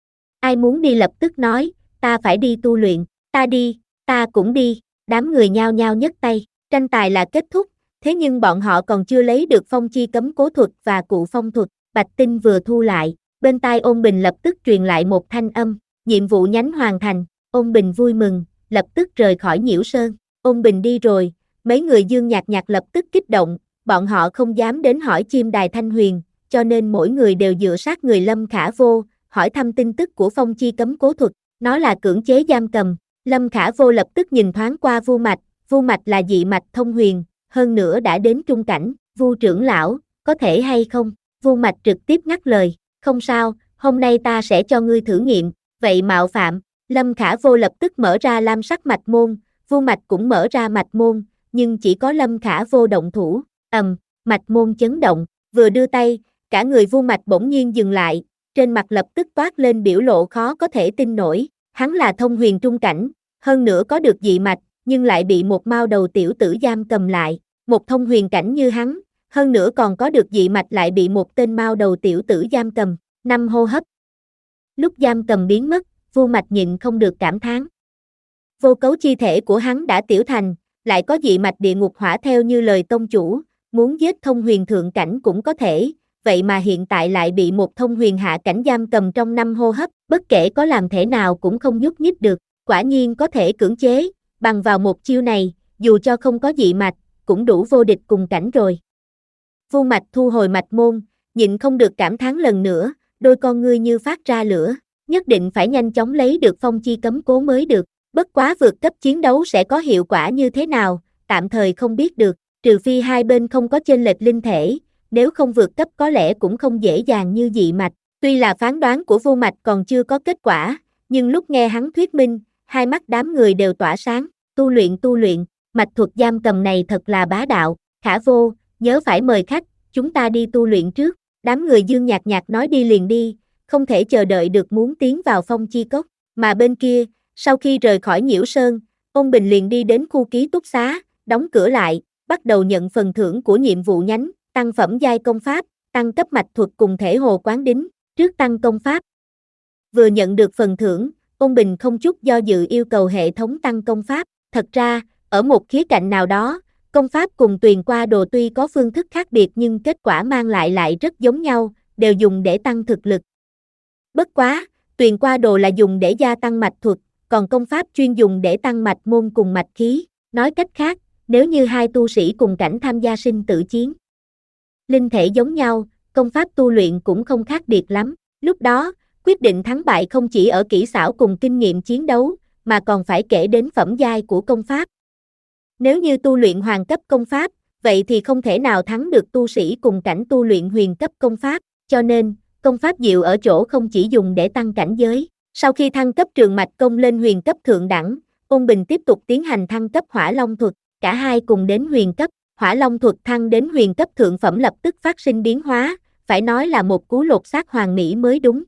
Ai muốn đi lập tức nói, ta phải đi tu luyện, ta đi, ta cũng đi, đám người nhao nhao nhấc tay, tranh tài là kết thúc, thế nhưng bọn họ còn chưa lấy được phong chi cấm cố thuật và cụ phong thuật, Bạch Tinh vừa thu lại, bên tai Ôn Bình lập tức truyền lại một thanh âm, nhiệm vụ nhánh hoàn thành, Ôn Bình vui mừng, lập tức rời khỏi Nhiễu Sơn, Ôn Bình đi rồi, mấy người Dương Nhạc Nhạc lập tức kích động, bọn họ không dám đến hỏi Chim Đài Thanh Huyền, cho nên mỗi người đều dựa sát người Lâm Khả Vô, hỏi thăm tin tức của phong chi cấm cố thuật, nó là cưỡng chế giam cầm, Lâm Khả Vô lập tức nhìn thoáng qua Vu Mạch, Vu Mạch là dị mạch thông huyền, hơn nữa đã đến trung cảnh, Vu trưởng lão, có thể hay không, Vu Mạch trực tiếp ngắt lời, không sao, hôm nay ta sẽ cho ngươi thử nghiệm, vậy mạo phạm, Lâm Khả Vô lập tức mở ra lam sắc mạch môn, Vu Mạch cũng mở ra mạch môn, nhưng chỉ có Lâm Khả Vô động thủ, ầm, mạch môn chấn động, vừa đưa tay, cả người Vu Mạch bỗng nhiên dừng lại, trên mặt lập tức toát lên biểu lộ khó có thể tin nổi, hắn là thông huyền trung cảnh, hơn nữa có được dị mạch, nhưng lại bị một mao đầu tiểu tử giam cầm lại, một thông huyền cảnh như hắn, hơn nữa còn có được dị mạch lại bị một tên mao đầu tiểu tử giam cầm, năm hô hấp. Lúc giam cầm biến mất, Vu Mạch nhịn không được cảm thán. Vô cấu chi thể của hắn đã tiểu thành, lại có dị mạch địa ngục hỏa theo như lời tông chủ, muốn giết thông huyền thượng cảnh cũng có thể, vậy mà hiện tại lại bị một thông huyền hạ cảnh giam cầm trong năm hô hấp, bất kể có làm thế nào cũng không nhúc nhích được, quả nhiên có thể cưỡng chế, bằng vào một chiêu này, dù cho không có dị mạch, cũng đủ vô địch cùng cảnh rồi. Vu Mạch thu hồi mạch môn, nhịn không được cảm thán lần nữa, đôi con ngươi như phát ra lửa, nhất định phải nhanh chóng lấy được phong chi cấm cố mới được, bất quá vượt cấp chiến đấu sẽ có hiệu quả như thế nào, tạm thời không biết được, trừ phi hai bên không có chênh lệch linh thể, nếu không vượt cấp có lẽ cũng không dễ dàng như dị mạch. Tuy là phán đoán của vô mạch còn chưa có kết quả, nhưng lúc nghe hắn thuyết minh, hai mắt đám người đều tỏa sáng, tu luyện tu luyện, mạch thuật giam cầm này thật là bá đạo, Khả Vô, nhớ phải mời khách, chúng ta đi tu luyện trước, đám người Dương Nhạc Nhạc nói đi liền đi, không thể chờ đợi được muốn tiến vào Phong Chi Cốc, mà bên kia, sau khi rời khỏi Nhiễu Sơn, Ôn Bình liền đi đến khu ký túc xá, đóng cửa lại, bắt đầu nhận phần thưởng của nhiệm vụ nhánh, tăng phẩm giai công pháp, tăng cấp mạch thuật cùng thể hồ quán đính, trước tăng công pháp. Vừa nhận được phần thưởng, Ôn Bình không chút do dự yêu cầu hệ thống tăng công pháp, thật ra, ở một khía cạnh nào đó, công pháp cùng Tuyền Qua Đồ tuy có phương thức khác biệt nhưng kết quả mang lại lại rất giống nhau, đều dùng để tăng thực lực. Bất quá, Tuyền Qua Đồ là dùng để gia tăng mạch thuật, còn công pháp chuyên dùng để tăng mạch môn cùng mạch khí, nói cách khác, nếu như hai tu sĩ cùng cảnh tham gia sinh tử chiến, linh thể giống nhau, công pháp tu luyện cũng không khác biệt lắm, lúc đó, quyết định thắng bại không chỉ ở kỹ xảo cùng kinh nghiệm chiến đấu, mà còn phải kể đến phẩm giai của công pháp. Nếu như tu luyện hoàng cấp công pháp, vậy thì không thể nào thắng được tu sĩ cùng cảnh tu luyện huyền cấp công pháp, cho nên, công pháp diệu ở chỗ không chỉ dùng để tăng cảnh giới. Sau khi thăng cấp trường mạch công lên huyền cấp thượng đẳng, Ôn Bình tiếp tục tiến hành thăng cấp hỏa long thuật, cả hai cùng đến huyền cấp, hỏa long thuật thăng đến huyền cấp thượng phẩm lập tức phát sinh biến hóa, phải nói là một cú lột xác hoàn mỹ mới đúng.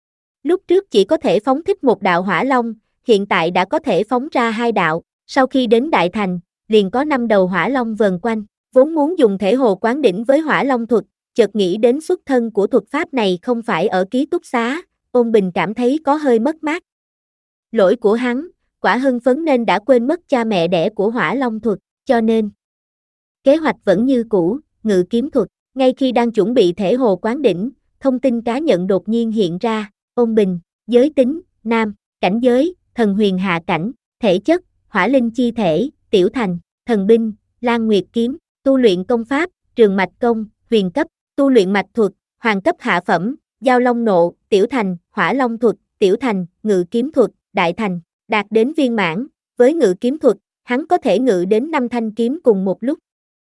Lúc trước chỉ có thể phóng thích một đạo hỏa long, hiện tại đã có thể phóng ra hai đạo, sau khi đến Đại Thành, liền có năm đầu hỏa long vờn quanh, vốn muốn dùng thể hồ quán đỉnh với hỏa long thuật, chợt nghĩ đến xuất thân của thuật pháp này không phải ở ký túc xá, Ôn Bình cảm thấy có hơi mất mát. Lỗi của hắn, quả hưng phấn nên đã quên mất cha mẹ đẻ của hỏa long thuật, cho nên kế hoạch vẫn như cũ, ngự kiếm thuật, ngay khi đang chuẩn bị thể hồ quán đỉnh, thông tin cá nhận đột nhiên hiện ra, Ôn Bình, giới tính, nam, cảnh giới, thần huyền hạ cảnh, thể chất, hỏa linh chi thể, tiểu thành, thần binh, Lan Nguyệt kiếm, tu luyện công pháp, trường mạch công, huyền cấp, tu luyện mạch thuật, hoàng cấp hạ phẩm, giao long nộ, tiểu thành, hỏa long thuật, tiểu thành, ngự kiếm thuật, đại thành, đạt đến viên mãn, với ngự kiếm thuật, hắn có thể ngự đến năm thanh kiếm cùng một lúc.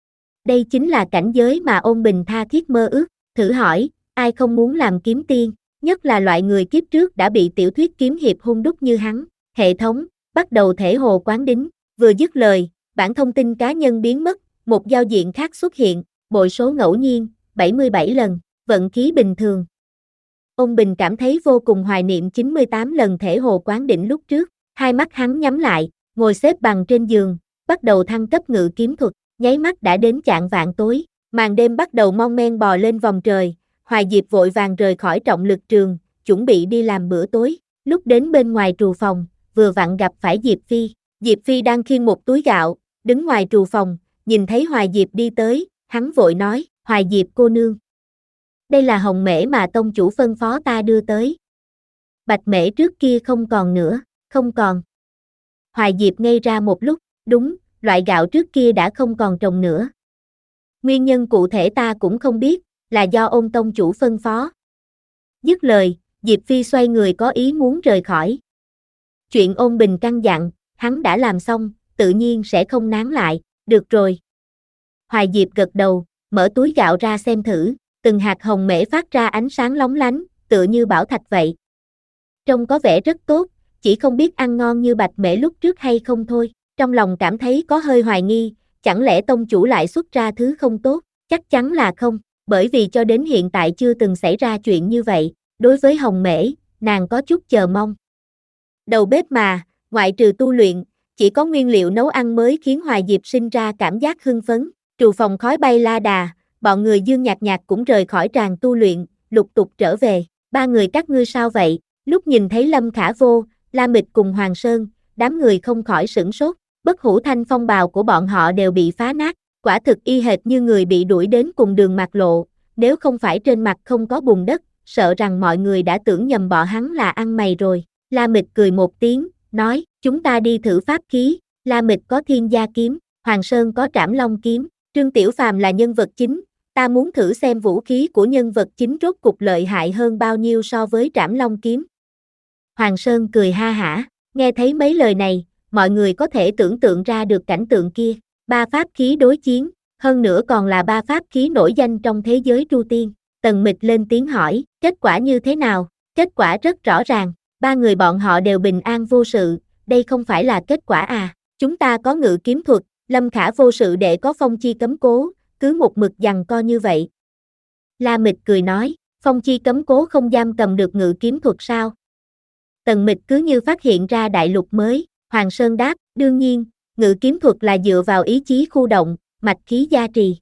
Đây chính là cảnh giới mà Ôn Bình tha thiết mơ ước, thử hỏi, ai không muốn làm kiếm tiên, nhất là loại người kiếp trước đã bị tiểu thuyết kiếm hiệp hung đúc như hắn. Hệ thống, bắt đầu thể hồ quán đính, vừa dứt lời, bản thông tin cá nhân biến mất, một giao diện khác xuất hiện, bội số ngẫu nhiên, bảy mươi bảy lần, vận khí bình thường. Ôn Bình cảm thấy vô cùng hoài niệm chín mươi tám lần thể hồ quán đỉnh lúc trước, hai mắt hắn nhắm lại, ngồi xếp bằng trên giường, bắt đầu thăng cấp ngự kiếm thuật, nháy mắt đã đến chạng vạng tối, màn đêm bắt đầu mon men bò lên vòng trời, Hoài Diệp vội vàng rời khỏi trọng lực trường, chuẩn bị đi làm bữa tối, lúc đến bên ngoài trù phòng, vừa vặn gặp phải Diệp Phi, Diệp Phi đang khiêng một túi gạo, đứng ngoài trù phòng, nhìn thấy Hoài Diệp đi tới, hắn vội nói, Hoài Diệp cô nương. Đây là hồng mễ mà tông chủ phân phó ta đưa tới. Bạch mễ trước kia không còn nữa, không còn. Hoài Diệp ngây ra một lúc, đúng, loại gạo trước kia đã không còn trồng nữa. Nguyên nhân cụ thể ta cũng không biết, là do Ôn tông chủ phân phó. Dứt lời, Diệp Phi xoay người có ý muốn rời khỏi. Chuyện Ôn Bình căn dặn, hắn đã làm xong, tự nhiên sẽ không nán lại, được rồi. Hoài Diệp gật đầu, mở túi gạo ra xem thử, từng hạt hồng mễ phát ra ánh sáng lóng lánh, tựa như bảo thạch vậy. Trông có vẻ rất tốt, chỉ không biết ăn ngon như bạch mễ lúc trước hay không thôi, trong lòng cảm thấy có hơi hoài nghi, chẳng lẽ tông chủ lại xuất ra thứ không tốt, chắc chắn là không, bởi vì cho đến hiện tại chưa từng xảy ra chuyện như vậy, đối với hồng mễ, nàng có chút chờ mong. Đầu bếp mà, ngoại trừ tu luyện, chỉ có nguyên liệu nấu ăn mới khiến Hoài Diệp sinh ra cảm giác hưng phấn, trù phòng khói bay la đà, bọn người Dương Nhạc Nhạc cũng rời khỏi tràng tu luyện, lục tục trở về, ba người các ngươi sao vậy, lúc nhìn thấy Lâm Khả Vô, La Mịch cùng Hoàng Sơn, đám người không khỏi sửng sốt, bất hủ thanh phong bào của bọn họ đều bị phá nát, quả thực y hệt như người bị đuổi đến cùng đường mạt lộ, nếu không phải trên mặt không có bùn đất, sợ rằng mọi người đã tưởng nhầm bọn hắn là ăn mày rồi. La Mịch cười một tiếng, nói, chúng ta đi thử pháp khí, La Mịch có thiên gia kiếm, Hoàng Sơn có trảm long kiếm, Trương Tiểu Phàm là nhân vật chính, ta muốn thử xem vũ khí của nhân vật chính rốt cục lợi hại hơn bao nhiêu so với trảm long kiếm. Hoàng Sơn cười ha hả, nghe thấy mấy lời này, mọi người có thể tưởng tượng ra được cảnh tượng kia, Ba pháp khí đối chiến, hơn nữa còn là ba pháp khí nổi danh trong thế giới Tru Tiên. Tần Mịch lên tiếng hỏi, kết quả như thế nào? Kết quả rất rõ ràng, ba người bọn họ đều bình an vô sự, đây không phải là kết quả à? Chúng ta có ngự kiếm thuật, Lâm Khả vô sự để có phong chi cấm cố, cứ một mực giằng co như vậy. La Mịch cười nói, phong chi cấm cố không giam cầm được ngự kiếm thuật sao? Tần Mịch cứ như phát hiện ra đại lục mới, Hoàng Sơn đáp, đương nhiên, ngự kiếm thuật là dựa vào ý chí khu động, mạch khí gia trì.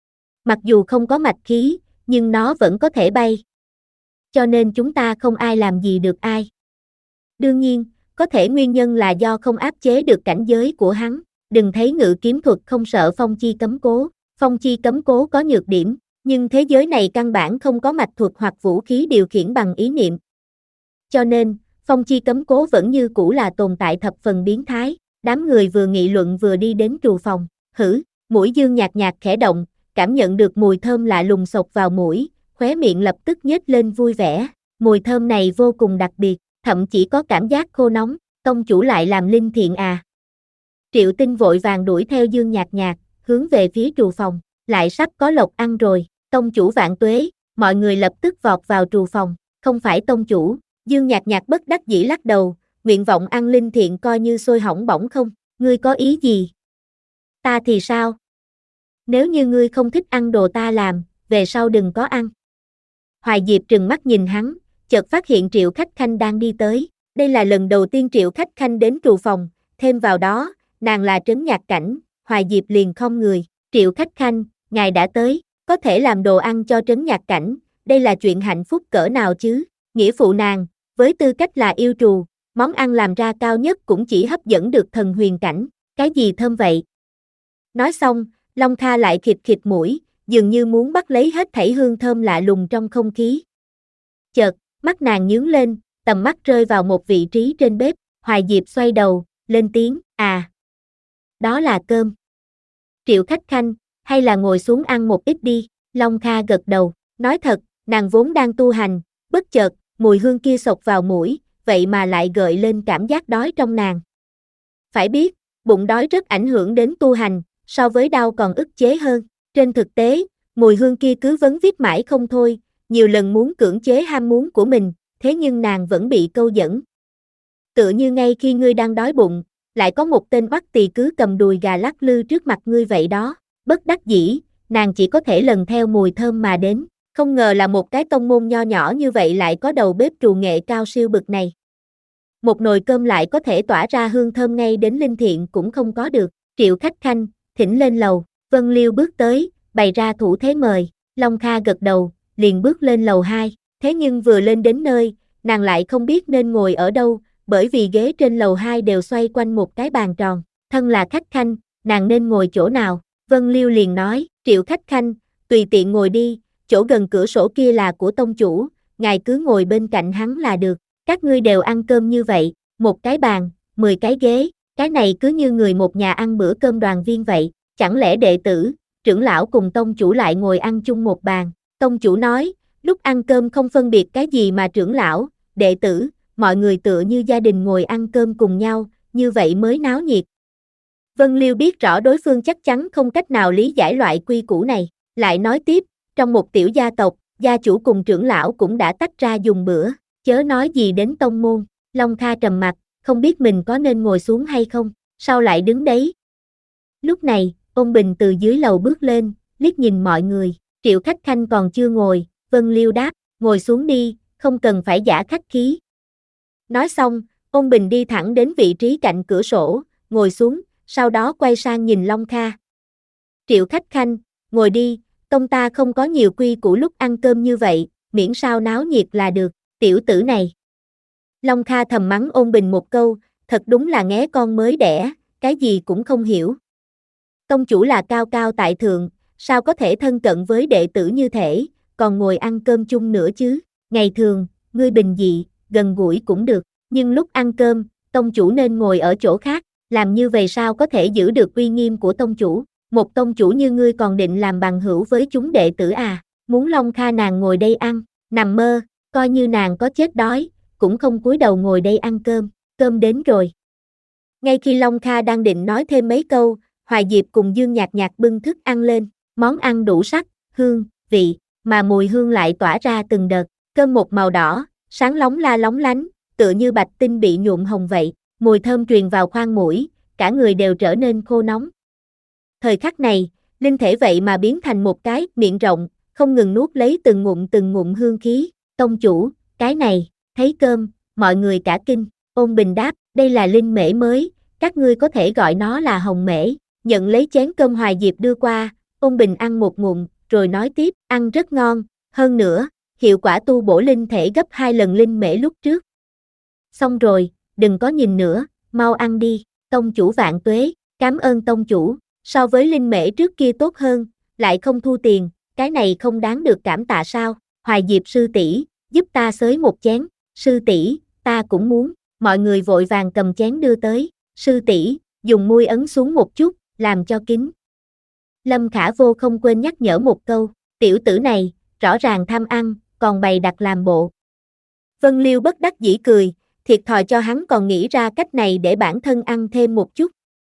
Mặc dù không có mạch khí, nhưng nó vẫn có thể bay. Cho nên chúng ta không ai làm gì được ai. Đương nhiên, có thể nguyên nhân là do không áp chế được cảnh giới của hắn. Đừng thấy ngự kiếm thuật không sợ phong chi cấm cố. Phong chi cấm cố có nhược điểm, nhưng thế giới này căn bản không có mạch thuật hoặc vũ khí điều khiển bằng ý niệm. Cho nên, phong chi cấm cố vẫn như cũ là tồn tại thập phần biến thái. Đám người vừa nghị luận vừa đi đến trù phòng. Hử, mũi Dương nhạt nhạt khẽ động, cảm nhận được mùi thơm lạ lùng xộc vào mũi, khóe miệng lập tức nhếch lên vui vẻ. Mùi thơm này vô cùng đặc biệt, thậm chỉ có cảm giác khô nóng, tông chủ lại làm linh thiện à. Triệu Tinh vội vàng đuổi theo Dương nhạt nhạt, hướng về phía trù phòng, lại sắp có lộc ăn rồi, tông chủ vạn tuế, mọi người lập tức vọt vào trù phòng, không phải tông chủ, Dương nhạt nhạt bất đắc dĩ lắc đầu, nguyện vọng ăn linh thiện coi như sôi hỏng bỏng không, ngươi có ý gì? Ta thì sao? Nếu như ngươi không thích ăn đồ ta làm, về sau đừng có ăn. Hoài Diệp trừng mắt nhìn hắn, chợt phát hiện Triệu Khách Khanh đang đi tới. Đây là lần đầu tiên Triệu Khách Khanh đến trù phòng, thêm vào đó, nàng là Trấn Nhạc Cảnh, Hoài Diệp liền không người. Triệu Khách Khanh, ngài đã tới, có thể làm đồ ăn cho Trấn Nhạc Cảnh, đây là chuyện hạnh phúc cỡ nào chứ? Nghĩa phụ nàng, với tư cách là yêu trù, món ăn làm ra cao nhất cũng chỉ hấp dẫn được thần huyền cảnh, cái gì thơm vậy? Nói xong, Long Kha lại khịt khịt mũi, dường như muốn bắt lấy hết thảy hương thơm lạ lùng trong không khí. Chợt, mắt nàng nhướng lên, tầm mắt rơi vào một vị trí trên bếp, Hoài Diệp xoay đầu, lên tiếng, à, đó là cơm. Triệu Khách Khanh, hay là ngồi xuống ăn một ít đi, Long Kha gật đầu, nói thật, nàng vốn đang tu hành, bất chợt, mùi hương kia xộc vào mũi, vậy mà lại gợi lên cảm giác đói trong nàng. Phải biết, bụng đói rất ảnh hưởng đến tu hành, so với đau còn ức chế hơn. Trên thực tế, mùi hương kia cứ vấn vít mãi không thôi, nhiều lần muốn cưỡng chế ham muốn của mình, thế nhưng nàng vẫn bị câu dẫn. Tựa như ngay khi ngươi đang đói bụng, lại có một tên oắt tỳ cứ cầm đùi gà lắc lư trước mặt ngươi vậy đó. Bất đắc dĩ, nàng chỉ có thể lần theo mùi thơm mà đến. Không ngờ là một cái tông môn nho nhỏ như vậy lại có đầu bếp trù nghệ cao siêu bực này. Một nồi cơm lại có thể tỏa ra hương thơm ngay đến linh thiện cũng không có được. Triệu Khách Khanh, thỉnh lên lầu. Vân Liêu bước tới, bày ra thủ thế mời. Long Kha gật đầu, liền bước lên lầu hai. Thế nhưng vừa lên đến nơi, nàng lại không biết nên ngồi ở đâu, bởi vì ghế trên lầu hai đều xoay quanh một cái bàn tròn. Thân là khách khanh, nàng nên ngồi chỗ nào? Vân Liêu liền nói, Triệu Khách Khanh, tùy tiện ngồi đi, chỗ gần cửa sổ kia là của tông chủ, ngài cứ ngồi bên cạnh hắn là được. Các ngươi đều ăn cơm như vậy, một cái bàn, mười cái ghế, cái này cứ như người một nhà ăn bữa cơm đoàn viên vậy. Chẳng lẽ đệ tử, trưởng lão cùng tông chủ lại ngồi ăn chung một bàn? Tông chủ nói, lúc ăn cơm không phân biệt cái gì mà trưởng lão, đệ tử, mọi người tựa như gia đình ngồi ăn cơm cùng nhau, như vậy mới náo nhiệt. Vân Liêu biết rõ đối phương chắc chắn không cách nào lý giải loại quy củ này, lại nói tiếp, trong một tiểu gia tộc, gia chủ cùng trưởng lão cũng đã tách ra dùng bữa, chớ nói gì đến tông môn. Long Kha trầm mặt, không biết mình có nên ngồi xuống hay không, sao lại đứng đấy? Lúc này, Ôn Bình từ dưới lầu bước lên, liếc nhìn mọi người, Triệu Khách Khanh còn chưa ngồi, Vân Liêu đáp, ngồi xuống đi, không cần phải giả khách khí. Nói xong, Ôn Bình đi thẳng đến vị trí cạnh cửa sổ, ngồi xuống, sau đó quay sang nhìn Long Kha. Triệu Khách Khanh, ngồi đi, tông ta không có nhiều quy củ lúc ăn cơm như vậy, miễn sao náo nhiệt là được, tiểu tử này. Long Kha thầm mắng Ôn Bình một câu, thật đúng là nghé con mới đẻ, cái gì cũng không hiểu. Tông chủ là cao cao tại thượng, sao có thể thân cận với đệ tử như thể, còn ngồi ăn cơm chung nữa chứ? Ngày thường, ngươi bình dị, gần gũi cũng được, nhưng lúc ăn cơm, tông chủ nên ngồi ở chỗ khác, làm như vậy sao có thể giữ được uy nghiêm của tông chủ? Một tông chủ như ngươi còn định làm bằng hữu với chúng đệ tử à? Muốn Long Kha nàng ngồi đây ăn, nằm mơ, coi như nàng có chết đói, cũng không cúi đầu ngồi đây ăn cơm, cơm đến rồi. Ngay khi Long Kha đang định nói thêm mấy câu, Hoài Diệp cùng Dương Nhạc Nhạc bưng thức ăn lên, món ăn đủ sắc, hương, vị, mà mùi hương lại tỏa ra từng đợt, cơm một màu đỏ, sáng lóng la lóng lánh, tựa như bạch tinh bị nhuộm hồng vậy, mùi thơm truyền vào khoang mũi, cả người đều trở nên khô nóng. Thời khắc này, linh thể vậy mà biến thành một cái miệng rộng, không ngừng nuốt lấy từng ngụm từng ngụm hương khí. Tông chủ, cái này, thấy cơm, mọi người cả kinh. Ôn Bình đáp, đây là linh mễ mới, các ngươi có thể gọi nó là hồng mễ. Nhận lấy chén cơm Hoài Diệp đưa qua, Ôn Bình ăn một ngụm, rồi nói tiếp, ăn rất ngon, hơn nữa, hiệu quả tu bổ linh thể gấp hai lần linh mễ lúc trước. Xong rồi, đừng có nhìn nữa, mau ăn đi. Tông chủ vạn tuế, cảm ơn tông chủ, so với linh mễ trước kia tốt hơn, lại không thu tiền, cái này không đáng được cảm tạ sao? Hoài Diệp sư tỷ, giúp ta xới một chén. Sư tỷ, ta cũng muốn. Mọi người vội vàng cầm chén đưa tới. Sư tỷ, dùng môi ấn xuống một chút, làm cho kín. Lâm Khả Vô không quên nhắc nhở một câu, tiểu tử này, rõ ràng tham ăn, còn bày đặt làm bộ. Vân Liêu bất đắc dĩ cười, thiệt thòi cho hắn còn nghĩ ra cách này để bản thân ăn thêm một chút.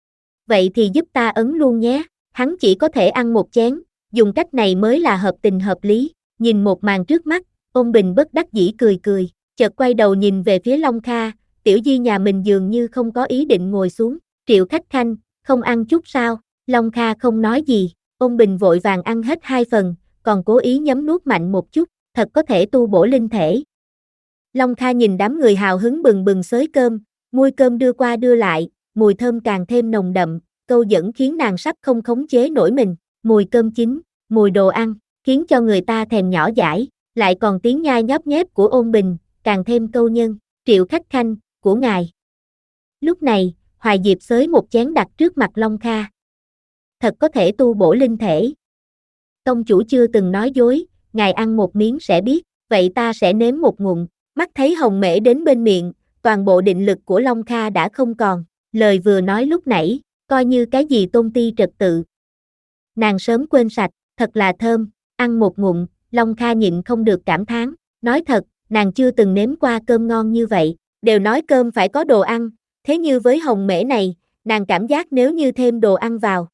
Vậy thì giúp ta ấn luôn nhé, hắn chỉ có thể ăn một chén, dùng cách này mới là hợp tình hợp lý. Nhìn một màn trước mắt, Ôn Bình bất đắc dĩ cười cười, chợt quay đầu nhìn về phía Long Kha, tiểu di nhà mình dường như không có ý định ngồi xuống. Triệu Khách Khanh, không ăn chút sao? Long Kha không nói gì, Ôn Bình vội vàng ăn hết hai phần, còn cố ý nhấm nuốt mạnh một chút, thật có thể tu bổ linh thể. Long Kha nhìn đám người hào hứng bừng bừng xới cơm, muôi cơm đưa qua đưa lại, mùi thơm càng thêm nồng đậm, câu dẫn khiến nàng sắp không khống chế nổi mình. Mùi cơm chín, mùi đồ ăn, khiến cho người ta thèm nhỏ dãi, lại còn tiếng nhai nhóp nhép của Ôn Bình, càng thêm câu nhân. Triệu Khách Khanh, của ngài. Lúc này, Hoài Diệp xới một chén đặt trước mặt Long Kha. Thật có thể tu bổ linh thể. Tông chủ chưa từng nói dối, ngài ăn một miếng sẽ biết, vậy ta sẽ nếm một ngụm. Mắt thấy hồng mễ đến bên miệng, toàn bộ định lực của Long Kha đã không còn, lời vừa nói lúc nãy, coi như cái gì tôn ti trật tự. Nàng sớm quên sạch, thật là thơm, ăn một ngụm, Long Kha nhịn không được cảm thán, nói thật, nàng chưa từng nếm qua cơm ngon như vậy, đều nói cơm phải có đồ ăn, thế như với hồng mễ này, nàng cảm giác nếu như thêm đồ ăn vào,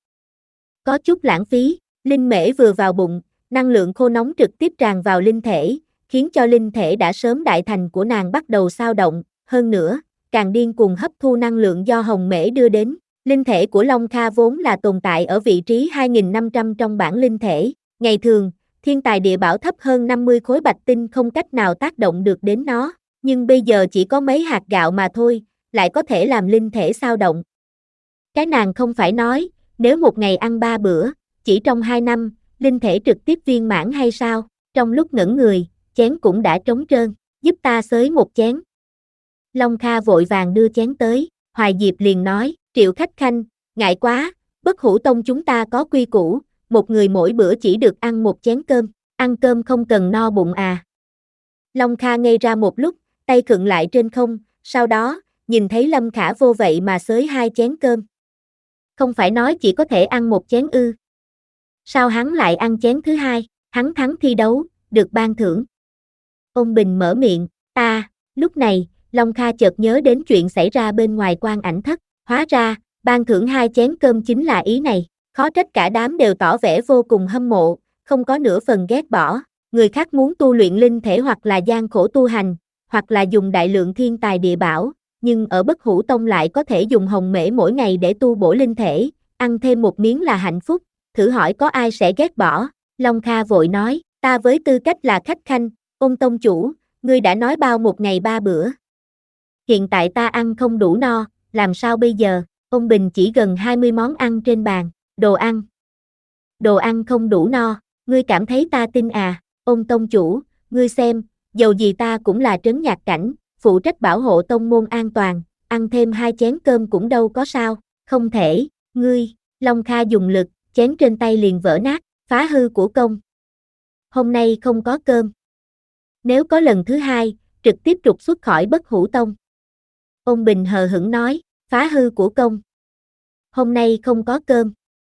có chút lãng phí. Linh mễ vừa vào bụng, năng lượng khô nóng trực tiếp tràn vào linh thể, khiến cho linh thể đã sớm đại thành của nàng bắt đầu xao động, hơn nữa, càng điên cuồng hấp thu năng lượng do hồng mễ đưa đến. Linh thể của Long Kha vốn là tồn tại ở vị trí hai nghìn năm trăm trong bảng linh thể, ngày thường, thiên tài địa bảo thấp hơn năm mươi khối bạch tinh không cách nào tác động được đến nó, nhưng bây giờ chỉ có mấy hạt gạo mà thôi, lại có thể làm linh thể xao động. Cái nàng không phải nói, nếu một ngày ăn ba bữa, chỉ trong hai năm, linh thể trực tiếp viên mãn hay sao? Trong lúc ngẩn người, chén cũng đã trống trơn, giúp ta xới một chén. Long Kha vội vàng đưa chén tới, Hoài Diệp liền nói, Triệu Khách Khanh, ngại quá, Bất Hủ Tông chúng ta có quy củ, một người mỗi bữa chỉ được ăn một chén cơm, ăn cơm không cần no bụng à. Long Kha ngây ra một lúc, tay khựng lại trên không, sau đó, nhìn thấy Lâm Khả Vô vậy mà xới hai chén cơm. Không phải nói chỉ có thể ăn một chén ư. Sao hắn lại ăn chén thứ hai, hắn thắng thi đấu, được ban thưởng. Ôn Bình mở miệng, ta, lúc này, Long Kha chợt nhớ đến chuyện xảy ra bên ngoài Quan Ảnh Thất, hóa ra, ban thưởng hai chén cơm chính là ý này, khó trách cả đám đều tỏ vẻ vô cùng hâm mộ, không có nửa phần ghét bỏ, người khác muốn tu luyện linh thể hoặc là gian khổ tu hành, hoặc là dùng đại lượng thiên tài địa bảo, nhưng ở Bất Hủ Tông lại có thể dùng hồng mễ mỗi ngày để tu bổ linh thể, ăn thêm một miếng là hạnh phúc, thử hỏi có ai sẽ ghét bỏ. Long Kha vội nói, ta với tư cách là khách khanh, Ôn tông chủ, ngươi đã nói bao một ngày ba bữa. Hiện tại ta ăn không đủ no, làm sao bây giờ? Ôn Bình chỉ gần hai mươi món ăn trên bàn, đồ ăn. Đồ ăn không đủ no, ngươi cảm thấy ta tin à? Ôn tông chủ, ngươi xem, dầu gì ta cũng là trấn nhạc cảnh, phụ trách bảo hộ tông môn an toàn, ăn thêm hai chén cơm cũng đâu có sao, không thể, ngươi, Long Kha dùng lực, chén trên tay liền vỡ nát, phá hư của công. Hôm nay không có cơm. Nếu có lần thứ hai, trực tiếp trục xuất khỏi Bất Hủ Tông. Ôn Bình hờ hững nói, phá hư của công. Hôm nay không có cơm.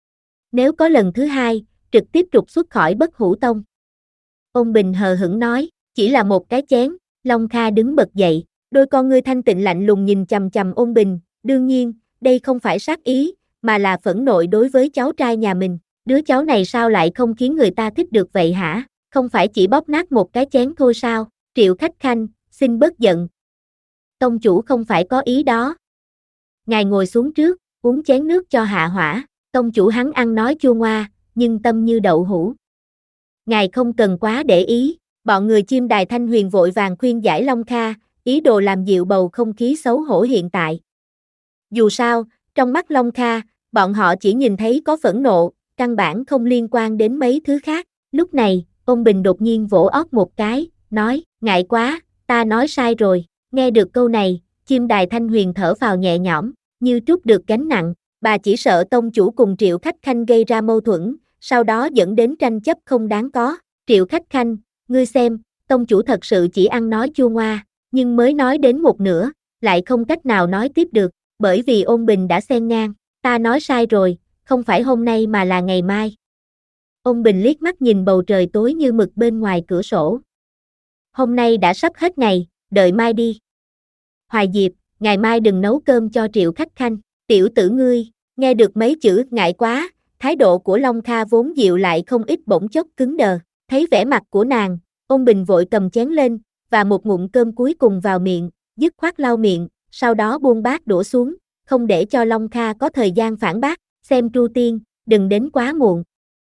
Nếu có lần thứ hai, trực tiếp trục xuất khỏi Bất Hủ Tông. Ôn Bình hờ hững nói, chỉ là một cái chén. Long Kha đứng bật dậy, đôi con ngươi thanh tịnh lạnh lùng nhìn chằm chằm Ôn Bình, đương nhiên, đây không phải sát ý, mà là phẫn nộ đối với cháu trai nhà mình. Đứa cháu này sao lại không khiến người ta thích được vậy hả? Không phải chỉ bóp nát một cái chén thôi sao? Triệu Khách Khanh, xin bớt giận. Tông chủ không phải có ý đó. Ngài ngồi xuống trước, uống chén nước cho hạ hỏa. Tông chủ hắn ăn nói chua ngoa, nhưng tâm như đậu hũ. Ngài không cần quá để ý. Bọn người chim đài Thanh Huyền vội vàng khuyên giải Long Kha, ý đồ làm dịu bầu không khí xấu hổ hiện tại. Dù sao, trong mắt Long Kha, bọn họ chỉ nhìn thấy có phẫn nộ, căn bản không liên quan đến mấy thứ khác. Lúc này, ông Bình đột nhiên vỗ óc một cái, nói, ngại quá, ta nói sai rồi. Nghe được câu này, chim đài Thanh Huyền thở phào nhẹ nhõm, như trút được gánh nặng. Bà chỉ sợ tông chủ cùng Triệu Khách Khanh gây ra mâu thuẫn, sau đó dẫn đến tranh chấp không đáng có. Triệu Khách Khanh, ngươi xem, tông chủ thật sự chỉ ăn nói chua ngoa, nhưng mới nói đến một nửa, lại không cách nào nói tiếp được, bởi vì Ôn Bình đã xen ngang, ta nói sai rồi, không phải hôm nay mà là ngày mai. Ôn Bình liếc mắt nhìn bầu trời tối như mực bên ngoài cửa sổ. Hôm nay đã sắp hết ngày, đợi mai đi. Hoài Diệp, ngày mai đừng nấu cơm cho Triệu Khách Khanh, tiểu tử ngươi, nghe được mấy chữ ngại quá, thái độ của Long Kha vốn dịu lại không ít bỗng chốc cứng đờ, thấy vẻ mặt của nàng, Ôn Bình vội cầm chén lên, và một ngụm cơm cuối cùng vào miệng, dứt khoát lau miệng, sau đó buông bát đổ xuống, không để cho Long Kha có thời gian phản bác, xem Tru Tiên, đừng đến quá muộn.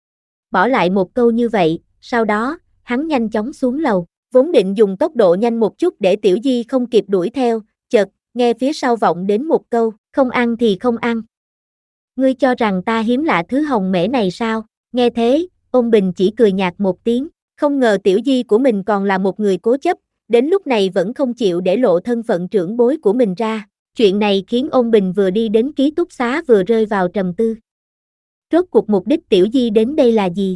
Bỏ lại một câu như vậy, sau đó, hắn nhanh chóng xuống lầu, vốn định dùng tốc độ nhanh một chút để Tiểu Di không kịp đuổi theo, chợt, nghe phía sau vọng đến một câu, không ăn thì không ăn. Ngươi cho rằng ta hiếm lạ thứ hồng mễ này sao? Nghe thế, Ôn Bình chỉ cười nhạt một tiếng, không ngờ Tiểu Di của mình còn là một người cố chấp, đến lúc này vẫn không chịu để lộ thân phận trưởng bối của mình ra. Chuyện này khiến Ôn Bình vừa đi đến ký túc xá vừa rơi vào trầm tư. Rốt cuộc mục đích Tiểu Di đến đây là gì?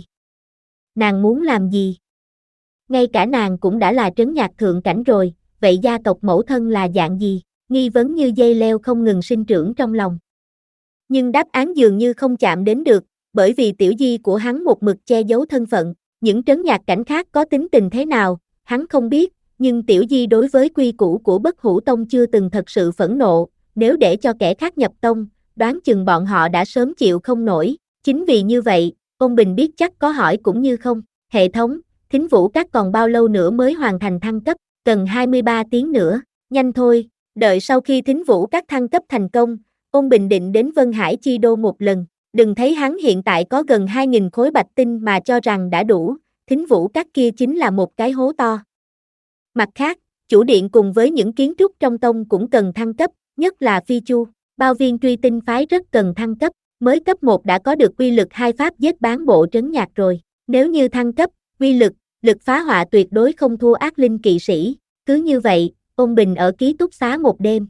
Nàng muốn làm gì? Ngay cả nàng cũng đã là trấn nhạc thượng cảnh rồi, vậy gia tộc mẫu thân là dạng gì? Nghi vấn như dây leo không ngừng sinh trưởng trong lòng. Nhưng đáp án dường như không chạm đến được, bởi vì Tiểu Di của hắn một mực che giấu thân phận. Những trấn nhạc cảnh khác có tính tình thế nào, hắn không biết, nhưng Tiểu Di đối với quy củ của Bất Hủ Tông chưa từng thật sự phẫn nộ, nếu để cho kẻ khác nhập tông, đoán chừng bọn họ đã sớm chịu không nổi. Chính vì như vậy, Ôn Bình biết chắc có hỏi cũng như không. Hệ thống, Thính Vũ Các còn bao lâu nữa mới hoàn thành thăng cấp? Cần hai mươi ba tiếng nữa, nhanh thôi, đợi sau khi Thính Vũ Các thăng cấp thành công, Ôn Bình định đến Vân Hải Chi Đô một lần. Đừng thấy hắn hiện tại có gần hai nghìn khối bạch tinh mà cho rằng đã đủ, Thính Vũ Các kia chính là một cái hố to. Mặt khác, chủ điện cùng với những kiến trúc trong tông cũng cần thăng cấp, nhất là Phi Chu, bao viên truy tinh phái rất cần thăng cấp, mới cấp một đã có được uy lực hai pháp giết bán bộ trấn nhạc rồi. Nếu như thăng cấp, uy lực, lực phá họa tuyệt đối không thua ác linh kỵ sĩ, cứ như vậy, Ôn Bình ở ký túc xá một đêm.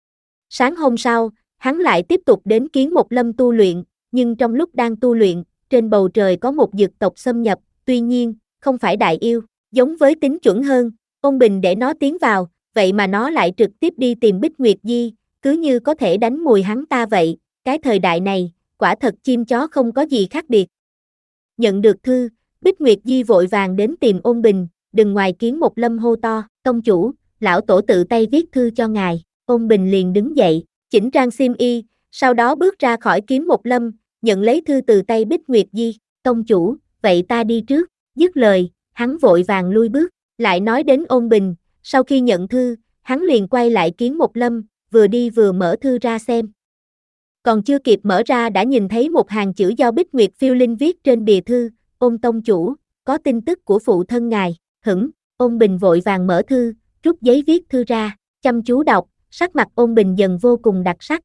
Sáng hôm sau, hắn lại tiếp tục đến Kiến Một Lâm tu luyện, nhưng trong lúc đang tu luyện, trên bầu trời có một dực tộc xâm nhập, tuy nhiên, không phải đại yêu, giống với tính chuẩn hơn, Ôn Bình để nó tiến vào, vậy mà nó lại trực tiếp đi tìm Bích Nguyệt Di, cứ như có thể đánh mùi hắn ta vậy, cái thời đại này, quả thật chim chó không có gì khác biệt. Nhận được thư, Bích Nguyệt Di vội vàng đến tìm Ôn Bình, đừng ngoài Kiến Một Lâm hô to, tông chủ, lão tổ tự tay viết thư cho ngài. Ôn Bình liền đứng dậy, chỉnh trang xiêm y, sau đó bước ra khỏi Kiếm Một Lâm, nhận lấy thư từ tay Bích Nguyệt Di, tông chủ, vậy ta đi trước, dứt lời, hắn vội vàng lui bước, lại nói đến Ôn Bình, sau khi nhận thư, hắn liền quay lại Kiếm Một Lâm, vừa đi vừa mở thư ra xem. Còn chưa kịp mở ra đã nhìn thấy một hàng chữ do Bích Nguyệt Phiêu Linh viết trên bìa thư, Ôn tông chủ, có tin tức của phụ thân ngài, hửng, Ôn Bình vội vàng mở thư, rút giấy viết thư ra, chăm chú đọc, sắc mặt Ôn Bình dần vô cùng đặc sắc.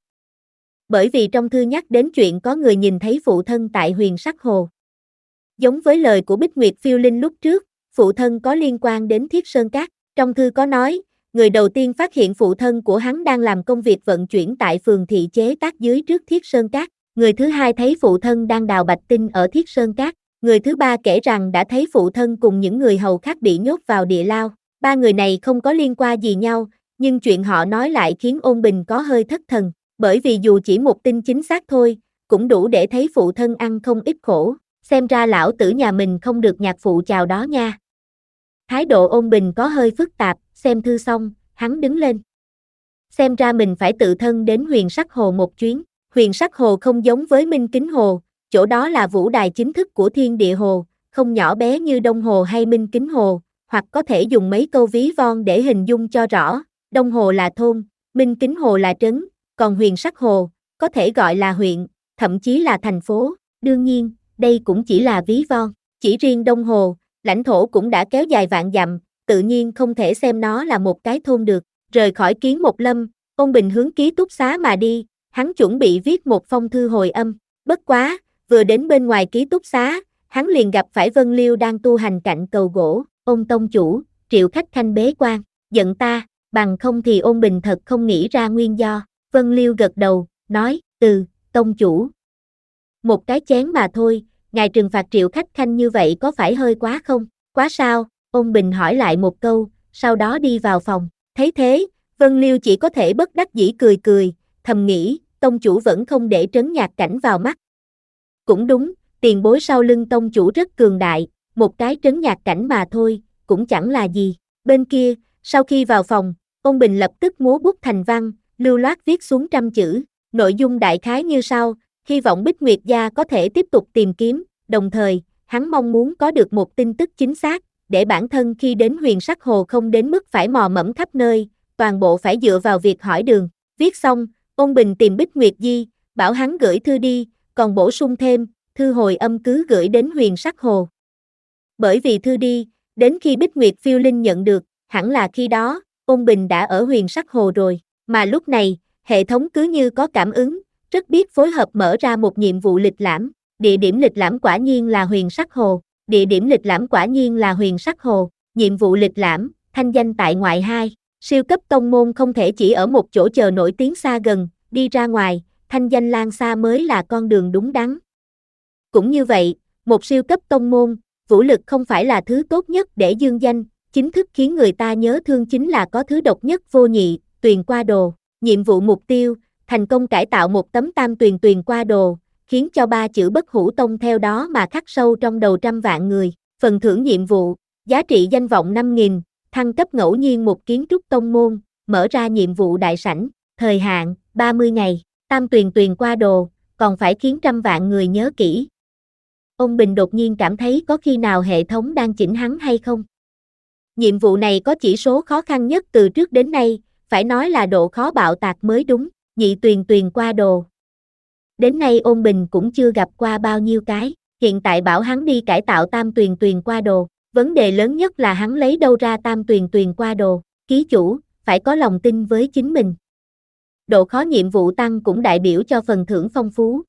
Bởi vì trong thư nhắc đến chuyện có người nhìn thấy phụ thân tại Huyền Sắc Hồ. Giống với lời của Bích Nguyệt Phiêu Linh lúc trước, phụ thân có liên quan đến Thiết Sơn Các. Trong thư có nói, người đầu tiên phát hiện phụ thân của hắn đang làm công việc vận chuyển tại phường thị chế tác dưới trước Thiết Sơn Các. Người thứ hai thấy phụ thân đang đào bạch tinh ở Thiết Sơn Các. Người thứ ba kể rằng đã thấy phụ thân cùng những người hầu khác bị nhốt vào địa lao. Ba người này không có liên quan gì nhau, nhưng chuyện họ nói lại khiến Ôn Bình có hơi thất thần. Bởi vì dù chỉ một tin chính xác thôi, cũng đủ để thấy phụ thân ăn không ít khổ. Xem ra lão tử nhà mình không được nhạc phụ chào đó nha. Thái độ Ôn Bình có hơi phức tạp, xem thư xong, hắn đứng lên. Xem ra mình phải tự thân đến Huyền Sắc Hồ một chuyến. Huyền Sắc Hồ không giống với Minh Kính Hồ, chỗ đó là vũ đài chính thức của Thiên Địa Hồ, không nhỏ bé như Đông Hồ hay Minh Kính Hồ, hoặc có thể dùng mấy câu ví von để hình dung cho rõ. Đông Hồ là thôn, Minh Kính Hồ là trấn, còn Huyền Sắc Hồ, có thể gọi là huyện, thậm chí là thành phố. Đương nhiên, đây cũng chỉ là ví von. Chỉ riêng Đông Hồ, lãnh thổ cũng đã kéo dài vạn dặm, tự nhiên không thể xem nó là một cái thôn được. Rời khỏi Kiến Một Lâm, Ôn Bình hướng ký túc xá mà đi, hắn chuẩn bị viết một phong thư hồi âm. Bất quá, vừa đến bên ngoài ký túc xá, hắn liền gặp phải Vân Liêu đang tu hành cạnh cầu gỗ. Ôn tông chủ, Triệu Khách Khanh bế quan, giận ta, bằng không thì Ôn Bình thật không nghĩ ra nguyên do. Vân Liêu gật đầu, nói, từ, tông chủ. Một cái chén mà thôi, ngài trừng phạt Triệu Khách Khanh như vậy có phải hơi quá không? Quá sao? Ôn Bình hỏi lại một câu, sau đó đi vào phòng. Thấy thế, Vân Liêu chỉ có thể bất đắc dĩ cười cười, thầm nghĩ, tông chủ vẫn không để Trấn Nhạc Cảnh vào mắt. Cũng đúng, tiền bối sau lưng tông chủ rất cường đại, một cái Trấn Nhạc Cảnh mà thôi, cũng chẳng là gì. Bên kia, sau khi vào phòng, Ôn Bình lập tức múa bút thành văn, lưu loát viết xuống trăm chữ, nội dung đại khái như sau, hy vọng Bích Nguyệt gia có thể tiếp tục tìm kiếm, đồng thời, hắn mong muốn có được một tin tức chính xác, để bản thân khi đến Huyền Sắc Hồ không đến mức phải mò mẫm khắp nơi, toàn bộ phải dựa vào việc hỏi đường. Viết xong, Ôn Bình tìm Bích Nguyệt Di, bảo hắn gửi thư đi, còn bổ sung thêm, thư hồi âm cứ gửi đến Huyền Sắc Hồ. Bởi vì thư đi, đến khi Bích Nguyệt Phiêu Linh nhận được, hẳn là khi đó, Ôn Bình đã ở Huyền Sắc Hồ rồi, mà lúc này, hệ thống cứ như có cảm ứng, rất biết phối hợp mở ra một nhiệm vụ lịch lãm, địa điểm lịch lãm quả nhiên là Huyền Sắc Hồ, địa điểm lịch lãm quả nhiên là Huyền Sắc Hồ, nhiệm vụ lịch lãm, thanh danh tại ngoại hai, siêu cấp tông môn không thể chỉ ở một chỗ chờ nổi tiếng xa gần, đi ra ngoài, thanh danh lan xa mới là con đường đúng đắn. Cũng như vậy, một siêu cấp tông môn, vũ lực không phải là thứ tốt nhất để dương danh, chính thức khiến người ta nhớ thương chính là có thứ độc nhất vô nhị, tuyền qua đồ. Nhiệm vụ mục tiêu, thành công cải tạo một tấm tam tuyền tuyền qua đồ, khiến cho ba chữ Bất Hủ Tông theo đó mà khắc sâu trong đầu trăm vạn người. Phần thưởng nhiệm vụ, giá trị danh vọng năm nghìn, thăng cấp ngẫu nhiên một kiến trúc tông môn, mở ra nhiệm vụ đại sảnh, thời hạn, ba mươi ngày, tam tuyền tuyền qua đồ, còn phải khiến trăm vạn người nhớ kỹ. Ông Bình đột nhiên cảm thấy có khi nào hệ thống đang chỉnh hắn hay không? Nhiệm vụ này có chỉ số khó khăn nhất từ trước đến nay, phải nói là độ khó bạo tạc mới đúng, nhị tuyền tuyền qua đồ. Đến nay Ôn Bình cũng chưa gặp qua bao nhiêu cái, hiện tại bảo hắn đi cải tạo tam tuyền tuyền qua đồ, vấn đề lớn nhất là hắn lấy đâu ra tam tuyền tuyền qua đồ, ký chủ, phải có lòng tin với chính mình. Độ khó nhiệm vụ tăng cũng đại biểu cho phần thưởng phong phú.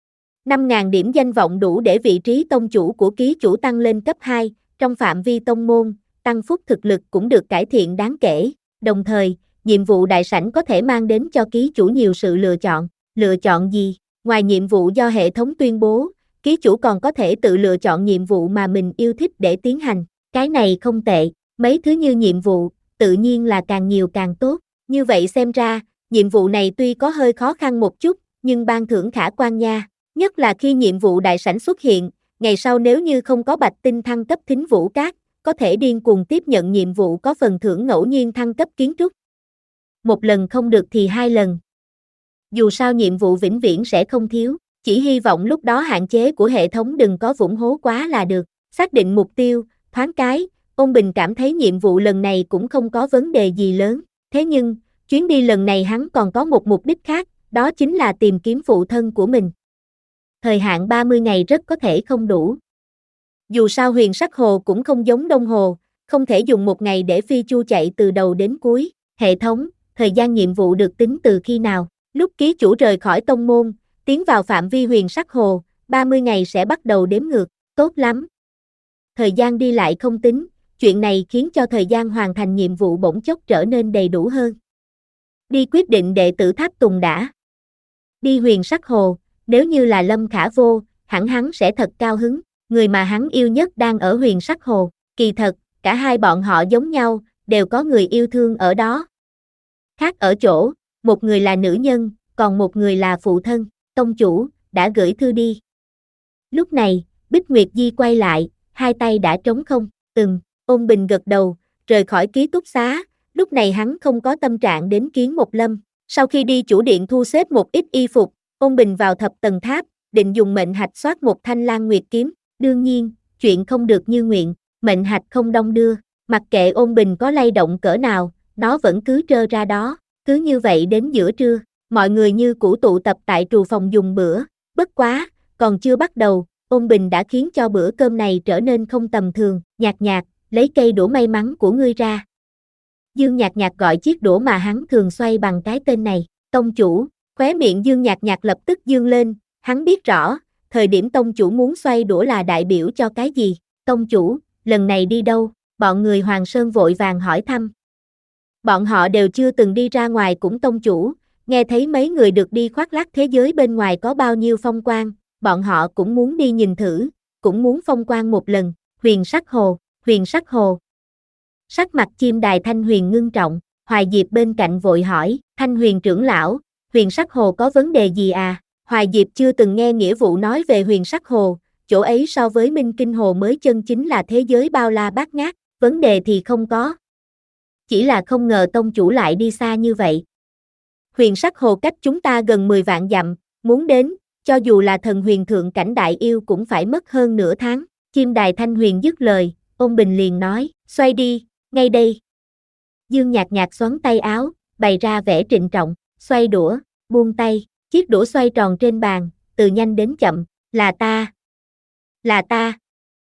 năm nghìn điểm danh vọng đủ để vị trí tông chủ của ký chủ tăng lên cấp hai, trong phạm vi tông môn, tăng phúc thực lực cũng được cải thiện đáng kể, đồng thời, nhiệm vụ đại sảnh có thể mang đến cho ký chủ nhiều sự lựa chọn. Lựa chọn gì? Ngoài nhiệm vụ do hệ thống tuyên bố, ký chủ còn có thể tự lựa chọn nhiệm vụ mà mình yêu thích để tiến hành. Cái này không tệ, mấy thứ như nhiệm vụ, tự nhiên là càng nhiều càng tốt. Như vậy xem ra, nhiệm vụ này tuy có hơi khó khăn một chút, nhưng ban thưởng khả quan nha. Nhất là khi nhiệm vụ đại sảnh xuất hiện, ngày sau nếu như không có bạch tinh thăng cấp thính vũ cát, có thể điên cuồng tiếp nhận nhiệm vụ có phần thưởng ngẫu nhiên thăng cấp kiến trúc. Một lần không được thì hai lần. Dù sao nhiệm vụ vĩnh viễn sẽ không thiếu, chỉ hy vọng lúc đó hạn chế của hệ thống đừng có vũng hố quá là được. Xác định mục tiêu, thoáng cái, Ôn Bình cảm thấy nhiệm vụ lần này cũng không có vấn đề gì lớn. Thế nhưng, chuyến đi lần này hắn còn có một mục đích khác, đó chính là tìm kiếm phụ thân của mình. Thời hạn ba mươi ngày rất có thể không đủ. Dù sao Huyền Sắc Hồ cũng không giống Đông Hồ, không thể dùng một ngày để phi chu chạy từ đầu đến cuối. Hệ thống, thời gian nhiệm vụ được tính từ khi nào? Lúc ký chủ rời khỏi tông môn, tiến vào phạm vi Huyền Sắc Hồ, ba mươi ngày sẽ bắt đầu đếm ngược. Tốt lắm. Thời gian đi lại không tính, chuyện này khiến cho thời gian hoàn thành nhiệm vụ bỗng chốc trở nên đầy đủ hơn. Đi quyết định đệ tử Tháp Tùng đã. Đi Huyền Sắc Hồ, nếu như là Lâm Khả Vô, hẳn hắn sẽ thật cao hứng, người mà hắn yêu nhất đang ở Huyền Sắc Hồ. Kỳ thật, cả hai bọn họ giống nhau, đều có người yêu thương ở đó. Khác ở chỗ, một người là nữ nhân, còn một người là phụ thân. Tông chủ, đã gửi thư đi. Lúc này, Bích Nguyệt Di quay lại, hai tay đã trống không. Ừm, Ôn Bình gật đầu, rời khỏi ký túc xá. Lúc này hắn không có tâm trạng đến Kiến Một Lâm. Sau khi đi chủ điện thu xếp một ít y phục, Ôn Bình vào thập tầng tháp, định dùng mệnh hạch soát một thanh Lan Nguyệt kiếm, đương nhiên, chuyện không được như nguyện, mệnh hạch không đong đưa, mặc kệ Ôn Bình có lay động cỡ nào, nó vẫn cứ trơ ra đó, cứ như vậy đến giữa trưa, mọi người như cũ tụ tập tại trù phòng dùng bữa, bất quá, còn chưa bắt đầu, Ôn Bình đã khiến cho bữa cơm này trở nên không tầm thường, Nhạc Nhạc, lấy cây đũa may mắn của ngươi ra. Dương Nhạc Nhạc gọi chiếc đũa mà hắn thường xoay bằng cái tên này, tông chủ, khóe miệng Dương Nhạc Nhạc lập tức dương lên, hắn biết rõ, thời điểm tông chủ muốn xoay đũa là đại biểu cho cái gì, tông chủ, lần này đi đâu, bọn người Hoàng Sơn vội vàng hỏi thăm. Bọn họ đều chưa từng đi ra ngoài cũng tông chủ, nghe thấy mấy người được đi khoác lác thế giới bên ngoài có bao nhiêu phong quang, bọn họ cũng muốn đi nhìn thử, cũng muốn phong quang một lần, huyền sắc hồ, huyền sắc hồ. Sắc mặt Chim Đài Thanh Huyền ngưng trọng, Hoài Diệp bên cạnh vội hỏi, Thanh Huyền trưởng lão, huyền sắc hồ có vấn đề gì à? Hoài Diệp chưa từng nghe nghĩa vụ nói về huyền sắc hồ, chỗ ấy so với Minh Kinh Hồ mới chân chính là thế giới bao la bát ngát, vấn đề thì không có. Chỉ là không ngờ tông chủ lại đi xa như vậy. Huyền sắc hồ cách chúng ta gần mười vạn dặm, muốn đến, cho dù là thần huyền thượng cảnh đại yêu cũng phải mất hơn nửa tháng. Chim Đài Thanh Huyền dứt lời, Ôn Bình liền nói, xoay đi, ngay đây. Dương Nhạc Nhạc xoắn tay áo, bày ra vẻ trịnh trọng, xoay đũa, buông tay, chiếc đũa xoay tròn trên bàn, từ nhanh đến chậm, là ta, là ta.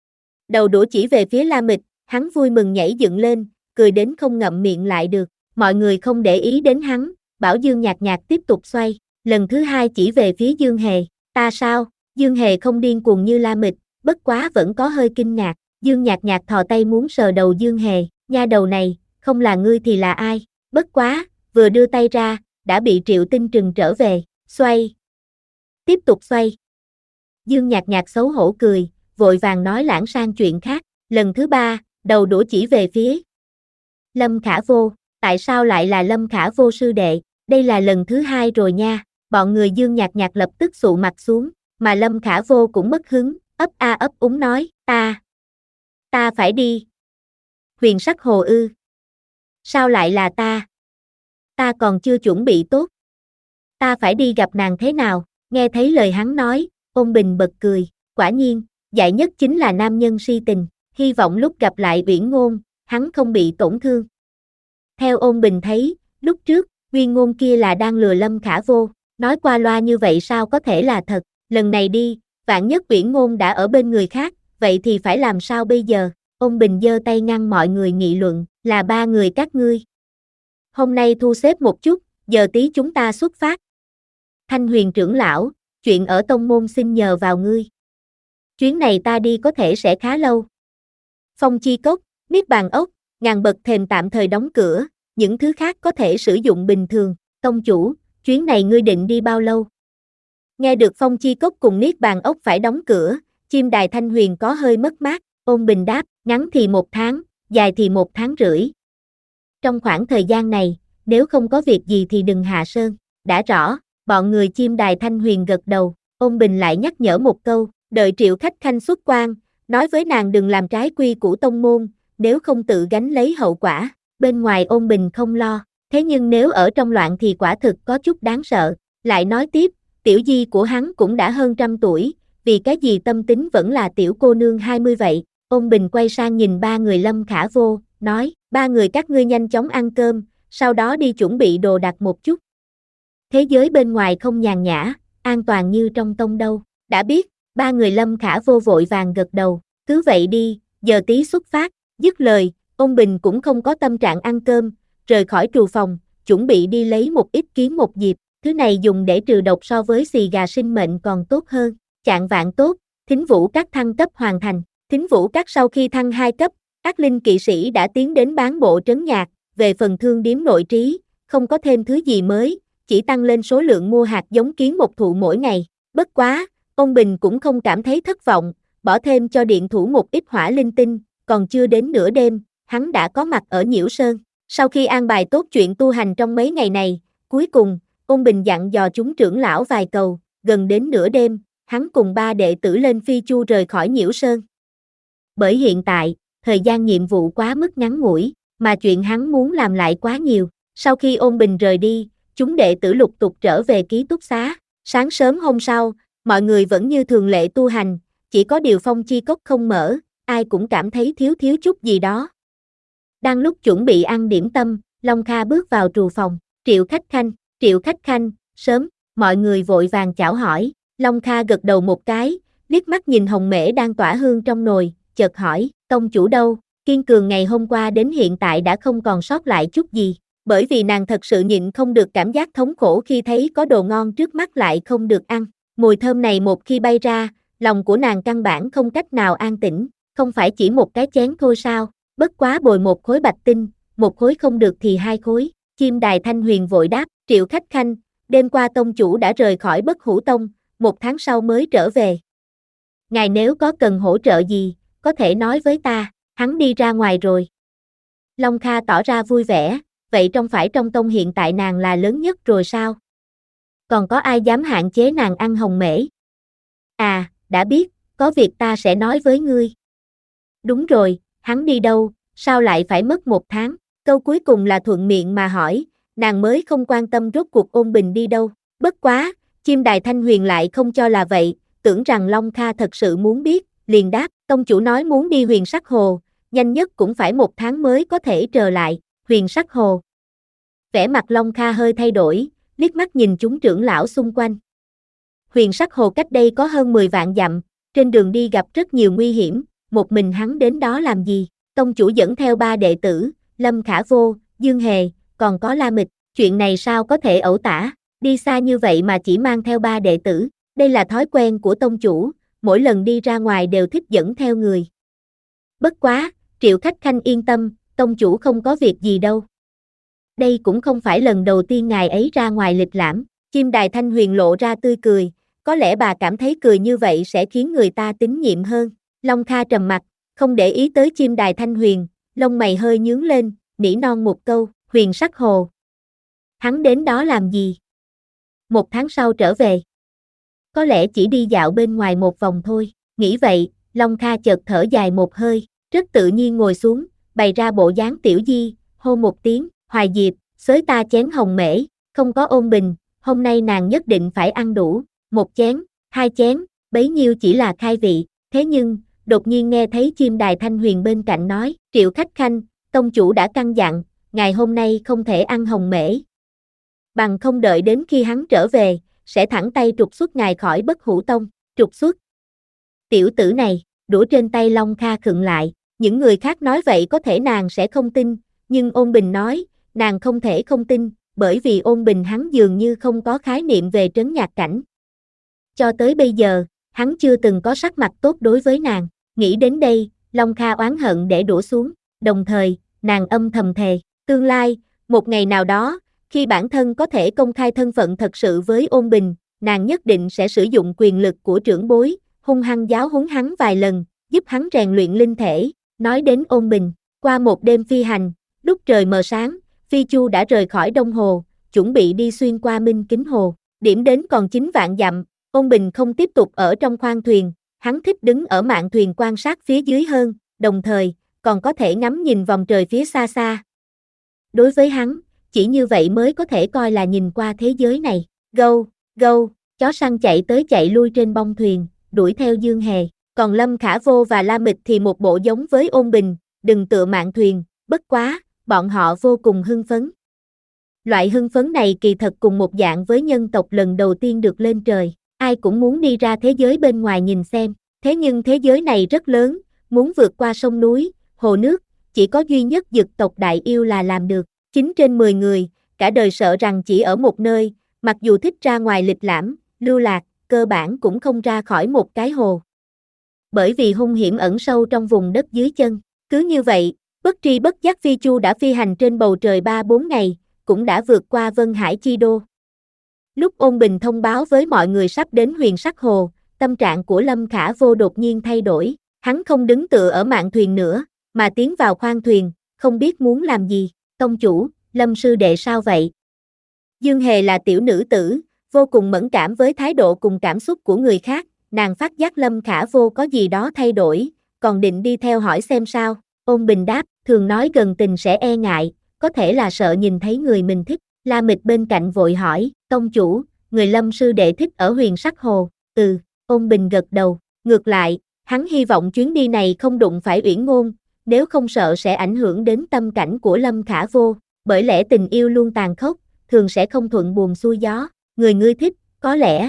Đầu đũa chỉ về phía La Mịch, hắn vui mừng nhảy dựng lên, cười đến không ngậm miệng lại được, mọi người không để ý đến hắn, bảo Dương Nhạc Nhạc tiếp tục xoay, lần thứ hai chỉ về phía Dương Hề, ta sao, Dương Hề không điên cuồng như La Mịch, bất quá vẫn có hơi kinh ngạc, Dương Nhạc Nhạc thò tay muốn sờ đầu Dương Hề, nha đầu này, không là ngươi thì là ai, bất quá, vừa đưa tay ra, đã bị Triệu Tinh Trừng trở về, xoay, tiếp tục xoay. Dương Nhạc Nhạc xấu hổ cười, vội vàng nói lãng sang chuyện khác, lần thứ ba, đầu đũa chỉ về phía Lâm Khả Vô, tại sao lại là Lâm Khả Vô sư đệ, đây là lần thứ hai rồi nha, bọn người Dương Nhạc Nhạc lập tức sụ mặt xuống, mà Lâm Khả Vô cũng mất hứng, ấp a ấp úng nói, ta, ta phải đi. Huyền sắc hồ ư? Sao lại là ta? Ta còn chưa chuẩn bị tốt. Ta phải đi gặp nàng thế nào? Nghe thấy lời hắn nói, Ôn Bình bật cười, quả nhiên, dại nhất chính là nam nhân si tình, hy vọng lúc gặp lại Uyển Ngôn, hắn không bị tổn thương. Theo Ôn Bình thấy, lúc trước, Uyên Ngôn kia là đang lừa Lâm Khả Vô, nói qua loa như vậy sao có thể là thật, lần này đi, vạn nhất Uyển Ngôn đã ở bên người khác, vậy thì phải làm sao bây giờ? Ôn Bình giơ tay ngăn mọi người nghị luận, là ba người các ngươi. Hôm nay thu xếp một chút, giờ tí chúng ta xuất phát. Thanh Huyền trưởng lão, chuyện ở tông môn xin nhờ vào ngươi. Chuyến này ta đi có thể sẽ khá lâu. Phong chi cốc, niết bàn ốc, ngàn bậc thềm tạm thời đóng cửa, những thứ khác có thể sử dụng bình thường. Tông chủ, chuyến này ngươi định đi bao lâu? Nghe được Phong chi cốc cùng niết bàn ốc phải đóng cửa, Chim Đài Thanh Huyền có hơi mất mát. Ôn Bình đáp, ngắn thì một tháng, dài thì một tháng rưỡi. Trong khoảng thời gian này, nếu không có việc gì thì đừng hạ sơn. Đã rõ, bọn người Chim Đài Thanh Huyền gật đầu, Ôn Bình lại nhắc nhở một câu, đợi Triệu Khách Khanh xuất quan, nói với nàng đừng làm trái quy của tông môn, nếu không tự gánh lấy hậu quả. Bên ngoài Ôn Bình không lo, thế nhưng nếu ở trong loạn thì quả thực có chút đáng sợ. Lại nói tiếp, tiểu di của hắn cũng đã hơn trăm tuổi, vì cái gì tâm tính vẫn là tiểu cô nương hai mươi vậy. Ôn Bình quay sang nhìn ba người Lâm Khả Vô, nói, ba người các ngươi nhanh chóng ăn cơm, sau đó đi chuẩn bị đồ đạc một chút. Thế giới bên ngoài không nhàn nhã, an toàn như trong tông đâu. Đã biết, ba người Lâm Khả Vô vội vàng gật đầu, cứ vậy đi, giờ tí xuất phát. Dứt lời, Ôn Bình cũng không có tâm trạng ăn cơm, rời khỏi trù phòng, chuẩn bị đi lấy một ít kiến một diệp, thứ này dùng để trừ độc so với xì gà sinh mệnh còn tốt hơn. Chạng vạn tốt, Thính Vũ Các thăng cấp hoàn thành. Thính Vũ Các sau khi thăng hai cấp, Ác Linh kỵ sĩ đã tiến đến bán bộ trấn nhạc, về phần thương điếm nội trí, không có thêm thứ gì mới, chỉ tăng lên số lượng mua hạt giống kiến một thụ mỗi ngày. Bất quá, Ôn Bình cũng không cảm thấy thất vọng, bỏ thêm cho điện thủ một ít hỏa linh tinh, còn chưa đến nửa đêm, hắn đã có mặt ở Nhiễu Sơn. Sau khi an bài tốt chuyện tu hành trong mấy ngày này, cuối cùng, Ôn Bình dặn dò chúng trưởng lão vài câu, gần đến nửa đêm, hắn cùng ba đệ tử lên phi chu rời khỏi Nhiễu Sơn. Bởi hiện tại, thời gian nhiệm vụ quá mức ngắn ngủi, mà chuyện hắn muốn làm lại quá nhiều. Sau khi Ôn Bình rời đi, chúng đệ tử lục tục trở về ký túc xá, Sáng sớm hôm sau, mọi người vẫn như thường lệ tu hành, chỉ có điều phong chi cốc không mở, ai cũng cảm thấy thiếu thiếu chút gì đó. Đang lúc chuẩn bị ăn điểm tâm, Long Kha bước vào trù phòng, Triệu Khách Khanh, Triệu Khách Khanh, sớm, mọi người vội vàng chào hỏi, Long Kha gật đầu một cái, liếc mắt nhìn hồng mễ đang tỏa hương trong nồi, chợt hỏi, tông chủ đâu? Kiên Cường ngày hôm qua đến hiện tại đã không còn sót lại chút gì, bởi vì nàng thật sự nhịn không được cảm giác thống khổ khi thấy có đồ ngon trước mắt lại không được ăn. Mùi thơm này một khi bay ra, lòng của nàng căn bản không cách nào an tĩnh, không phải chỉ một cái chén thôi sao, bất quá bồi một khối bạch tinh, một khối không được thì hai khối. Chim Đài Thanh Huyền vội đáp, Triệu Khách Khanh, đêm qua tông chủ đã rời khỏi Bất Hủ Tông, một tháng sau mới trở về. Ngài nếu có cần hỗ trợ gì, có thể nói với ta, hắn đi ra ngoài rồi. Long Kha tỏ ra vui vẻ, vậy trong phải trong tông hiện tại nàng là lớn nhất rồi sao? Còn có ai dám hạn chế nàng ăn hồng mễ? À, đã biết, có việc ta sẽ nói với ngươi. Đúng rồi, hắn đi đâu, sao lại phải mất một tháng? Câu cuối cùng là thuận miệng mà hỏi, nàng mới không quan tâm rốt cuộc Ôn Bình đi đâu. Bất quá, Chim Đài Thanh Huyền lại không cho là vậy, tưởng rằng Long Kha thật sự muốn biết, liền đáp, tông chủ nói muốn đi Huyền Sắc Hồ, nhanh nhất cũng phải một tháng mới có thể trở lại. Huyền Sắc Hồ. Vẻ mặt Long Kha hơi thay đổi, liếc mắt nhìn chúng trưởng lão xung quanh. Huyền Sắc Hồ cách đây có hơn mười vạn dặm, trên đường đi gặp rất nhiều nguy hiểm, một mình hắn đến đó làm gì? Tông chủ dẫn theo ba đệ tử, Lâm Khả Vô, Dương Hề, còn có La Mịch, chuyện này sao có thể ẩu tả, đi xa như vậy mà chỉ mang theo ba đệ tử, đây là thói quen của tông chủ, mỗi lần đi ra ngoài đều thích dẫn theo người. Bất quá, Triệu Khách Khanh yên tâm, tông chủ không có việc gì đâu. Đây cũng không phải lần đầu tiên ngài ấy ra ngoài lịch lãm, Chim Đài Thanh Huyền lộ ra tươi cười, có lẽ bà cảm thấy cười như vậy sẽ khiến người ta tín nhiệm hơn. Long Kha trầm mặt, không để ý tới Chim Đài Thanh Huyền, lông mày hơi nhướng lên, nỉ non một câu, Huyền Sắc Hồ. Hắn đến đó làm gì? Một tháng sau trở về. Có lẽ chỉ đi dạo bên ngoài một vòng thôi, nghĩ vậy, Long Kha chợt thở dài một hơi, rất tự nhiên ngồi xuống, bày ra bộ dáng tiểu di, hô một tiếng, Hoài Diệp, xới ta chén hồng mễ, không có Ôn Bình, hôm nay nàng nhất định phải ăn đủ, một chén, hai chén, bấy nhiêu chỉ là khai vị, thế nhưng, đột nhiên nghe thấy Chim Đài Thanh Huyền bên cạnh nói, Triệu Khách Khanh, tông chủ đã căn dặn, ngày hôm nay không thể ăn hồng mễ. Bằng không đợi đến khi hắn trở về, sẽ thẳng tay trục xuất ngài khỏi Bất Hủ Tông, trục xuất. Tiểu tử này, đũa trên tay Long Kha khựng lại, những người khác nói vậy có thể nàng sẽ không tin, nhưng Ôn Bình nói, nàng không thể không tin, bởi vì Ôn Bình hắn dường như không có khái niệm về trấn nhạc cảnh. Cho tới bây giờ, hắn chưa từng có sắc mặt tốt đối với nàng, nghĩ đến đây, Long Kha oán hận để đũa xuống, đồng thời, nàng âm thầm thề, tương lai, một ngày nào đó, khi bản thân có thể công khai thân phận thật sự với Ôn Bình, nàng nhất định sẽ sử dụng quyền lực của trưởng bối, hung hăng giáo huấn hắn vài lần, giúp hắn rèn luyện linh thể. Nói đến Ôn Bình, qua một đêm phi hành, lúc trời mờ sáng, Phi Chu đã rời khỏi Đông Hồ, chuẩn bị đi xuyên qua Minh Kính Hồ, điểm đến còn chín vạn dặm, Ôn Bình không tiếp tục ở trong khoang thuyền, hắn thích đứng ở mạn thuyền quan sát phía dưới hơn, đồng thời, còn có thể ngắm nhìn vòng trời phía xa xa. Đối với hắn, chỉ như vậy mới có thể coi là nhìn qua thế giới này. Gâu, gâu, chó săn chạy tới chạy lui trên bông thuyền, đuổi theo Dương Hề, còn Lâm Khả Vô và La Mịch thì một bộ giống với Ôn Bình, đừng tựa mạn thuyền, bất quá, bọn họ vô cùng hưng phấn. Loại hưng phấn này kỳ thật cùng một dạng với nhân tộc lần đầu tiên được lên trời, ai cũng muốn đi ra thế giới bên ngoài nhìn xem, thế nhưng thế giới này rất lớn, muốn vượt qua sông núi, hồ nước, chỉ có duy nhất Dực tộc Đại Yêu là làm được. chín trên mười người, cả đời sợ rằng chỉ ở một nơi, mặc dù thích ra ngoài lịch lãm, lưu lạc, cơ bản cũng không ra khỏi một cái hồ. Bởi vì hung hiểm ẩn sâu trong vùng đất dưới chân, cứ như vậy, bất tri bất giác Phi Chu đã phi hành trên bầu trời ba bốn ngày, cũng đã vượt qua Vân Hải Chi Đô. Lúc Ôn Bình thông báo với mọi người sắp đến Huyền Sắc Hồ, tâm trạng của Lâm Khả Vô đột nhiên thay đổi, hắn không đứng tựa ở mạn thuyền nữa, mà tiến vào khoang thuyền, không biết muốn làm gì. Tông chủ, Lâm sư đệ sao vậy? Dương Hề là tiểu nữ tử, vô cùng mẫn cảm với thái độ cùng cảm xúc của người khác, nàng phát giác Lâm Khả Vô có gì đó thay đổi, còn định đi theo hỏi xem sao. Ôn Bình đáp, thường nói gần tình sẽ e ngại, có thể là sợ nhìn thấy người mình thích. La Mịch bên cạnh vội hỏi, tông chủ, người Lâm sư đệ thích ở Huyền Sắc Hồ. Ừ, Ôn Bình gật đầu, ngược lại, hắn hy vọng chuyến đi này không đụng phải Uyển Ngôn, nếu không sợ sẽ ảnh hưởng đến tâm cảnh của Lâm Khả Vô, bởi lẽ tình yêu luôn tàn khốc, thường sẽ không thuận buồm xuôi gió, người ngươi thích, có lẽ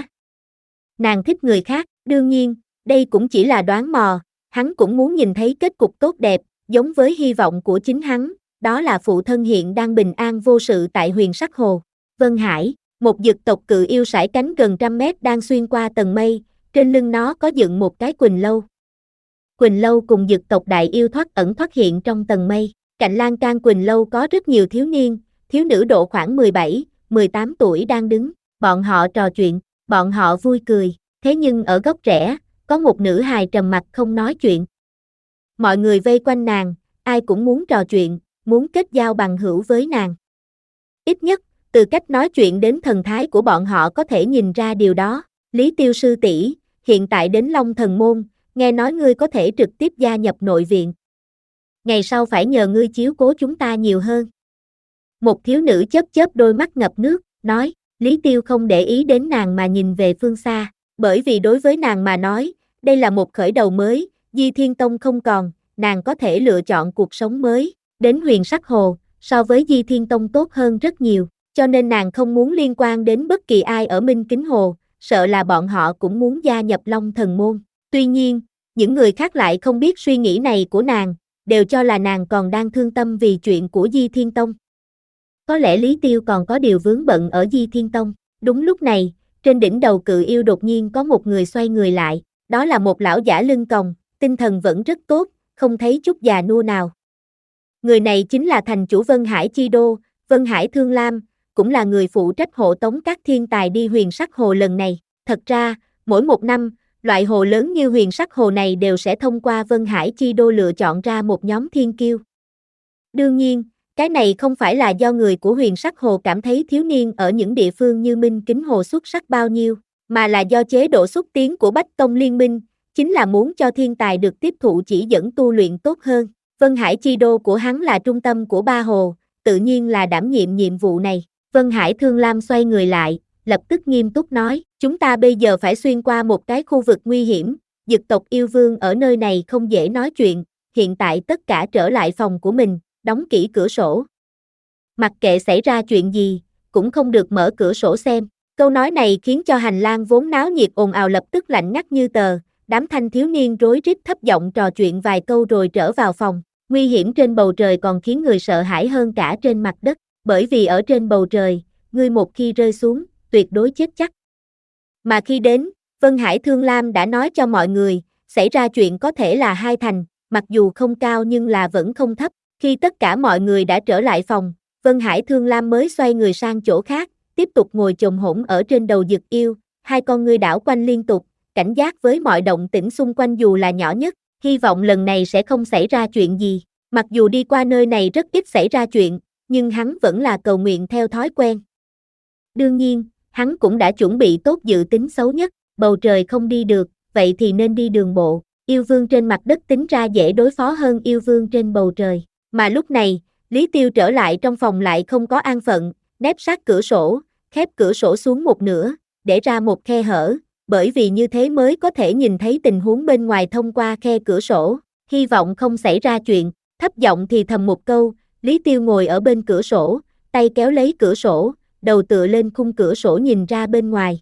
nàng thích người khác, đương nhiên, đây cũng chỉ là đoán mò, hắn cũng muốn nhìn thấy kết cục tốt đẹp, giống với hy vọng của chính hắn, đó là phụ thân hiện đang bình an vô sự tại Huyền Sắc Hồ. Vân Hải, một dực tộc cự yêu sải cánh gần trăm mét đang xuyên qua tầng mây, trên lưng nó có dựng một cái Quỳnh Lâu. Quỳnh Lâu cùng dực tộc đại yêu thoát ẩn thoát hiện trong tầng mây, cạnh lan can Quỳnh Lâu có rất nhiều thiếu niên, thiếu nữ độ khoảng mười bảy, mười tám tuổi đang đứng, bọn họ trò chuyện, bọn họ vui cười, thế nhưng ở góc rẽ, có một nữ hài trầm mặc không nói chuyện. Mọi người vây quanh nàng, ai cũng muốn trò chuyện, muốn kết giao bằng hữu với nàng. Ít nhất, từ cách nói chuyện đến thần thái của bọn họ có thể nhìn ra điều đó. Lý Tiêu sư tỷ, hiện tại đến Long Thần Môn, nghe nói ngươi có thể trực tiếp gia nhập nội viện. Ngày sau phải nhờ ngươi chiếu cố chúng ta nhiều hơn. Một thiếu nữ chớp chớp đôi mắt ngập nước, nói, Lý Tiêu không để ý đến nàng mà nhìn về phương xa, bởi vì đối với nàng mà nói, đây là một khởi đầu mới, Di Thiên Tông không còn, nàng có thể lựa chọn cuộc sống mới, đến Huyền Sắc Hồ, so với Di Thiên Tông tốt hơn rất nhiều, cho nên nàng không muốn liên quan đến bất kỳ ai ở Minh Kính Hồ, sợ là bọn họ cũng muốn gia nhập Long Thần Môn. Tuy nhiên, những người khác lại không biết suy nghĩ này của nàng, đều cho là nàng còn đang thương tâm vì chuyện của Di Thiên Tông. Có lẽ Lý Tiêu còn có điều vướng bận ở Di Thiên Tông. Đúng lúc này, trên đỉnh đầu cự yêu đột nhiên có một người xoay người lại, đó là một lão giả lưng còng, tinh thần vẫn rất tốt, không thấy chút già nua nào. Người này chính là thành chủ Vân Hải Chi Đô, Vân Hải Thương Lam, cũng là người phụ trách hộ tống các thiên tài đi Huyền Sắc Hồ lần này. Thật ra, mỗi một năm, loại hồ lớn như Huyền Sắc Hồ này đều sẽ thông qua Vân Hải Chi Đô lựa chọn ra một nhóm thiên kiêu. Đương nhiên, cái này không phải là do người của Huyền Sắc Hồ cảm thấy thiếu niên ở những địa phương như Minh Kính Hồ xuất sắc bao nhiêu, mà là do chế độ xúc tiến của Bách Tông Liên minh, chính là muốn cho thiên tài được tiếp thụ chỉ dẫn tu luyện tốt hơn. Vân Hải Chi Đô của hắn là trung tâm của ba hồ, tự nhiên là đảm nhiệm nhiệm vụ này. Vân Hải Thương Lam xoay người lại, lập tức nghiêm túc nói, chúng ta bây giờ phải xuyên qua một cái khu vực nguy hiểm, dực tộc yêu vương ở nơi này không dễ nói chuyện, hiện tại tất cả trở lại phòng của mình, đóng kỹ cửa sổ. Mặc kệ xảy ra chuyện gì, cũng không được mở cửa sổ xem. Câu nói này khiến cho hành lang vốn náo nhiệt ồn ào lập tức lạnh ngắt như tờ, đám thanh thiếu niên rối rít thấp giọng trò chuyện vài câu rồi trở vào phòng. Nguy hiểm trên bầu trời còn khiến người sợ hãi hơn cả trên mặt đất, bởi vì ở trên bầu trời, ngươi một khi rơi xuống, tuyệt đối chết chắc. Mà khi đến, Vân Hải Thương Lam đã nói cho mọi người, xảy ra chuyện có thể là hai thành, mặc dù không cao nhưng là vẫn không thấp. Khi tất cả mọi người đã trở lại phòng, Vân Hải Thương Lam mới xoay người sang chỗ khác, tiếp tục ngồi chồm hổm ở trên đầu dực yêu, hai con ngươi đảo quanh liên tục, cảnh giác với mọi động tĩnh xung quanh dù là nhỏ nhất, hy vọng lần này sẽ không xảy ra chuyện gì. Mặc dù đi qua nơi này rất ít xảy ra chuyện, nhưng hắn vẫn là cầu nguyện theo thói quen. Đương nhiên, hắn cũng đã chuẩn bị tốt dự tính xấu nhất, bầu trời không đi được, vậy thì nên đi đường bộ, yêu vương trên mặt đất tính ra dễ đối phó hơn yêu vương trên bầu trời. Mà lúc này, Lý Tiêu trở lại trong phòng lại không có an phận, nép sát cửa sổ, khép cửa sổ xuống một nửa, để ra một khe hở, bởi vì như thế mới có thể nhìn thấy tình huống bên ngoài thông qua khe cửa sổ, hy vọng không xảy ra chuyện, thấp giọng thì thầm một câu, Lý Tiêu ngồi ở bên cửa sổ, tay kéo lấy cửa sổ, đầu tựa lên khung cửa sổ nhìn ra bên ngoài.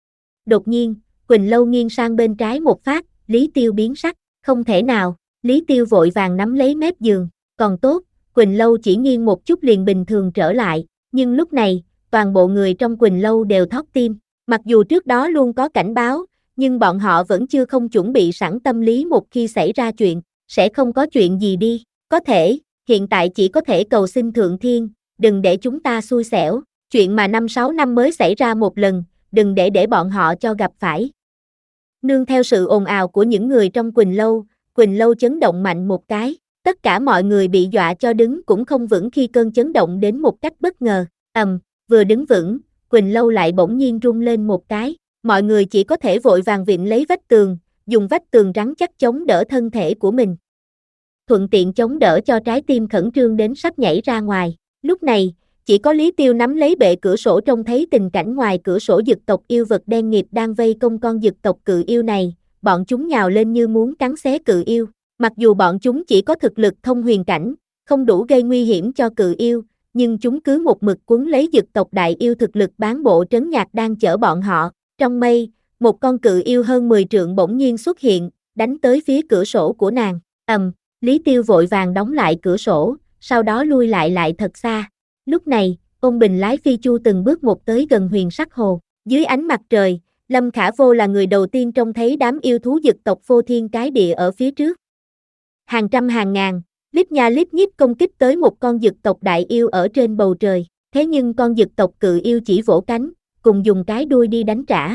Đột nhiên, Quỳnh Lâu nghiêng sang bên trái một phát, Lý Tiêu biến sắc, không thể nào, Lý Tiêu vội vàng nắm lấy mép giường, còn tốt, Quỳnh Lâu chỉ nghiêng một chút liền bình thường trở lại, nhưng lúc này, toàn bộ người trong Quỳnh Lâu đều thót tim, mặc dù trước đó luôn có cảnh báo, nhưng bọn họ vẫn chưa không chuẩn bị sẵn tâm lý một khi xảy ra chuyện, sẽ không có chuyện gì đi, có thể, hiện tại chỉ có thể cầu xin Thượng Thiên, đừng để chúng ta xui xẻo, chuyện mà năm sáu năm mới xảy ra một lần, đừng để để bọn họ cho gặp phải. Nương theo sự ồn ào của những người trong Quỳnh Lâu, Quỳnh Lâu chấn động mạnh một cái, tất cả mọi người bị dọa cho đứng cũng không vững khi cơn chấn động đến một cách bất ngờ, ầm, vừa đứng vững, Quỳnh Lâu lại bỗng nhiên rung lên một cái, mọi người chỉ có thể vội vàng viện lấy vách tường, dùng vách tường rắn chắc chống đỡ thân thể của mình. Thuận tiện chống đỡ cho trái tim khẩn trương đến sắp nhảy ra ngoài, lúc này, Chỉ có Lý Tiêu nắm lấy bệ cửa sổ trông thấy tình cảnh ngoài cửa sổ dực tộc yêu vật đen nghịt đang vây công con dực tộc cự yêu này, bọn chúng nhào lên như muốn cắn xé cự yêu. Mặc dù bọn chúng chỉ có thực lực thông huyền cảnh, không đủ gây nguy hiểm cho cự yêu, nhưng chúng cứ một mực quấn lấy dực tộc đại yêu thực lực bán bộ trấn nhạc đang chở bọn họ. Trong mây, một con cự yêu hơn mười trượng bỗng nhiên xuất hiện, đánh tới phía cửa sổ của nàng. Ầm, Lý Tiêu vội vàng đóng lại cửa sổ, sau đó lui lại lại thật xa. Lúc này, Ôn Bình lái phi chu từng bước một tới gần huyền sắc hồ. Dưới ánh mặt trời, Lâm Khả Vô là người đầu tiên trông thấy đám yêu thú dực tộc phô thiên cái địa ở phía trước. Hàng trăm hàng ngàn, lít nha lít nhít công kích tới một con dực tộc đại yêu ở trên bầu trời. Thế nhưng con dực tộc cự yêu chỉ vỗ cánh, cùng dùng cái đuôi đi đánh trả.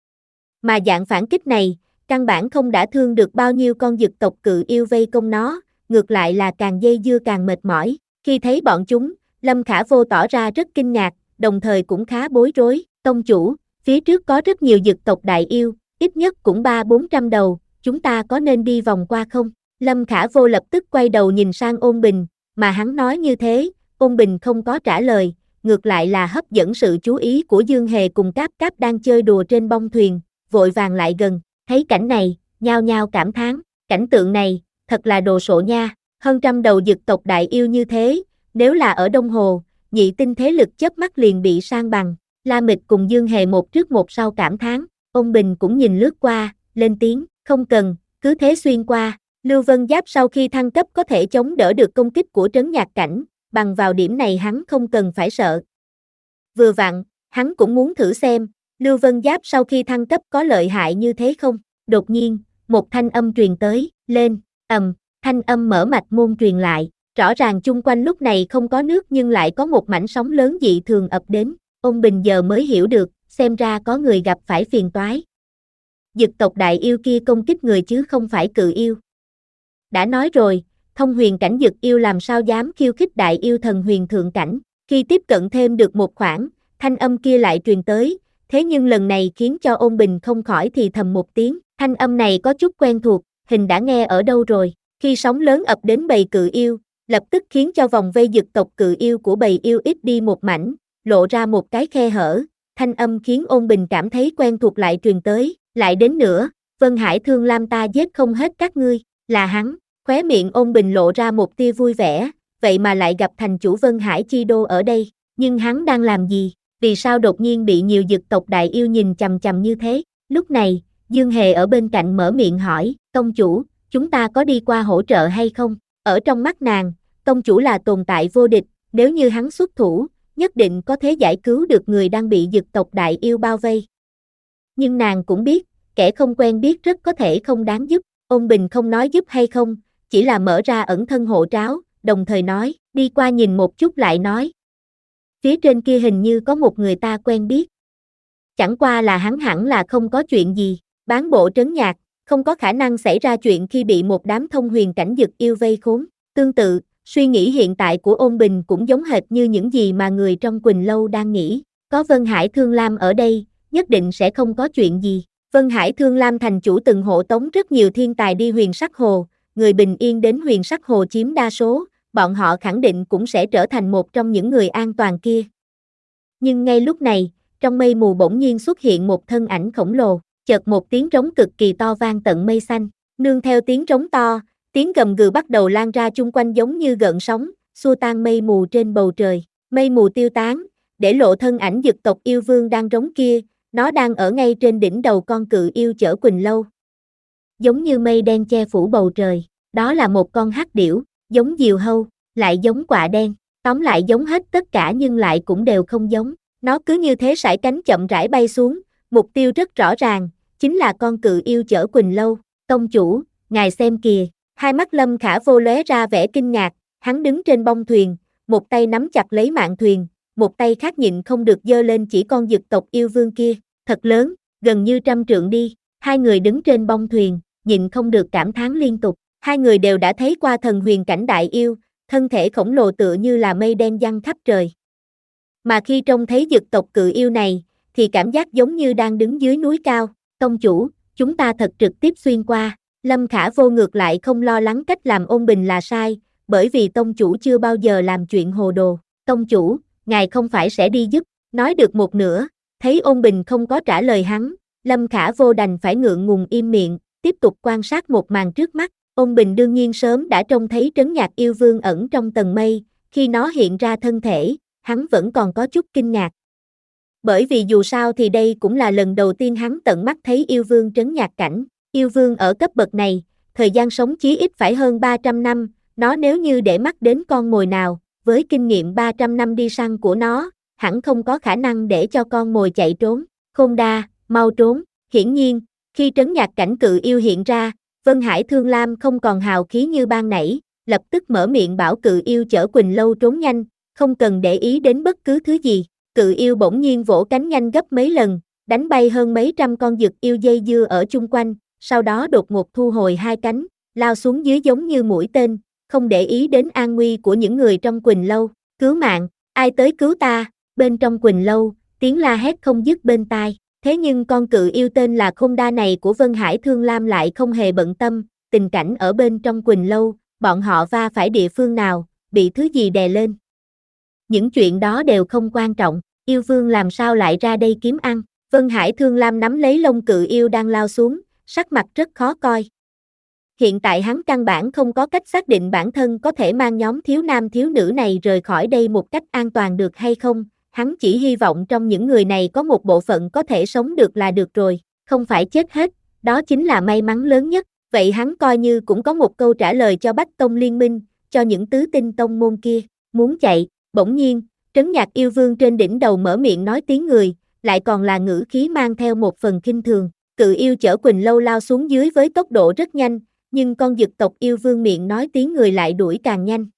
Mà dạng phản kích này, căn bản không đã thương được bao nhiêu con dực tộc cự yêu vây công nó, ngược lại là càng dây dưa càng mệt mỏi. Khi thấy bọn chúng, Lâm Khả Vô tỏ ra rất kinh ngạc, đồng thời cũng khá bối rối. Tông chủ, phía trước có rất nhiều dực tộc đại yêu, ít nhất cũng ba bốn trăm đầu, chúng ta có nên đi vòng qua không? Lâm Khả Vô lập tức quay đầu nhìn sang Ôn Bình, mà hắn nói như thế, Ôn Bình không có trả lời, ngược lại là hấp dẫn sự chú ý của Dương Hề cùng Cáp Cáp đang chơi đùa trên bông thuyền, vội vàng lại gần, thấy cảnh này, nhao nhao cảm thán, cảnh tượng này, thật là đồ sộ nha, hơn trăm đầu dực tộc đại yêu như thế, nếu là ở Đông Hồ, nhị tinh thế lực chớp mắt liền bị san bằng. La Mịch cùng Dương Hề một trước một sau cảm thán, Ôn Bình cũng nhìn lướt qua, lên tiếng, không cần, cứ thế xuyên qua. Lưu Vân Giáp sau khi thăng cấp có thể chống đỡ được công kích của trấn nhạc cảnh, bằng vào điểm này hắn không cần phải sợ. Vừa vặn, hắn cũng muốn thử xem, Lưu Vân Giáp sau khi thăng cấp có lợi hại như thế không? Đột nhiên, một thanh âm truyền tới, lên, ầm, thanh âm mở mạch môn truyền lại, rõ ràng chung quanh lúc này không có nước nhưng lại có một mảnh sóng lớn dị thường ập đến. Ôn Bình giờ mới hiểu được, xem ra có người gặp phải phiền toái. Dực tộc đại yêu kia công kích người chứ không phải cự yêu. Đã nói rồi, thông huyền cảnh dực yêu làm sao dám khiêu khích đại yêu thần huyền thượng cảnh. Khi tiếp cận thêm được một khoảng, thanh âm kia lại truyền tới, thế nhưng lần này khiến cho Ôn Bình không khỏi thì thầm một tiếng, thanh âm này có chút quen thuộc, hình đã nghe ở đâu rồi. Khi sóng lớn ập đến bầy cự yêu, lập tức khiến cho vòng vây dực tộc cự yêu của bầy yêu ít đi một mảnh, lộ ra một cái khe hở, thanh âm khiến Ôn Bình cảm thấy quen thuộc lại truyền tới, lại đến nữa, Vân Hải Thương Lam ta giết không hết các ngươi, là hắn, khóe miệng Ôn Bình lộ ra một tia vui vẻ, vậy mà lại gặp thành chủ Vân Hải Chi Đô ở đây, nhưng hắn đang làm gì, vì sao đột nhiên bị nhiều dực tộc đại yêu nhìn chằm chằm như thế, lúc này, Dương Hề ở bên cạnh mở miệng hỏi, tông chủ, chúng ta có đi qua hỗ trợ hay không, ở trong mắt nàng, tông chủ là tồn tại vô địch, nếu như hắn xuất thủ, nhất định có thể giải cứu được người đang bị dực tộc đại yêu bao vây. Nhưng nàng cũng biết, kẻ không quen biết rất có thể không đáng giúp, Ôn Bình không nói giúp hay không, chỉ là mở ra ẩn thân hộ tráo, đồng thời nói, đi qua nhìn một chút lại nói. Phía trên kia hình như có một người ta quen biết. Chẳng qua là hắn hẳn là không có chuyện gì, bán bộ trấn nhạc, không có khả năng xảy ra chuyện khi bị một đám thông huyền cảnh dực yêu vây khốn. Tương tự, suy nghĩ hiện tại của Ôn Bình cũng giống hệt như những gì mà người trong Quỳnh Lâu đang nghĩ, có Vân Hải Thương Lam ở đây, nhất định sẽ không có chuyện gì. Vân Hải Thương Lam thành chủ từng hộ tống rất nhiều thiên tài đi huyền sắc hồ, người bình yên đến huyền sắc hồ chiếm đa số, bọn họ khẳng định cũng sẽ trở thành một trong những người an toàn kia. Nhưng ngay lúc này, trong mây mù bỗng nhiên xuất hiện một thân ảnh khổng lồ, chợt một tiếng trống cực kỳ to vang tận mây xanh, nương theo tiếng trống to, tiếng gầm gừ bắt đầu lan ra chung quanh giống như gợn sóng, xua tan mây mù trên bầu trời, mây mù tiêu tán, để lộ thân ảnh dực tộc yêu vương đang rống kia, nó đang ở ngay trên đỉnh đầu con cự yêu chở Quỳnh Lâu. Giống như mây đen che phủ bầu trời, đó là một con hắc điểu, giống diều hâu, lại giống quạ đen, tóm lại giống hết tất cả nhưng lại cũng đều không giống, nó cứ như thế sải cánh chậm rãi bay xuống, mục tiêu rất rõ ràng, chính là con cự yêu chở Quỳnh Lâu. Tông chủ, ngài xem kìa, hai mắt Lâm Khả Vô lóe ra vẻ kinh ngạc, hắn đứng trên bông thuyền, một tay nắm chặt lấy mạn thuyền, một tay khác nhịn không được giơ lên chỉ con dực tộc yêu vương kia, thật lớn, gần như trăm trượng đi, hai người đứng trên bông thuyền, nhịn không được cảm thán liên tục, hai người đều đã thấy qua thần huyền cảnh đại yêu, thân thể khổng lồ tựa như là mây đen giăng khắp trời. Mà khi trông thấy dực tộc cự yêu này, thì cảm giác giống như đang đứng dưới núi cao, tông chủ, chúng ta thật trực tiếp xuyên qua, Lâm Khả Vô ngược lại không lo lắng cách làm Ôn Bình là sai, bởi vì tông chủ chưa bao giờ làm chuyện hồ đồ, tông chủ, ngài không phải sẽ đi giúp, nói được một nửa, thấy Ôn Bình không có trả lời hắn, Lâm Khả Vô đành phải ngượng ngùng im miệng, tiếp tục quan sát một màn trước mắt. Ôn Bình đương nhiên sớm đã trông thấy Trấn Nhạc Yêu Vương ẩn trong tầng mây, khi nó hiện ra thân thể, hắn vẫn còn có chút kinh ngạc. Bởi vì dù sao thì đây cũng là lần đầu tiên hắn tận mắt thấy yêu vương trấn nhạc cảnh. Yêu vương ở cấp bậc này, thời gian sống chí ít phải hơn ba trăm năm, nó nếu như để mắt đến con mồi nào, với kinh nghiệm ba trăm năm đi săn của nó, hẳn không có khả năng để cho con mồi chạy trốn. Khôn Đa, mau trốn. Hiển nhiên, khi trấn nhạc cảnh cự yêu hiện ra, Vân Hải Thương Lam không còn hào khí như ban nãy, lập tức mở miệng bảo cự yêu chở Quỳnh Lâu trốn nhanh, không cần để ý đến bất cứ thứ gì. Cự yêu bỗng nhiên vỗ cánh nhanh gấp mấy lần, đánh bay hơn mấy trăm con dực yêu dây dưa ở chung quanh, sau đó đột ngột thu hồi hai cánh, lao xuống dưới giống như mũi tên, không để ý đến an nguy của những người trong Quỳnh Lâu. Cứu mạng, ai tới cứu ta? Bên trong Quỳnh Lâu, tiếng la hét không dứt bên tai. Thế nhưng con cự yêu tên là Khôn Đa này của Vân Hải Thương Lam lại không hề bận tâm, tình cảnh ở bên trong Quỳnh Lâu, bọn họ va phải địa phương nào, bị thứ gì đè lên. Những chuyện đó đều không quan trọng, yêu vương làm sao lại ra đây kiếm ăn. Vân Hải Thương Lam nắm lấy lông cự yêu đang lao xuống, sắc mặt rất khó coi. Hiện tại hắn căn bản không có cách xác định bản thân có thể mang nhóm thiếu nam thiếu nữ này rời khỏi đây một cách an toàn được hay không. Hắn chỉ hy vọng trong những người này có một bộ phận có thể sống được là được rồi, không phải chết hết, đó chính là may mắn lớn nhất. Vậy hắn coi như cũng có một câu trả lời cho Bách Tông Liên Minh, cho những tứ tinh tông môn kia. Muốn chạy, bỗng nhiên, Trấn Nhạc Yêu Vương trên đỉnh đầu mở miệng nói tiếng người, lại còn là ngữ khí mang theo một phần khinh thường. Cự yêu chở Quỳnh Lâu lao xuống dưới với tốc độ rất nhanh, nhưng con dực tộc yêu vương miệng nói tiếng người lại đuổi càng nhanh.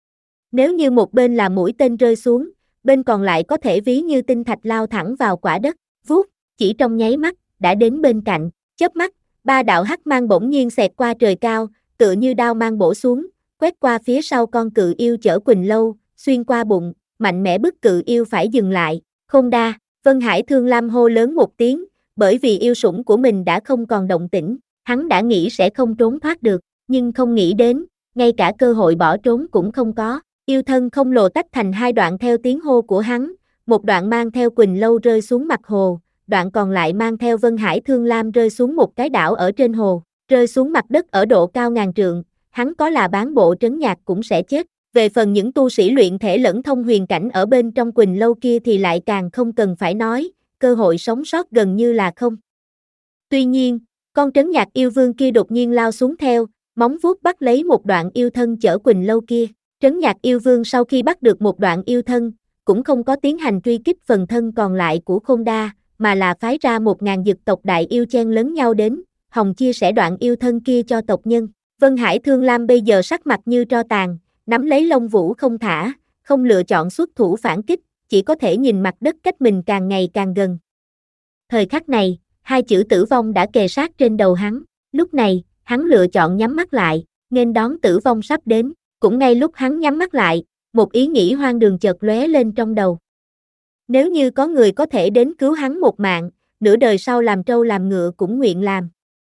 Nếu như một bên là mũi tên rơi xuống, bên còn lại có thể ví như tinh thạch lao thẳng vào quả đất, vuốt, chỉ trong nháy mắt, đã đến bên cạnh, chớp mắt, ba đạo hắc mang bỗng nhiên xẹt qua trời cao, tựa như đao mang bổ xuống, quét qua phía sau con cự yêu chở Quỳnh Lâu, xuyên qua bụng, mạnh mẽ bức cự yêu phải dừng lại. Khôn Đa, Vân Hải Thương Lam hô lớn một tiếng, bởi vì yêu sủng của mình đã không còn động tĩnh, hắn đã nghĩ sẽ không trốn thoát được, nhưng không nghĩ đến, ngay cả cơ hội bỏ trốn cũng không có. Yêu thân không lồ tách thành hai đoạn theo tiếng hô của hắn, một đoạn mang theo Quỳnh Lâu rơi xuống mặt hồ, đoạn còn lại mang theo Vân Hải Thương Lam rơi xuống một cái đảo ở trên hồ, rơi xuống mặt đất ở độ cao ngàn trượng, hắn có là bán bộ trấn nhạc cũng sẽ chết. Về phần những tu sĩ luyện thể lẫn thông huyền cảnh ở bên trong Quỳnh Lâu kia thì lại càng không cần phải nói, cơ hội sống sót gần như là không. Tuy nhiên, con trấn nhạc yêu vương kia đột nhiên lao xuống theo, móng vuốt bắt lấy một đoạn yêu thân chở Quỳnh Lâu kia. Trấn nhạc yêu vương sau khi bắt được một đoạn yêu thân, cũng không có tiến hành truy kích phần thân còn lại của Khôn Đa, mà là phái ra một ngàn dực tộc đại yêu chen lấn nhau đến, hòng chia sẻ đoạn yêu thân kia cho tộc nhân. Vân Hải Thương Lam bây giờ sắc mặt như tro tàn, nắm lấy lông vũ không thả, không lựa chọn xuất thủ phản kích, chỉ có thể nhìn mặt đất cách mình càng ngày càng gần. Thời khắc này, hai chữ tử vong đã kề sát trên đầu hắn, lúc này, hắn lựa chọn nhắm mắt lại, nghênh đón tử vong sắp đến. Cũng ngay lúc hắn nhắm mắt lại, một ý nghĩ hoang đường chợt lóe lên trong đầu. Nếu như có người có thể đến cứu hắn một mạng, nửa đời sau làm trâu làm ngựa cũng nguyện làm.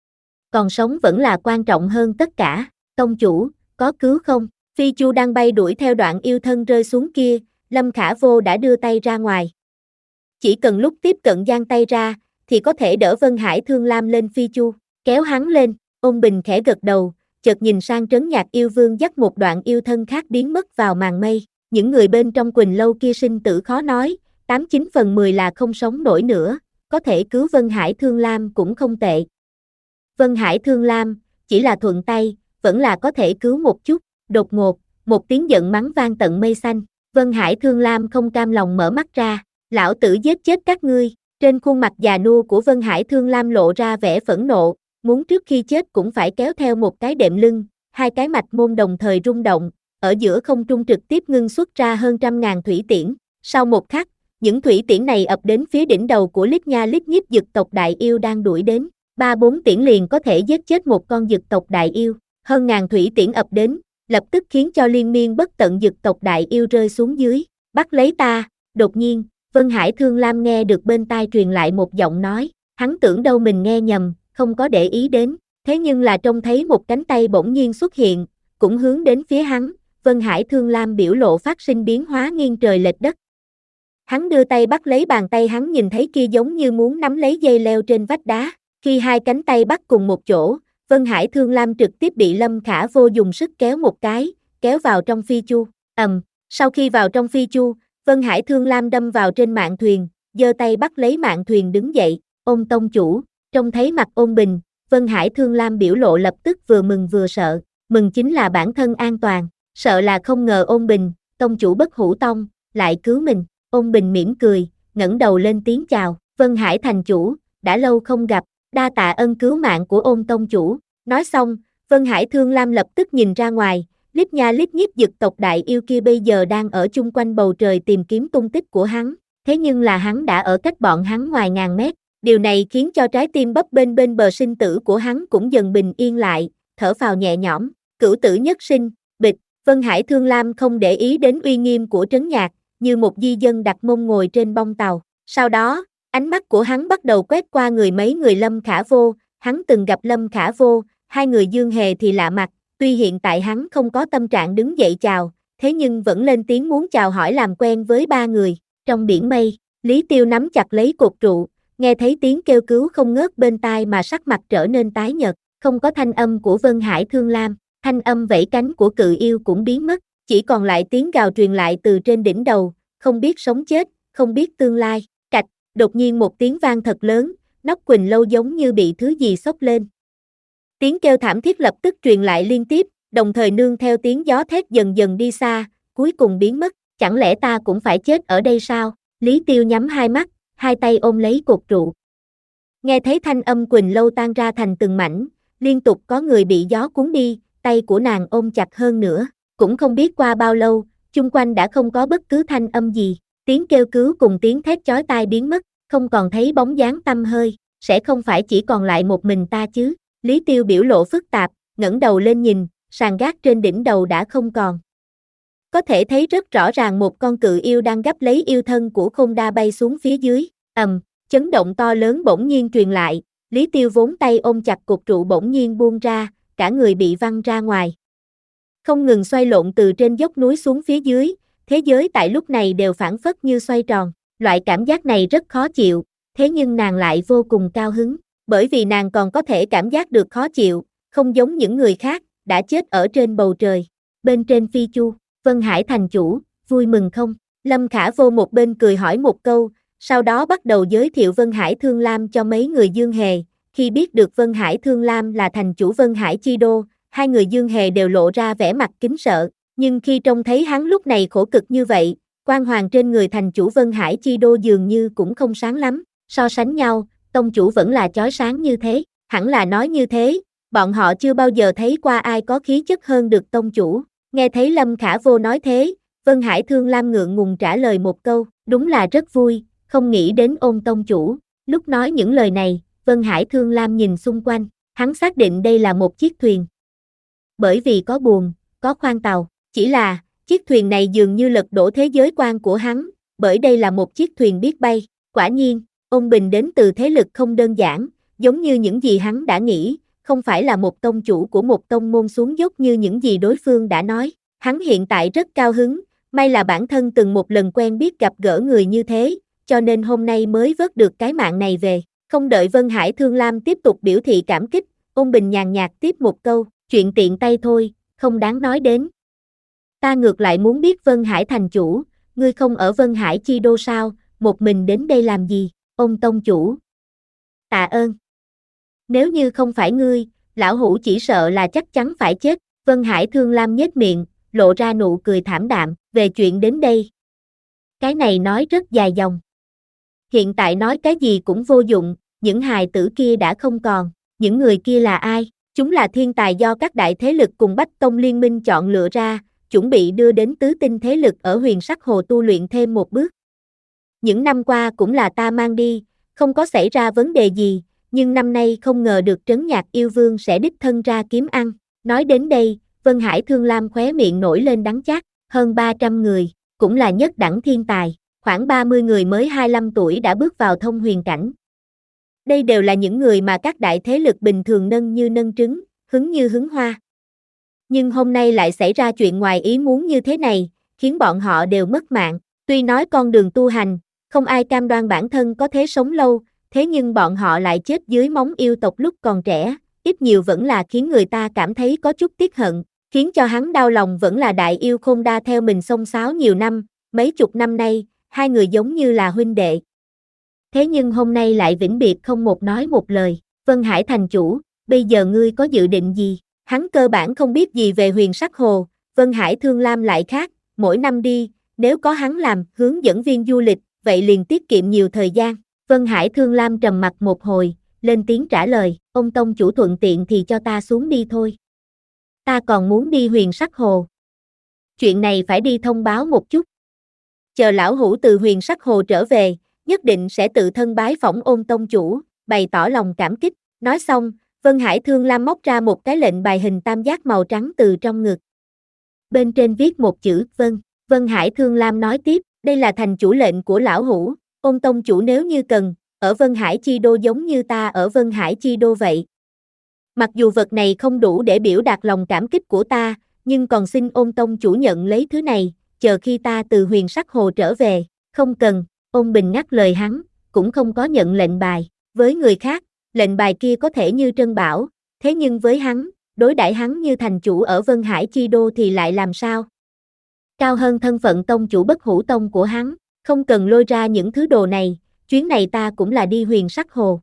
Còn sống vẫn là quan trọng hơn tất cả. Tông chủ, có cứu không? Phi Chu đang bay đuổi theo đoạn yêu thân rơi xuống kia, Lâm Khả Vô đã đưa tay ra ngoài. Chỉ cần lúc tiếp cận giang tay ra, thì có thể đỡ Vân Hải Thương Lam lên Phi Chu, kéo hắn lên. Ôn Bình khẽ gật đầu, chợt nhìn sang Trấn Nhạc Yêu Vương dắt một đoạn yêu thân khác biến mất vào màn mây. Những người bên trong Quỳnh Lâu kia sinh tử khó nói, tám chín phần mười là không sống nổi nữa, có thể cứu Vân Hải Thương Lam cũng không tệ. Vân Hải Thương Lam, chỉ là thuận tay, vẫn là có thể cứu một chút. Đột ngột, một tiếng giận mắng vang tận mây xanh. Vân Hải Thương Lam không cam lòng mở mắt ra, lão tử giết chết các ngươi. Trên khuôn mặt già nua của Vân Hải Thương Lam lộ ra vẻ phẫn nộ, muốn trước khi chết cũng phải kéo theo một cái đệm lưng. Hai cái mạch môn đồng thời rung động, ở giữa không trung trực tiếp ngưng xuất ra hơn trăm ngàn thủy tiễn. Sau một khắc, những thủy tiễn này ập đến phía đỉnh đầu của Lít Nha Lít Nhít dực tộc đại yêu đang đuổi đến. Ba bốn tiễn liền có thể giết chết một con dực tộc đại yêu. Hơn ngàn thủy tiễn ập đến, lập tức khiến cho liên miên bất tận dực tộc đại yêu rơi xuống dưới. Bắt lấy ta. Đột nhiên, Vân Hải Thương Lam nghe được bên tai truyền lại một giọng nói. Hắn tưởng đâu mình nghe nhầm, không có để ý đến. Thế nhưng là trông thấy một cánh tay bỗng nhiên xuất hiện, cũng hướng đến phía hắn. Vân Hải Thương Lam biểu lộ phát sinh biến hóa nghiêng trời lệch đất. Hắn đưa tay bắt lấy bàn tay hắn nhìn thấy kia giống như muốn nắm lấy dây leo trên vách đá. Khi hai cánh tay bắt cùng một chỗ, Vân Hải Thương Lam trực tiếp bị Lâm Khả Vô dùng sức kéo một cái, kéo vào trong phi chu. Ầm, sau khi vào trong phi chu, Vân Hải Thương Lam đâm vào trên mạn thuyền, giơ tay bắt lấy mạn thuyền đứng dậy. Ôn tông chủ, trông thấy mặt Ôn Bình, Vân Hải Thương Lam biểu lộ lập tức vừa mừng vừa sợ. Mừng chính là bản thân an toàn, sợ là không ngờ Ôn Bình, tông chủ Bất Hủ Tông, lại cứu mình. Ôn Bình mỉm cười, ngẩng đầu lên tiếng chào. Vân Hải thành chủ, đã lâu không gặp, đa tạ ân cứu mạng của Ôn tông chủ. Nói xong, Vân Hải Thương Lam lập tức nhìn ra ngoài, Lít Nha Lít Nhít dực tộc đại yêu kia bây giờ đang ở chung quanh bầu trời tìm kiếm tung tích của hắn, thế nhưng là hắn đã ở cách bọn hắn ngoài ngàn mét. Điều này khiến cho trái tim bấp bênh bên bờ sinh tử của hắn cũng dần bình yên lại, thở phào nhẹ nhõm. Cửu tử nhất sinh, bịch. Vân Hải Thương Lam không để ý đến uy nghiêm của Trấn Nhạc, như một di dân đặt mông ngồi trên bông tàu. Sau đó, ánh mắt của hắn bắt đầu quét qua người mấy người Lâm Khả Vô. Hắn từng gặp Lâm Khả Vô, hai người Dương Hề thì lạ mặt, tuy hiện tại hắn không có tâm trạng đứng dậy chào, thế nhưng vẫn lên tiếng muốn chào hỏi làm quen với ba người. Trong biển mây, Lý Tiêu nắm chặt lấy cột trụ, nghe thấy tiếng kêu cứu không ngớt bên tai mà sắc mặt trở nên tái nhợt. Không có thanh âm của Vân Hải Thương Lam, thanh âm vẫy cánh của cự yêu cũng biến mất, chỉ còn lại tiếng gào truyền lại từ trên đỉnh đầu, không biết sống chết, không biết tương lai. Cạch, đột nhiên một tiếng vang thật lớn, nóc Quỳnh Lâu giống như bị thứ gì xốc lên. Tiếng kêu thảm thiết lập tức truyền lại liên tiếp, đồng thời nương theo tiếng gió thét dần dần đi xa, cuối cùng biến mất. Chẳng lẽ ta cũng phải chết ở đây sao? Lý Tiêu nhắm hai mắt, hai tay ôm lấy cột trụ. Nghe thấy thanh âm Quỳnh Lâu tan ra thành từng mảnh, liên tục có người bị gió cuốn đi, tay của nàng ôm chặt hơn nữa. Cũng không biết qua bao lâu, chung quanh đã không có bất cứ thanh âm gì, tiếng kêu cứu cùng tiếng thét chói tai biến mất, không còn thấy bóng dáng tăm hơi, sẽ không phải chỉ còn lại một mình ta chứ? Lý Tiêu biểu lộ phức tạp, ngẩng đầu lên nhìn, sàn gác trên đỉnh đầu đã không còn. Có thể thấy rất rõ ràng một con cự yêu đang gấp lấy yêu thân của Khôn Đa bay xuống phía dưới. Ầm, chấn động to lớn bỗng nhiên truyền lại, Lý Tiêu vốn tay ôm chặt cột trụ bỗng nhiên buông ra, cả người bị văng ra ngoài. Không ngừng xoay lộn từ trên dốc núi xuống phía dưới, thế giới tại lúc này đều phảng phất như xoay tròn. Loại cảm giác này rất khó chịu, thế nhưng nàng lại vô cùng cao hứng, bởi vì nàng còn có thể cảm giác được khó chịu, không giống những người khác, đã chết ở trên bầu trời. Bên trên phi chu, Vân Hải thành chủ, vui mừng không? Lâm Khả Vô một bên cười hỏi một câu, sau đó bắt đầu giới thiệu Vân Hải Thương Lam cho mấy người Dương Hề. Khi biết được Vân Hải Thương Lam là thành chủ Vân Hải Chi Đô, hai người Dương Hề đều lộ ra vẻ mặt kính sợ, nhưng khi trông thấy hắn lúc này khổ cực như vậy, quang hoàng trên người thành chủ Vân Hải Chi Đô dường như cũng không sáng lắm. So sánh nhau, tông chủ vẫn là chói sáng như thế. Hẳn là nói như thế, bọn họ chưa bao giờ thấy qua ai có khí chất hơn được tông chủ. Nghe thấy Lâm Khả Vô nói thế, Vân Hải Thương Lam ngượng ngùng trả lời một câu, đúng là rất vui, không nghĩ đến Ôn tông chủ. Lúc nói những lời này, Vân Hải Thương Lam nhìn xung quanh, hắn xác định đây là một chiếc thuyền. Bởi vì có buồm, có khoang tàu, chỉ là, chiếc thuyền này dường như lật đổ thế giới quan của hắn, bởi đây là một chiếc thuyền biết bay. Quả nhiên, Ôn Bình đến từ thế lực không đơn giản, giống như những gì hắn đã nghĩ, không phải là một tông chủ của một tông môn xuống dốc như những gì đối phương đã nói. Hắn hiện tại rất cao hứng, may là bản thân từng một lần quen biết gặp gỡ người như thế, cho nên hôm nay mới vớt được cái mạng này về. Không đợi Vân Hải Thương Lam tiếp tục biểu thị cảm kích, Ôn Bình nhàn nhạt tiếp một câu, chuyện tiện tay thôi, không đáng nói đến. Ta ngược lại muốn biết Vân Hải thành chủ, ngươi không ở Vân Hải Chi Đô sao, một mình đến đây làm gì? Ôn tông chủ. Tạ ơn. Nếu như không phải ngươi, lão hủ chỉ sợ là chắc chắn phải chết. Vân Hải Thương Lam nhếch miệng, lộ ra nụ cười thảm đạm, về chuyện đến đây. Cái này nói rất dài dòng. Hiện tại nói cái gì cũng vô dụng, những hài tử kia đã không còn, những người kia là ai? Chúng là thiên tài do các đại thế lực cùng Bách Tông Liên minh chọn lựa ra, chuẩn bị đưa đến tứ tinh thế lực ở Huyền Sắc Hồ tu luyện thêm một bước. Những năm qua cũng là ta mang đi, không có xảy ra vấn đề gì, nhưng năm nay không ngờ được Trấn Nhạc Yêu Vương sẽ đích thân ra kiếm ăn. Nói đến đây, Vân Hải Thương Lam khóe miệng nổi lên đắng chát, hơn ba trăm người, cũng là nhất đẳng thiên tài, khoảng ba mươi người mới hai mươi lăm tuổi đã bước vào thông huyền cảnh. Đây đều là những người mà các đại thế lực bình thường nâng như nâng trứng, hứng như hứng hoa. Nhưng hôm nay lại xảy ra chuyện ngoài ý muốn như thế này, khiến bọn họ đều mất mạng. Tuy nói con đường tu hành, không ai cam đoan bản thân có thể sống lâu, thế nhưng bọn họ lại chết dưới móng yêu tộc lúc còn trẻ, ít nhiều vẫn là khiến người ta cảm thấy có chút tiếc hận, khiến cho hắn đau lòng vẫn là đại yêu Khôn Đa theo mình xông xáo nhiều năm, mấy chục năm nay, hai người giống như là huynh đệ. Thế nhưng hôm nay lại vĩnh biệt không một nói một lời, Vân Hải thành chủ, bây giờ ngươi có dự định gì? Hắn cơ bản không biết gì về Huyền Sắc Hồ, Vân Hải Thương Lam lại khác, mỗi năm đi, nếu có hắn làm hướng dẫn viên du lịch, vậy liền tiết kiệm nhiều thời gian. Vân Hải Thương Lam trầm mặt một hồi, lên tiếng trả lời, ông tông chủ thuận tiện thì cho ta xuống đi thôi. Ta còn muốn đi Huyền Sắc Hồ. Chuyện này phải đi thông báo một chút. Chờ lão hủ từ Huyền Sắc Hồ trở về, nhất định sẽ tự thân bái phỏng Ôn tông chủ, bày tỏ lòng cảm kích. Nói xong, Vân Hải Thương Lam móc ra một cái lệnh bài hình tam giác màu trắng từ trong ngực. Bên trên viết một chữ Vân. Vân Hải Thương Lam nói tiếp, đây là thành chủ lệnh của lão hủ, Ôn tông chủ nếu như cần, ở Vân Hải Chi Đô giống như ta ở Vân Hải Chi Đô vậy. Mặc dù vật này không đủ để biểu đạt lòng cảm kích của ta, nhưng còn xin Ôn tông chủ nhận lấy thứ này, chờ khi ta từ Huyền Sắc Hồ trở về. Không cần, Ôn Bình ngắt lời hắn, cũng không có nhận lệnh bài. Với người khác, lệnh bài kia có thể như trân bảo, thế nhưng với hắn, đối đãi hắn như thành chủ ở Vân Hải Chi Đô thì lại làm sao? Cao hơn thân phận tông chủ Bất Hủ Tông của hắn, không cần lôi ra những thứ đồ này, chuyến này ta cũng là đi Huyền Sắc Hồ.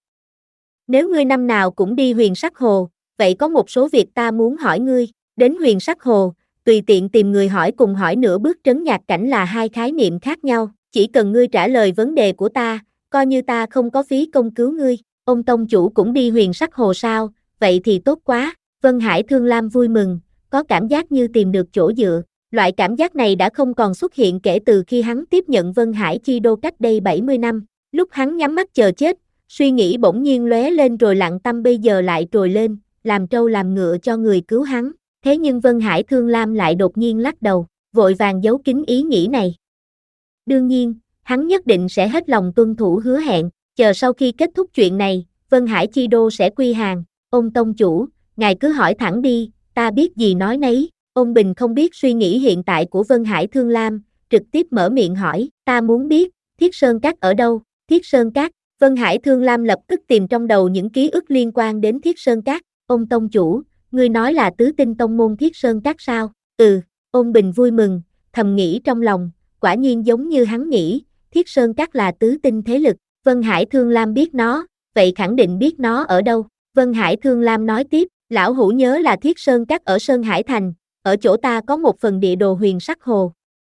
Nếu ngươi năm nào cũng đi Huyền Sắc Hồ, vậy có một số việc ta muốn hỏi ngươi, đến Huyền Sắc Hồ, tùy tiện tìm người hỏi cùng hỏi nửa bước trấn nhạc cảnh là hai khái niệm khác nhau, chỉ cần ngươi trả lời vấn đề của ta, coi như ta không có phí công cứu ngươi. Ông tông chủ cũng đi Huyền Sắc Hồ sao, vậy thì tốt quá. Vân Hải Thương Lam vui mừng, có cảm giác như tìm được chỗ dựa. Loại cảm giác này đã không còn xuất hiện kể từ khi hắn tiếp nhận Vân Hải Chi Đô cách đây bảy mươi năm. Lúc hắn nhắm mắt chờ chết, suy nghĩ bỗng nhiên lóe lên rồi lặng tăm bây giờ lại trồi lên, làm trâu làm ngựa cho người cứu hắn. Thế nhưng Vân Hải Thương Lam lại đột nhiên lắc đầu, vội vàng giấu kín ý nghĩ này. Đương nhiên, hắn nhất định sẽ hết lòng tuân thủ hứa hẹn, chờ sau khi kết thúc chuyện này, Vân Hải Chi Đô sẽ quy hàng. Ôn tông chủ, ngài cứ hỏi thẳng đi, ta biết gì nói nấy. Ôn Bình không biết suy nghĩ hiện tại của Vân Hải Thương Lam, trực tiếp mở miệng hỏi, ta muốn biết, Thiết Sơn Các ở đâu? Thiết Sơn Các. Vân Hải Thương Lam lập tức tìm trong đầu những ký ức liên quan đến Thiết Sơn Các. Ôn tông chủ, ngươi nói là tứ tinh tông môn Thiết Sơn Các sao? Ừ, Ôn Bình vui mừng, thầm nghĩ trong lòng, quả nhiên giống như hắn nghĩ, Thiết Sơn Các là tứ tinh thế lực. Vân Hải Thương Lam biết nó, vậy khẳng định biết nó ở đâu. Vân Hải Thương Lam nói tiếp, lão hủ nhớ là Thiết Sơn Các ở Sơn Hải Thành, ở chỗ ta có một phần địa đồ Huyền Sắc Hồ.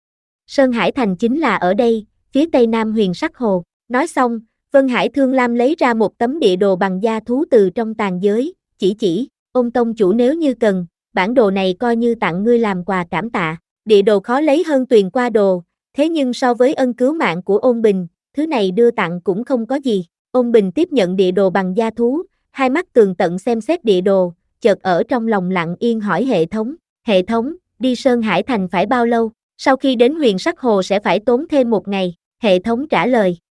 Sơn Hải Thành chính là ở đây, phía tây nam Huyền Sắc Hồ. Nói xong, Vân Hải Thương Lam lấy ra một tấm địa đồ bằng da thú từ trong tàn giới, chỉ chỉ, Ôn tông chủ nếu như cần, bản đồ này coi như tặng ngươi làm quà cảm tạ. Địa đồ khó lấy hơn Tuyền Qua Đồ, thế nhưng so với ân cứu mạng của Ôn Bình, thứ này đưa tặng cũng không có gì. Ôn Bình tiếp nhận địa đồ bằng da thú, hai mắt tường tận xem xét địa đồ, chợt ở trong lòng lặng yên hỏi hệ thống, hệ thống, đi Sơn Hải Thành phải bao lâu? Sau khi đến Huyền Sắc Hồ sẽ phải tốn thêm một ngày, hệ thống trả lời.